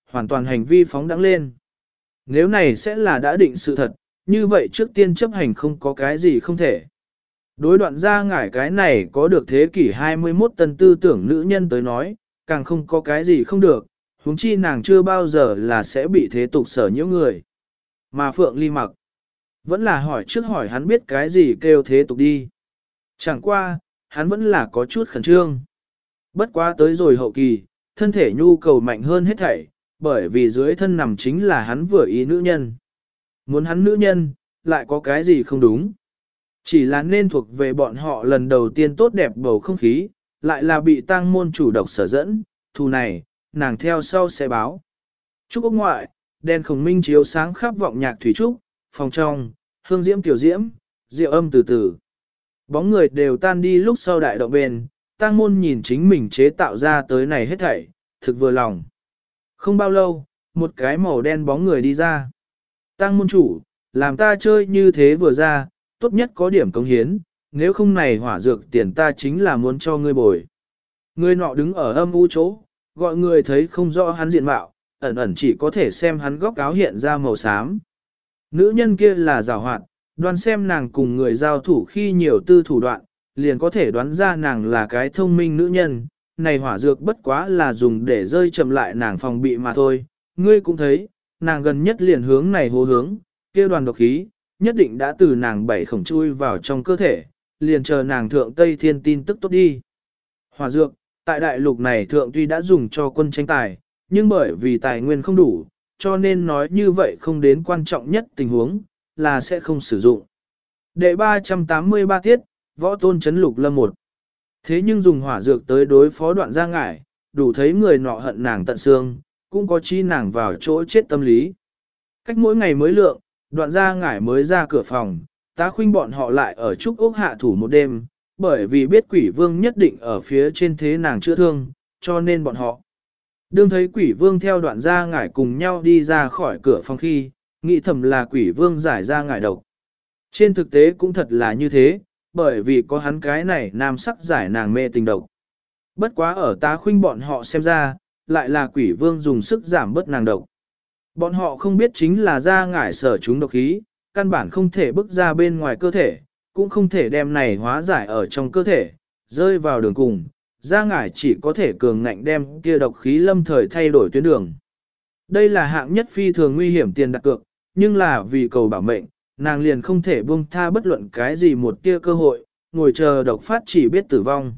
hoàn toàn hành vi phóng đẳng lên. Nếu này sẽ là đã định sự thật, như vậy trước tiên chấp hành không có cái gì không thể. Đối đoạn ra ngải cái này có được thế kỷ hai mươi mốt tân tư tưởng nữ nhân tới nói, càng không có cái gì không được, huống chi nàng chưa bao giờ là sẽ bị thế tục sở nhiễu người. Mà Phượng Ly Mặc, vẫn là hỏi trước hỏi hắn biết cái gì kêu thế tục đi. Chẳng qua, hắn vẫn là có chút khẩn trương. Bất quá tới rồi hậu kỳ, thân thể nhu cầu mạnh hơn hết thảy, bởi vì dưới thân nằm chính là hắn vừa ý nữ nhân. Muốn hắn nữ nhân, lại có cái gì không đúng. Chỉ là nên thuộc về bọn họ lần đầu tiên tốt đẹp bầu không khí, lại là bị tang môn chủ độc sở dẫn, thù này, nàng theo sau sẽ báo. Trúc ốc ngoại, đèn khổng minh chiếu sáng khắp vọng nhạc thủy trúc, phòng trong, hương diễm tiểu diễm, rượu âm từ từ. Bóng người đều tan đi lúc sau đại động bên, tang môn nhìn chính mình chế tạo ra tới này hết thảy, thực vừa lòng. Không bao lâu, một cái màu đen bóng người đi ra. Tang môn chủ, làm ta chơi như thế vừa ra, tốt nhất có điểm công hiến, nếu không này hỏa dược tiền ta chính là muốn cho ngươi bồi. Người nọ đứng ở âm u chỗ, gọi người thấy không rõ hắn diện mạo, ẩn ẩn chỉ có thể xem hắn góc áo hiện ra màu xám. Nữ nhân kia là giàu hoạt, đoán xem nàng cùng người giao thủ khi nhiều tư thủ đoạn, liền có thể đoán ra nàng là cái thông minh nữ nhân, này hỏa dược bất quá là dùng để rơi chậm lại nàng phòng bị mà thôi. Ngươi cũng thấy, nàng gần nhất liền hướng này hô hướng, kia đoàn độc khí, nhất định đã từ nàng bảy khổng chui vào trong cơ thể, liền chờ nàng thượng Tây Thiên tin tức tốt đi. Hỏa dược, tại đại lục này thượng tuy đã dùng cho quân tranh tài, nhưng bởi vì tài nguyên không đủ, cho nên nói như vậy không đến quan trọng nhất tình huống, là sẽ không sử dụng. Đệ ba trăm tám mươi ba tiết, võ tôn chấn lục lâm một. Thế nhưng dùng hỏa dược tới đối phó đoạn gia ngải, đủ thấy người nọ hận nàng tận xương, cũng có chi nàng vào chỗ chết tâm lý. Cách mỗi ngày mới lượng, đoạn gia ngải mới ra cửa phòng, tá khuynh bọn họ lại ở trúc ốc hạ thủ một đêm, bởi vì biết quỷ vương nhất định ở phía trên thế nàng chữa thương, cho nên bọn họ. Đương thấy quỷ vương theo đoạn gia ngải cùng nhau đi ra khỏi cửa phòng khi, nghĩ thầm là quỷ vương giải ra ngải độc. Trên thực tế cũng thật là như thế, bởi vì có hắn cái này nam sắc giải nàng mê tình độc. Bất quá ở tá khuynh bọn họ xem ra, lại là quỷ vương dùng sức giảm bớt nàng độc. Bọn họ không biết chính là ra ngải sở chúng độc khí, căn bản không thể bước ra bên ngoài cơ thể, cũng không thể đem này hóa giải ở trong cơ thể, rơi vào đường cùng, ra ngải chỉ có thể cường ngạnh đem kia độc khí lâm thời thay đổi tuyến đường. Đây là hạng nhất phi thường nguy hiểm tiền đặt cược, nhưng là vì cầu bảo mệnh, nàng liền không thể buông tha bất luận cái gì một tia cơ hội, ngồi chờ độc phát chỉ biết tử vong.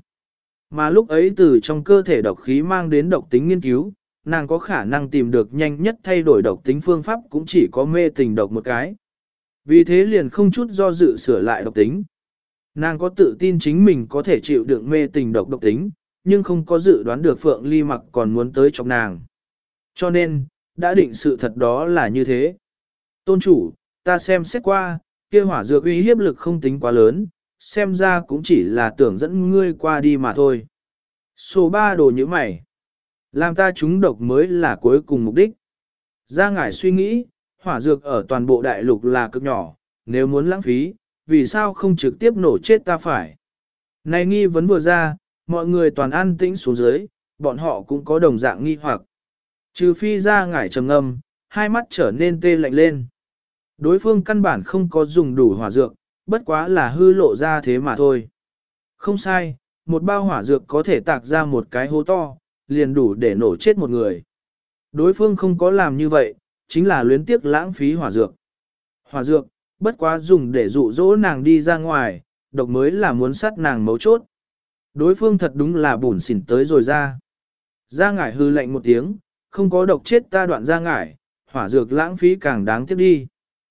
Mà lúc ấy từ trong cơ thể độc khí mang đến độc tính nghiên cứu, nàng có khả năng tìm được nhanh nhất thay đổi độc tính phương pháp cũng chỉ có mê tình độc một cái. Vì thế liền không chút do dự sửa lại độc tính. Nàng có tự tin chính mình có thể chịu đựng mê tình độc độc tính, nhưng không có dự đoán được Phượng Ly Mặc còn muốn tới chọc nàng. Cho nên, đã định sự thật đó là như thế. Tôn chủ, ta xem xét qua, kia hỏa dược uy hiếp lực không tính quá lớn, xem ra cũng chỉ là tưởng dẫn ngươi qua đi mà thôi. Số ba đồ như mày. Làm ta trúng độc mới là cuối cùng mục đích. Ra ngải suy nghĩ, hỏa dược ở toàn bộ đại lục là cực nhỏ, nếu muốn lãng phí, vì sao không trực tiếp nổ chết ta phải. Này nghi vấn vừa ra, mọi người toàn an tĩnh xuống dưới, bọn họ cũng có đồng dạng nghi hoặc. Trừ phi ra ngải trầm ngâm, hai mắt trở nên tê lạnh lên. Đối phương căn bản không có dùng đủ hỏa dược, bất quá là hư lộ ra thế mà thôi. Không sai, một bao hỏa dược có thể tạc ra một cái hố to, liền đủ để nổ chết một người. Đối phương không có làm như vậy, chính là luyến tiếc lãng phí hỏa dược. Hỏa dược, bất quá dùng để dụ dỗ nàng đi ra ngoài, độc mới là muốn sát nàng mấu chốt. Đối phương thật đúng là bủn xỉn tới rồi ra. Ra ngải hư lạnh một tiếng, không có độc chết ta đoạn ra ngải, hỏa dược lãng phí càng đáng tiếc đi.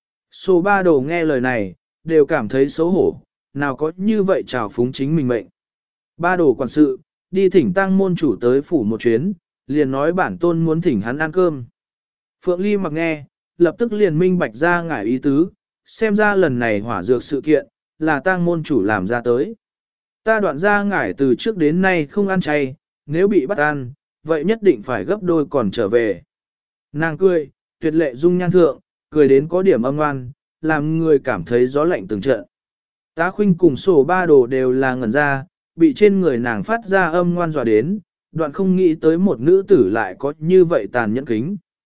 Số ba đồ nghe lời này, đều cảm thấy xấu hổ, nào có như vậy trào phúng chính mình mệnh. Ba đồ quản sự, đi thỉnh tăng môn chủ tới phủ một chuyến, liền nói bản tôn muốn thỉnh hắn ăn cơm. Phượng Ly Mặc nghe, lập tức liền minh bạch ra ngải ý tứ, xem ra lần này hỏa dược sự kiện, là tăng môn chủ làm ra tới. Ta đoạn ra ngải từ trước đến nay không ăn chay, nếu bị bắt ăn, vậy nhất định phải gấp đôi còn trở về. Nàng cười, tuyệt lệ dung nhan thượng, cười đến có điểm âm ngoan, làm người cảm thấy gió lạnh từng trận. Tá khuynh cùng sổ ba đồ đều là ngẩn ra, bị trên người nàng phát ra âm ngoan dọa đến, đoạn không nghĩ tới một nữ tử lại có như vậy tàn nhẫn kính,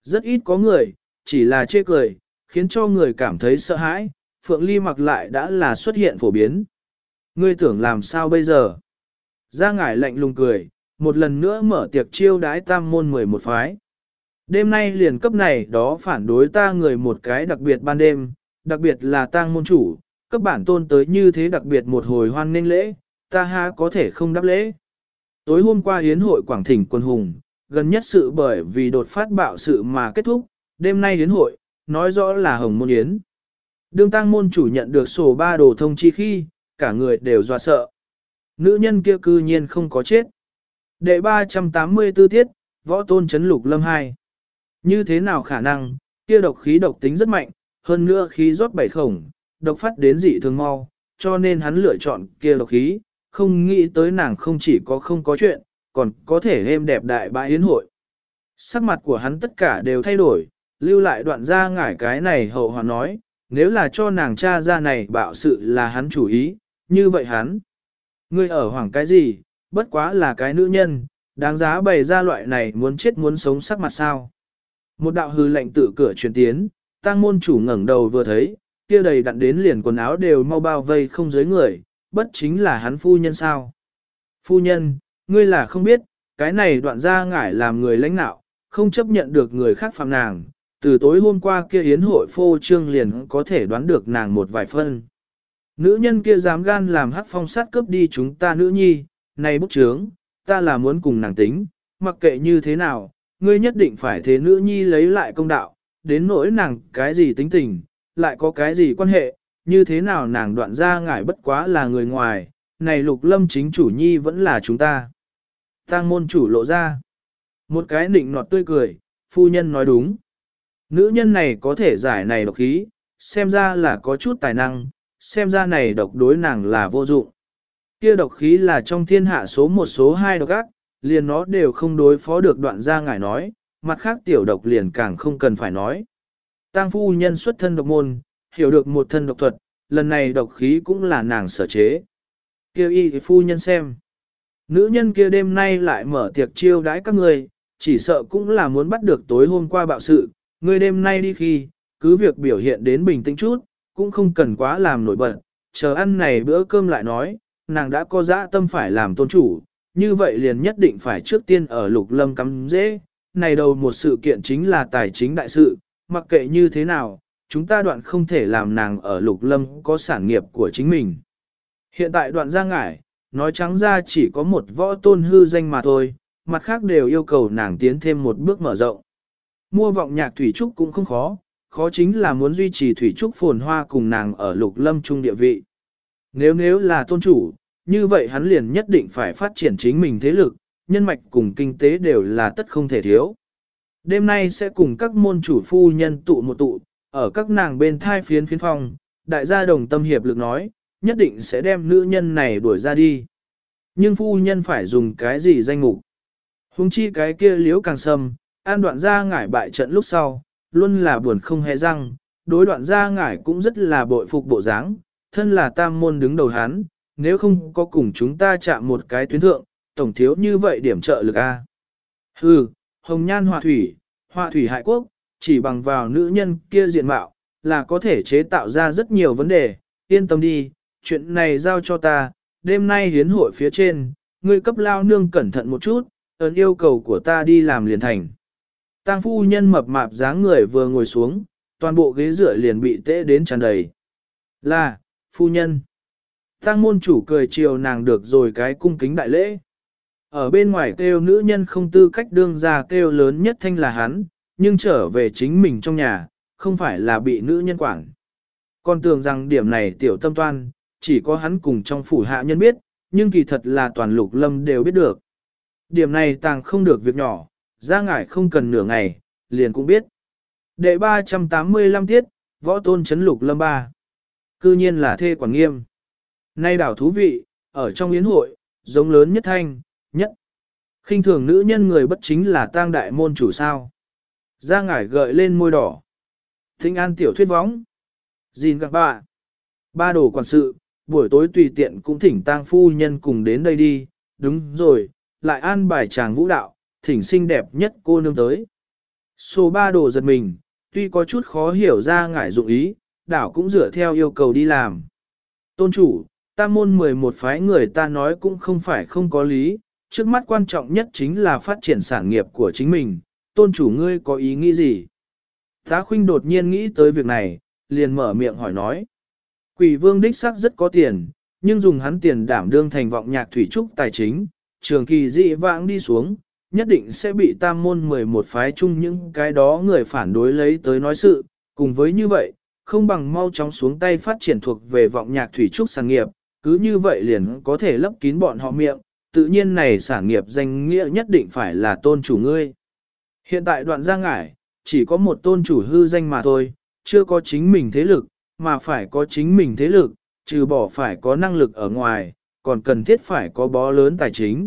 Rất ít có người, chỉ là chê cười, khiến cho người cảm thấy sợ hãi, Phượng Ly mặc lại đã là xuất hiện phổ biến. Ngươi tưởng làm sao bây giờ? Gia ngải lạnh lùng cười, một lần nữa mở tiệc chiêu đái tam môn mười một phái. Đêm nay liền cấp này đó phản đối ta người một cái đặc biệt ban đêm, đặc biệt là tang môn chủ, cấp bản tôn tới như thế đặc biệt một hồi hoan nghênh lễ, ta ha có thể không đáp lễ. Tối hôm qua hiến hội Quảng Thỉnh Quân Hùng, gần nhất sự bởi vì đột phát bạo sự mà kết thúc, đêm nay hiến hội, nói rõ là hồng môn yến. Đương tang môn chủ nhận được sổ ba đồ thông chi khi, cả người đều dọa sợ. Nữ nhân kia cư nhiên không có chết. Đệ ba trăm tám mươi tư tiết, võ tôn chấn lục lâm hai. Như thế nào khả năng, kia độc khí độc tính rất mạnh, hơn nữa khí rót bảy khổng, độc phát đến dị thường mau, cho nên hắn lựa chọn kia độc khí, không nghĩ tới nàng không chỉ có không có chuyện, còn có thể êm đẹp đại bãi yến hội. Sắc mặt của hắn tất cả đều thay đổi, lưu lại đoạn ra ngải cái này hậu hòa nói, nếu là cho nàng cha ra này bạo sự là hắn chủ ý, như vậy hắn. Ngươi ở hoảng cái gì, bất quá là cái nữ nhân, đáng giá bày ra loại này muốn chết muốn sống sắc mặt sao. Một đạo hư lệnh tự cửa truyền tiến, tang môn chủ ngẩng đầu vừa thấy, kia đầy đặn đến liền quần áo đều mau bao vây không dưới người, bất chính là hắn phu nhân sao. Phu nhân, ngươi là không biết, cái này đoạn ra ngải làm người lãnh nạo, không chấp nhận được người khác phạm nàng, từ tối hôm qua kia yến hội phô trương liền có thể đoán được nàng một vài phân. Nữ nhân kia dám gan làm hắc phong sát cướp đi chúng ta nữ nhi, này bức trướng, ta là muốn cùng nàng tính, mặc kệ như thế nào, ngươi nhất định phải thế nữ nhi lấy lại công đạo, đến nỗi nàng cái gì tính tình, lại có cái gì quan hệ, như thế nào nàng đoạn ra ngải bất quá là người ngoài, này lục lâm chính chủ nhi vẫn là chúng ta. Tang môn chủ lộ ra, một cái nịnh nọt tươi cười, phu nhân nói đúng. Nữ nhân này có thể giải này độc khí, xem ra là có chút tài năng, xem ra này độc đối nàng là vô dụng. Kia độc khí là trong thiên hạ số một số hai độc ác, liền nó đều không đối phó được đoạn ra ngải nói, mặt khác tiểu độc liền càng không cần phải nói. Tang phu nhân xuất thân độc môn, hiểu được một thân độc thuật, lần này độc khí cũng là nàng sở chế. Kêu y phu nhân xem. Nữ nhân kia đêm nay lại mở tiệc chiêu đãi các người, chỉ sợ cũng là muốn bắt được tối hôm qua bạo sự, người đêm nay đi khi, cứ việc biểu hiện đến bình tĩnh chút, cũng không cần quá làm nổi bật, chờ ăn này bữa cơm lại nói, nàng đã có dã tâm phải làm tôn chủ, như vậy liền nhất định phải trước tiên ở lục lâm cắm dễ, này đầu một sự kiện chính là tài chính đại sự, mặc kệ như thế nào, chúng ta đoạn không thể làm nàng ở lục lâm có sản nghiệp của chính mình. Hiện tại đoạn ra ngải, nói trắng ra chỉ có một võ tôn hư danh mà thôi, mặt khác đều yêu cầu nàng tiến thêm một bước mở rộng. Mua vọng nhạc thủy trúc cũng không khó, khó chính là muốn duy trì thủy trúc phồn hoa cùng nàng ở lục lâm trung địa vị. Nếu nếu là tôn chủ, như vậy hắn liền nhất định phải phát triển chính mình thế lực, nhân mạch cùng kinh tế đều là tất không thể thiếu. Đêm nay sẽ cùng các môn chủ phu nhân tụ một tụ, ở các nàng bên thai phiến phiến phòng, đại gia đồng tâm hiệp lực nói, nhất định sẽ đem nữ nhân này đuổi ra đi. Nhưng phu nhân phải dùng cái gì danh mục? Hùng chi cái kia liếu càng sâm, an đoạn ra ngải bại trận lúc sau, luôn là buồn không hề răng, đối đoạn ra ngải cũng rất là bội phục bộ dáng, thân là tam môn đứng đầu hắn, nếu không có cùng chúng ta chạm một cái tuyến thượng, tổng thiếu như vậy điểm trợ lực A. Hừ, hồng nhan họa thủy, họa thủy hại quốc, chỉ bằng vào nữ nhân kia diện mạo, là có thể chế tạo ra rất nhiều vấn đề, yên tâm đi, chuyện này giao cho ta, đêm nay hiến hội phía trên, ngươi cấp lao nương cẩn thận một chút, ấn yêu cầu của ta đi làm liền thành. Tang phu nhân mập mạp dáng người vừa ngồi xuống, toàn bộ ghế dựa liền bị tễ đến tràn đầy. Là, phu nhân. Tang môn chủ cười chiều nàng được rồi cái cung kính đại lễ. Ở bên ngoài kêu nữ nhân không tư cách đương ra kêu lớn nhất thanh là hắn, nhưng trở về chính mình trong nhà, không phải là bị nữ nhân quản. Còn tưởng rằng điểm này tiểu tâm toan, chỉ có hắn cùng trong phủ hạ nhân biết, nhưng kỳ thật là toàn lục lâm đều biết được. Điểm này tàng không được việc nhỏ, ra ngải không cần nửa ngày, liền cũng biết. Đệ ba trăm tám mươi lăm tiết, võ tôn chấn lục lâm ba. Cư nhiên là thê quản nghiêm. Nay đảo thú vị, ở trong yến hội, giống lớn nhất thanh, nhất. Khinh thường nữ nhân người bất chính là tang đại môn chủ sao. Ra ngải gợi lên môi đỏ. Thinh an tiểu thuyết võng. Gìn các bà. Ba đồ quản sự, buổi tối tùy tiện cũng thỉnh tang phu nhân cùng đến đây đi. Đúng rồi, lại an bài chàng vũ đạo, thỉnh xinh đẹp nhất cô nương tới. Số ba đồ giật mình, tuy có chút khó hiểu ra ngải dụng ý, đảo cũng dựa theo yêu cầu đi làm. Tôn chủ, ta môn mười một phái người ta nói cũng không phải không có lý, trước mắt quan trọng nhất chính là phát triển sản nghiệp của chính mình, tôn chủ ngươi có ý nghĩ gì? Tá Khuynh đột nhiên nghĩ tới việc này, liền mở miệng hỏi nói. Quỷ vương đích xác rất có tiền, nhưng dùng hắn tiền đảm đương thành vọng nhạc thủy trúc tài chính, trường kỳ dị vãng đi xuống, nhất định sẽ bị tam môn mười một phái chung những cái đó người phản đối lấy tới nói sự, cùng với như vậy, không bằng mau chóng xuống tay phát triển thuộc về vọng nhạc thủy trúc sản nghiệp, cứ như vậy liền có thể lấp kín bọn họ miệng, tự nhiên này sản nghiệp danh nghĩa nhất định phải là tôn chủ ngươi. Hiện tại đoạn Gia Ngải, chỉ có một tôn chủ hư danh mà thôi, chưa có chính mình thế lực, mà phải có chính mình thế lực, trừ bỏ phải có năng lực ở ngoài, còn cần thiết phải có bó lớn tài chính.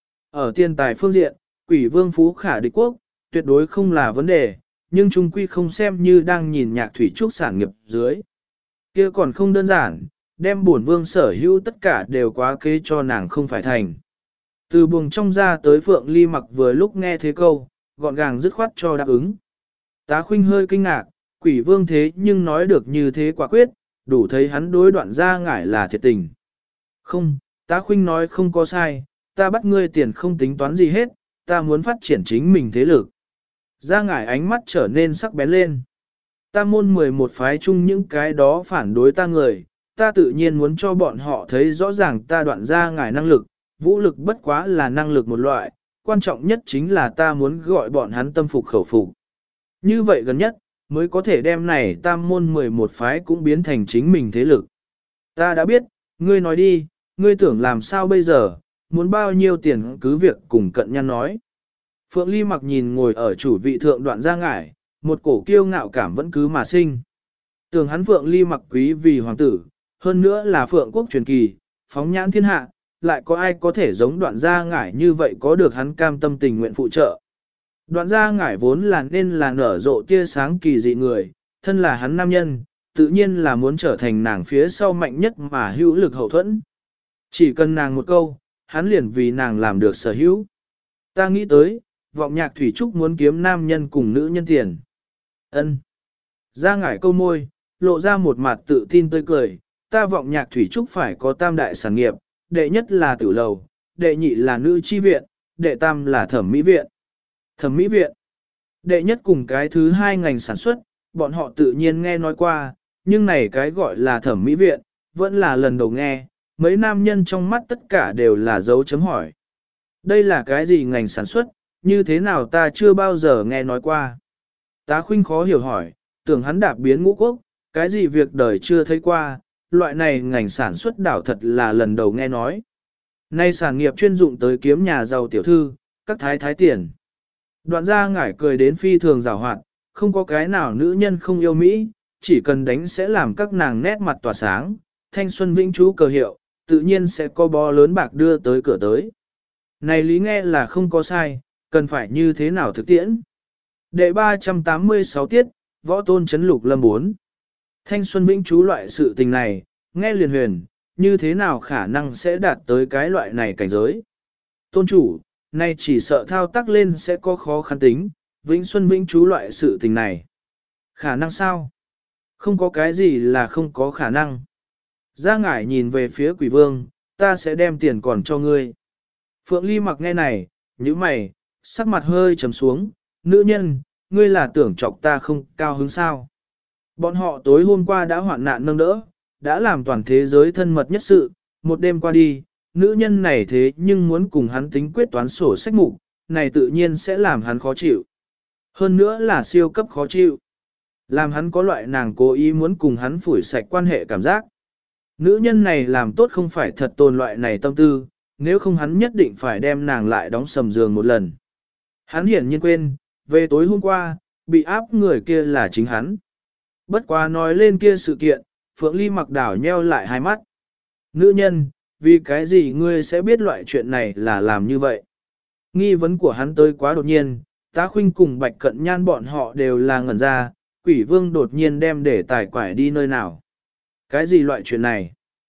Ở tiền tài phương diện, quỷ vương phú khả địch quốc, tuyệt đối không là vấn đề, nhưng trung quy không xem như đang nhìn nhạc thủy trúc sản nghiệp dưới. Kia còn không đơn giản, đem bổn vương sở hữu tất cả đều quá kế cho nàng không phải thành. Từ buồng trong ra tới Phượng Ly Mặc vừa lúc nghe thế câu, gọn gàng dứt khoát cho đáp ứng. Tá Khuynh hơi kinh ngạc, quỷ vương thế nhưng nói được như thế quả quyết, đủ thấy hắn đối đoạn Gia Ngải là thiệt tình. Không, Tá Khuynh nói không có sai, ta bắt ngươi tiền không tính toán gì hết, ta muốn phát triển chính mình thế lực. Gia Ngải ánh mắt trở nên sắc bén lên. Ta môn mười một phái chung những cái đó phản đối ta người, ta tự nhiên muốn cho bọn họ thấy rõ ràng ta đoạn Gia Ngải năng lực, vũ lực bất quá là năng lực một loại, quan trọng nhất chính là ta muốn gọi bọn hắn tâm phục khẩu phục. Như vậy gần nhất, mới có thể đem này tam môn mười một phái cũng biến thành chính mình thế lực. Ta đã biết, ngươi nói đi, ngươi tưởng làm sao bây giờ, muốn bao nhiêu tiền cứ việc cùng cận nhân nói. Phượng Ly Mặc nhìn ngồi ở chủ vị thượng đoạn Gia Ngải, một cổ kiêu ngạo cảm vẫn cứ mà sinh. Tưởng hắn Phượng Ly Mặc quý vì hoàng tử, hơn nữa là Phượng quốc truyền kỳ, phóng nhãn thiên hạ, lại có ai có thể giống đoạn Gia Ngải như vậy có được hắn cam tâm tình nguyện phụ trợ. Đoạn Gia Ngải vốn là nên là nở rộ tia sáng kỳ dị người, thân là hắn nam nhân, tự nhiên là muốn trở thành nàng phía sau mạnh nhất mà hữu lực hậu thuẫn. Chỉ cần nàng một câu, hắn liền vì nàng làm được sở hữu. Ta nghĩ tới, vọng nhạc thủy trúc muốn kiếm nam nhân cùng nữ nhân tiền. Ân. Gia Ngải câu môi, lộ ra một mặt tự tin tươi cười, ta vọng nhạc thủy trúc phải có tam đại sản nghiệp, đệ nhất là tử lầu, đệ nhị là nữ chi viện, đệ tam là thẩm mỹ viện. Thẩm mỹ viện. Đệ nhất cùng cái thứ hai ngành sản xuất, bọn họ tự nhiên nghe nói qua, nhưng này cái gọi là thẩm mỹ viện, vẫn là lần đầu nghe, mấy nam nhân trong mắt tất cả đều là dấu chấm hỏi. Đây là cái gì ngành sản xuất, như thế nào ta chưa bao giờ nghe nói qua. Tá Khuynh khó hiểu hỏi, tưởng hắn đạp biến ngũ quốc, cái gì việc đời chưa thấy qua, loại này ngành sản xuất đảo thật là lần đầu nghe nói. Nay sản nghiệp chuyên dụng tới kiếm nhà giàu tiểu thư, các thái thái tiền. Đoạn Gia Ngải cười đến phi thường rào hoạt, không có cái nào nữ nhân không yêu Mỹ, chỉ cần đánh sẽ làm các nàng nét mặt tỏa sáng, thanh xuân vĩnh trú cờ hiệu, tự nhiên sẽ có bó lớn bạc đưa tới cửa tới. Này lý nghe là không có sai, cần phải như thế nào thực tiễn. Đệ ba trăm tám mươi sáu tiết, võ tôn chấn lục lâm bốn. Thanh xuân vĩnh trú loại sự tình này, nghe liền huyền, như thế nào khả năng sẽ đạt tới cái loại này cảnh giới. Tôn chủ, nay chỉ sợ thao tác lên sẽ có khó khăn tính, vĩnh xuân vĩnh trú loại sự tình này. Khả năng sao? Không có cái gì là không có khả năng. Gia Ngải nhìn về phía quỷ vương, ta sẽ đem tiền còn cho ngươi. Phượng Ly Mặc nghe này, như mày, sắc mặt hơi trầm xuống, nữ nhân, ngươi là tưởng chọc ta không cao hứng sao. Bọn họ tối hôm qua đã hoạn nạn nâng đỡ, đã làm toàn thế giới thân mật nhất sự, một đêm qua đi, nữ nhân này thế nhưng muốn cùng hắn tính quyết toán sổ sách mục, này tự nhiên sẽ làm hắn khó chịu. Hơn nữa là siêu cấp khó chịu. Làm hắn có loại nàng cố ý muốn cùng hắn phủi sạch quan hệ cảm giác. Nữ nhân này làm tốt không phải thật tồn loại này tâm tư, nếu không hắn nhất định phải đem nàng lại đóng sầm giường một lần. Hắn hiển nhiên quên, về tối hôm qua, bị áp người kia là chính hắn. Bất quá nói lên kia sự kiện, Phượng Ly Mặc đảo nheo lại hai mắt. Nữ nhân, vì cái gì ngươi sẽ biết loại chuyện này là làm như vậy? Nghi vấn của hắn tới quá đột nhiên, Tá Khuynh cùng Bạch Cận Nhan bọn họ đều là ngẩn ra, quỷ vương đột nhiên đem để tài quải đi nơi nào. Cái gì loại chuyện này?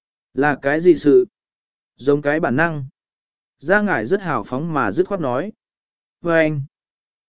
Là cái gì sự? Giống cái bản năng. Gia Ngải rất hào phóng mà dứt khoát nói. Và anh,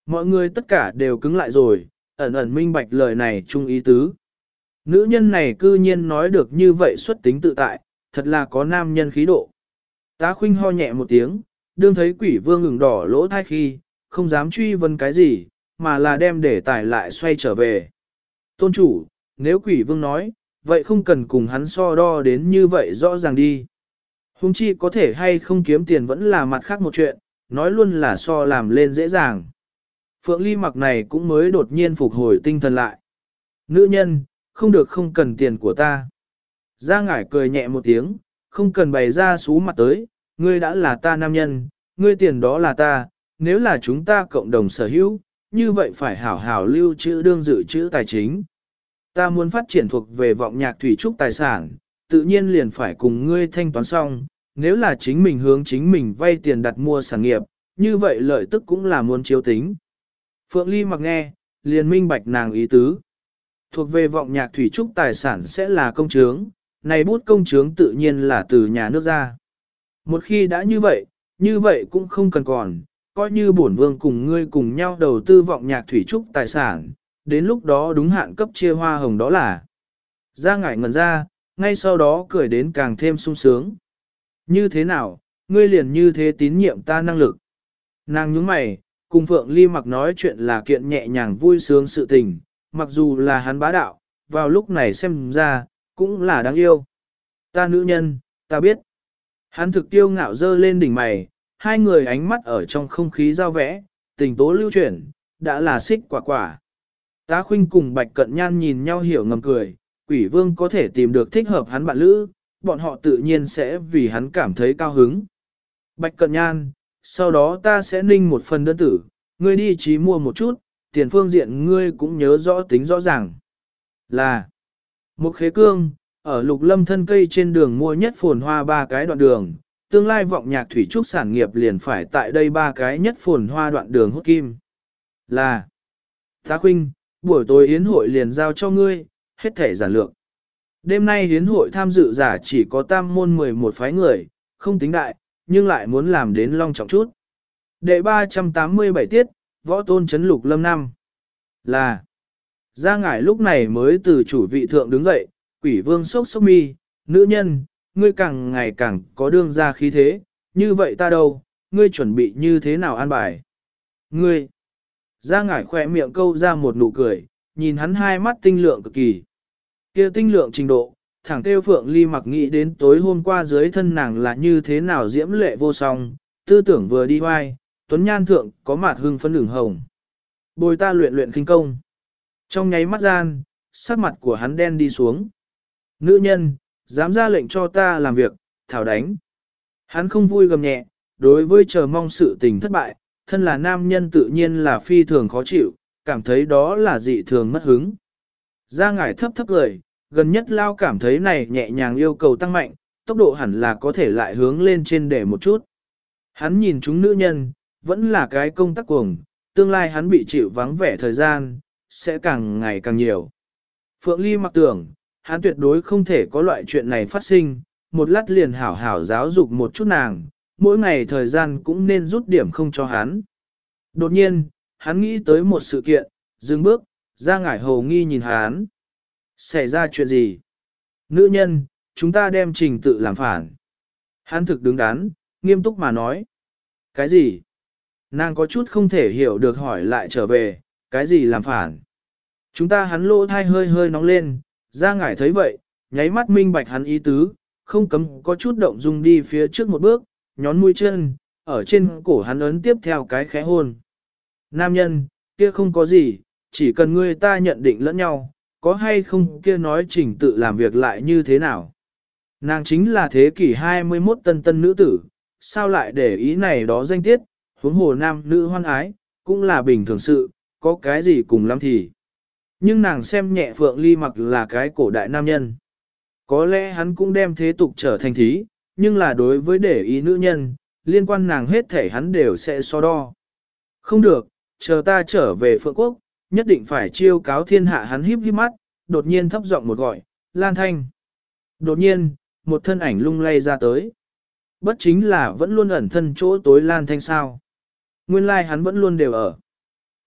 Mọi người tất cả đều cứng lại rồi, ẩn ẩn minh bạch lời này chung ý tứ. Nữ nhân này cư nhiên nói được như vậy xuất tính tự tại, thật là có nam nhân khí độ. Tá Khuynh ho nhẹ một tiếng, đương thấy quỷ vương ngừng đỏ lỗ thai khi, không dám truy vấn cái gì, mà là đem để tải lại xoay trở về. Tôn chủ, nếu quỷ vương nói, vậy không cần cùng hắn so đo đến như vậy rõ ràng đi. Hùng chi có thể hay không kiếm tiền vẫn là mặt khác một chuyện, nói luôn là so làm lên dễ dàng. Phượng Ly Mặc này cũng mới đột nhiên phục hồi tinh thần lại. Nữ nhân, không được không cần tiền của ta. Gia Ngải cười nhẹ một tiếng, không cần bày ra xú mặt tới, ngươi đã là ta nam nhân, ngươi tiền đó là ta, nếu là chúng ta cộng đồng sở hữu, như vậy phải hảo hảo lưu trữ đương dự trữ tài chính. Ta muốn phát triển thuộc về vọng nhạc thủy trúc tài sản, tự nhiên liền phải cùng ngươi thanh toán xong, nếu là chính mình hướng chính mình vay tiền đặt mua sản nghiệp, như vậy lợi tức cũng là muốn chiếu tính. Phượng Ly Mặc nghe, liền minh bạch nàng ý tứ. Thuộc về vọng nhạc thủy trúc tài sản sẽ là công chướng, này bút công chướng tự nhiên là từ nhà nước ra. Một khi đã như vậy, như vậy cũng không cần còn, coi như bổn vương cùng ngươi cùng nhau đầu tư vọng nhạc thủy trúc tài sản, đến lúc đó đúng hạn cấp chia hoa hồng đó là. Gia Ngải ngẩn ra, ngay sau đó cười đến càng thêm sung sướng. Như thế nào, ngươi liền như thế tín nhiệm ta năng lực. Nàng nhướng mày, cùng Phượng Ly Mặc nói chuyện là kiện nhẹ nhàng vui sướng sự tình, mặc dù là hắn bá đạo, vào lúc này xem ra, cũng là đáng yêu. Ta nữ nhân, ta biết. Hắn thực tiêu ngạo dơ lên đỉnh mày, hai người ánh mắt ở trong không khí giao vẽ, tình tố lưu chuyển, đã là xích quả quả. Tá Khuynh cùng Bạch Cận Nhan nhìn nhau hiểu ngầm cười, quỷ vương có thể tìm được thích hợp hắn bạn lữ, bọn họ tự nhiên sẽ vì hắn cảm thấy cao hứng. Bạch Cận Nhan, sau đó ta sẽ ninh một phần đơn tử, ngươi đi trí mua một chút, tiền phương diện ngươi cũng nhớ rõ tính rõ ràng. Là một khế cương, ở lục lâm thân cây trên đường mua nhất phồn hoa ba cái đoạn đường, tương lai vọng nhạc thủy trúc sản nghiệp liền phải tại đây ba cái nhất phồn hoa đoạn đường hút kim. Là Tá Khuynh, buổi tối yến hội liền giao cho ngươi, hết thể giản lược. Đêm nay yến hội tham dự giả chỉ có tam môn mười một phái người, không tính đại, nhưng lại muốn làm đến long trọng chút. Đệ ba trăm tám mươi bảy tiết, võ tôn chấn lục lâm năm. Là Gia Ngải lúc này mới từ chủ vị thượng đứng dậy, quỷ vương sốc sốc mi, nữ nhân, ngươi càng ngày càng có đương ra khí thế, như vậy ta đâu, ngươi chuẩn bị như thế nào an bài? Ngươi, Gia Ngải khỏe miệng câu ra một nụ cười, nhìn hắn hai mắt tinh lượng cực kỳ. Kia tinh lượng trình độ, thẳng tiêu Phượng Ly Mặc nghĩ đến tối hôm qua dưới thân nàng là như thế nào diễm lệ vô song, tư tưởng vừa đi hoai, tuấn nhan thượng có mặt hưng phấn đường hồng. Bồi ta luyện luyện kinh công. Trong nháy mắt gian, sắc mặt của hắn đen đi xuống. Nữ nhân, dám ra lệnh cho ta làm việc, thảo đánh. Hắn không vui gầm nhẹ, đối với chờ mong sự tình thất bại, thân là nam nhân tự nhiên là phi thường khó chịu, cảm thấy đó là dị thường mất hứng. Gia Ngải thấp thấp cười, gần nhất lao cảm thấy này nhẹ nhàng yêu cầu tăng mạnh, tốc độ hẳn là có thể lại hướng lên trên để một chút. Hắn nhìn chúng nữ nhân, vẫn là cái công tác cuồng, tương lai hắn bị chịu vắng vẻ thời gian, sẽ càng ngày càng nhiều. Phượng Ly Mặc tưởng, hắn tuyệt đối không thể có loại chuyện này phát sinh, một lát liền hảo hảo giáo dục một chút nàng, mỗi ngày thời gian cũng nên rút điểm không cho hắn. Đột nhiên, hắn nghĩ tới một sự kiện, dừng bước, Gia Ngải hồ nghi nhìn hắn. Xảy ra chuyện gì? Nữ nhân, chúng ta đem trình tự làm phản. Hắn thực đứng đắn, nghiêm túc mà nói. Cái gì? Nàng có chút không thể hiểu được hỏi lại trở về, cái gì làm phản? Chúng ta hắn lỗ thai hơi hơi nóng lên, Gia Ngải thấy vậy, nháy mắt minh bạch hắn ý tứ, không cấm có chút động dung đi phía trước một bước, nhón mũi chân, ở trên cổ hắn ấn tiếp theo cái khẽ hôn. Nam nhân, kia không có gì, chỉ cần ngươi ta nhận định lẫn nhau, có hay không kia nói trình tự làm việc lại như thế nào. Nàng chính là thế kỷ hai mươi mốt tân tân nữ tử, sao lại để ý này đó danh tiết, huống hồ nam nữ hoan ái, cũng là bình thường sự, có cái gì cùng lắm thì. Nhưng nàng xem nhẹ Phượng Ly Mặc là cái cổ đại nam nhân. Có lẽ hắn cũng đem thế tục trở thành thí, nhưng là đối với để ý nữ nhân, liên quan nàng hết thể hắn đều sẽ so đo. Không được, chờ ta trở về Phượng Quốc, nhất định phải chiêu cáo thiên hạ. Hắn híp híp mắt, đột nhiên thấp giọng một gọi, Lan Thanh. Đột nhiên, một thân ảnh lung lay ra tới. Bất chính là vẫn luôn ẩn thân chỗ tối Lan Thanh sao. Nguyên lai like hắn vẫn luôn đều ở.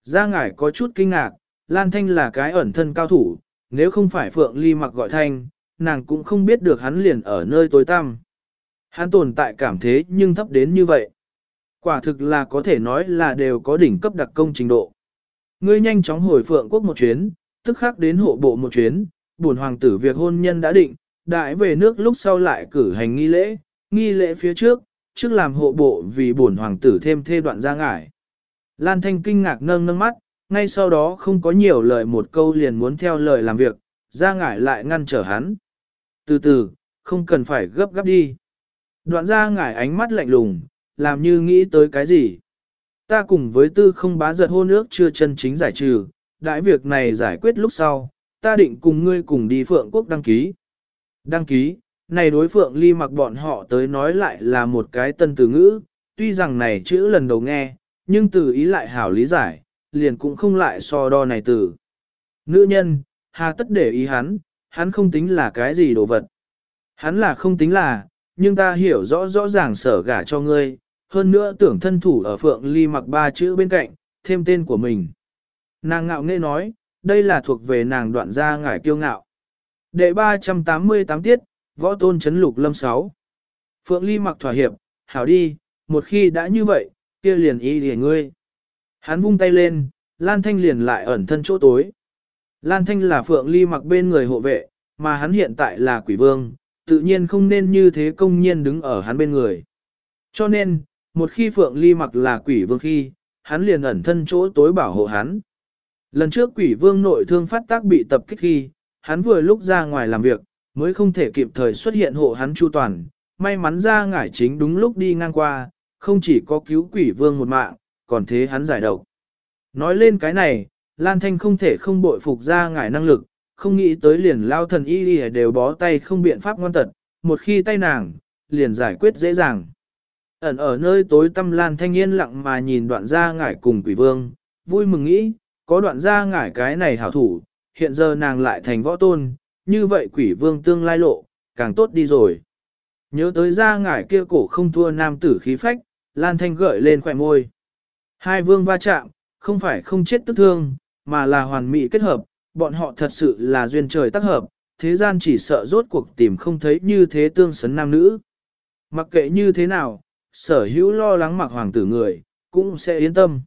Gia ngải có chút kinh ngạc, Lan Thanh là cái ẩn thân cao thủ, nếu không phải Phượng Ly Mặc gọi thanh, nàng cũng không biết được hắn liền ở nơi tối tăm. Hắn tồn tại cảm thế nhưng thấp đến như vậy. Quả thực là có thể nói là đều có đỉnh cấp đặc công trình độ. Ngươi nhanh chóng hồi Phượng quốc một chuyến, tức khắc đến hộ bộ một chuyến, bổn hoàng tử việc hôn nhân đã định, đại về nước lúc sau lại cử hành nghi lễ, nghi lễ phía trước, trước làm hộ bộ vì bổn hoàng tử thêm thê đoạn ra ngải. Lan Thanh kinh ngạc nâng nâng mắt, ngay sau đó không có nhiều lời một câu liền muốn theo lời làm việc, ra ngải lại ngăn trở hắn. Từ từ, không cần phải gấp gáp đi. Đoạn ra ngải ánh mắt lạnh lùng, làm như nghĩ tới cái gì. Ta cùng với tư không bá giật hôn ước chưa chân chính giải trừ, đại việc này giải quyết lúc sau, ta định cùng ngươi cùng đi Phượng quốc đăng ký. Đăng ký, này đối Phượng Ly Mặc bọn họ tới nói lại là một cái tân từ ngữ, tuy rằng này chữ lần đầu nghe, nhưng từ ý lại hảo lý giải, liền cũng không lại so đo này từ. Nữ nhân, hà tất để ý hắn, hắn không tính là cái gì đồ vật. Hắn là không tính là, nhưng ta hiểu rõ rõ ràng sở gả cho ngươi, hơn nữa tưởng thân thủ ở Phượng Ly Mặc ba chữ bên cạnh, thêm tên của mình. Nàng ngạo nghễ nói, đây là thuộc về nàng đoạn gia ngải kiêu ngạo. Đệ ba trăm tám mươi tám tiết, võ tôn chấn lục lâm sáu. Phượng Ly Mặc thỏa hiệp, hảo đi, một khi đã như vậy, kia liền ý để ngươi. Hắn vung tay lên, Lan Thanh liền lại ẩn thân chỗ tối. Lan Thanh là Phượng Ly Mặc bên người hộ vệ, mà hắn hiện tại là quỷ vương, tự nhiên không nên như thế công nhiên đứng ở hắn bên người. Cho nên, một khi Phượng Ly Mặc là quỷ vương khi, hắn liền ẩn thân chỗ tối bảo hộ hắn. Lần trước quỷ vương nội thương phát tác bị tập kích khi, hắn vừa lúc ra ngoài làm việc, mới không thể kịp thời xuất hiện hộ hắn chu toàn. May mắn ra ngải chính đúng lúc đi ngang qua, không chỉ có cứu quỷ vương một mạng, còn thế hắn giải độc. Nói lên cái này, Lan Thanh không thể không bội phục ra ngải năng lực, không nghĩ tới liền lao thần y y đều bó tay không biện pháp ngoan tật, một khi tay nàng, liền giải quyết dễ dàng. Ẩn ở nơi tối tăm Lan Thanh yên lặng mà nhìn đoạn gia ngải cùng quỷ vương, vui mừng nghĩ, có đoạn gia ngải cái này hảo thủ, hiện giờ nàng lại thành võ tôn, như vậy quỷ vương tương lai lộ, càng tốt đi rồi. Nhớ tới gia ngải kia cổ không thua nam tử khí phách, Lan Thanh gợi lên khỏe môi. Hai vương va chạm, không phải không chết tức thương, mà là hoàn mỹ kết hợp, bọn họ thật sự là duyên trời tác hợp, thế gian chỉ sợ rốt cuộc tìm không thấy như thế tương xứng nam nữ. Mặc kệ như thế nào, sở hữu lo lắng mặc hoàng tử người, cũng sẽ yên tâm.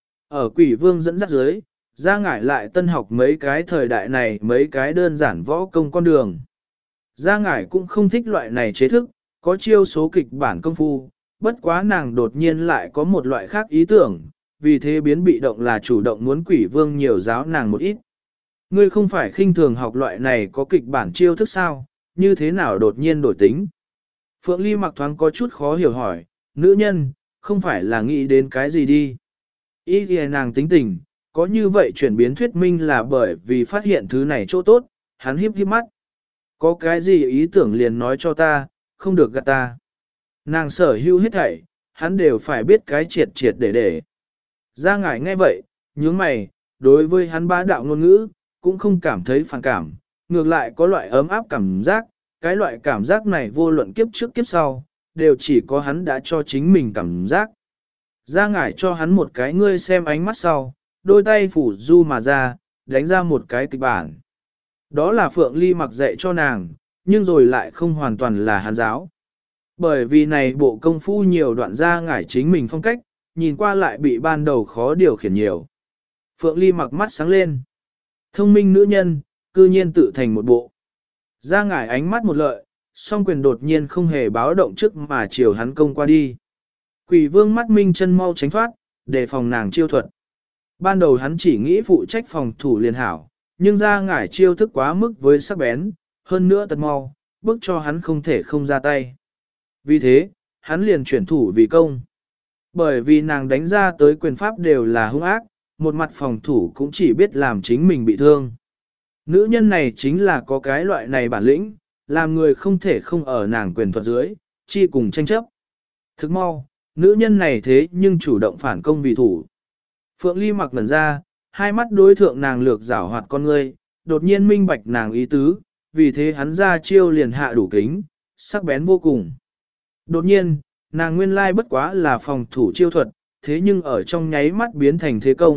Ở quỷ vương dẫn dắt dưới, ra ngải lại tân học mấy cái thời đại này mấy cái đơn giản võ công con đường. Gia ngải cũng không thích loại này chế thức, có chiêu số kịch bản công phu, bất quá nàng đột nhiên lại có một loại khác ý tưởng, vì thế biến bị động là chủ động muốn quỷ vương nhiều giáo nàng một ít. Ngươi không phải khinh thường học loại này có kịch bản chiêu thức sao, như thế nào đột nhiên đổi tính. Phượng Ly Mặc thoáng có chút khó hiểu hỏi, nữ nhân, không phải là nghĩ đến cái gì đi. Ý thì nàng tính tình, có như vậy chuyển biến thuyết minh là bởi vì phát hiện thứ này chỗ tốt, hắn híp híp mắt. Có cái gì ý tưởng liền nói cho ta, không được gạt ta. Nàng sở hữu hết thảy, hắn đều phải biết cái triệt triệt để để. Ra ngải nghe vậy, nhướng mày, đối với hắn bá đạo ngôn ngữ, cũng không cảm thấy phản cảm, ngược lại có loại ấm áp cảm giác, cái loại cảm giác này vô luận kiếp trước kiếp sau, đều chỉ có hắn đã cho chính mình cảm giác. Ra ngải cho hắn một cái ngươi xem ánh mắt sau, đôi tay phủ du mà ra, đánh ra một cái kịch bản. Đó là Phượng Ly Mặc dạy cho nàng, nhưng rồi lại không hoàn toàn là hắn giáo. Bởi vì này bộ công phu nhiều đoạn ra ngải chính mình phong cách, nhìn qua lại bị ban đầu khó điều khiển nhiều. Phượng Ly Mặc mắt sáng lên. Thông minh nữ nhân, cư nhiên tự thành một bộ. Ra ngải ánh mắt một lợi, song quyền đột nhiên không hề báo động trước mà chiều hắn công qua đi. Quỷ vương mắt minh chân mau tránh thoát, để phòng nàng chiêu thuật. Ban đầu hắn chỉ nghĩ phụ trách phòng thủ liền hảo, nhưng ra ngải chiêu thức quá mức với sắc bén, hơn nữa tật mau, bức cho hắn không thể không ra tay. Vì thế, hắn liền chuyển thủ vì công. Bởi vì nàng đánh ra tới quyền pháp đều là hung ác, một mặt phòng thủ cũng chỉ biết làm chính mình bị thương. Nữ nhân này chính là có cái loại này bản lĩnh, làm người không thể không ở nàng quyền thuật dưới, chi cùng tranh chấp. Thức mau, nữ nhân này thế nhưng chủ động phản công vì thủ. Phượng Ly Mặc ngẩn ra, hai mắt đối thượng nàng lược giảo hoạt con ngươi, đột nhiên minh bạch nàng ý tứ, vì thế hắn ra chiêu liền hạ đủ kính, sắc bén vô cùng. Đột nhiên, nàng nguyên lai bất quá là phòng thủ chiêu thuật, thế nhưng ở trong nháy mắt biến thành thế công,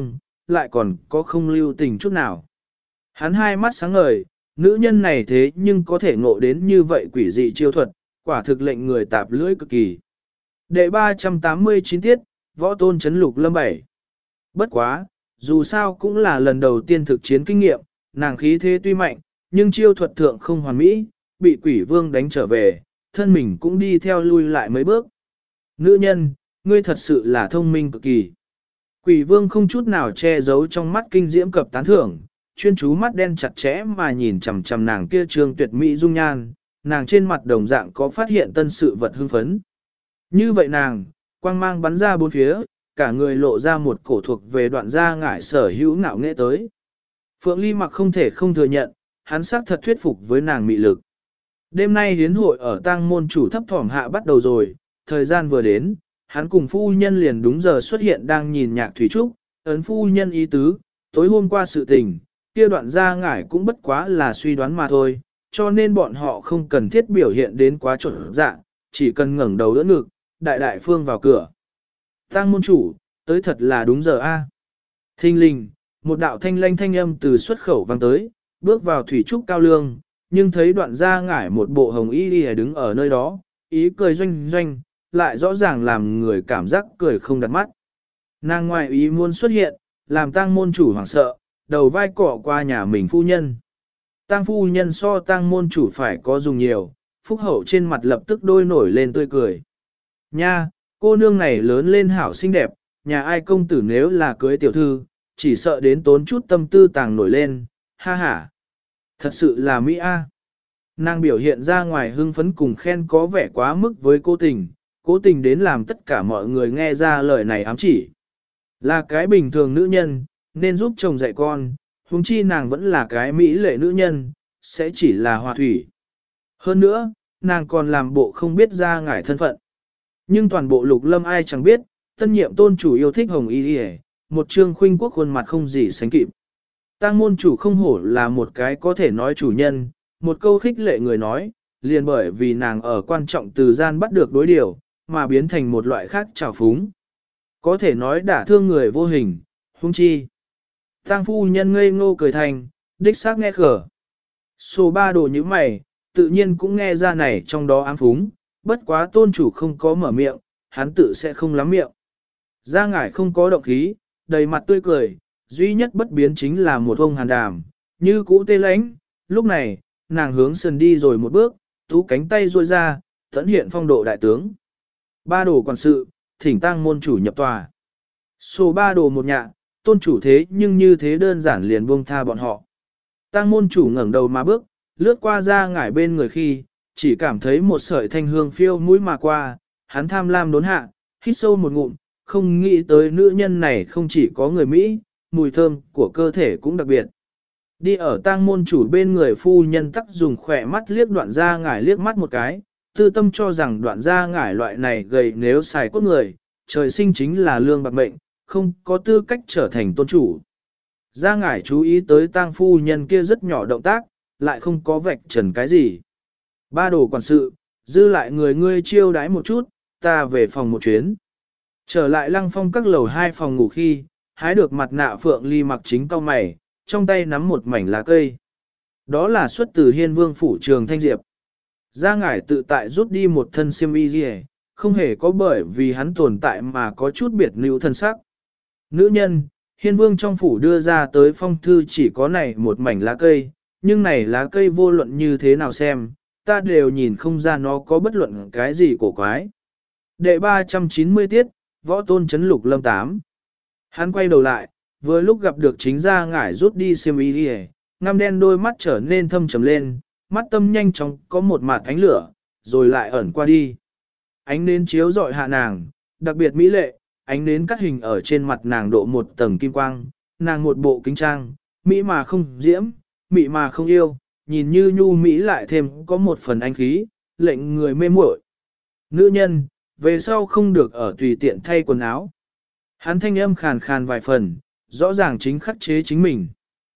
lại còn có không lưu tình chút nào. Hắn hai mắt sáng ngời, nữ nhân này thế nhưng có thể ngộ đến như vậy quỷ dị chiêu thuật, quả thực lệnh người tạp lưỡi cực kỳ. Đệ ba trăm tám mươi chín tiết, võ tôn chấn lục lâm bảy. Bất quá, dù sao cũng là lần đầu tiên thực chiến kinh nghiệm, nàng khí thế tuy mạnh, nhưng chiêu thuật thượng không hoàn mỹ, bị quỷ vương đánh trở về, thân mình cũng đi theo lui lại mấy bước. Nữ nhân, ngươi thật sự là thông minh cực kỳ. Quỷ vương không chút nào che giấu trong mắt kinh diễm cập tán thưởng, chuyên chú mắt đen chặt chẽ mà nhìn chằm chằm nàng kia trương tuyệt mỹ dung nhan, nàng trên mặt đồng dạng có phát hiện tân sự vật hưng phấn. Như vậy nàng, quang mang bắn ra bốn phía, cả người lộ ra một cổ thuộc về đoạn gia ngải sở hữu ngạo nghệ tới. Phượng Ly mặc không thể không thừa nhận, hắn xác thật thuyết phục với nàng mị lực. Đêm nay hiến hội ở tang môn chủ thấp thỏm hạ bắt đầu rồi, thời gian vừa đến, hắn cùng phu nhân liền đúng giờ xuất hiện đang nhìn nhạc thủy trúc, ấn phu nhân ý tứ, tối hôm qua sự tình, kia đoạn gia ngải cũng bất quá là suy đoán mà thôi, cho nên bọn họ không cần thiết biểu hiện đến quá trộn dạ, chỉ cần ngẩng đầu đỡ ngực, đại đại phương vào cửa. Tang môn chủ, tới thật là đúng giờ a. Thinh linh, một đạo thanh lanh thanh âm từ xuất khẩu vang tới, bước vào thủy trúc cao lương, nhưng thấy đoạn gia ngải một bộ hồng y đi đứng ở nơi đó, ý cười doanh doanh, lại rõ ràng làm người cảm giác cười không đặt mắt. Nàng ngoại ý muốn xuất hiện, làm tang môn chủ hoảng sợ, đầu vai cọ qua nhà mình phu nhân. Tang phu nhân so tang môn chủ phải có dùng nhiều, phúc hậu trên mặt lập tức đôi nổi lên tươi cười. Nha, cô nương này lớn lên hảo xinh đẹp, nhà ai công tử nếu là cưới tiểu thư, chỉ sợ đến tốn chút tâm tư tàng nổi lên, ha ha. Thật sự là Mỹ A. Nàng biểu hiện ra ngoài hưng phấn cùng khen có vẻ quá mức với cố tình, cố tình đến làm tất cả mọi người nghe ra lời này ám chỉ. Là cái bình thường nữ nhân, nên giúp chồng dạy con, huống chi nàng vẫn là cái Mỹ lệ nữ nhân, sẽ chỉ là hòa thủy. Hơn nữa, nàng còn làm bộ không biết ra ngải thân phận. Nhưng toàn bộ lục lâm ai chẳng biết, tân nhiệm tôn chủ yêu thích hồng y đi một trương khuynh quốc khuôn mặt không gì sánh kịp. Tang môn chủ không hổ là một cái có thể nói chủ nhân, một câu khích lệ người nói, liền bởi vì nàng ở quan trọng từ gian bắt được đối điều, mà biến thành một loại khác trào phúng. Có thể nói đả thương người vô hình, huống chi. Tang phu nhân ngây ngô cười thành, đích xác nghe khở. Số ba đồ như mày, tự nhiên cũng nghe ra này trong đó ám phúng, bất quá tôn chủ không có mở miệng, hắn tự sẽ không lắm miệng. Ra ngải không có động khí, đầy mặt tươi cười, duy nhất bất biến chính là một ông hàn đàm, như cũ tê lánh, lúc này, nàng hướng sườn đi rồi một bước, tú cánh tay ruôi ra, tẫn hiện phong độ đại tướng. Ba đồ quản sự, thỉnh tang môn chủ nhập tòa. Số ba đồ một nhạ, tôn chủ thế nhưng như thế đơn giản liền buông tha bọn họ. Tang môn chủ ngẩng đầu mà bước, lướt qua ra ngải bên người khi, chỉ cảm thấy một sợi thanh hương phiêu mũi mà qua, hắn tham lam đốn hạ, hít sâu một ngụm, không nghĩ tới nữ nhân này không chỉ có người Mỹ, mùi thơm của cơ thể cũng đặc biệt. Đi ở tang môn chủ bên người phu nhân tắc dùng khỏe mắt liếc đoạn ra ngải liếc mắt một cái, tư tâm cho rằng đoạn ra ngải loại này gầy nếu xài cốt người, trời sinh chính là lương bạc mệnh, không có tư cách trở thành tôn chủ. Ra ngải chú ý tới tang phu nhân kia rất nhỏ động tác, lại không có vạch trần cái gì. Ba đồ quản sự, dư lại người ngươi chiêu đái một chút, ta về phòng một chuyến. Trở lại lăng phong các lầu hai phòng ngủ khi, hái được mặt nạ Phượng Ly mặc chính cao mày, trong tay nắm một mảnh lá cây. Đó là xuất từ hiên vương phủ Trường Thanh Diệp. Ra ngải tự tại rút đi một thân xiêm y gì, không hề có bởi vì hắn tồn tại mà có chút biệt nữ thân sắc. Nữ nhân, hiên vương trong phủ đưa ra tới phong thư chỉ có này một mảnh lá cây, nhưng này lá cây vô luận như thế nào xem, ta đều nhìn không ra nó có bất luận cái gì cổ quái. Đệ ba trăm chín mươi tiết, võ tôn chấn lục lâm tám. Hắn quay đầu lại, vừa lúc gặp được chính ra ngải rút đi xiêm y đi, ngăm đen đôi mắt trở nên thâm trầm lên, mắt tâm nhanh chóng có một mạt ánh lửa, rồi lại ẩn qua đi. Ánh nến chiếu rọi hạ nàng, đặc biệt mỹ lệ, ánh nến cắt hình ở trên mặt nàng độ một tầng kim quang, nàng một bộ kính trang, mỹ mà không diễm, mỹ mà không yêu, nhìn như nhu mỹ lại thêm có một phần anh khí, lệnh người mê muội. Nữ nhân, về sau không được ở tùy tiện thay quần áo. Hắn thanh âm khàn khàn vài phần, rõ ràng chính khắc chế chính mình.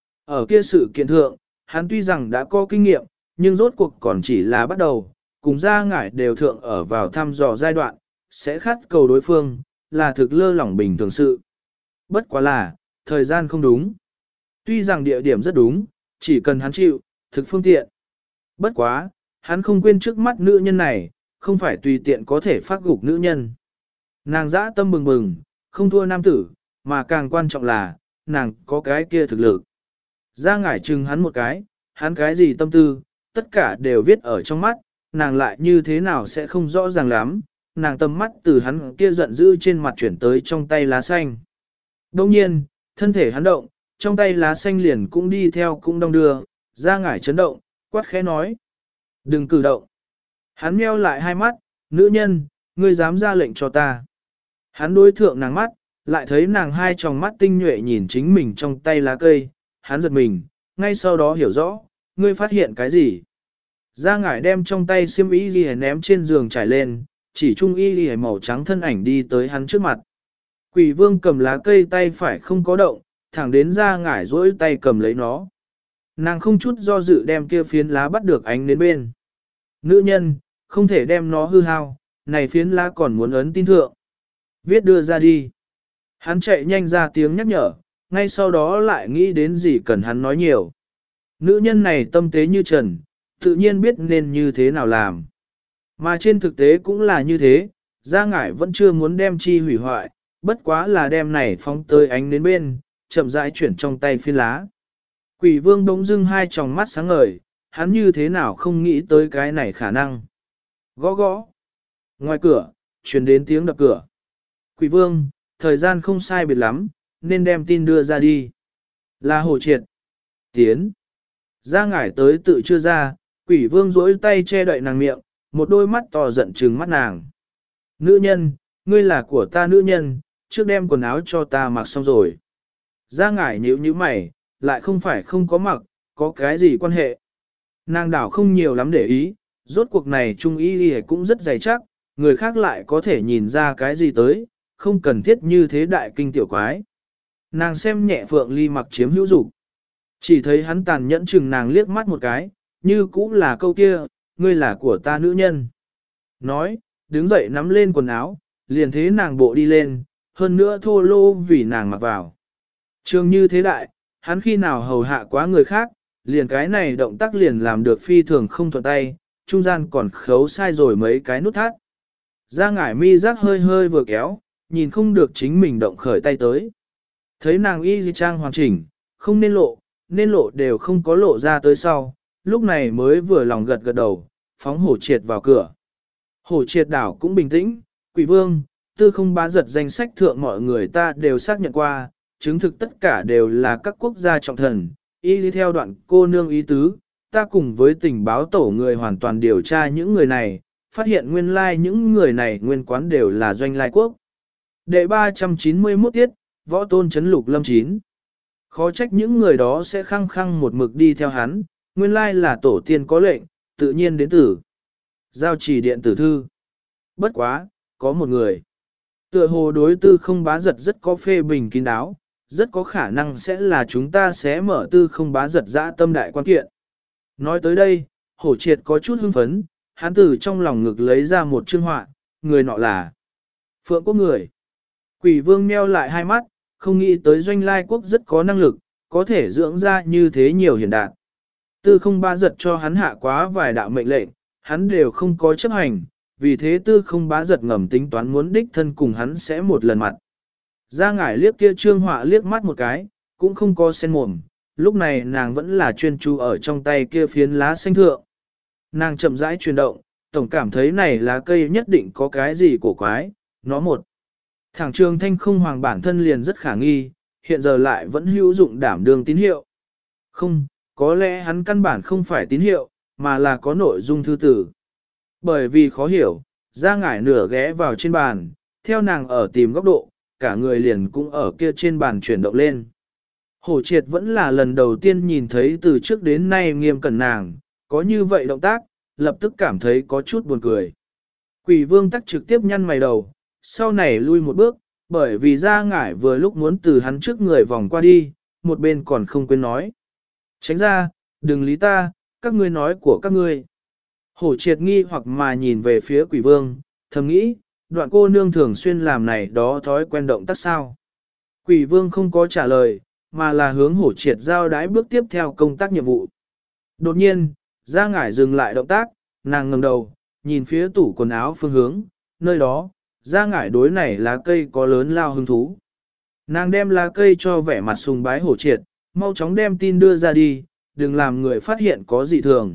Ở kia sự kiện thượng, hắn tuy rằng đã có kinh nghiệm, nhưng rốt cuộc còn chỉ là bắt đầu, cùng ra ngải đều thượng ở vào thăm dò giai đoạn, sẽ khát cầu đối phương, là thực lơ lỏng bình thường sự. Bất quá là, thời gian không đúng. Tuy rằng địa điểm rất đúng, chỉ cần hắn chịu, thực phương tiện. Bất quá, hắn không quên trước mắt nữ nhân này, không phải tùy tiện có thể phát gục nữ nhân. Nàng dã tâm bừng bừng, không thua nam tử, mà càng quan trọng là, nàng có cái kia thực lực. Ra ngải chừng hắn một cái, hắn cái gì tâm tư, tất cả đều viết ở trong mắt, nàng lại như thế nào sẽ không rõ ràng lắm, nàng tầm mắt từ hắn kia giận dữ trên mặt chuyển tới trong tay lá xanh. Đồng nhiên, thân thể hắn động, trong tay lá xanh liền cũng đi theo cũng đong đưa, ra ngải chấn động, quát khẽ nói. Đừng cử động. Hắn meo lại hai mắt, nữ nhân, ngươi dám ra lệnh cho ta. Hắn đối thượng nàng mắt, lại thấy nàng hai tròng mắt tinh nhuệ nhìn chính mình trong tay lá cây, hắn giật mình, ngay sau đó hiểu rõ, ngươi phát hiện cái gì. Ra ngải đem trong tay xiêm y ghi ném trên giường trải lên, chỉ trung y ghi màu trắng thân ảnh đi tới hắn trước mặt. Quỷ vương cầm lá cây tay phải không có động, thẳng đến ra ngải duỗi tay cầm lấy nó. Nàng không chút do dự đem kia phiến lá bắt được ánh đến bên. Nữ nhân, không thể đem nó hư hao, này phiến lá còn muốn ấn tin thượng. Viết đưa ra đi. Hắn chạy nhanh ra tiếng nhắc nhở, ngay sau đó lại nghĩ đến gì cần hắn nói nhiều. Nữ nhân này tâm tế như trần, tự nhiên biết nên như thế nào làm. Mà trên thực tế cũng là như thế, Gia Ngải vẫn chưa muốn đem chi hủy hoại, bất quá là đem này phóng tới ánh đến bên, chậm rãi chuyển trong tay phiên lá. Quỷ vương bỗng dưng hai tròng mắt sáng ngời, hắn như thế nào không nghĩ tới cái này khả năng. Gõ gõ. Ngoài cửa, truyền đến tiếng đập cửa. Quỷ vương, thời gian không sai biệt lắm, nên đem tin đưa ra đi. Là Hồ Triệt. Tiến. Gia Ngải tới tự chưa ra, quỷ vương duỗi tay che đậy nàng miệng, một đôi mắt to giận trừng mắt nàng. Nữ nhân, ngươi là của ta nữ nhân, trước đem quần áo cho ta mặc xong rồi. Gia Ngải nhíu nhíu mày, lại không phải không có mặc, có cái gì quan hệ. Nàng đảo không nhiều lắm để ý, rốt cuộc này trung y đi cũng rất dày chắc, người khác lại có thể nhìn ra cái gì tới, không cần thiết như thế đại kinh tiểu quái. Nàng xem nhẹ Phượng Ly mặc chiếm hữu dục, chỉ thấy hắn tàn nhẫn chừng nàng liếc mắt một cái, như cũng là câu kia, ngươi là của ta nữ nhân. Nói, đứng dậy nắm lên quần áo, liền thế nàng bộ đi lên, hơn nữa thô lô vì nàng mặc vào. Trường như thế đại, hắn khi nào hầu hạ quá người khác, liền cái này động tác liền làm được phi thường không thuận tay, trung gian còn khấu sai rồi mấy cái nút thắt. Gia Ngải mi giác hơi hơi vừa kéo, nhìn không được chính mình động khởi tay tới. Thấy nàng y di trang hoàn chỉnh, không nên lộ, nên lộ đều không có lộ ra tới sau, lúc này mới vừa lòng gật gật đầu, phóng Hổ Triệt vào cửa. Hổ Triệt đảo cũng bình tĩnh, quỷ vương, tư không bá giật danh sách thượng mọi người ta đều xác nhận qua, chứng thực tất cả đều là các quốc gia trọng thần, y đi theo đoạn cô nương ý tứ, ta cùng với tình báo tổ người hoàn toàn điều tra những người này, phát hiện nguyên lai like những người này nguyên quán đều là doanh lai quốc. Đệ ba trăm chín mươi mốt tiết, võ tôn chấn lục lâm chín. Khó trách những người đó sẽ khăng khăng một mực đi theo hắn, nguyên lai là tổ tiên có lệnh, tự nhiên đến tử. Giao chỉ điện tử thư. Bất quá, có một người. Tựa hồ đối tư không bá giật rất có phê bình kín đáo, rất có khả năng sẽ là chúng ta sẽ mở tư không bá giật dã tâm đại quan kiện. Nói tới đây, Hổ Triệt có chút hưng phấn, hắn từ trong lòng ngực lấy ra một chương họa, người nọ là Phượng Quốc người. Quỷ vương meo lại hai mắt, không nghĩ tới doanh lai quốc rất có năng lực, có thể dưỡng ra như thế nhiều hiển đạt. Tư không bá giật cho hắn hạ quá vài đạo mệnh lệnh, hắn đều không có chấp hành, vì thế tư không bá giật ngầm tính toán muốn đích thân cùng hắn sẽ một lần mặt. Gia Ngải liếc kia trương họa liếc mắt một cái, cũng không có sen mồm, lúc này nàng vẫn là chuyên chú ở trong tay kia phiến lá xanh thượng. Nàng chậm rãi chuyển động, tổng cảm thấy này lá cây nhất định có cái gì cổ quái, nó một. Thẳng trường thanh không hoàng bản thân liền rất khả nghi, hiện giờ lại vẫn hữu dụng đảm đương tín hiệu. Không, có lẽ hắn căn bản không phải tín hiệu, mà là có nội dung thư tử. Bởi vì khó hiểu, Gia Ngải nửa ghé vào trên bàn, theo nàng ở tìm góc độ, cả người liền cũng ở kia trên bàn chuyển động lên. Hổ Triệt vẫn là lần đầu tiên nhìn thấy từ trước đến nay nghiêm cẩn nàng, có như vậy động tác, lập tức cảm thấy có chút buồn cười. Quỷ vương tắc trực tiếp nhăn mày đầu, sau này lui một bước, bởi vì Gia Ngải vừa lúc muốn từ hắn trước người vòng qua đi, một bên còn không quên nói. Tránh ra, đừng lý ta, các ngươi nói của các ngươi. Hổ Triệt nghi hoặc mà nhìn về phía quỷ vương, thầm nghĩ, đoạn cô nương thường xuyên làm này đó thói quen động tác sao. Quỷ vương không có trả lời, mà là hướng hổ triệt giao đái bước tiếp theo công tác nhiệm vụ. Đột nhiên, Gia Ngải dừng lại động tác, nàng ngẩng đầu, nhìn phía tủ quần áo phương hướng, nơi đó, Gia Ngải đối này lá cây có lớn lao hứng thú. Nàng đem lá cây cho vẻ mặt sùng bái hổ triệt, mau chóng đem tin đưa ra đi, đừng làm người phát hiện có dị thường.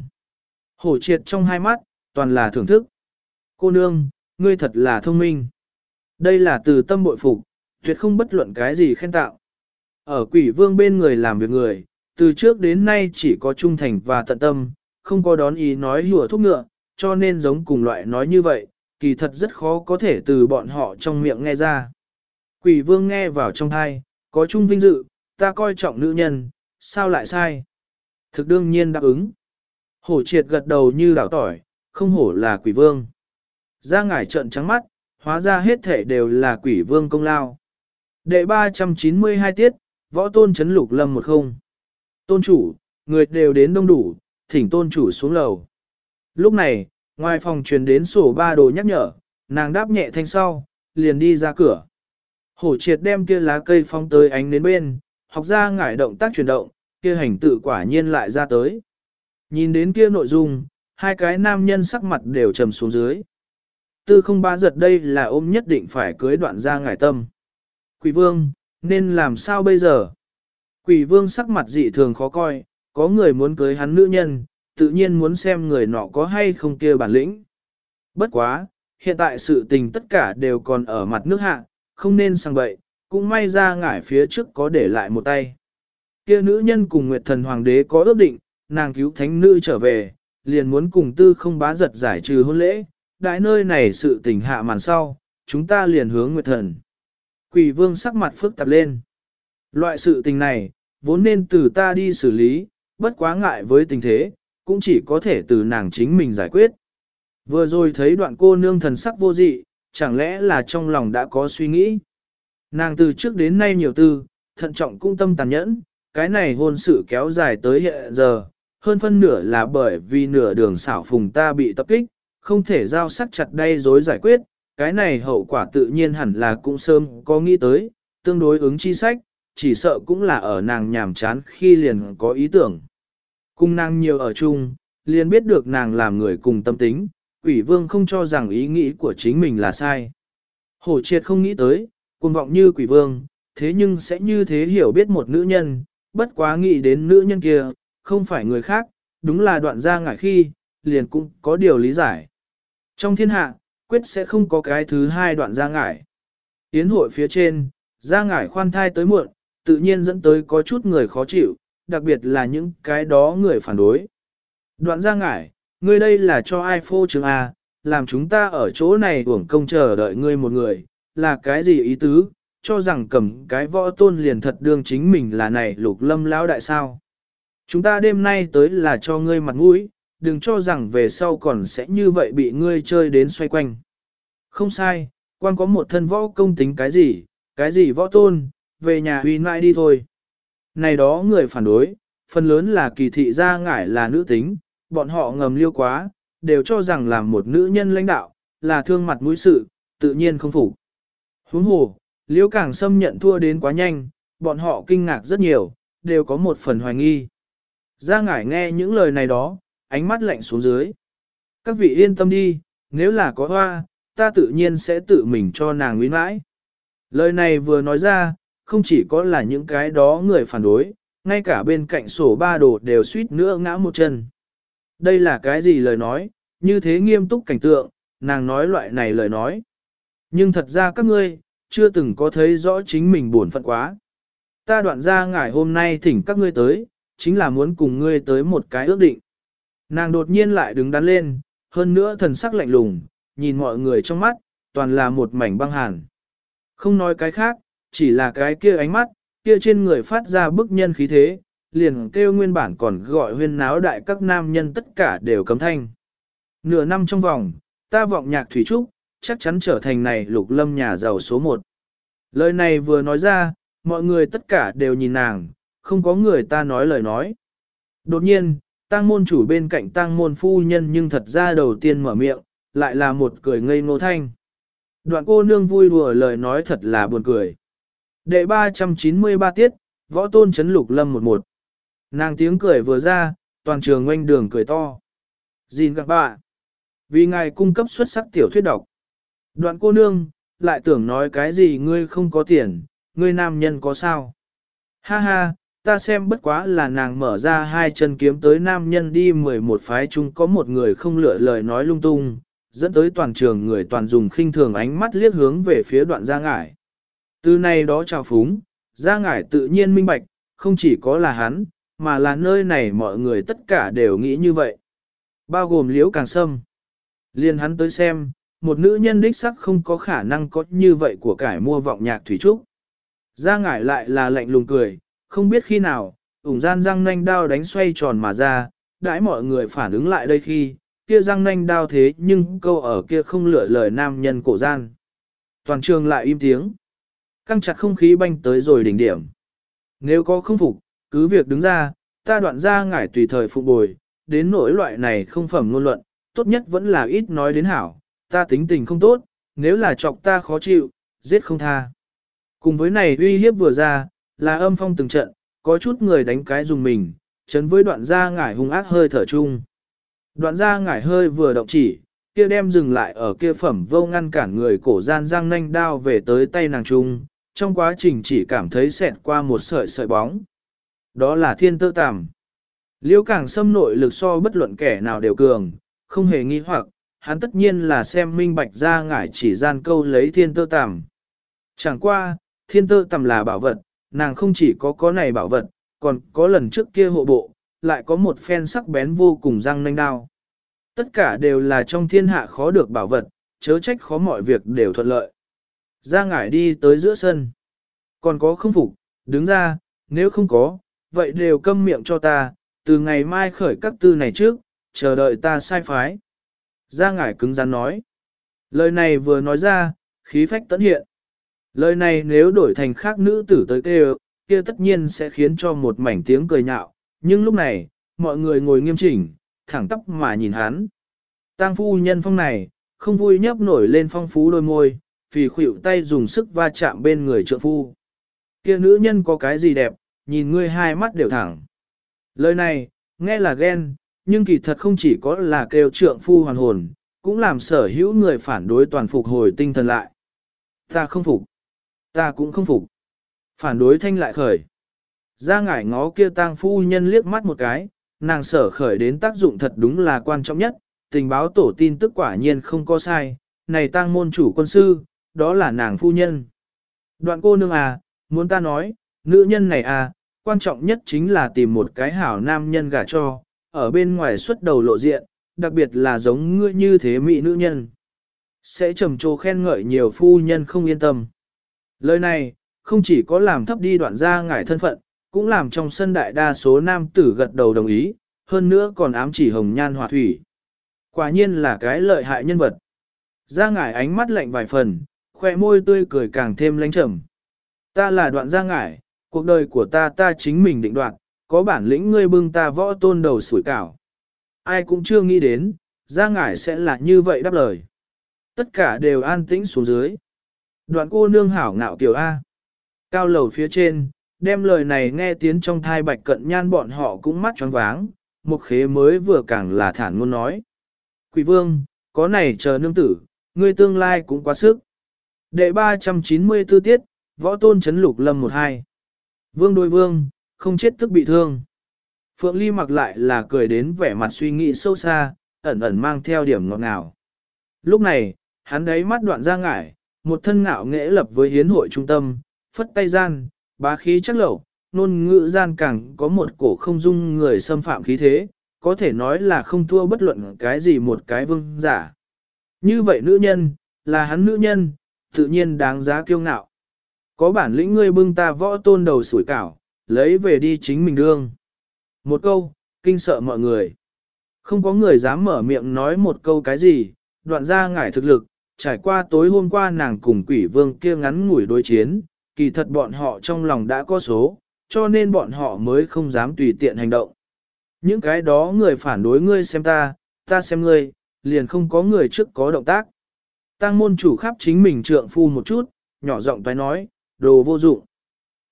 Hổ triệt trong hai mắt, toàn là thưởng thức. Cô nương, ngươi thật là thông minh. Đây là từ tâm bội phục, tuyệt không bất luận cái gì khen tạo. Ở quỷ vương bên người làm việc người, từ trước đến nay chỉ có trung thành và tận tâm, không có đón ý nói hùa thúc ngựa, cho nên giống cùng loại nói như vậy, kỳ thật rất khó có thể từ bọn họ trong miệng nghe ra. Quỷ vương nghe vào trong thai, có chung vinh dự, ta coi trọng nữ nhân, sao lại sai? Thực đương nhiên đáp ứng. Hổ triệt gật đầu như đảo tỏi, không hổ là quỷ vương. Gia Ngải trợn trắng mắt, hóa ra hết thể đều là quỷ vương công lao. Đệ ba trăm chín mươi hai tiết, võ tôn chấn lục lâm một không. Tôn chủ, người đều đến đông đủ, thỉnh tôn chủ xuống lầu. Lúc này, ngoài phòng truyền đến sổ ba đồ nhắc nhở, nàng đáp nhẹ thanh sau, liền đi ra cửa. Hổ triệt đem kia lá cây phong tới ánh đến bên, học ra ngải động tác chuyển động, kia hành tự quả nhiên lại ra tới. Nhìn đến kia nội dung, hai cái nam nhân sắc mặt đều trầm xuống dưới. Tư không ba giật đây là ôm nhất định phải cưới đoạn ra ngải tâm. Quỷ vương, nên làm sao bây giờ? Quỷ vương sắc mặt dị thường khó coi, có người muốn cưới hắn nữ nhân, tự nhiên muốn xem người nọ có hay không kia bản lĩnh. Bất quá, hiện tại sự tình tất cả đều còn ở mặt nước hạ, không nên sang bậy, cũng may ra ngải phía trước có để lại một tay. Kia nữ nhân cùng Nguyệt Thần Hoàng đế có ước định, nàng cứu thánh nữ trở về, liền muốn cùng tư không bá giật giải trừ hôn lễ, đại nơi này sự tình hạ màn sau, chúng ta liền hướng Nguyệt Thần. Quỷ vương sắc mặt phức tạp lên. Loại sự tình này, vốn nên từ ta đi xử lý, bất quá ngại với tình thế, cũng chỉ có thể từ nàng chính mình giải quyết. Vừa rồi thấy đoạn cô nương thần sắc vô dị, chẳng lẽ là trong lòng đã có suy nghĩ. Nàng từ trước đến nay nhiều tư, thận trọng cũng tâm tàn nhẫn, cái này hôn sự kéo dài tới hiện giờ, hơn phân nửa là bởi vì nửa đường xảo phùng ta bị tập kích, không thể giao sắc chặt đây dối giải quyết, cái này hậu quả tự nhiên hẳn là cũng sớm có nghĩ tới, tương đối ứng chi sách, chỉ sợ cũng là ở nàng nhàm chán khi liền có ý tưởng. Cùng nàng nhiều ở chung, liền biết được nàng làm người cùng tâm tính, quỷ vương không cho rằng ý nghĩ của chính mình là sai. Hổ triệt không nghĩ tới, cuồng vọng như quỷ vương, thế nhưng sẽ như thế hiểu biết một nữ nhân, bất quá nghĩ đến nữ nhân kia, không phải người khác, đúng là đoạn gia ngải khi, liền cũng có điều lý giải. Trong thiên hạ, quyết sẽ không có cái thứ hai đoạn gia ngải. Yến hội phía trên, gia ngải khoan thai tới muộn, tự nhiên dẫn tới có chút người khó chịu, đặc biệt là những cái đó người phản đối. Đoạn gia ngải, ngươi đây là cho ai phô trương A, làm chúng ta ở chỗ này uổng công chờ đợi ngươi một người, là cái gì ý tứ, cho rằng cầm cái võ tôn liền thật đương chính mình là này lục lâm lão đại sao. Chúng ta đêm nay tới là cho ngươi mặt mũi, đừng cho rằng về sau còn sẽ như vậy bị ngươi chơi đến xoay quanh. Không sai, quan có một thân võ công tính cái gì, cái gì võ tôn, về nhà huy nại đi thôi. Này đó người phản đối, phần lớn là kỳ thị gia ngải là nữ tính, bọn họ ngầm liêu quá, đều cho rằng làm một nữ nhân lãnh đạo, là thương mặt mũi sự, tự nhiên không phục. Huống hồ, liêu càng xâm nhận thua đến quá nhanh, bọn họ kinh ngạc rất nhiều, đều có một phần hoài nghi. Gia ngải nghe những lời này đó, ánh mắt lạnh xuống dưới. Các vị yên tâm đi, nếu là có hoa, ta tự nhiên sẽ tự mình cho nàng uyên mãi. Lời này vừa nói ra, không chỉ có là những cái đó người phản đối, ngay cả bên cạnh sổ ba đồ đều suýt nữa ngã một chân. Đây là cái gì lời nói, như thế nghiêm túc cảnh tượng, nàng nói loại này lời nói. Nhưng thật ra các ngươi, chưa từng có thấy rõ chính mình buồn phận quá. Ta đoạn ra ngải hôm nay thỉnh các ngươi tới, chính là muốn cùng ngươi tới một cái ước định. Nàng đột nhiên lại đứng đắn lên, hơn nữa thần sắc lạnh lùng, nhìn mọi người trong mắt, toàn là một mảnh băng hàn. Không nói cái khác, chỉ là cái kia ánh mắt, kia trên người phát ra bức nhân khí thế, liền kêu nguyên bản còn gọi huyên náo đại các nam nhân tất cả đều cấm thanh. Nửa năm trong vòng, ta vọng nhạc thủy trúc, chắc chắn trở thành này lục lâm nhà giàu số một. Lời này vừa nói ra, mọi người tất cả đều nhìn nàng, không có người ta nói lời nói. Đột nhiên, tang môn chủ bên cạnh tang môn phu nhân nhưng thật ra đầu tiên mở miệng, lại là một cười ngây ngô thanh. Đoạn cô nương vui đùa lời nói thật là buồn cười. Đệ ba trăm chín mươi ba tiết, võ tôn chấn lục lâm một một. Nàng tiếng cười vừa ra, toàn trường oanh đường cười to. Gìn các bạn. Vì ngài cung cấp xuất sắc tiểu thuyết độc. Đoạn cô nương, lại tưởng nói cái gì ngươi không có tiền, ngươi nam nhân có sao? Ha ha, ta xem bất quá là nàng mở ra hai chân kiếm tới nam nhân đi mười một phái chung có một người không lựa lời nói lung tung, dẫn tới toàn trường người toàn dùng khinh thường ánh mắt liếc hướng về phía đoạn gia ngải. Từ này đó chào phúng, gia ngải tự nhiên minh bạch, không chỉ có là hắn, mà là nơi này mọi người tất cả đều nghĩ như vậy. Bao gồm liễu càng sâm. Liên hắn tới xem, một nữ nhân đích sắc không có khả năng có như vậy của cải mua vọng nhạc thủy trúc. Gia ngải lại là lạnh lùng cười, không biết khi nào, ủng gian răng nanh đao đánh xoay tròn mà ra, đãi mọi người phản ứng lại đây khi, kia răng nanh đao thế nhưng câu ở kia không lựa lời nam nhân cổ gian. Toàn trường lại im tiếng. Căng chặt không khí banh tới rồi đỉnh điểm. Nếu có không phục, cứ việc đứng ra, ta đoạn ra ngải tùy thời phục bồi, đến nỗi loại này không phẩm ngôn luận, tốt nhất vẫn là ít nói đến hảo, ta tính tình không tốt, nếu là chọc ta khó chịu, giết không tha. Cùng với này uy hiếp vừa ra, là âm phong từng trận, có chút người đánh cái dùng mình, chấn với đoạn gia ngải hung ác hơi thở chung. Đoạn gia ngải hơi vừa động chỉ, kia đem dừng lại ở kia phẩm vô ngăn cản người cổ gian răng nanh đao về tới tay nàng trung, trong quá trình chỉ cảm thấy xẹt qua một sợi sợi bóng. Đó là thiên tơ tàm. Liễu càng xâm nội lực so bất luận kẻ nào đều cường, không hề nghi hoặc, hắn tất nhiên là xem minh bạch ra ngải chỉ gian câu lấy thiên tơ tàm. Chẳng qua, thiên tơ tàm là bảo vật, nàng không chỉ có có này bảo vật, còn có lần trước kia hộ bộ, lại có một phen sắc bén vô cùng răng nanh đao. Tất cả đều là trong thiên hạ khó được bảo vật, chớ trách khó mọi việc đều thuận lợi. Ra ngải đi tới giữa sân. Còn có không phục, đứng ra, nếu không có, vậy đều câm miệng cho ta, từ ngày mai khởi các tư này trước, chờ đợi ta sai phái. Ra ngải cứng rắn nói. Lời này vừa nói ra, khí phách tấn hiện. Lời này nếu đổi thành khác nữ tử tới kêu, kia tất nhiên sẽ khiến cho một mảnh tiếng cười nhạo, nhưng lúc này, mọi người ngồi nghiêm chỉnh, thẳng tóc mà nhìn hắn. Tang phu nhân phong này, không vui nhấp nổi lên phong phú đôi môi, phì khuỷu tay dùng sức va chạm bên người trượng phu. Kia nữ nhân có cái gì đẹp, nhìn ngươi hai mắt đều thẳng. Lời này, nghe là ghen, nhưng kỳ thật không chỉ có là kêu trượng phu hoàn hồn, cũng làm sở hữu người phản đối toàn phục hồi tinh thần lại. Ta không phục. Ta cũng không phục. Phản đối thanh lại khởi. Ra ngải ngó kia tang phu nhân liếc mắt một cái, nàng sở khởi đến tác dụng thật đúng là quan trọng nhất, tình báo tổ tin tức quả nhiên không có sai, này tang môn chủ quân sư, đó là nàng phu nhân. Đoạn cô nương à, muốn ta nói, nữ nhân này à, quan trọng nhất chính là tìm một cái hảo nam nhân gả cho, ở bên ngoài xuất đầu lộ diện, đặc biệt là giống ngươi như thế mỹ nữ nhân. Sẽ trầm trồ khen ngợi nhiều phu nhân không yên tâm. Lời này, không chỉ có làm thấp đi đoạn gia ngải thân phận, cũng làm trong sân đại đa số nam tử gật đầu đồng ý, hơn nữa còn ám chỉ hồng nhan hỏa thủy. Quả nhiên là cái lợi hại nhân vật. Gia ngải ánh mắt lạnh vài phần, khoe môi tươi cười càng thêm lãnh trầm. Ta là đoạn gia ngải, cuộc đời của ta ta chính mình định đoạt, có bản lĩnh ngươi bưng ta võ tôn đầu sủi cảo. Ai cũng chưa nghĩ đến, gia ngải sẽ là như vậy đáp lời. Tất cả đều an tĩnh xuống dưới. Đoạn cô nương hảo ngạo kiều A. Cao lầu phía trên, đem lời này nghe tiếng trong thai bạch cận nhan bọn họ cũng mắt choáng váng, một khế mới vừa càng là thản ngôn nói. Quỷ vương, có này chờ nương tử, ngươi tương lai cũng quá sức. Đệ ba trăm chín mươi tư tiết, võ tôn chấn lục lâm một hai. Vương đối vương, không chết tức bị thương. Phượng Ly mặc lại là cười đến vẻ mặt suy nghĩ sâu xa, ẩn ẩn mang theo điểm ngọt ngào. Lúc này, hắn đấy mắt đoạn ra ngải, một thân ngạo nghễ lập với hiến hội trung tâm, phất tay gian, bá khí chắc lẩu, nôn ngữ gian càng có một cổ không dung người xâm phạm khí thế, có thể nói là không thua bất luận cái gì một cái vương giả. Như vậy nữ nhân, là hắn nữ nhân, tự nhiên đáng giá kiêu ngạo. Có bản lĩnh ngươi bưng ta võ tôn đầu sủi cảo, lấy về đi chính mình đương. Một câu, kinh sợ mọi người. Không có người dám mở miệng nói một câu cái gì, đoạn ra ngải thực lực, trải qua tối hôm qua nàng cùng quỷ vương kia ngắn ngủi đối chiến, kỳ thật bọn họ trong lòng đã có số, cho nên bọn họ mới không dám tùy tiện hành động. Những cái đó người phản đối ngươi xem ta, ta xem ngươi, liền không có người trước có động tác. Tăng môn chủ khắp chính mình trượng phu một chút, nhỏ giọng toái nói, đồ vô dụng.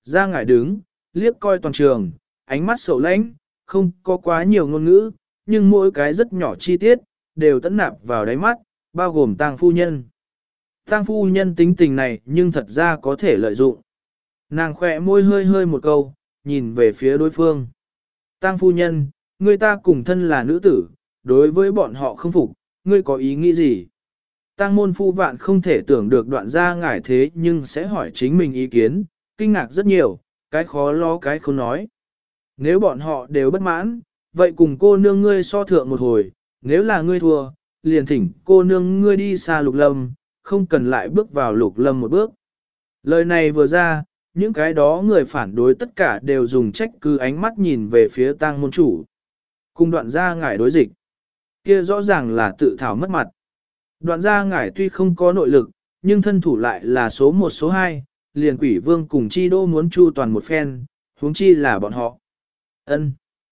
Ra ngải đứng, liếc coi toàn trường, ánh mắt sầu lãnh, không có quá nhiều ngôn ngữ, nhưng mỗi cái rất nhỏ chi tiết, đều tẫn nạp vào đáy mắt, bao gồm tang phu nhân. Tang phu nhân tính tình này nhưng thật ra có thể lợi dụng. Nàng khỏe môi hơi hơi một câu, nhìn về phía đối phương. Tang phu nhân, người ta cùng thân là nữ tử, đối với bọn họ không phục, ngươi có ý nghĩ gì? Tang môn phu vạn không thể tưởng được đoạn ra ngải thế nhưng sẽ hỏi chính mình ý kiến, kinh ngạc rất nhiều, cái khó lo cái không nói. Nếu bọn họ đều bất mãn, vậy cùng cô nương ngươi so thượng một hồi, nếu là ngươi thua, liền thỉnh cô nương ngươi đi xa lục lâm, không cần lại bước vào lục lâm một bước. Lời này vừa ra, những cái đó người phản đối tất cả đều dùng trách cứ ánh mắt nhìn về phía tang môn chủ. Cùng đoạn ra ngải đối dịch. Kia rõ ràng là tự thảo mất mặt. Đoạn ra ngải tuy không có nội lực, nhưng thân thủ lại là số một số hai, liền quỷ vương cùng chi đô muốn chu toàn một phen, huống chi là bọn họ. Ân.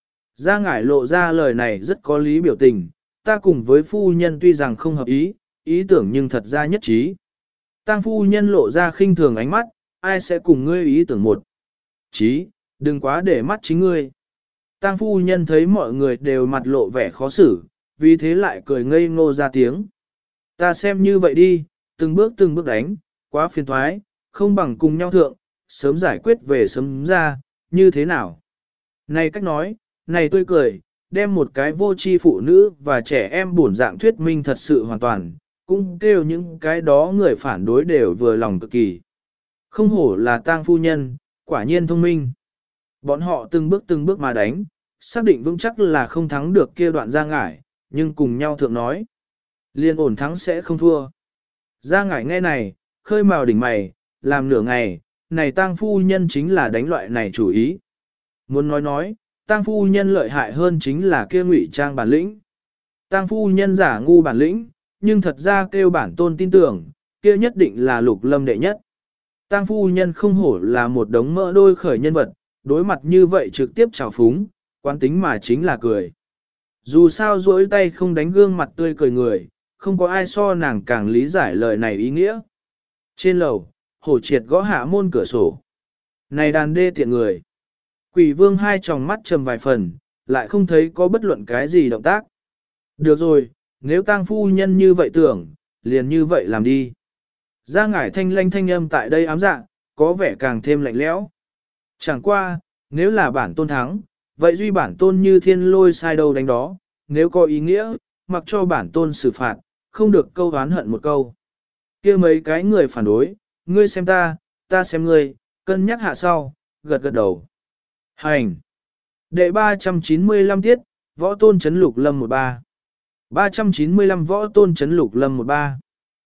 Ra ngải lộ ra lời này rất có lý biểu tình, ta cùng với phu nhân tuy rằng không hợp ý, ý tưởng nhưng thật ra nhất trí. Tang phu nhân lộ ra khinh thường ánh mắt, ai sẽ cùng ngươi ý tưởng một. Chí, đừng quá để mắt chính ngươi. Tang phu nhân thấy mọi người đều mặt lộ vẻ khó xử, vì thế lại cười ngây ngô ra tiếng. Ta xem như vậy đi, từng bước từng bước đánh, quá phiền thoái, không bằng cùng nhau thượng, sớm giải quyết về sớm ra, như thế nào? Này cách nói, này tươi cười, đem một cái vô tri phụ nữ và trẻ em buồn dạng thuyết minh thật sự hoàn toàn, cũng kêu những cái đó người phản đối đều vừa lòng cực kỳ. Không hổ là tang phu nhân, quả nhiên thông minh. Bọn họ từng bước từng bước mà đánh, xác định vững chắc là không thắng được kia đoạn ra ngải, nhưng cùng nhau thượng nói. Liên ổn thắng sẽ không thua. Ra ngải nghe này, khơi màu đỉnh mày, làm nửa ngày, này tang phu nhân chính là đánh loại này chủ ý. Muốn nói nói, tang phu nhân lợi hại hơn chính là kia ngụy trang bản lĩnh. Tang phu nhân giả ngu bản lĩnh, nhưng thật ra kêu bản tôn tin tưởng, kia nhất định là lục lâm đệ nhất. Tang phu nhân không hổ là một đống mỡ đôi khởi nhân vật, đối mặt như vậy trực tiếp trào phúng, quán tính mà chính là cười. Dù sao duỗi tay không đánh gương mặt tươi cười người, không có ai so nàng càng lý giải lời này ý nghĩa. Trên lầu, hổ triệt gõ hạ môn cửa sổ. Này đàn đê tiện người. Quỷ vương hai tròng mắt trầm vài phần, lại không thấy có bất luận cái gì động tác. Được rồi, nếu tang phu nhân như vậy tưởng, liền như vậy làm đi. Ra ngải thanh lanh thanh âm tại đây ám dạ, có vẻ càng thêm lạnh lẽo. Chẳng qua, nếu là bản tôn thắng, vậy duy bản tôn như thiên lôi sai đâu đánh đó, nếu có ý nghĩa, mặc cho bản tôn xử phạt, không được câu oán hận một câu. Kia mấy cái người phản đối, ngươi xem ta, ta xem ngươi, cân nhắc hạ sau, gật gật đầu. Hành! Đệ ba trăm chín mươi lăm tiết, võ tôn chấn lục lâm một ba. ba trăm chín mươi lăm võ tôn chấn lục lâm một ba.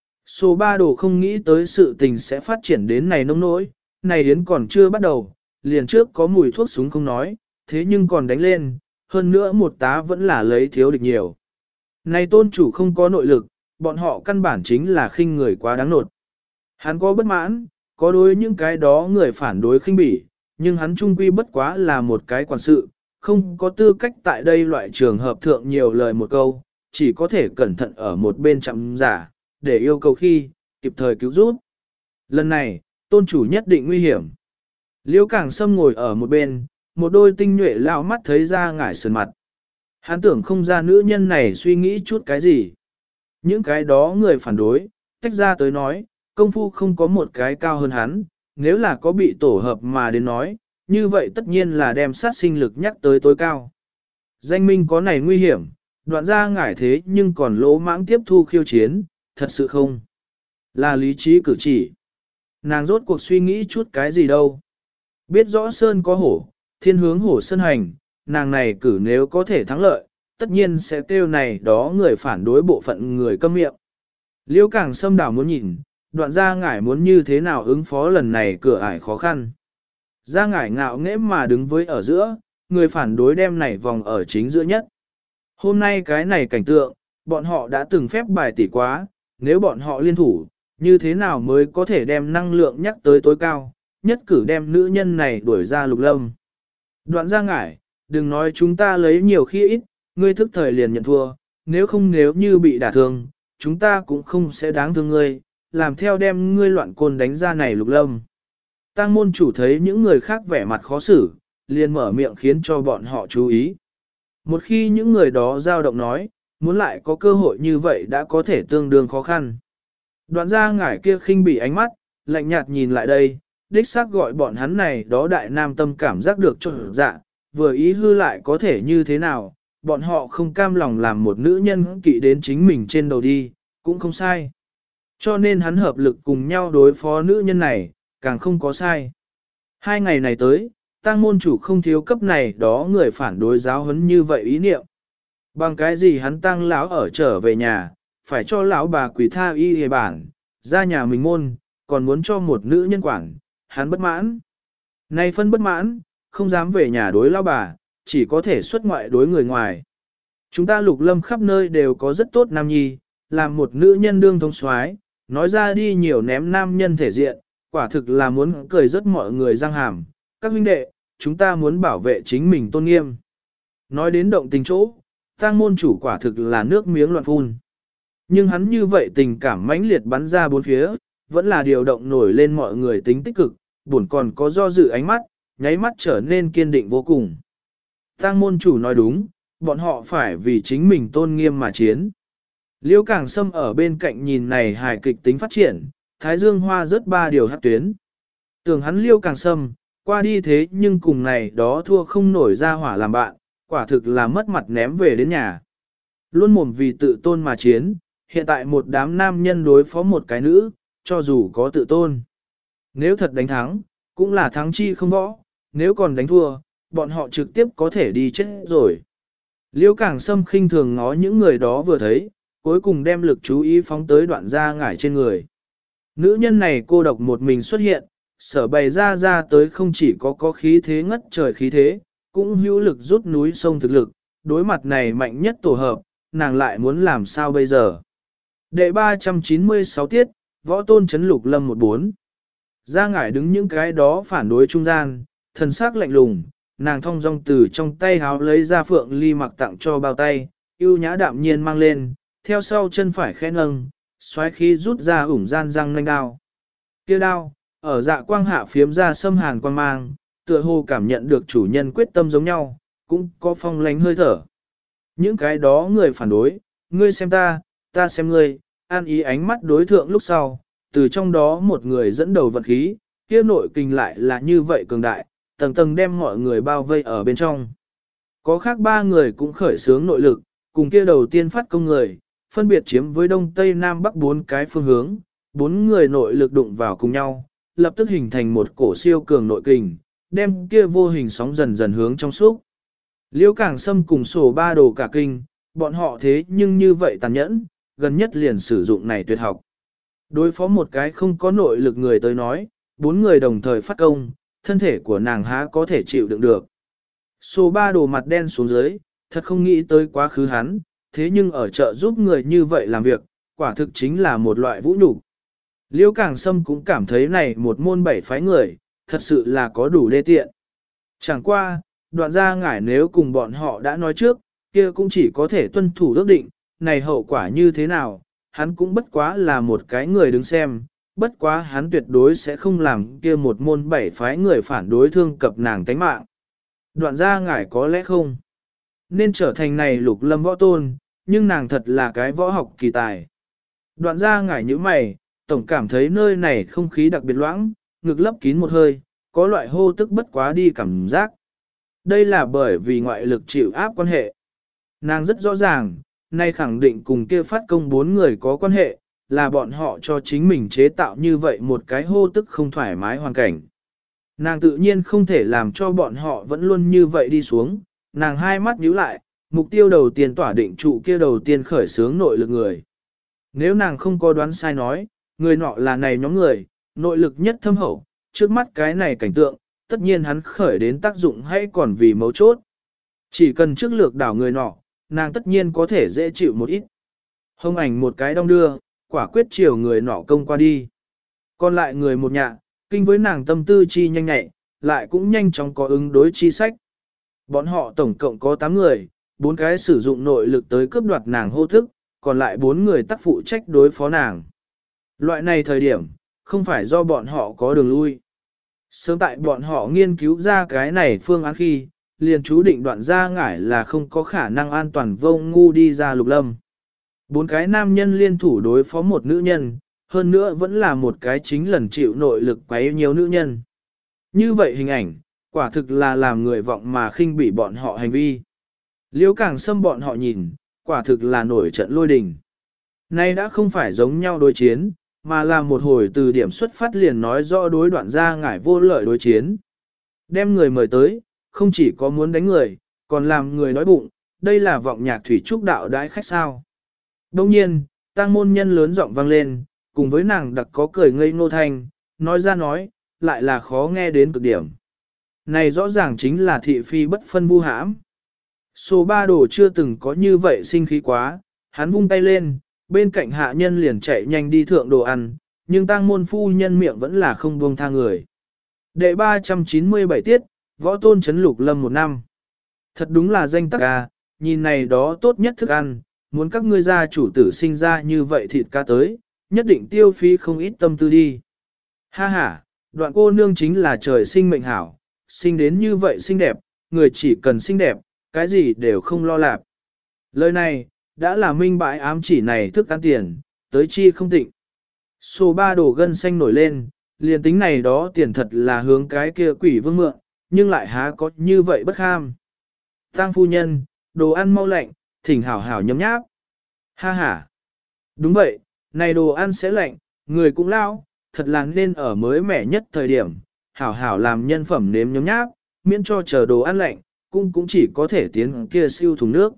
Số ba đồ không nghĩ tới sự tình sẽ phát triển đến này nông nỗi, này đến còn chưa bắt đầu, liền trước có mùi thuốc súng không nói, thế nhưng còn đánh lên, hơn nữa một tá vẫn là lấy thiếu địch nhiều. Này tôn chủ không có nội lực, bọn họ căn bản chính là khinh người quá đáng nột. Hắn có bất mãn, có đối những cái đó người phản đối khinh bỉ, nhưng hắn trung quy bất quá là một cái quản sự, không có tư cách tại đây loại trường hợp thượng nhiều lời một câu, chỉ có thể cẩn thận ở một bên chậm giả, để yêu cầu khi, kịp thời cứu giúp. Lần này, tôn chủ nhất định nguy hiểm. Liễu Càng Sâm ngồi ở một bên, một đôi tinh nhuệ lão mắt thấy ra ngải sườn mặt. Hắn tưởng không ra nữ nhân này suy nghĩ chút cái gì. Những cái đó người phản đối, tách ra tới nói, công phu không có một cái cao hơn hắn, nếu là có bị tổ hợp mà đến nói, như vậy tất nhiên là đem sát sinh lực nhắc tới tối cao. Danh minh có này nguy hiểm, đoạn ra ngải thế nhưng còn lỗ mãng tiếp thu khiêu chiến, thật sự không. Là lý trí cử chỉ. Nàng rốt cuộc suy nghĩ chút cái gì đâu. Biết rõ sơn có hổ, thiên hướng hổ sơn hành, nàng này cử nếu có thể thắng lợi, tất nhiên sẽ kêu này đó người phản đối bộ phận người câm miệng. Liễu Càng Sâm đảo muốn nhìn, đoạn ra ngải muốn như thế nào ứng phó lần này cửa ải khó khăn. Ra ngải ngạo nghễ mà đứng với ở giữa, người phản đối đem này vòng ở chính giữa nhất. Hôm nay cái này cảnh tượng, bọn họ đã từng phép bài tỉ quá, nếu bọn họ liên thủ, như thế nào mới có thể đem năng lượng nhắc tới tối cao, nhất cử đem nữ nhân này đuổi ra lục lâm. Đoạn ra ngải, đừng nói chúng ta lấy nhiều khi ít, ngươi thức thời liền nhận thua, nếu không nếu như bị đả thương, chúng ta cũng không sẽ đáng thương ngươi, làm theo đem ngươi loạn côn đánh ra này lục lâm. Tang môn chủ thấy những người khác vẻ mặt khó xử, liền mở miệng khiến cho bọn họ chú ý. Một khi những người đó dao động nói, muốn lại có cơ hội như vậy đã có thể tương đương khó khăn. Đoạn ra ngải kia khinh bị ánh mắt, lạnh nhạt nhìn lại đây, đích xác gọi bọn hắn này đó đại nam tâm cảm giác được trộn dạ, vừa ý hư lại có thể như thế nào, bọn họ không cam lòng làm một nữ nhân kỵ đến chính mình trên đầu đi, cũng không sai. Cho nên hắn hợp lực cùng nhau đối phó nữ nhân này, càng không có sai. Hai ngày này tới, tang môn chủ không thiếu cấp này đó người phản đối giáo huấn như vậy ý niệm. Bằng cái gì hắn tang lão ở trở về nhà, phải cho lão bà quỷ tha y hề bản, ra nhà mình môn, còn muốn cho một nữ nhân quản, hắn bất mãn. Nay phân bất mãn, không dám về nhà đối lão bà, chỉ có thể xuất ngoại đối người ngoài. Chúng ta lục lâm khắp nơi đều có rất tốt nam nhi, làm một nữ nhân đương thông soái, nói ra đi nhiều ném nam nhân thể diện, quả thực là muốn cười rất mọi người răng hàm. Các huynh đệ, chúng ta muốn bảo vệ chính mình tôn nghiêm. Nói đến động tình chỗ, tang môn chủ quả thực là nước miếng loạn phun. Nhưng hắn như vậy tình cảm mãnh liệt bắn ra bốn phía, vẫn là điều động nổi lên mọi người tính tích cực, buồn còn có do dự ánh mắt, nháy mắt trở nên kiên định vô cùng. Tang môn chủ nói đúng, bọn họ phải vì chính mình tôn nghiêm mà chiến. Liêu Càng Sâm ở bên cạnh nhìn này hài kịch tính phát triển, Thái Dương Hoa rớt ba điều hát tuyến. Tưởng hắn Liêu Càng Sâm, qua đi thế nhưng cùng này đó thua không nổi ra hỏa làm bạn, quả thực là mất mặt ném về đến nhà. Luôn mồm vì tự tôn mà chiến, hiện tại một đám nam nhân đối phó một cái nữ, cho dù có tự tôn. Nếu thật đánh thắng, cũng là thắng chi không võ, nếu còn đánh thua, bọn họ trực tiếp có thể đi chết rồi. Liêu Càng Sâm khinh thường ngó những người đó vừa thấy, cuối cùng đem lực chú ý phóng tới đoạn ra ngải trên người. Nữ nhân này cô độc một mình xuất hiện, sở bày ra ra tới không chỉ có có khí thế ngất trời khí thế, cũng hữu lực rút núi sông thực lực, đối mặt này mạnh nhất tổ hợp, nàng lại muốn làm sao bây giờ. Đệ ba trăm chín mươi sáu tiết, võ tôn chấn lục lâm một bốn. Ra ngải đứng những cái đó phản đối trung gian, thần sắc lạnh lùng, nàng thong dong từ trong tay háo lấy ra phượng ly mặc tặng cho bao tay, yêu nhã đạm nhiên mang lên, theo sau chân phải khẽ nâng, xoáy khí rút ra ủng gian răng nanh đao. Kia đao, ở dạ quang hạ phiếm ra xâm hàn quang mang, tựa hồ cảm nhận được chủ nhân quyết tâm giống nhau, cũng có phong lánh hơi thở. Những cái đó người phản đối, ngươi xem ta, ta xem ngươi, an ý ánh mắt đối thượng lúc sau, từ trong đó một người dẫn đầu vật khí, kia nội kinh lại là như vậy cường đại, tầng tầng đem mọi người bao vây ở bên trong. Có khác ba người cũng khởi xướng nội lực, cùng kia đầu tiên phát công người, phân biệt chiếm với đông tây nam bắc bốn cái phương hướng, bốn người nội lực đụng vào cùng nhau, lập tức hình thành một cổ siêu cường nội kình, đem kia vô hình sóng dần dần hướng trong xúc. Liêu Càng Sâm cùng sổ ba đồ cả kinh, bọn họ thế nhưng như vậy tàn nhẫn, gần nhất liền sử dụng này tuyệt học. Đối phó một cái không có nội lực người tới nói, bốn người đồng thời phát công, thân thể của nàng há có thể chịu đựng được. Sổ ba đồ mặt đen xuống dưới, thật không nghĩ tới quá khứ hắn, thế nhưng ở chợ giúp người như vậy làm việc, quả thực chính là một loại vũ nhục. Liêu Càng Sâm cũng cảm thấy này một môn bảy phái người, thật sự là có đủ đê tiện. Chẳng qua, đoạn ra ngải nếu cùng bọn họ đã nói trước, kia cũng chỉ có thể tuân thủ ước định, này hậu quả như thế nào, hắn cũng bất quá là một cái người đứng xem, bất quá hắn tuyệt đối sẽ không làm kia một môn bảy phái người phản đối thương cập nàng tánh mạng. Đoạn ra ngải có lẽ không nên trở thành này lục lâm võ tôn, nhưng nàng thật là cái võ học kỳ tài. Đoạn ra ngải như mày, tổng cảm thấy nơi này không khí đặc biệt loãng, ngực lấp kín một hơi, có loại hô tức bất quá đi cảm giác. Đây là bởi vì ngoại lực chịu áp quan hệ. Nàng rất rõ ràng, nay khẳng định cùng kia phát công bốn người có quan hệ, là bọn họ cho chính mình chế tạo như vậy một cái hô tức không thoải mái hoàn cảnh. Nàng tự nhiên không thể làm cho bọn họ vẫn luôn như vậy đi xuống, nàng hai mắt nhíu lại, mục tiêu đầu tiên tỏa định trụ kia đầu tiên khởi sướng nội lực người. Nếu nàng không có đoán sai nói, người nọ là này nhóm người, nội lực nhất thâm hậu, trước mắt cái này cảnh tượng, tất nhiên hắn khởi đến tác dụng hay còn vì mấu chốt. Chỉ cần trước lược đảo người nọ, nàng tất nhiên có thể dễ chịu một ít. Hông ảnh một cái đong đưa, quả quyết chiều người nọ công qua đi. Còn lại người một nhạ, kinh với nàng tâm tư chi nhanh nhạy, lại cũng nhanh chóng có ứng đối chi sách. Bọn họ tổng cộng có tám người, bốn cái sử dụng nội lực tới cướp đoạt nàng hô thức, còn lại bốn người tác phụ trách đối phó nàng. Loại này thời điểm, không phải do bọn họ có đường lui. Sớm tại bọn họ nghiên cứu ra cái này phương án khi, liền chú định đoạn gia ngải là không có khả năng an toàn vô ngu đi ra lục lâm. Bốn cái nam nhân liên thủ đối phó một nữ nhân, hơn nữa vẫn là một cái chính lần chịu nội lực quấy nhiều nữ nhân. Như vậy hình ảnh, quả thực là làm người vọng mà khinh bỉ bọn họ hành vi. Liễu càng xâm bọn họ nhìn, quả thực là nổi trận lôi đình. Nay đã không phải giống nhau đối chiến, mà là một hồi từ điểm xuất phát liền nói rõ đối đoạn gia ngải vô lợi đối chiến. Đem người mời tới, không chỉ có muốn đánh người, còn làm người đói bụng, đây là vọng nhạc thủy trúc đạo đãi khách sao. Đông nhiên, tang môn nhân lớn giọng vang lên, cùng với nàng đặc có cười ngây ngô thanh, nói ra nói, lại là khó nghe đến cực điểm. Này rõ ràng chính là thị phi bất phân vu hãm. Số ba đồ chưa từng có như vậy sinh khí quá, hắn vung tay lên, bên cạnh hạ nhân liền chạy nhanh đi thượng đồ ăn, nhưng tang môn phu nhân miệng vẫn là không buông tha người. Đệ ba trăm chín mươi bảy tiết, võ tôn chấn lục lâm một năm. Thật đúng là danh tắc ca, nhìn này đó tốt nhất thức ăn, muốn các ngươi gia chủ tử sinh ra như vậy thịt ca tới, nhất định tiêu phí không ít tâm tư đi. Ha ha, đoạn cô nương chính là trời sinh mệnh hảo, sinh đến như vậy xinh đẹp, người chỉ cần xinh đẹp, cái gì đều không lo lạp. Lời này, đã là minh bãi ám chỉ này thức ăn tiền, tới chi không tịnh. Số ba đồ gân xanh nổi lên, liền tính này đó tiền thật là hướng cái kia quỷ vương mượn, nhưng lại há có như vậy bất kham. Tang phu nhân, đồ ăn mau lạnh, thỉnh hảo hảo nhấm nháp. Ha ha. Đúng vậy, này đồ ăn sẽ lạnh, người cũng lao, thật là nên ở mới mẻ nhất thời điểm, hảo hảo làm nhân phẩm nếm nhấm nháp, miễn cho chờ đồ ăn lạnh, cũng cũng chỉ có thể tiến kia siêu thùng nước.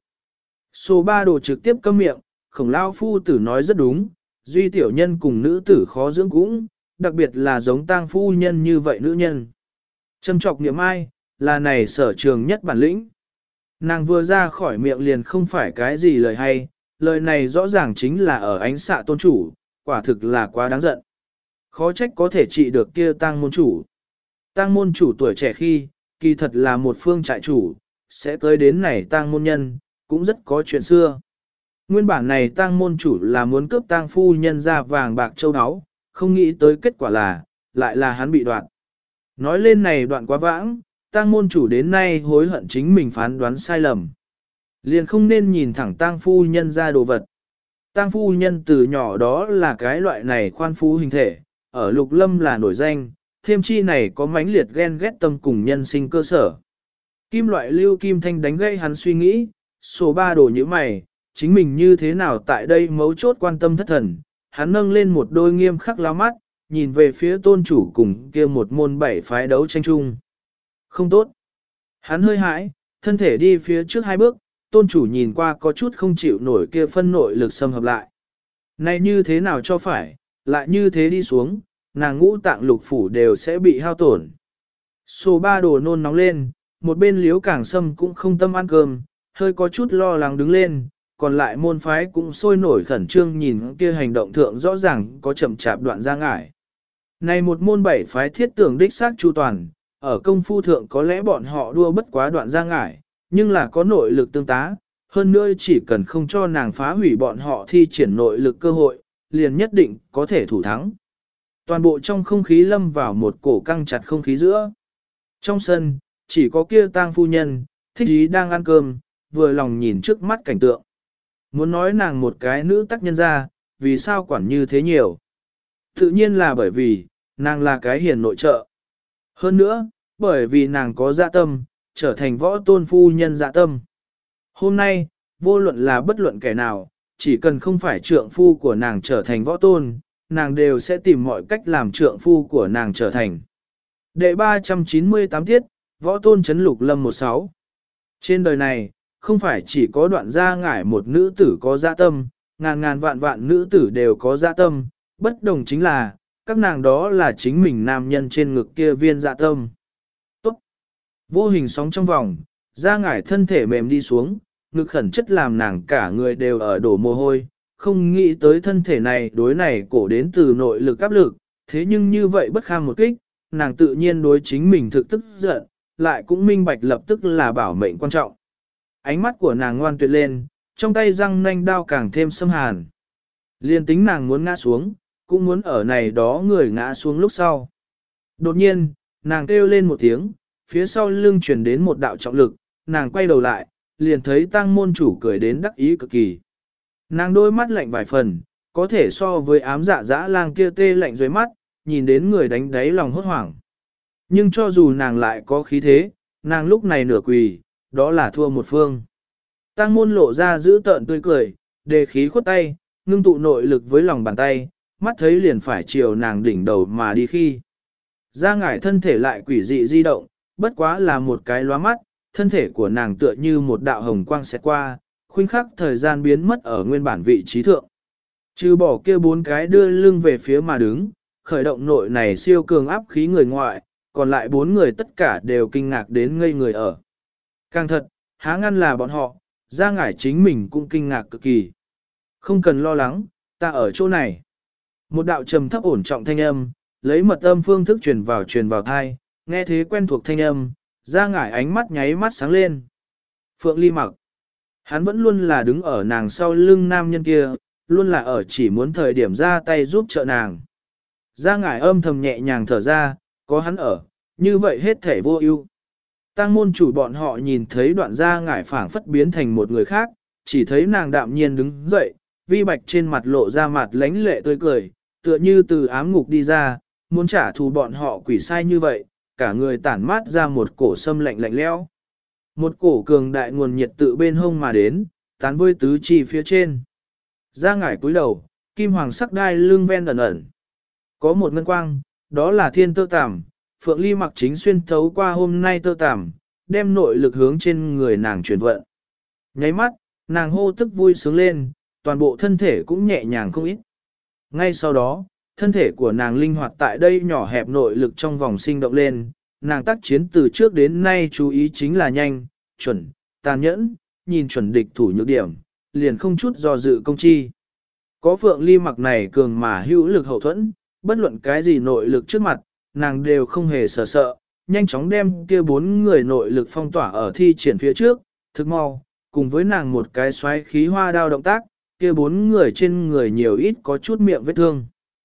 Số ba đồ trực tiếp câm miệng, khổng lao phu tử nói rất đúng, duy tiểu nhân cùng nữ tử khó dưỡng cũng, đặc biệt là giống tang phu nhân như vậy nữ nhân. Châm trọc niệm ai, là này sở trường nhất bản lĩnh. Nàng vừa ra khỏi miệng liền không phải cái gì lời hay, lời này rõ ràng chính là ở ánh xạ tôn chủ, quả thực là quá đáng giận. Khó trách có thể trị được kia tang môn chủ. Tang môn chủ tuổi trẻ khi, kỳ thật là một phương trại chủ, sẽ tới đến này tang môn nhân, cũng rất có chuyện xưa. Nguyên bản này tang môn chủ là muốn cướp tang phu nhân ra vàng bạc châu áo, không nghĩ tới kết quả là, lại là hắn bị đoạn. Nói lên này đoạn quá vãng, tang môn chủ đến nay hối hận chính mình phán đoán sai lầm. Liền không nên nhìn thẳng tang phu nhân ra đồ vật. Tang phu nhân từ nhỏ đó là cái loại này khoan phú hình thể, ở lục lâm là nổi danh, thêm chi này có mãnh liệt ghen ghét tâm cùng nhân sinh cơ sở. Kim loại lưu kim thanh đánh gây hắn suy nghĩ, số ba đồ như mày, chính mình như thế nào tại đây mấu chốt quan tâm thất thần, hắn nâng lên một đôi nghiêm khắc lao mắt, nhìn về phía tôn chủ cùng kia một môn bảy phái đấu tranh chung. Không tốt. Hắn hơi hãi, thân thể đi phía trước hai bước, tôn chủ nhìn qua có chút không chịu nổi kia phân nội lực xâm hợp lại. Này như thế nào cho phải, lại như thế đi xuống, nàng ngũ tạng lục phủ đều sẽ bị hao tổn. Số ba đồ nôn nóng lên, một bên liếu cảng sâm cũng không tâm ăn cơm, hơi có chút lo lắng đứng lên, còn lại môn phái cũng sôi nổi khẩn trương nhìn kia hành động thượng rõ ràng có chậm chạp đoạn ra ngải. Này một môn bảy phái thiết tưởng đích xác chu toàn, ở công phu thượng có lẽ bọn họ đua bất quá đoạn ra ngải, nhưng là có nội lực tương tá, hơn nữa chỉ cần không cho nàng phá hủy bọn họ thi triển nội lực cơ hội, liền nhất định có thể thủ thắng. Toàn bộ trong không khí lâm vào một cổ căng chặt không khí giữa. Trong sân, chỉ có kia tang phu nhân, thích ý đang ăn cơm, vừa lòng nhìn trước mắt cảnh tượng. Muốn nói nàng một cái nữ tác nhân ra, vì sao quản như thế nhiều? Tự nhiên là bởi vì, nàng là cái hiền nội trợ. Hơn nữa, bởi vì nàng có dạ tâm, trở thành võ tôn phu nhân dạ tâm. Hôm nay, vô luận là bất luận kẻ nào, chỉ cần không phải trượng phu của nàng trở thành võ tôn, nàng đều sẽ tìm mọi cách làm trượng phu của nàng trở thành. Đệ ba trăm chín mươi tám tiết, võ tôn chấn lục lâm một sáu. Trên đời này, không phải chỉ có đoạn gia ngải một nữ tử có dạ tâm, ngàn ngàn vạn vạn nữ tử đều có dạ tâm, bất đồng chính là, các nàng đó là chính mình nam nhân trên ngực kia viên dạ tâm. Tốt! Vô hình sóng trong vòng, gia ngải thân thể mềm đi xuống, ngực khẩn chất làm nàng cả người đều ở đổ mồ hôi, không nghĩ tới thân thể này đối này cổ đến từ nội lực áp lực, thế nhưng như vậy bất kham một kích, nàng tự nhiên đối chính mình thực tức giận, lại cũng minh bạch lập tức là bảo mệnh quan trọng. Ánh mắt của nàng ngoan tuyệt lên, trong tay răng nanh đao càng thêm xâm hàn. Liên tính nàng muốn ngã xuống, cũng muốn ở này đó người ngã xuống lúc sau. Đột nhiên, nàng kêu lên một tiếng, phía sau lưng truyền đến một đạo trọng lực, nàng quay đầu lại, liền thấy tăng môn chủ cười đến đắc ý cực kỳ. Nàng đôi mắt lạnh vài phần, có thể so với ám dạ dã lang kia tê lạnh dưới mắt, nhìn đến người đánh đáy lòng hốt hoảng. Nhưng cho dù nàng lại có khí thế, nàng lúc này nửa quỳ, đó là thua một phương. Tăng môn lộ ra giữ tợn tươi cười, đề khí khuất tay, ngưng tụ nội lực với lòng bàn tay, mắt thấy liền phải chiều nàng đỉnh đầu mà đi khi. Ra ngải thân thể lại quỷ dị di động, bất quá là một cái lóa mắt, thân thể của nàng tựa như một đạo hồng quang sẽ qua, khuynh khắc thời gian biến mất ở nguyên bản vị trí thượng. Trừ bỏ kia bốn cái đưa lưng về phía mà đứng, khởi động nội này siêu cường áp khí người ngoại, còn lại bốn người tất cả đều kinh ngạc đến ngây người ở. Càng thật, há ngăn là bọn họ, ra ngải chính mình cũng kinh ngạc cực kỳ. Không cần lo lắng, ta ở chỗ này. Một đạo trầm thấp ổn trọng thanh âm, lấy mật âm phương thức truyền vào truyền vào thai, nghe thế quen thuộc thanh âm, ra ngải ánh mắt nháy mắt sáng lên. Phượng Ly Mặc. Hắn vẫn luôn là đứng ở nàng sau lưng nam nhân kia, luôn là ở chỉ muốn thời điểm ra tay giúp trợ nàng. Ra ngải âm thầm nhẹ nhàng thở ra, có hắn ở, như vậy hết thể vô ưu. Tăng môn chủ bọn họ nhìn thấy đoạn ra ngải phảng phất biến thành một người khác, chỉ thấy nàng đạm nhiên đứng dậy, vi bạch trên mặt lộ ra mặt lánh lệ tươi cười, tựa như từ ám ngục đi ra, muốn trả thù bọn họ quỷ sai như vậy, cả người tản mát ra một cổ sâm lạnh lạnh lẽo. Một cổ cường đại nguồn nhiệt tự bên hông mà đến, tán với tứ chi phía trên. Ra ngải cúi đầu, kim hoàng sắc đai lưng ven ẩn ẩn. Có một ngân quang, đó là thiên tơ tằm, Phượng Ly Mặc chính xuyên thấu qua hôm nay tơ tằm, đem nội lực hướng trên người nàng truyền vận. Nháy mắt, nàng hô tức vui sướng lên, toàn bộ thân thể cũng nhẹ nhàng không ít. Ngay sau đó, thân thể của nàng linh hoạt tại đây nhỏ hẹp nội lực trong vòng sinh động lên, nàng tác chiến từ trước đến nay chú ý chính là nhanh, chuẩn, tàn nhẫn, nhìn chuẩn địch thủ nhược điểm, liền không chút do dự công chi. Có Phượng Ly Mặc này cường mà hữu lực hậu thuẫn, bất luận cái gì nội lực trước mặt, nàng đều không hề sợ sợ, nhanh chóng đem kia bốn người nội lực phong tỏa ở thi triển phía trước, thức mau, cùng với nàng một cái xoáy khí hoa đao động tác, kia bốn người trên người nhiều ít có chút miệng vết thương.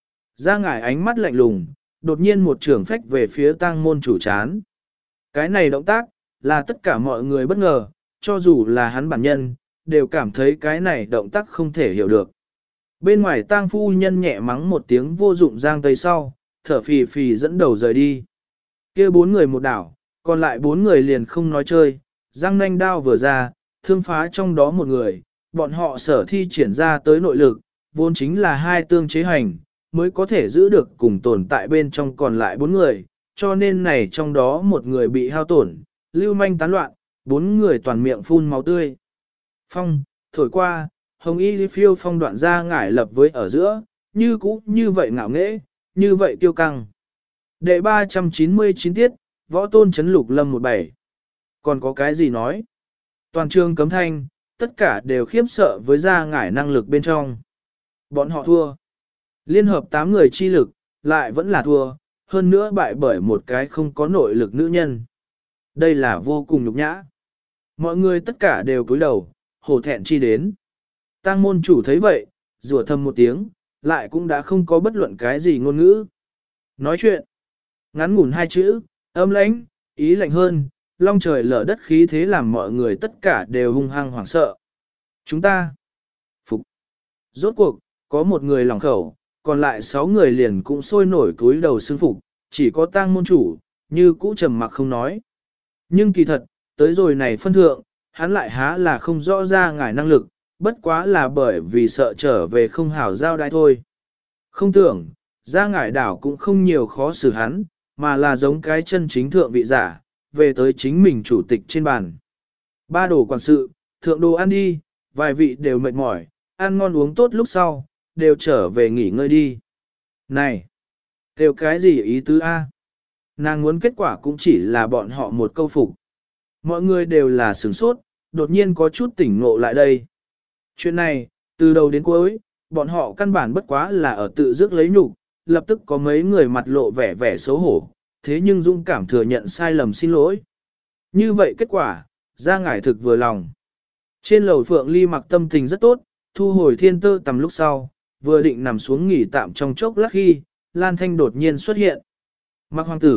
Ra ngải ánh mắt lạnh lùng, đột nhiên một trường phách về phía tang môn chủ chán. Cái này động tác, là tất cả mọi người bất ngờ, cho dù là hắn bản nhân, đều cảm thấy cái này động tác không thể hiểu được. Bên ngoài tang phu nhân nhẹ mắng một tiếng vô dụng giang tây sau, thở phì phì dẫn đầu rời đi. Kia bốn người một đảo, còn lại bốn người liền không nói chơi, giang nanh đao vừa ra, thương phá trong đó một người, bọn họ sở thi triển ra tới nội lực, vốn chính là hai tương chế hành, mới có thể giữ được cùng tồn tại bên trong còn lại bốn người, cho nên này trong đó một người bị hao tổn, lưu manh tán loạn, bốn người toàn miệng phun máu tươi. Phong, thổi qua, hồng y phiêu phong đoạn ra ngải lập với ở giữa, như cũ như vậy ngạo nghễ, như vậy tiêu căng. Đệ ba trăm chín mươi chín tiết, võ tôn chấn lục lâm một bảy. Còn có cái gì nói? Toàn trường cấm thanh, tất cả đều khiếp sợ với ra ngải năng lực bên trong. Bọn họ thua. Liên hợp tám người chi lực, lại vẫn là thua, hơn nữa bại bởi một cái không có nội lực nữ nhân. Đây là vô cùng nhục nhã. Mọi người tất cả đều cúi đầu, hổ thẹn chi đến. Tang môn chủ thấy vậy, rủa thầm một tiếng, lại cũng đã không có bất luận cái gì ngôn ngữ. Nói chuyện, ngắn ngủn hai chữ, âm lãnh, ý lạnh hơn, long trời lở đất khí thế làm mọi người tất cả đều hung hăng hoảng sợ. Chúng ta, phục. Rốt cuộc, có một người lòng khẩu, còn lại sáu người liền cũng sôi nổi cúi đầu xưng phục, chỉ có tang môn chủ, như cũ trầm mặc không nói. Nhưng kỳ thật, tới rồi này phân thượng, hắn lại há là không rõ ra ngải năng lực, bất quá là bởi vì sợ trở về không hảo giao đai thôi. Không tưởng, ra ngải đảo cũng không nhiều khó xử hắn, mà là giống cái chân chính thượng vị giả, về tới chính mình chủ tịch trên bàn. Ba đồ quản sự, thượng đồ ăn đi, vài vị đều mệt mỏi, ăn ngon uống tốt lúc sau, đều trở về nghỉ ngơi đi. Này, đều cái gì ý tứ A? Nàng muốn kết quả cũng chỉ là bọn họ một câu phục. Mọi người đều là sửng sốt, đột nhiên có chút tỉnh ngộ lại đây. Chuyện này, từ đầu đến cuối, bọn họ căn bản bất quá là ở tự dứt lấy nhục, lập tức có mấy người mặt lộ vẻ vẻ xấu hổ, thế nhưng dũng cảm thừa nhận sai lầm xin lỗi. Như vậy kết quả, ra ngải thực vừa lòng. Trên lầu Phượng Ly Mặc tâm tình rất tốt, thu hồi thiên tơ tầm lúc sau, vừa định nằm xuống nghỉ tạm trong chốc lát khi, Lan Thanh đột nhiên xuất hiện. Mặc hoàng tử,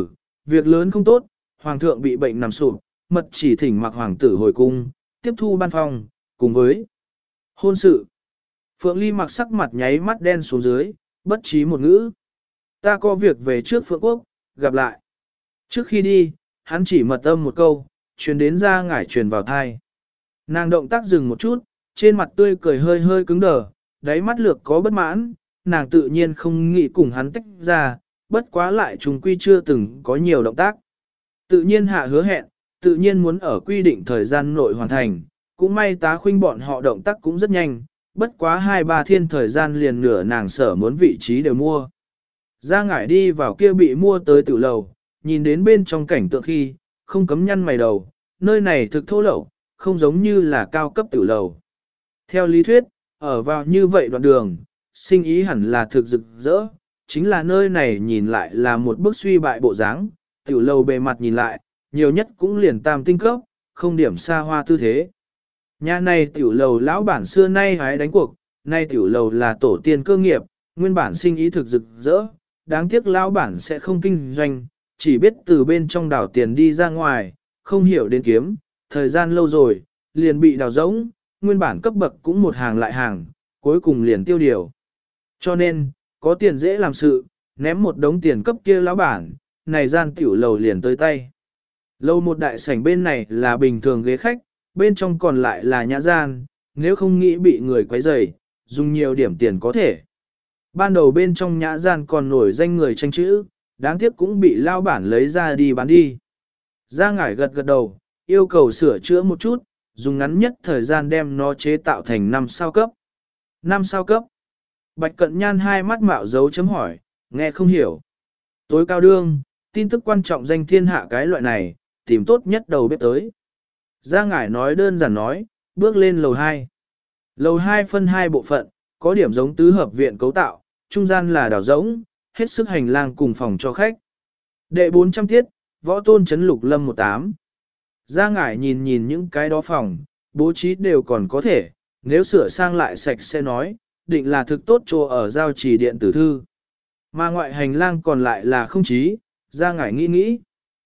việc lớn không tốt, hoàng thượng bị bệnh nằm sụp, mật chỉ thỉnh mặc hoàng tử hồi cung, tiếp thu ban phong, cùng với hôn sự. Phượng Ly mặc sắc mặt nháy mắt đen xuống dưới, bất trí một ngữ. Ta có việc về trước Phượng Quốc, gặp lại. Trước khi đi, hắn chỉ mật âm một câu, truyền đến ra ngải truyền vào thai. Nàng động tác dừng một chút, trên mặt tươi cười hơi hơi cứng đờ, đáy mắt lược có bất mãn, nàng tự nhiên không nghĩ cùng hắn tách ra, bất quá lại trùng quy chưa từng có nhiều động tác. Tự nhiên hạ hứa hẹn, tự nhiên muốn ở quy định thời gian nội hoàn thành, cũng may tá khuynh bọn họ động tác cũng rất nhanh, bất quá hai ba thiên thời gian liền nửa nàng sở muốn vị trí đều mua. Ra ngải đi vào kia bị mua tới tử lầu, nhìn đến bên trong cảnh tượng khi, không cấm nhăn mày đầu, nơi này thực thô lậu, không giống như là cao cấp tử lầu. Theo lý thuyết, ở vào như vậy đoạn đường, sinh ý hẳn là thực rực rỡ, chính là nơi này nhìn lại là một bức suy bại bộ dáng, tiểu lầu bề mặt nhìn lại, nhiều nhất cũng liền tam tinh cấp, không điểm xa hoa tư thế. Nhà này tiểu lầu lão bản xưa nay hái đánh cuộc, nay tiểu lầu là tổ tiên cơ nghiệp, nguyên bản sinh ý thực rực rỡ, đáng tiếc lão bản sẽ không kinh doanh, chỉ biết từ bên trong đảo tiền đi ra ngoài, không hiểu đến kiếm, thời gian lâu rồi, liền bị đào rỗng, nguyên bản cấp bậc cũng một hàng lại hàng, cuối cùng liền tiêu điều. Cho nên, có tiền dễ làm sự, ném một đống tiền cấp kia lão bản, này gian tiểu lầu liền tới tay. Lâu một đại sảnh bên này là bình thường ghế khách, bên trong còn lại là nhã gian, nếu không nghĩ bị người quấy rầy, dùng nhiều điểm tiền có thể. Ban đầu bên trong nhã gian còn nổi danh người tranh chữ, đáng tiếc cũng bị lao bản lấy ra đi bán đi. Gia ngải gật gật đầu, yêu cầu sửa chữa một chút, dùng ngắn nhất thời gian đem nó chế tạo thành năm sao cấp. năm sao cấp. Bạch Cận Nhan hai mắt mạo dấu chấm hỏi, nghe không hiểu. Tối cao đương, tin tức quan trọng danh thiên hạ cái loại này, tìm tốt nhất đầu bếp tới. Gia ngải nói đơn giản nói, bước lên lầu hai. Lầu hai phân hai bộ phận, có điểm giống tứ hợp viện cấu tạo, trung gian là đảo rỗng, hết sức hành lang cùng phòng cho khách. Đệ bốn trăm tiết, võ tôn chấn lục lâm một tám. Gia ngải nhìn nhìn những cái đó phòng, bố trí đều còn có thể, nếu sửa sang lại sạch sẽ nói, định là thực tốt cho ở giao trì điện tử thư. Mà ngoại hành lang còn lại là không chí, Gia ngải nghĩ nghĩ.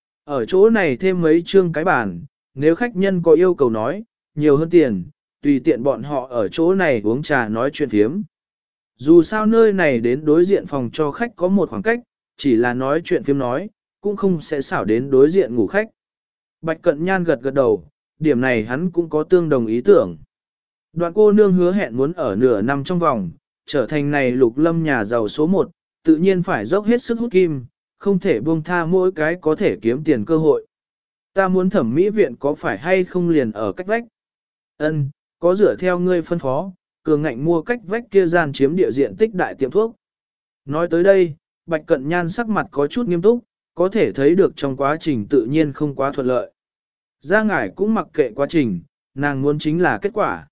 Ở chỗ này thêm mấy chương cái bàn, nếu khách nhân có yêu cầu nói, nhiều hơn tiền, tùy tiện bọn họ ở chỗ này uống trà nói chuyện phiếm. Dù sao nơi này đến đối diện phòng cho khách có một khoảng cách, chỉ là nói chuyện phiếm nói, cũng không sẽ xảo đến đối diện ngủ khách. Bạch Cận Nhan gật gật đầu, điểm này hắn cũng có tương đồng ý tưởng. Đoạn cô nương hứa hẹn muốn ở nửa năm trong vòng, trở thành này lục lâm nhà giàu số một, tự nhiên phải dốc hết sức hút kim, không thể buông tha mỗi cái có thể kiếm tiền cơ hội. Ta muốn thẩm mỹ viện có phải hay không liền ở cách vách? Ân, có dựa theo ngươi phân phó, cường ngạnh mua cách vách kia gian chiếm địa diện tích đại tiệm thuốc. Nói tới đây, Bạch Cận Nhan sắc mặt có chút nghiêm túc, có thể thấy được trong quá trình tự nhiên không quá thuận lợi. Gia ngải cũng mặc kệ quá trình, nàng muốn chính là kết quả.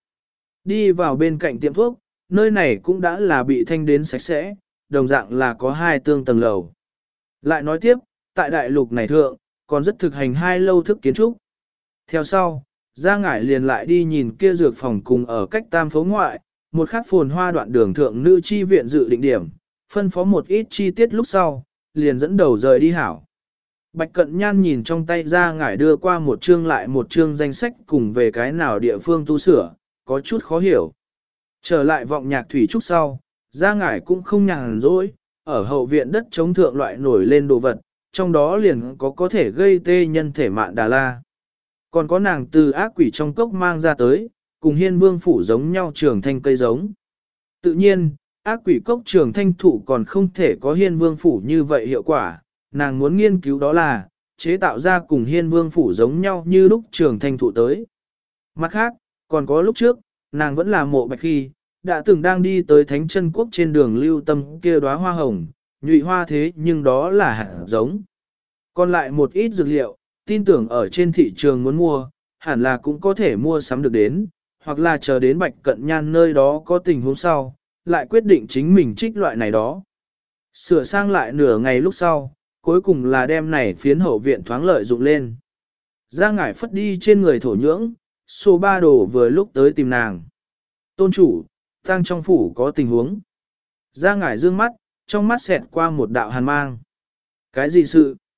Đi vào bên cạnh tiệm thuốc, nơi này cũng đã là bị thanh đến sạch sẽ, đồng dạng là có hai tương tầng lầu. Lại nói tiếp, tại đại lục này thượng, còn rất thực hành hai lâu thức kiến trúc. Theo sau, Gia ngải liền lại đi nhìn kia dược phòng cùng ở cách tam phố ngoại, một khắc phồn hoa đoạn đường thượng nữ chi viện dự định điểm, phân phó một ít chi tiết lúc sau, liền dẫn đầu rời đi hảo. Bạch Cận Nhan nhìn trong tay Gia ngải đưa qua một chương lại một chương danh sách cùng về cái nào địa phương tu sửa, có chút khó hiểu. Trở lại vọng nhạc thủy trúc sau, Gia ngải cũng không nhàn rỗi, ở hậu viện đất chống thượng loại nổi lên đồ vật, trong đó liền có có thể gây tê nhân thể mạn đà la. Còn có nàng từ ác quỷ trong cốc mang ra tới, cùng hiên vương phủ giống nhau trường thanh cây giống. Tự nhiên, ác quỷ cốc trường thanh thụ còn không thể có hiên vương phủ như vậy hiệu quả, nàng muốn nghiên cứu đó là, chế tạo ra cùng hiên vương phủ giống nhau như lúc trường thanh thụ tới. Mặt khác, còn có lúc trước, nàng vẫn là mộ bạch khi, đã từng đang đi tới thánh chân quốc trên đường lưu tâm kia đóa hoa hồng, nhụy hoa thế nhưng đó là hạt giống. Còn lại một ít dược liệu, tin tưởng ở trên thị trường muốn mua, hẳn là cũng có thể mua sắm được đến, hoặc là chờ đến Bạch Cận Nhan nơi đó có tình huống sau, lại quyết định chính mình trích loại này đó. Sửa sang lại nửa ngày lúc sau, cuối cùng là đem này phiến hậu viện thoáng lợi dụng lên. Gia ngải phất đi trên người thổ nhưỡng, số ba đồ vừa lúc tới tìm nàng. Tôn chủ, tăng trong phủ có tình huống. Gia ngải dương mắt, trong mắt xẹt qua một đạo hàn mang. Cái gì sự?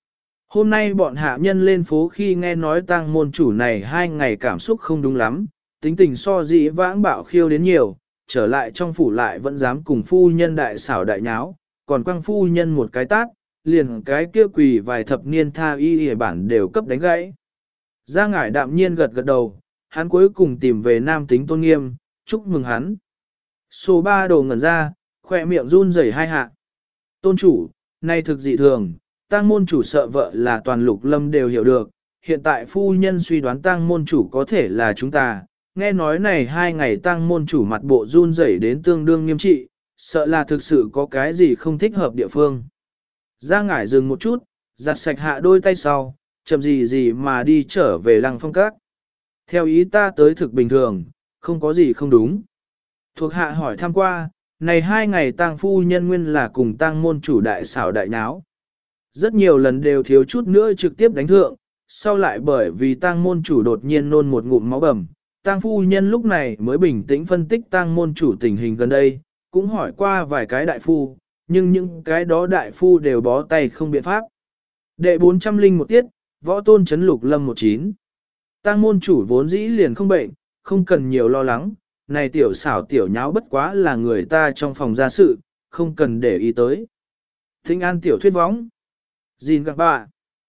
Hôm nay bọn hạ nhân lên phố khi nghe nói tang môn chủ này hai ngày cảm xúc không đúng lắm, tính tình so dĩ vãng bạo khiêu đến nhiều, trở lại trong phủ lại vẫn dám cùng phu nhân đại xảo đại nháo, còn quăng phu nhân một cái tát, liền cái kia quỳ vài thập niên tha y hề bản đều cấp đánh gãy. Gia ngải đạm nhiên gật gật đầu, hắn cuối cùng tìm về nam tính tôn nghiêm, chúc mừng hắn. Số ba đồ ngẩn ra, khỏe miệng run rẩy hai hạ. Tôn chủ, nay thực dị thường, tang môn chủ sợ vợ là toàn lục lâm đều hiểu được, hiện tại phu nhân suy đoán tang môn chủ có thể là chúng ta, nghe nói này hai ngày tang môn chủ mặt bộ run rẩy đến tương đương nghiêm trị, sợ là thực sự có cái gì không thích hợp địa phương. Gia ngải dừng một chút, giặt sạch hạ đôi tay sau, chậm gì gì mà đi trở về lăng phong các. Theo ý ta tới thực bình thường, không có gì không đúng. Thuộc hạ hỏi thăm qua, này hai ngày tang phu nhân nguyên là cùng tang môn chủ đại xảo đại nháo. Rất nhiều lần đều thiếu chút nữa trực tiếp đánh thượng, sau lại bởi vì tang môn chủ đột nhiên nôn một ngụm máu bầm, tang phu nhân lúc này mới bình tĩnh phân tích tang môn chủ tình hình gần đây, cũng hỏi qua vài cái đại phu, nhưng những cái đó đại phu đều bó tay không biện pháp. Đệ bốn trăm linh một tiết, võ tôn chấn lục lâm một chín. Tang môn chủ vốn dĩ liền không bệnh, không cần nhiều lo lắng, này tiểu xảo tiểu nháo bất quá là người ta trong phòng gia sự, không cần để ý tới. Thính an tiểu thuyết võng. Gìn các bà.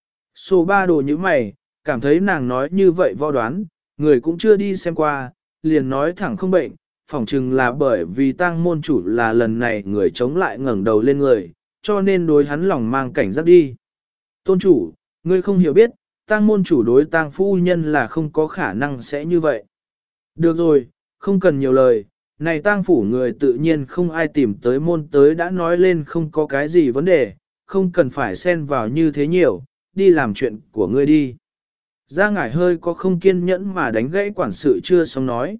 Số ba đồ như mày, cảm thấy nàng nói như vậy võ đoán, người cũng chưa đi xem qua, liền nói thẳng không bệnh, phỏng chừng là bởi vì tang môn chủ là lần này người chống lại ngẩng đầu lên người, cho nên đối hắn lòng mang cảnh giác đi. Tôn chủ, ngươi không hiểu biết, tang môn chủ đối tang phu nhân là không có khả năng sẽ như vậy. Được rồi, không cần nhiều lời, này tang phủ người tự nhiên không ai tìm tới môn tới đã nói lên không có cái gì vấn đề, không cần phải xen vào như thế nhiều, đi làm chuyện của ngươi đi. Gia ngải hơi có không kiên nhẫn mà đánh gãy quản sự chưa xong nói.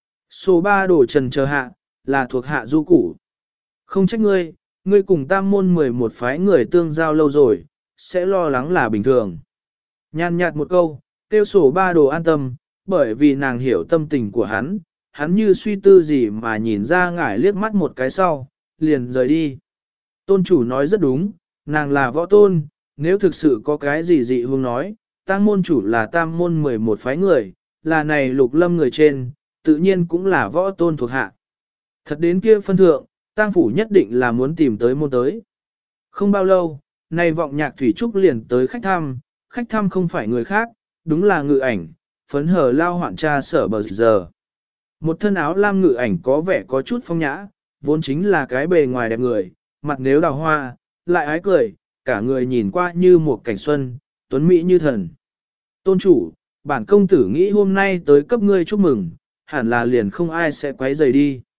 Số ba đổ trần chờ hạ, là thuộc hạ du củ. Không trách ngươi, ngươi cùng tam môn mười một phái người tương giao lâu rồi, sẽ lo lắng là bình thường. Nhàn nhạt một câu, tiêu sổ ba đồ an tâm, bởi vì nàng hiểu tâm tình của hắn, hắn như suy tư gì mà nhìn ra ngải liếc mắt một cái sau, liền rời đi. Tôn chủ nói rất đúng, nàng là võ tôn, nếu thực sự có cái gì dị hương nói, tang môn chủ là tam môn mười một phái người, là này lục lâm người trên, tự nhiên cũng là võ tôn thuộc hạ. Thật đến kia phân thượng, tang phủ nhất định là muốn tìm tới môn tới. Không bao lâu, này vọng nhạc thủy trúc liền tới khách thăm, khách thăm không phải người khác, đúng là ngự ảnh, phấn hờ lao hoạn cha sở bờ giờ. Một thân áo lam ngự ảnh có vẻ có chút phong nhã, vốn chính là cái bề ngoài đẹp người, mặt nếu đào hoa, lại ái cười, cả người nhìn qua như một cảnh xuân, tuấn mỹ như thần. Tôn chủ, bản công tử nghĩ hôm nay tới cấp ngươi chúc mừng, hẳn là liền không ai sẽ quấy rầy đi.